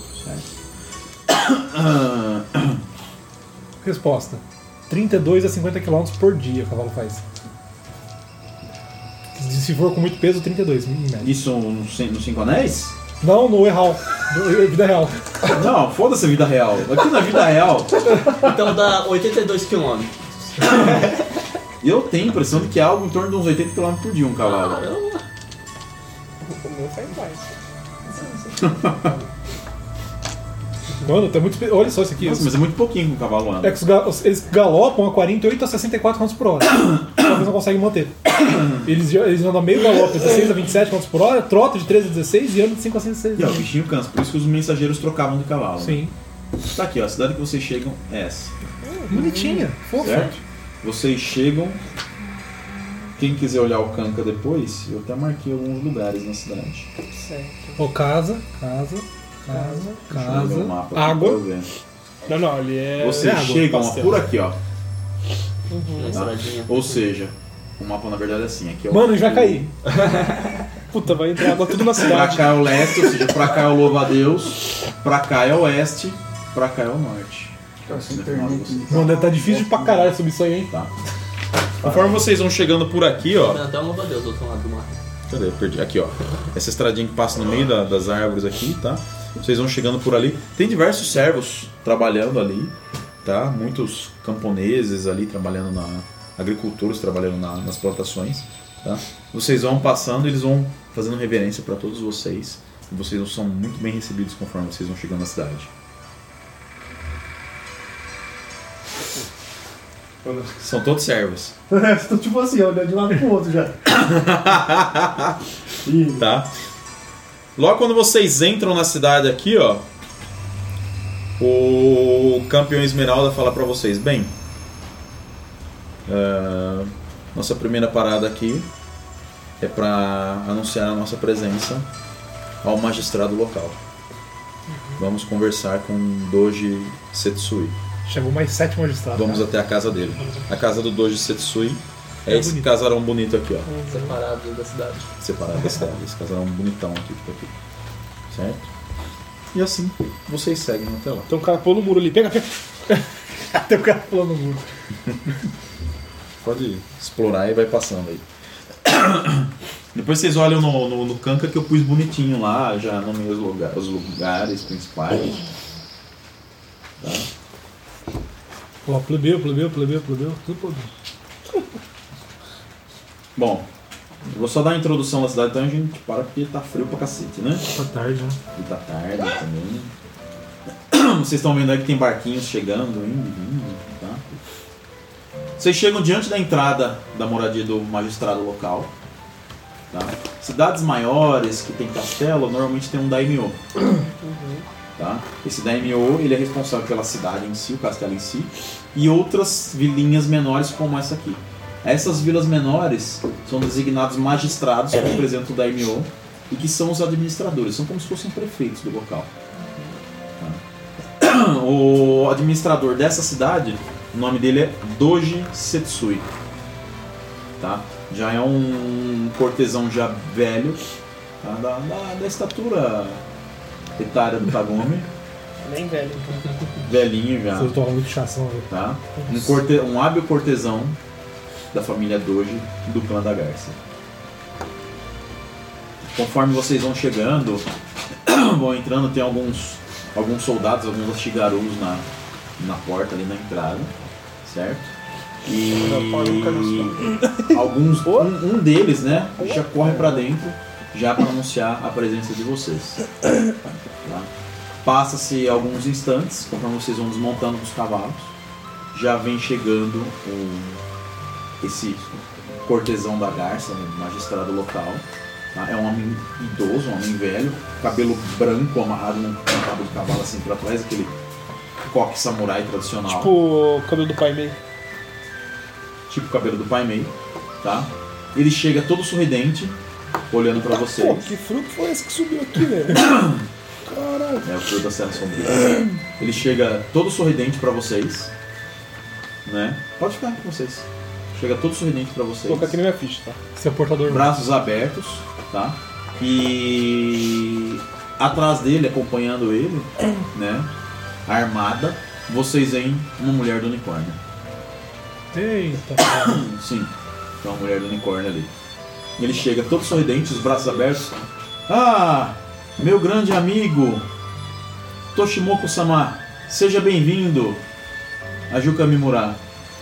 certo? Resposta. 32 a 50 km por dia o cavalo faz. Se for com muito peso, 32 em média. Isso no 5 Anéis? Não, no real. Na vida real. Não, foda-se a vida real. Aqui na vida real, Então dá 82 km. eu tenho a impressão de que é algo em torno de uns 80 km por dia um cavalo. O meu faz mais. Mano, tá muito. Olha só isso aqui. Nossa, mas é muito pouquinho que o cavalo anda. É que eles galopam a 48 a 64 km por hora. Só que eles não conseguem manter. Eles andam meio galope, 16 a 27 km por hora, trota de 13 a 16 e andam de 5 a 16. E ó, o bichinho cansa, por isso que os mensageiros trocavam de cavalo. Sim. Tá aqui, ó, a cidade que vocês chegam é essa. Bonitinha, fofa. Certo? Vocês chegam. Quem quiser olhar o Kanka depois, eu até marquei alguns lugares na cidade. Certo. Ó, casa, Deixa eu ver o mapa aqui água. pra eu ver. Não, ali é. Vocês água, chegam ó, pastel. por aqui, ó. Na estradinha. Ou seja, o mapa na verdade é assim. Aqui é o, Mano, a gente vai cair. Puta, vai entrar água tudo na Pra cidade. cá é o leste, ou seja, pra cá é o louva-a-Deus, pra cá é o oeste, pra cá é o norte. Tá sem No final de internet. vocês. Mano, tá difícil pra caralho subir isso aí, hein? Tá. Conforme vocês vão chegando por aqui, ó. Tem até um louva-a-Deus do outro lado do mar. Cadê? Eu perdi. Aqui, ó. Essa estradinha que passa no meio das árvores aqui, tá? Vocês vão chegando por ali. Tem diversos servos trabalhando ali, tá? Muitos camponeses ali trabalhando agricultores trabalhando nas plantações, tá? Vocês vão passando e eles vão fazendo reverência para todos vocês. E vocês são muito bem recebidos conforme vocês vão chegando na cidade. São todos servos. Estou tipo assim, olhando de um lado pro outro já. Tá? Logo quando vocês entram na cidade aqui, ó, o campeão Esmeralda fala pra vocês, bem, nossa primeira parada aqui é pra anunciar a nossa presença ao magistrado local. Vamos conversar com Doji Setsui. Chegou mais 7 magistrados. Vamos até a casa dele. A casa do Doji Setsui é esse bonito. casarão bonito aqui, ó. Separado da cidade. Separado da cidade. Esse casarão bonitão aqui que tá aqui. Certo? E assim, vocês seguem até lá. Tem um cara pulando no muro ali. Pega. Tem um cara pulando no muro. Pode explorar e vai passando aí. Depois vocês olham no Kanka que eu pus bonitinho lá, já nomeei os lugares principais. Tá? Ó, plebeu. Tudo plebeu. Bom, eu vou só dar a introdução da cidade, então a gente para porque tá frio pra cacete, né? Tá tarde, né? E tá tarde também. Vocês estão vendo aí que tem barquinhos chegando, indo, vindo, tá? Vocês chegam diante da entrada da moradia do magistrado local. Tá? Cidades maiores que tem castelo, normalmente tem um daimyo. Tá? Esse daimyo ele é responsável pela cidade em si, o castelo em si, e outras vilinhas menores como essa aqui. Essas vilas menores são designados magistrados que representam o daimyo e que são os administradores, são como se fossem prefeitos do local. Tá? O administrador dessa cidade, o nome dele é Doji Setsui. Tá? Já é um cortesão já velho, tá? da estatura etária do Kagome. Bem velho. Velhinho já. Você toma muito chação, velho. Tá? Um hábil cortesão da família Doji do clã da Garça. Conforme vocês vão chegando, vão entrando, tem alguns soldados, alguns Shigarus na porta ali na entrada, certo? E um deles, né, já corre pra dentro já para anunciar a presença de vocês. Tá? Passa-se alguns instantes, conforme vocês vão desmontando os cavalos, já vem chegando esse cortesão da Garça, o magistrado local. Tá? É um homem idoso, um homem velho, cabelo branco amarrado num cabo de cavalo assim pra trás, aquele coque samurai tradicional. Tipo o cabelo do pai meio. Tipo o cabelo do pai Mei, tá? Ele chega todo sorridente, olhando pra Pô, vocês. que fruto foi esse que subiu aqui, velho? Caralho. É o fruto da Serra Sombria. Ele chega todo sorridente pra vocês, né? Pode ficar com vocês. Chega todo sorridente pra vocês. Vou colocar aqui na minha ficha, tá? Você é portador. Braços abertos, tá? E atrás dele, acompanhando ele, né? Armada, vocês veem uma mulher do unicórnio. Eita. Sim, tem uma mulher do unicórnio ali. Ele chega todo sorridente, os braços abertos. Ah, meu grande amigo Toshimoku-sama, seja bem-vindo a Jukamimura.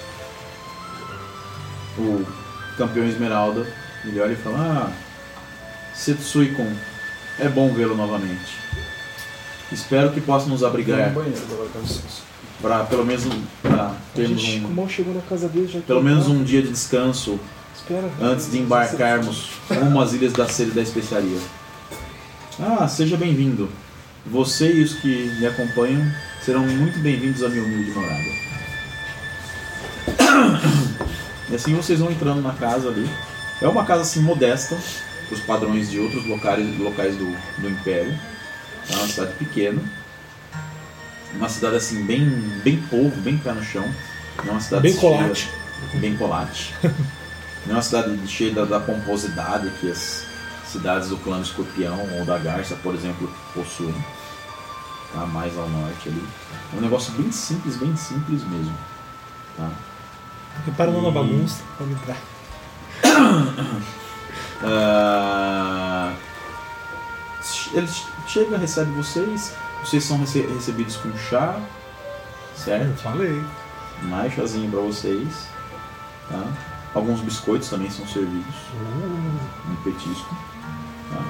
O campeão Esmeralda, ele olha e fala: Ah, Setsui-kun, é bom vê-lo novamente. Espero que possa nos abrigar No banheiro, agora, com licença. para pelo menos termos Como chegou na casa dele já pelo menos um dia de descanso Espera. antes de embarcarmos rumo às ilhas da sede da especiaria. Seja bem-vindo. Você e os que me acompanham serão muito bem-vindos à minha humilde morada. E assim vocês vão entrando na casa ali. É uma casa assim modesta, para os padrões de outros locais do Império. É uma cidade pequena. Uma cidade assim bem povo, bem pé no chão. Não é uma cidade Bem cheia- colate. Bem colate. Não é uma cidade cheia da pomposidade que as cidades do clã do Escorpião ou da Garça, por exemplo, possuem. Tá? Mais ao norte ali. É um negócio bem simples mesmo. Tá? Repara na bagunça, pode entrar. Ele chega, recebe vocês são recebidos com chá, certo? Falei. Mais chazinho pra vocês, tá? Alguns biscoitos também são servidos, um petisco, tá?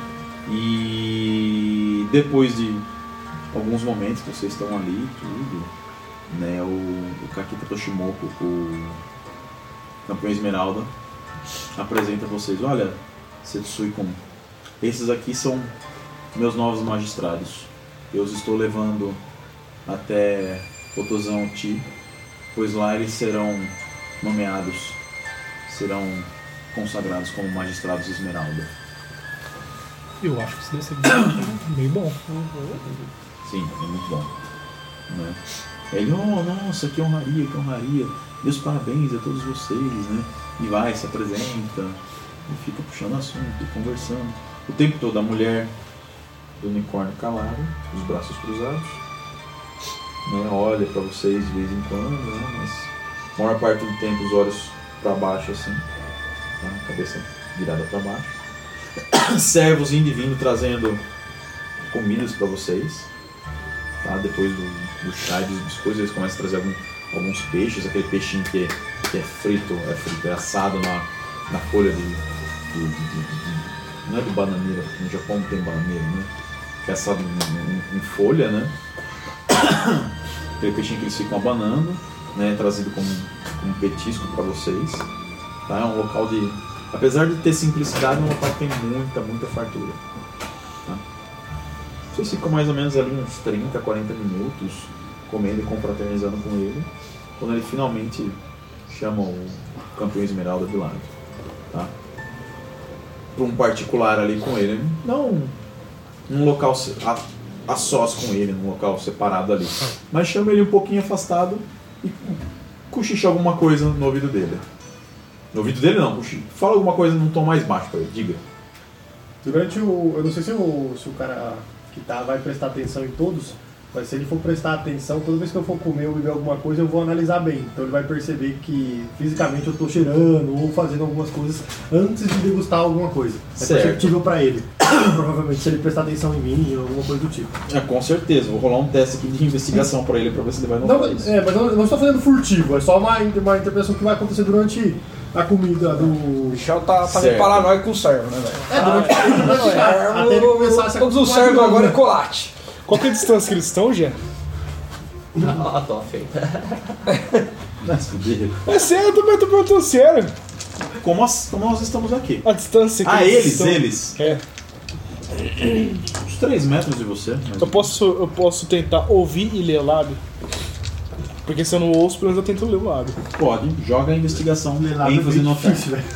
E depois de alguns momentos que vocês estão ali, tudo, né? O Kakita Toshimoku, o campeão Esmeralda, apresenta a vocês: olha, Setsui-kun, esses aqui são meus novos magistrados. Eu os estou levando até Otozan-Oti, pois lá eles serão nomeados, serão consagrados como magistrados Esmeralda. Eu acho que isso deve ser bem bom. Sim, é muito bom, né? Ele, nossa, que honraria, meus parabéns a todos vocês, né? E vai, se apresenta, e fica puxando assunto, conversando. O tempo todo a mulher do unicórnio calado, os braços cruzados, né? Olha pra vocês de vez em quando, né? Mas a maior parte do tempo os olhos pra baixo assim, tá? A cabeça virada pra baixo. Servos indo e vindo trazendo comidas pra vocês, tá? Depois do chá e dos biscoitos eles começam a trazer alguns peixes, aquele peixinho que é frito, é assado na folha não é do bananeira, no Japão não tem bananeira, né? Que é assado em folha, né? Aquele peixinho que eles ficam abanando, né? Trazido como um petisco para vocês, tá? É um local apesar de ter simplicidade, é um local que tem muita fartura, tá? Vocês ficam mais ou menos ali uns 30, 40 minutos comendo e confraternizando com ele, quando ele finalmente chama o campeão Esmeralda de lado, tá? Para um particular ali com ele, não num local a sós com ele, num local separado ali, mas chama ele um pouquinho afastado e cochicha alguma coisa no ouvido dele. No ouvido dele não, cochicha. Fala alguma coisa num tom mais baixo para ele, diga. Durante eu não sei se o cara que vai prestar atenção em todos, mas se ele for prestar atenção, toda vez que eu for comer ou beber alguma coisa, eu vou analisar bem. Então ele vai perceber que fisicamente eu estou cheirando ou fazendo algumas coisas antes de degustar alguma coisa. É perceptível para ele. Provavelmente se ele prestar atenção em mim ou alguma coisa do tipo. Com certeza, vou rolar um teste aqui de investigação para ele, para ver se ele vai notar isso. Mas eu não estou fazendo furtivo, é só uma interpretação que vai acontecer durante a comida do... O Michel tá fazendo paranoia com o servo, né, velho? Até ele começar a se todos os servos agora é colate. Qual que é a distância que eles estão, Gê? Tô feita. É sério, eu também tô perguntando sério. Como nós estamos aqui? A distância que eles? É. Uns 3 metros de você. Eu posso tentar ouvir e ler o lábio? Porque se eu não ouço, pelo menos eu tento ler o lábio. Pode, joga a investigação, ênfase no difícil, velho.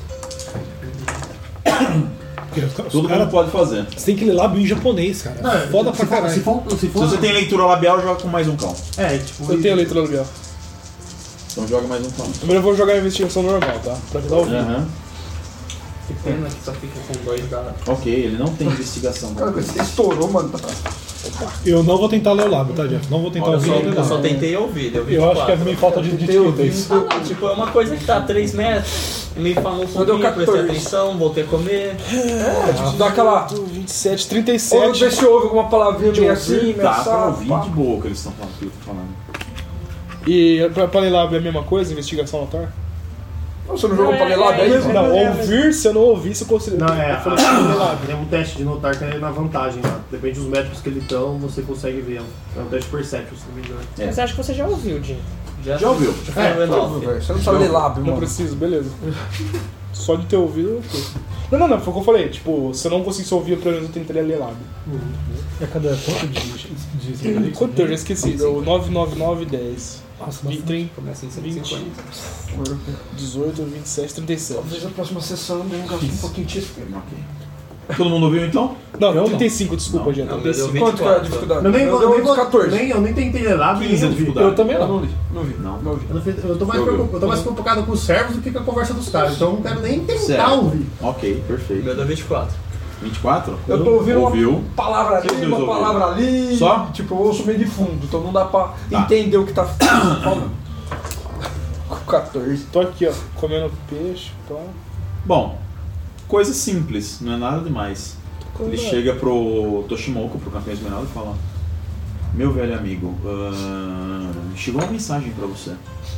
Tudo cara pode fazer. Você tem que ler lábio em japonês, cara. Não, foda pra caralho. Se você tem leitura labial, joga com mais um cão. Eu tenho leitura labial. Então joga mais um cão. Primeiro eu vou jogar a investigação normal, tá? Pra tentar ouvir. Que pena que só fica com 2 dados. Ok, ele não tem investigação. Cara, você estourou, mano. Eu não vou tentar ler o lábio, tá, Jeff? Não vou tentar ouvir. Eu só tentei ouvir. Eu acho que é meio falta de escrita isso. Tipo, é uma coisa que tá a 3 metros. Me falou um pouquinho, eu prestei atenção, voltei a comer. Dá aquela... 27, 37. Ou ver se ouve alguma palavrinha meio assim, Dá pra ouvir de boa o que eles estão falando. E pra ler lábio é a mesma coisa? Investigação notar? Você não jogou pra ler lá é, 10? Não, ouvir, se eu não ouvir, se eu consigo. Não, Eu falei, sei lá. tem um teste de notar que é na vantagem lá. Depende dos métodos que eles dão, você consegue ver. É um teste perception, se não me engano. Mas acho que você já ouviu, Jim. Já ouviu? Velho, você não sabe ler lábio, Não mano. preciso, beleza. Só de ter ouvido, eu tô. Não, foi o que eu falei. Tipo, se eu não conseguisse ouvir, pelo menos eu tentaria ler lábio. É cada quanto de quanto eu já esqueci? O 99910. Nossa, 20, Começa em 20, 150. 18, 27, 37. Talvez a próxima sessão eu gasto um pouquinho de XP. Todo mundo ouviu então? Não, Eu não. 35, desculpa, gente. Não, mas eu 35. vi. Quanto que é a dificuldade? Eu nem Eu vou. dei uns 14. Eu nem tentei ler lá, 15 nem de vi. dificuldade. Eu também Não não. vi, não vi. Não. Não vi. Eu tô mais preocupado com os servos do que com a conversa dos caras. Então eu não quero nem tentar Certo. ouvir. Ok, perfeito. Meu deu 24. 24? Eu tô ouvindo Ouviu. uma palavra Vocês ali, dois uma ouviram. palavra ali. Só? Tipo, eu ouço meio de fundo, então não dá pra Tá. entender o que tá falando. Com 14. Tô aqui, ó, comendo peixe, pá. Bom, coisa simples, não é nada demais. Ele chega pro Toshimoku, pro campeão esmeralda, e fala: meu velho amigo, chegou uma mensagem pra você.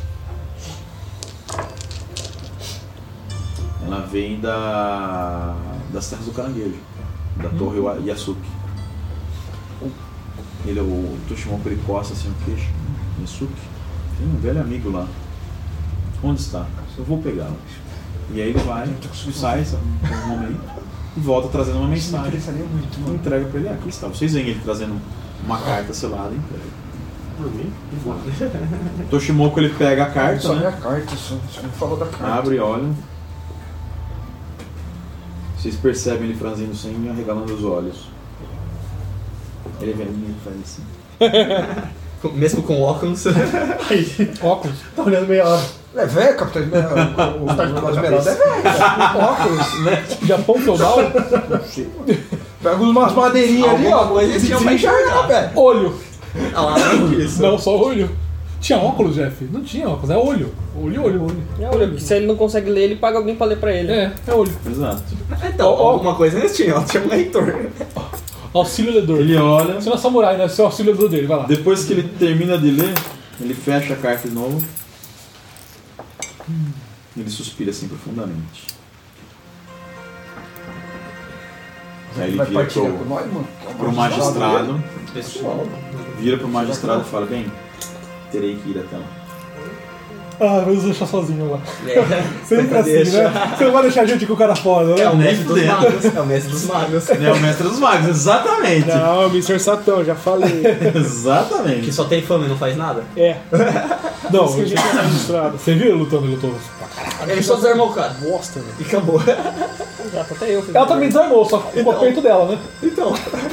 Ela vem das terras do caranguejo, da torre Yasuki. O Toshimoku, ele coça assim o queixo. Yasuki, tem um velho amigo lá. Onde está? Eu vou pegá-lo. E aí ele vai, sai um momento e volta trazendo uma mensagem. Interessaria muito, mano. Entrega pra ele, aqui está. Vocês veem ele trazendo uma carta selada e entrega. Por mim? Toshimoku, ele pega a carta, Só né? minha carta, só me falou da carta. Abre e olha. Vocês percebem ele franzindo sem e arregalando os olhos. Ele vem e faz assim. Mesmo com óculos. Aí, Óculos. tá olhando meia hora. É velho, Capitão Esmeralda. O Esmeralda é velho. Óculos, né? Japão feudal? Pega umas madeirinhas ali, ó. Alguma coisa eles tinham pra enxergar. velho. Olho. Isso. Não, só olho. Tinha óculos, Jeff? Não tinha óculos, é olho. Olho. É, olha, se ele não consegue ler, ele paga alguém pra ler pra ele. É olho. Exato. Então, alguma coisa eles tinham. Tinha um leitor. Auxílio ledor. Ele olha. Você não é samurai, né? Você é o auxílio ledor dele, vai lá. Depois que ele termina de ler, ele fecha a carta de novo. Ele suspira assim profundamente. Aí ele Vai vira partilhar com nós, mano? pro magistrado, Pessoal. vira pro magistrado e fala: bem, terei que ir até lá. Ah, vamos deixar sozinho lá. É, Sempre assim, né? Você não vai deixar a gente com o cara foda, né? é o Nem mestre dos fudendo. magos. É o mestre dos magos. É o mestre dos magos, exatamente. Não, Mr. Satão, já falei. Exatamente. Que só tem fama e não faz nada. É. Não, eu já tinha registrado. Você viu ele lutando? Ele lutou pra caralho. Ele só desarmou o cara. Bosta, velho. E acabou. Exato, até eu fiz. Ela também desarmou, só com o peito dela, né? Então.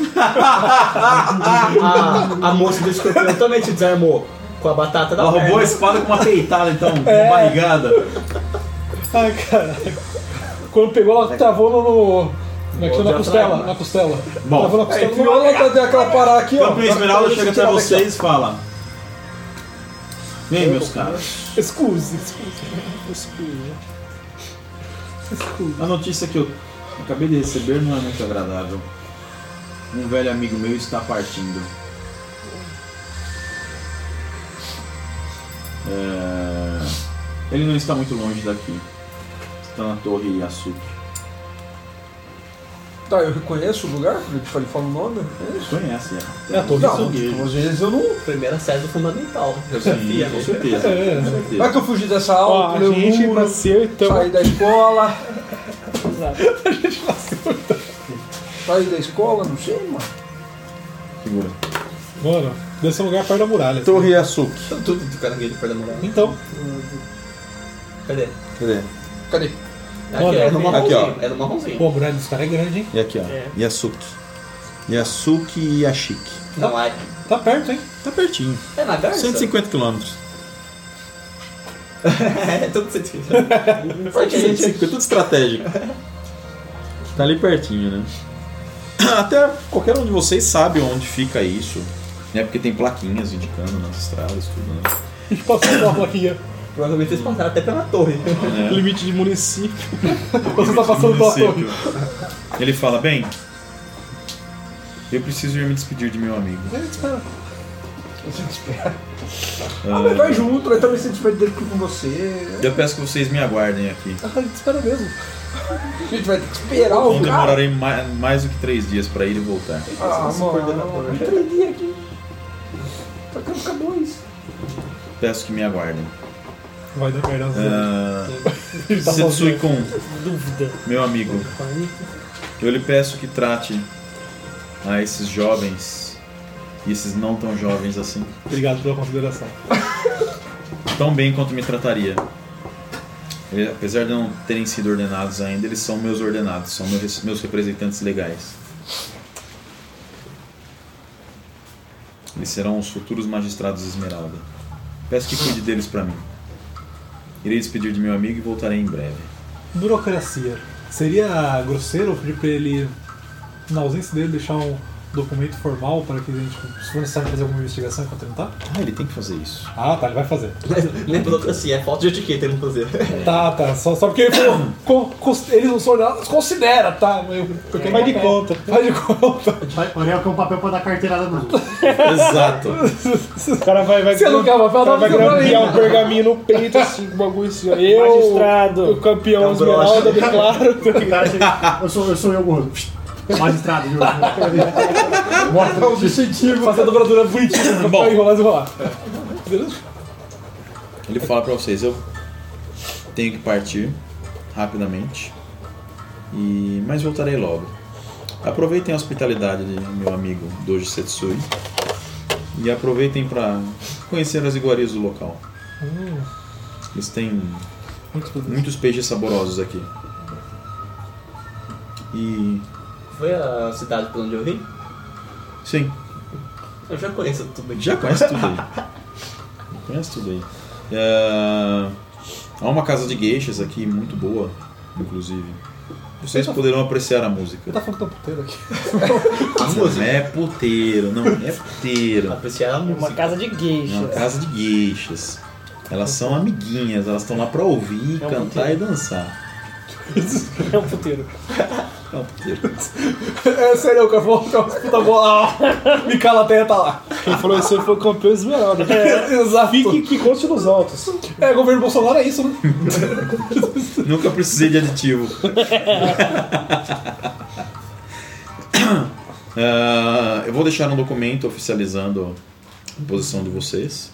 A moça do escorpião também te desarmou. Com a batata da Ela roubou a perna. espada com uma peitada, então, com uma barrigada. Ai, caralho. Quando pegou, ela travou no. Como é que chama? Na costela. Na costela. Bom, Travou na costela. Enfiou ela até aquela parada aqui, ó. Campeão Esmeralda chega até vocês e fala: bem, meus caros, Excuse. a notícia que eu acabei de receber não é muito agradável. Um velho amigo meu está partindo. Ele não está muito longe daqui. Está na torre Yasuki. Tá, eu reconheço o lugar? Eu te falei, fala o nome? Conhece, É a torre Não, Yasuki. às vezes eu não. Primeira série do fundamental. Sim, Geografia, com né? certeza. É. Com Vai certeza. que eu fugi dessa Ó, aula, a pulei o gente muro, nasceu então. saí da escola. Saí da escola, não sei, mano. Segura. Mano, deve ser um lugar perto da muralha. Torre Yasuki. Tudo do caranguejo perto da muralha. Então, Cadê? Cadê? Cadê? Aqui, Olha, é no aqui, marronzinho. ó. É no marronzinho. pô, a muralha desse cara é grande, hein? E aqui, ó. É. Yasuki. Yasuki e Yashiki. Não, é. Tá perto, hein? Tá pertinho. É na garça? 150 km. É, tudo sentido. Porque a gente... 150, tudo estratégico. Tá ali pertinho, né? Até qualquer um de vocês sabe onde fica isso, né? Porque tem plaquinhas indicando nas estradas, tudo, né? A gente passou por uma plaquinha. Provavelmente eles passaram até pela torre. É. Limite de município. Você tá passando pela torre. Ele fala: bem, eu preciso ir me despedir de meu amigo. Se despede. Mas vai junto, ele também se despede dele com você. Eu peço que vocês me aguardem aqui. A gente espera mesmo. A gente vai ter que esperar o Não demorarei mais do que 3 dias pra ir e voltar. mano, 3 dias aqui. Só que ficar 2. Peço que me aguardem. Vai dar merda. Setsui-kun, Dúvida. meu amigo, eu lhe peço que trate a esses jovens e esses não tão jovens assim Obrigado pela consideração. tão bem quanto me trataria. Apesar de não terem sido ordenados ainda, eles são meus ordenados, são meus representantes legais. Eles serão os futuros magistrados Esmeralda. Peço que cuide deles pra mim. Irei despedir de meu amigo e voltarei em breve. Burocracia. Seria grosseiro eu pedir pra ele, na ausência dele, deixar um documento formal para que a gente, se for necessário fazer alguma investigação enquanto ele não tá? Ah, ele tem que fazer isso. Ah, tá, ele vai fazer. Nem burocracia, é falta de etiqueta ele não fazer. Tá, só porque ele falou, eles não são ordenados, considera, tá? Faz de conta. Faz de conta. Orel que é um papel pra dar carteirada no. Exato. O cara vai Você não quer papel, vai não grampear um pergaminho no peito, assim, com o bagulho assim, ó. Eu, Magistrado. o campeão Esmeralda, declaro. O cara chega, eu sou eu, gordo. Magistrado, viu? Mostra o distintivo. Fazer a dobradura bonitinha. Bom. Enrolar. Beleza? Ele fala pra vocês, eu tenho que partir rapidamente, mas voltarei logo. Aproveitem a hospitalidade de meu amigo Doji Setsui e aproveitem para conhecer as iguarias do local. Eles têm muitos peixes saborosos aqui. E Foi a cidade por onde eu vim? sim, Eu já conheço tudo aqui. já conhece tudo aí. Conhece tudo aí. Há uma casa de geishas aqui muito boa, inclusive. Vocês poderão apreciar a música. Ele tá falando que tá puteiro aqui. Não é puteiro, não é puteiro. Apreciar a música. Uma casa de É uma geisha. casa de geishas. Elas são amiguinhas, elas estão lá pra ouvir, É um cantar puteiro. e dançar. É um puteiro. É um puteiro. É sério, o cara falou que puta bola. Me cala a terra, tá lá. Quem falou isso aí foi o campeão Esmeralda. Exato. Fique que conste nos autos. Governo Bolsonaro é isso, né? Nunca precisei de aditivo. Eu vou deixar um documento oficializando a posição de vocês.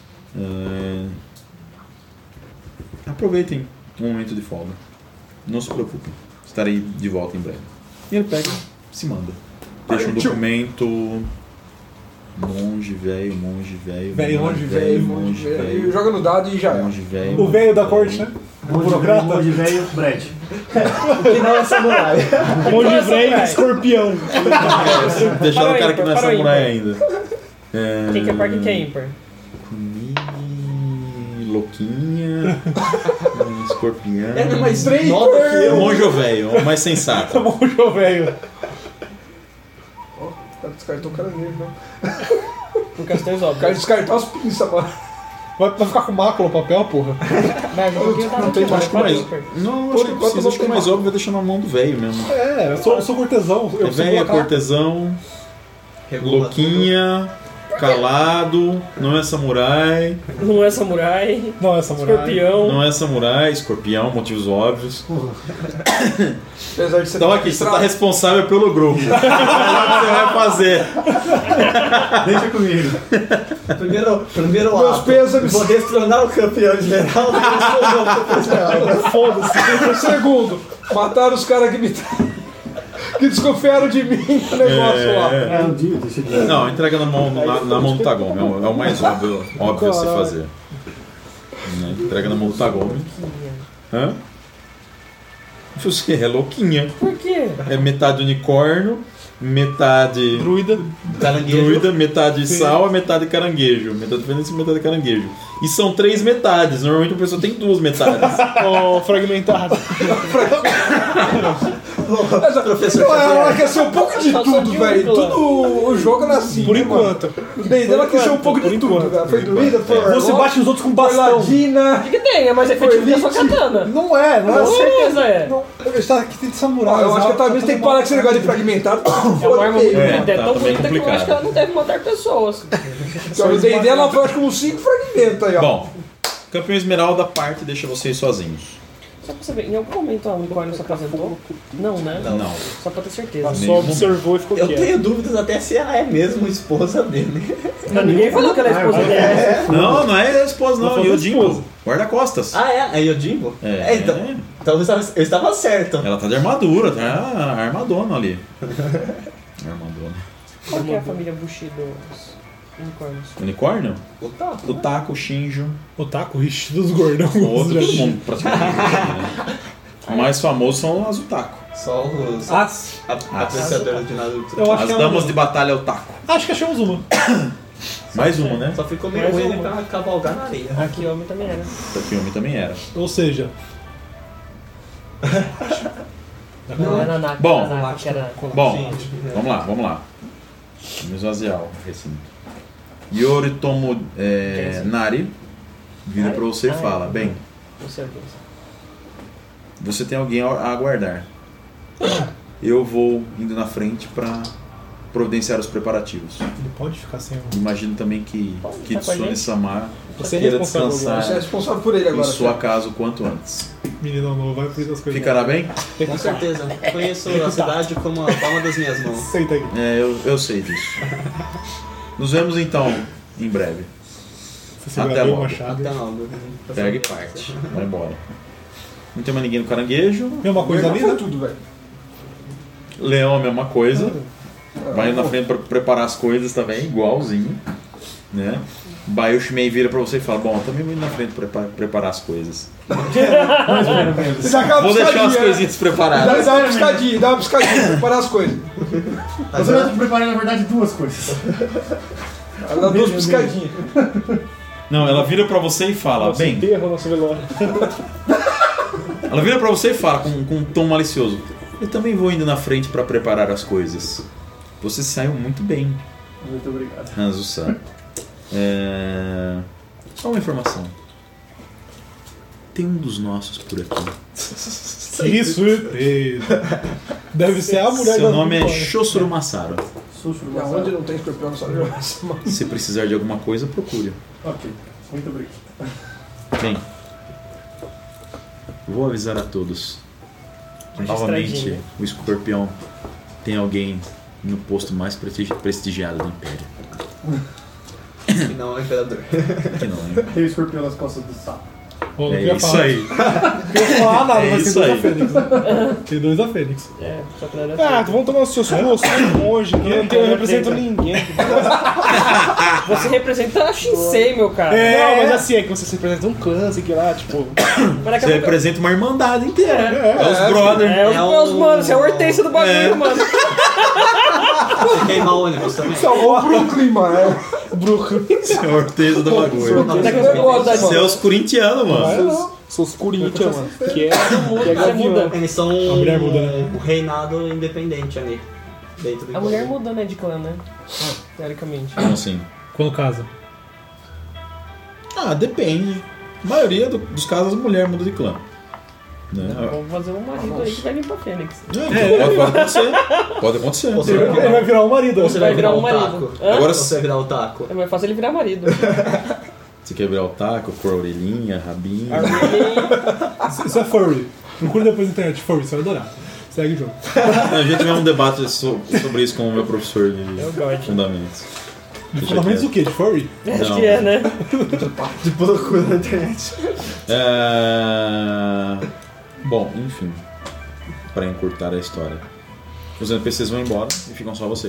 Aproveitem um momento de folga. Não se preocupem. Estarei de volta em breve. E ele pega e se manda. Deixa um documento. Monge velho. Monge velho. Joga no dado e já é. Monge velho. O velho da corte, né? Monge velho, Brad. Que não é samurai. Monge velho, escorpião. Deixar o Para cara que não é ímpar, para samurai ainda. Quem que é par, quem que é ímpar? Louquinha. Escorpião. É mais nova que eu. Monjo velho, o mais sensato. Monge velho. O cara descartou o caranguejo, né? Por questões O cara óbvias. descartou as pinças agora. Vai ficar com mácula o papel, porra? Mas o pouquinho tá Não tem aqui, mais Acho que mais. ímpar. Não, acho que não precisa. Acho que o mais óbvio é deixar na mão do velho mesmo. Eu sou cortesão. Eu preciso Velho, colocar- cortesão, louquinha, calado, não é samurai, Não é samurai. Não, é samurai. Escorpião. não é samurai, escorpião, motivos óbvios. Apesar de ser Então aqui, você tá responsável pelo grupo. É lá que você vai fazer. Deixa comigo. Primeiro Meus ato. pêsames. Vou destronar o campeão Esmeralda e destronar o campeão Esmeralda. Foda-se. O segundo, mataram os caras que desconfiaram de mim no negócio lá. É um dia, deixa eu ver. Não, entrega na mão do Tagome, é o mais óbvio a se fazer. Né? Entrega na mão do Tagome. Hã? Você é louquinha. Por quê? É metade unicórnio, metade Druida. druida, metade sal, metade caranguejo. Metade fênix e metade caranguejo. E são 3 metades. Normalmente a pessoa tem 2 metades. Ó, fragmentado. Professor Não, ela Xavier. quer ser um pouco de Só sou tudo, de velho. um clã. Tudo o jogo é assim. Por né, enquanto. mano? O D&D ela quer ser um pouco de tudo, velho. Foi druida, foi Você warlock, bate nos outros com foi bastão. ladina. O que tem? É mais efetivo que a sua katana. Não é, não Com é. certeza é. Não, está aqui tem de samurai. Eu acho que talvez tem que parar com esse negócio de fragmentado. É uma arma muito É, bonita. É tá tão também bonita que eu complicado. acho que ela não deve matar pessoas. O D&D ela foi acho que uns 5 fragmentos aí, ó. Bom, Campeão Esmeralda parte e deixa vocês sozinhos. Só pra saber, em algum momento a unicórnio se apresentou? Não, né? Não. Só pra ter certeza. Ela só observou e ficou Eu quieto. tenho dúvidas até se ela é mesmo esposa dele. Ninguém falou que ela é esposa dele. Não é a esposa, Não não. foi a Yojimbo. esposa. Guarda-costas. Ah, é? É Yojimbo? É. Então eu estava certo. Ela tá de armadura, tá armadona ali. Armadona. Qual que é a família Bushi dos unicórnios? Unicórnio? O taco. O Taco, o Shinjo. Otaku, ixi, dos gordão. Outro, todo mundo praticamente. Né? O mais famoso são as Otaku. Só os As. apreciadores de Naruto. Eu acho As que é damas uma. de batalha é Otaku. Acho que achamos uma. Mais uma, né? Só ficou meio Mais ruim uma. pra cavalgar na areia. Aqui homem também era. O filme também era. Ou seja, Não, era Nanaka. Bom. Nanaka, que era... Bom, vamos lá. Vamos esvaziar o recinto. Yoritomo Nari vira pra você e fala: bem, Não sei o que. você tem alguém a aguardar. Eu vou indo na frente pra providenciar os preparativos. ele pode ficar sem o. Imagino também que Pode, tá com a Kitsune gente? Sama Você é queira responsável Você é descansar responsável por ele em agora. sua casa o quanto antes. Menino novo, vai por isso as coisas. Ficará bem? Com certeza. Conheço a cidade como a palma das minhas mãos. Senta aqui. Eu sei disso. Nos vemos então em breve. Você Até segura bem o logo. machado. Até logo. Pega e parte. Vai embora. Não tem mais ninguém no caranguejo. Mesma coisa ali, Foi né? tudo, velho. Leão, a mesma coisa. Vai na frente pra preparar as coisas também, igualzinho. Né? Daí o Shimei vira pra você e fala: bom, eu também vou ir na frente pra preparar as coisas. Você já acaba Vou deixar as piscadinha, coisinhas né? preparadas. Dá uma piscadinha, preparar as coisas. Você vai preparar, na verdade, duas coisas. Ela dá duas piscadinhas. Não, ela vira pra você e fala: Nosso bem. enterro, nosso velório. Ela vira pra você e fala com um tom malicioso: eu também vou indo na frente pra preparar as coisas. Você saiu muito bem, Muito obrigado. Hanzo-san. Só uma informação. Tem um dos nossos por aqui. Que surpresa. Deve ser a mulher Seu da nome é unicórnio. Shosuro Masaru. E aonde não tem escorpião no salão? Se precisar de alguma coisa, procure. Ok, muito obrigado. Bem, vou avisar a todos. Magistradinho. Novamente, o escorpião tem alguém no posto mais prestigiado do Império. E não é o imperador. Que não, hein? Tem o escorpião nas costas do sapo. Bom, não É queria isso falar. aí. Não queria falar nada, É mas tem isso dois aí. da Fênix. Né? Tem dois da Fênix. É, só que não era Ah, assim. vamos tomar os seus cursos longe, que eu não represento ninguém. Você representa a Shinsei, meu cara. Não, mas assim, é que você se representa um clã, sei que lá, tipo. Mas daqui Você a pouco... representa uma irmandade inteira. É. É os brothers. É os É meus um- manos, você é o Hortência do bagulho, É. mano. Você queima ônibus também. Salvou o Brooklyn, mano. Você é o Orteza do bagulho. Daqui a pouco... Você é os corintianos, mano. Sou os Corinthians, mano. Que é Você gavião. muda. Eles são mulher muda, né? o reinado independente ali. Dentro do A mulher Império. muda, né, de clã, né? Teoricamente. Como assim? Quando casa. Depende. A maioria dos casos, a mulher muda de clã. Né? Vamos fazer um marido aí que vai vir pra Fênix. Pode acontecer. Pode acontecer. Você Ele vai virar um marido. Você vai vai virar virar um um marido. taco. Hã? Agora, Ou você vai virar o taco. É mais fácil ele virar marido. você quer virar o taco, cor orelhinha, rabinho. Isso é furry. Procura depois na internet. Furry, você vai adorar. Segue o jogo. A gente vai um debate sobre isso com o meu professor de gosto. fundamentos. De fundamentos o quê? De furry? Acho Não. que é, né? De procura na internet. Bom, enfim. Para encurtar a história. Os NPCs vão embora e ficam só vocês.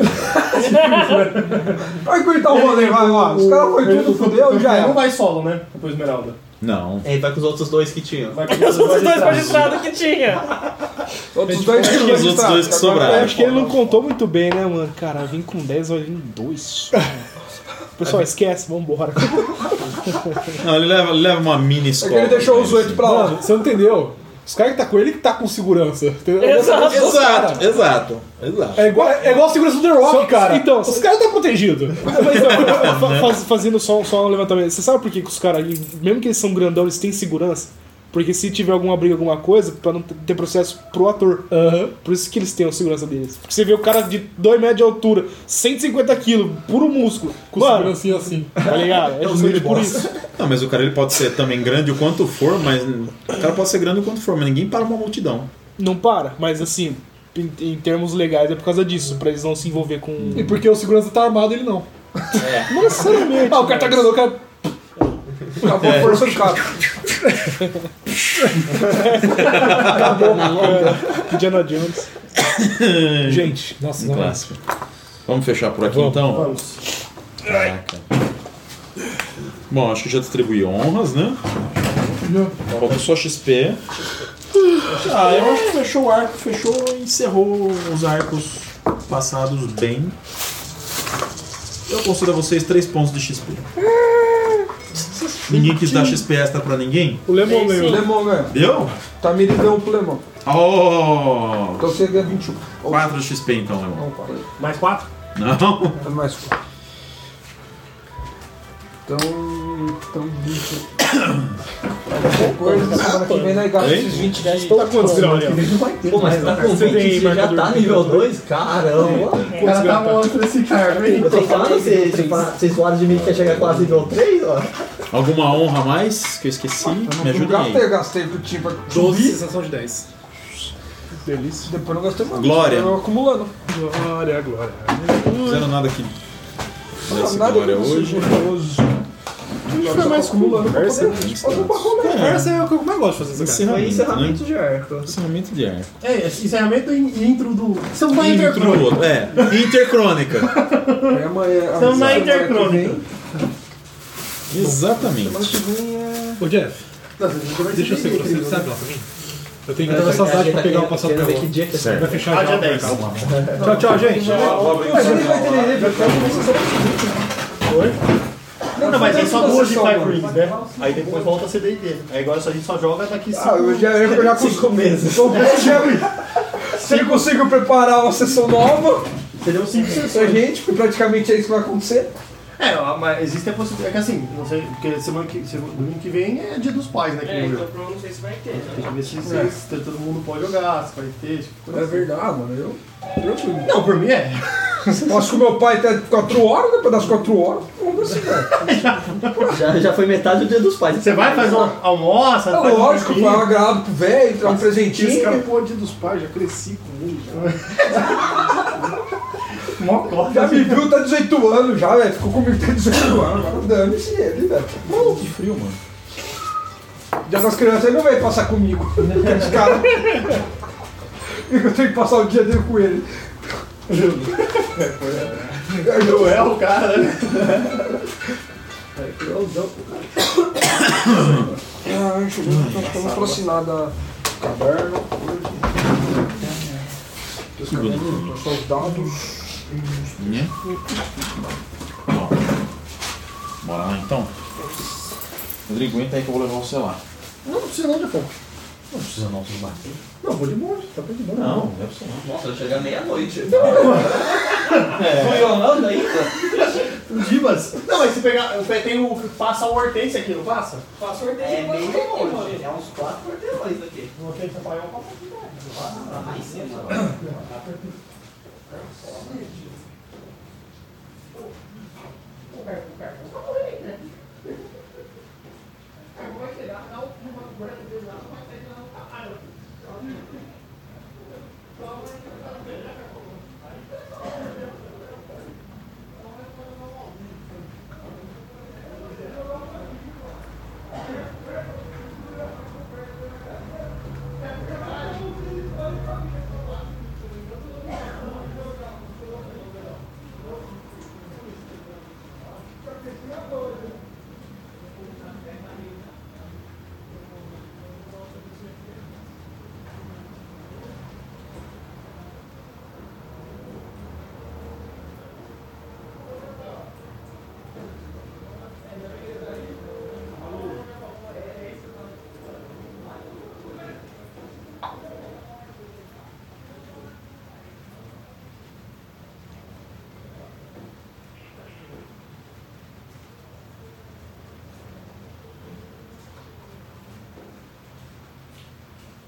Vai cortar o rolê, vai lá. Os caras foi tudo, fudeu, já Não é. vai solo, né? Depois Esmeralda. Não. Ele vai com os outros dois que tinham. Vai com Os outros dois magistrados que tinha. Outros dois Os outros dois que Eu sobraram. acho que ele não contou muito bem, né, mano? Cara, vim com 10, vai vir 2. Pessoal, esquece, vambora. Não, ele leva uma mini É escola. que ele deixou os 8 pra lá. Mano, você não entendeu? Os caras que tá com ele que tá com segurança. Entendeu? Exato. É igual a segurança do The Rock, cara. Então, os caras tá protegidos. Fazendo só um levantamento. Você sabe por que os caras, mesmo que eles são grandão, eles têm segurança? Porque se tiver alguma briga, alguma coisa, pra não ter processo pro ator. Por isso que eles têm a segurança deles. Porque você vê o cara de 2 metros de altura, 150 quilos, puro músculo. Com segurança assim. Tá ligado? É justamente por isso. Não, mas o cara ele pode ser também grande o quanto for, mas o cara pode ser grande o quanto for, mas ninguém para uma multidão. Não para, mas assim, em termos legais é por causa disso, pra eles não se envolver com... E porque o segurança tá armado ele não. Não necessariamente. O cara tá grandão, o cara... Acabou a força do cara. Acabou. Indiana Jones. Gente, nossa, não. Clássico. Vamos fechar por aqui então? Vamos. Caraca. Bom, acho que já distribuí honras, né? Falta só XP. Eu acho que fechou o arco, encerrou os arcos passados bem. Eu concedo a vocês 3 pontos de XP. Ninguém quis dar XP extra pra ninguém? O Lemon ganhou. O Lemon ganhou. Deu? Tá miridão pro Lemon. Oh! Então você ganha 21. 4 de XP então, Lemon. Não, 4. Mais 4? Não? É mais 4. Então 20. Coisa, semana que vem nós gastamos esses 20 reais. Tá quantos graus ali? Pô, mas tá com 20, você já tá nível 2? Caramba! O cara tá monstro esse cara, hein? Eu tô falando, vocês falaram de mim que quer chegar quase nível 3, ó. Alguma honra a mais que eu esqueci? Me ajudem aí. Gastei pro time pra 12, sensação de 10. Delícia. Depois não gastei mais. Glória. Eu acumulando. Glória. Não fizeram nada aqui. Desse Nada glória que hoje. Foi mais acumulando. Conversa é o que eu mais gosto de fazer. Encerramento de arco. Encerramento de arco. Encerramento e intro do... Estamos na Intro do outro. Intercrônica. Estamos na intercrônica. Exatamente. Ô Jeff, deixa eu segurar você, sabe lá pra mim? Eu tenho que dar essa saudade pra pegar o passaporte. Vai fechar já. Dia 10. Tchau, gente. Oi? Não, mas aí só 2 de Five Rings, né? Aí depois volta a ser D&D. Aí agora a gente só joga daqui 5 eu já consigo. 5 meses. Se eu consigo preparar uma sessão nova, Seriam 5 pra sessões. gente, porque praticamente é isso que vai acontecer. Mas existe a possibilidade. É que assim, não sei, porque domingo que vem é dia dos pais, né? Que então não sei se vai ter. tem que ver se todo mundo pode jogar, se vai ter. É verdade, mano. Tranquilo. Não, por mim é. Posso com meu pai até 4 horas, depois das 4 horas, vamos assim, velho. Já foi metade do dia dos pais. Você vai fazer um almoço? É lógico, foi um agrado pro velho, dar um Esse presentinho. cara, pô, dia dos pais, já cresci com ele. Já me viu, tá 18 anos já, velho. Ficou comigo até 18 anos, agora dane-se ele, velho. Maluco, que frio, mano. Dia das crianças ele não veio passar comigo. Aqueles caras. Eu tenho que passar o dia dele com ele. Joel, o cara, né? Estamos patrocinados a caverna. Os soldados. Bom, bora lá então. Rodrigo, entra aí que eu vou levar você lá. Não precisa não, Jefão. Não precisa não, se bater. Não, vou de monte, tá bem de boa. Não, deve ser não. Nossa, vai chegar meia-noite. Funcionando ainda? Divas? Não, mas se pegar. Tem o. Passa o Hortência aqui, não passa? Passa o sorteio. É meio longe. É uns 4 quarteirões daqui. O Hortência Paiol Ah, mais cima.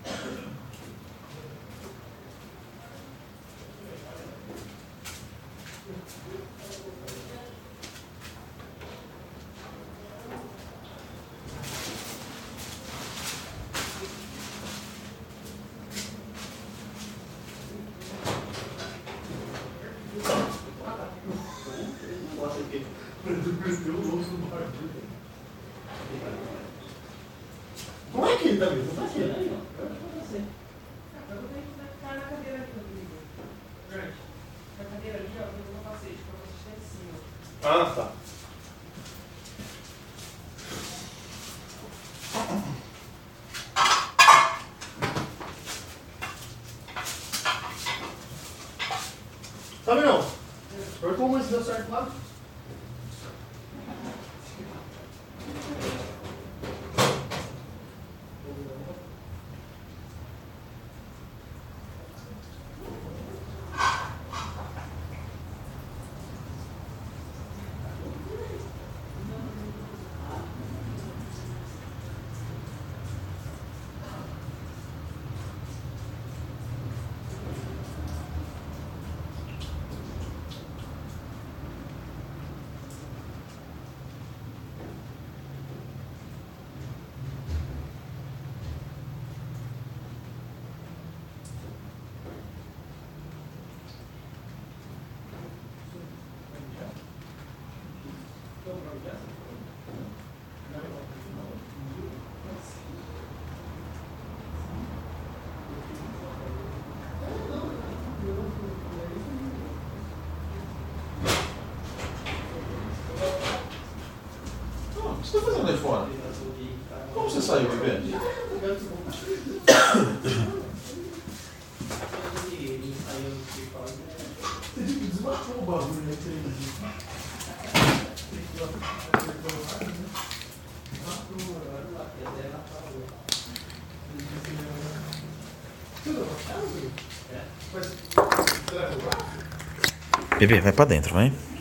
Como é que ele tá vendo? Não tá aqui. Ah, tá. Tá vendo? Não? Cortou, mas deu certo lá. O que você está fazendo aí fora? Como você saiu, bebê? Desmatou o bagulho, né? Bebê, vai pra dentro, vai.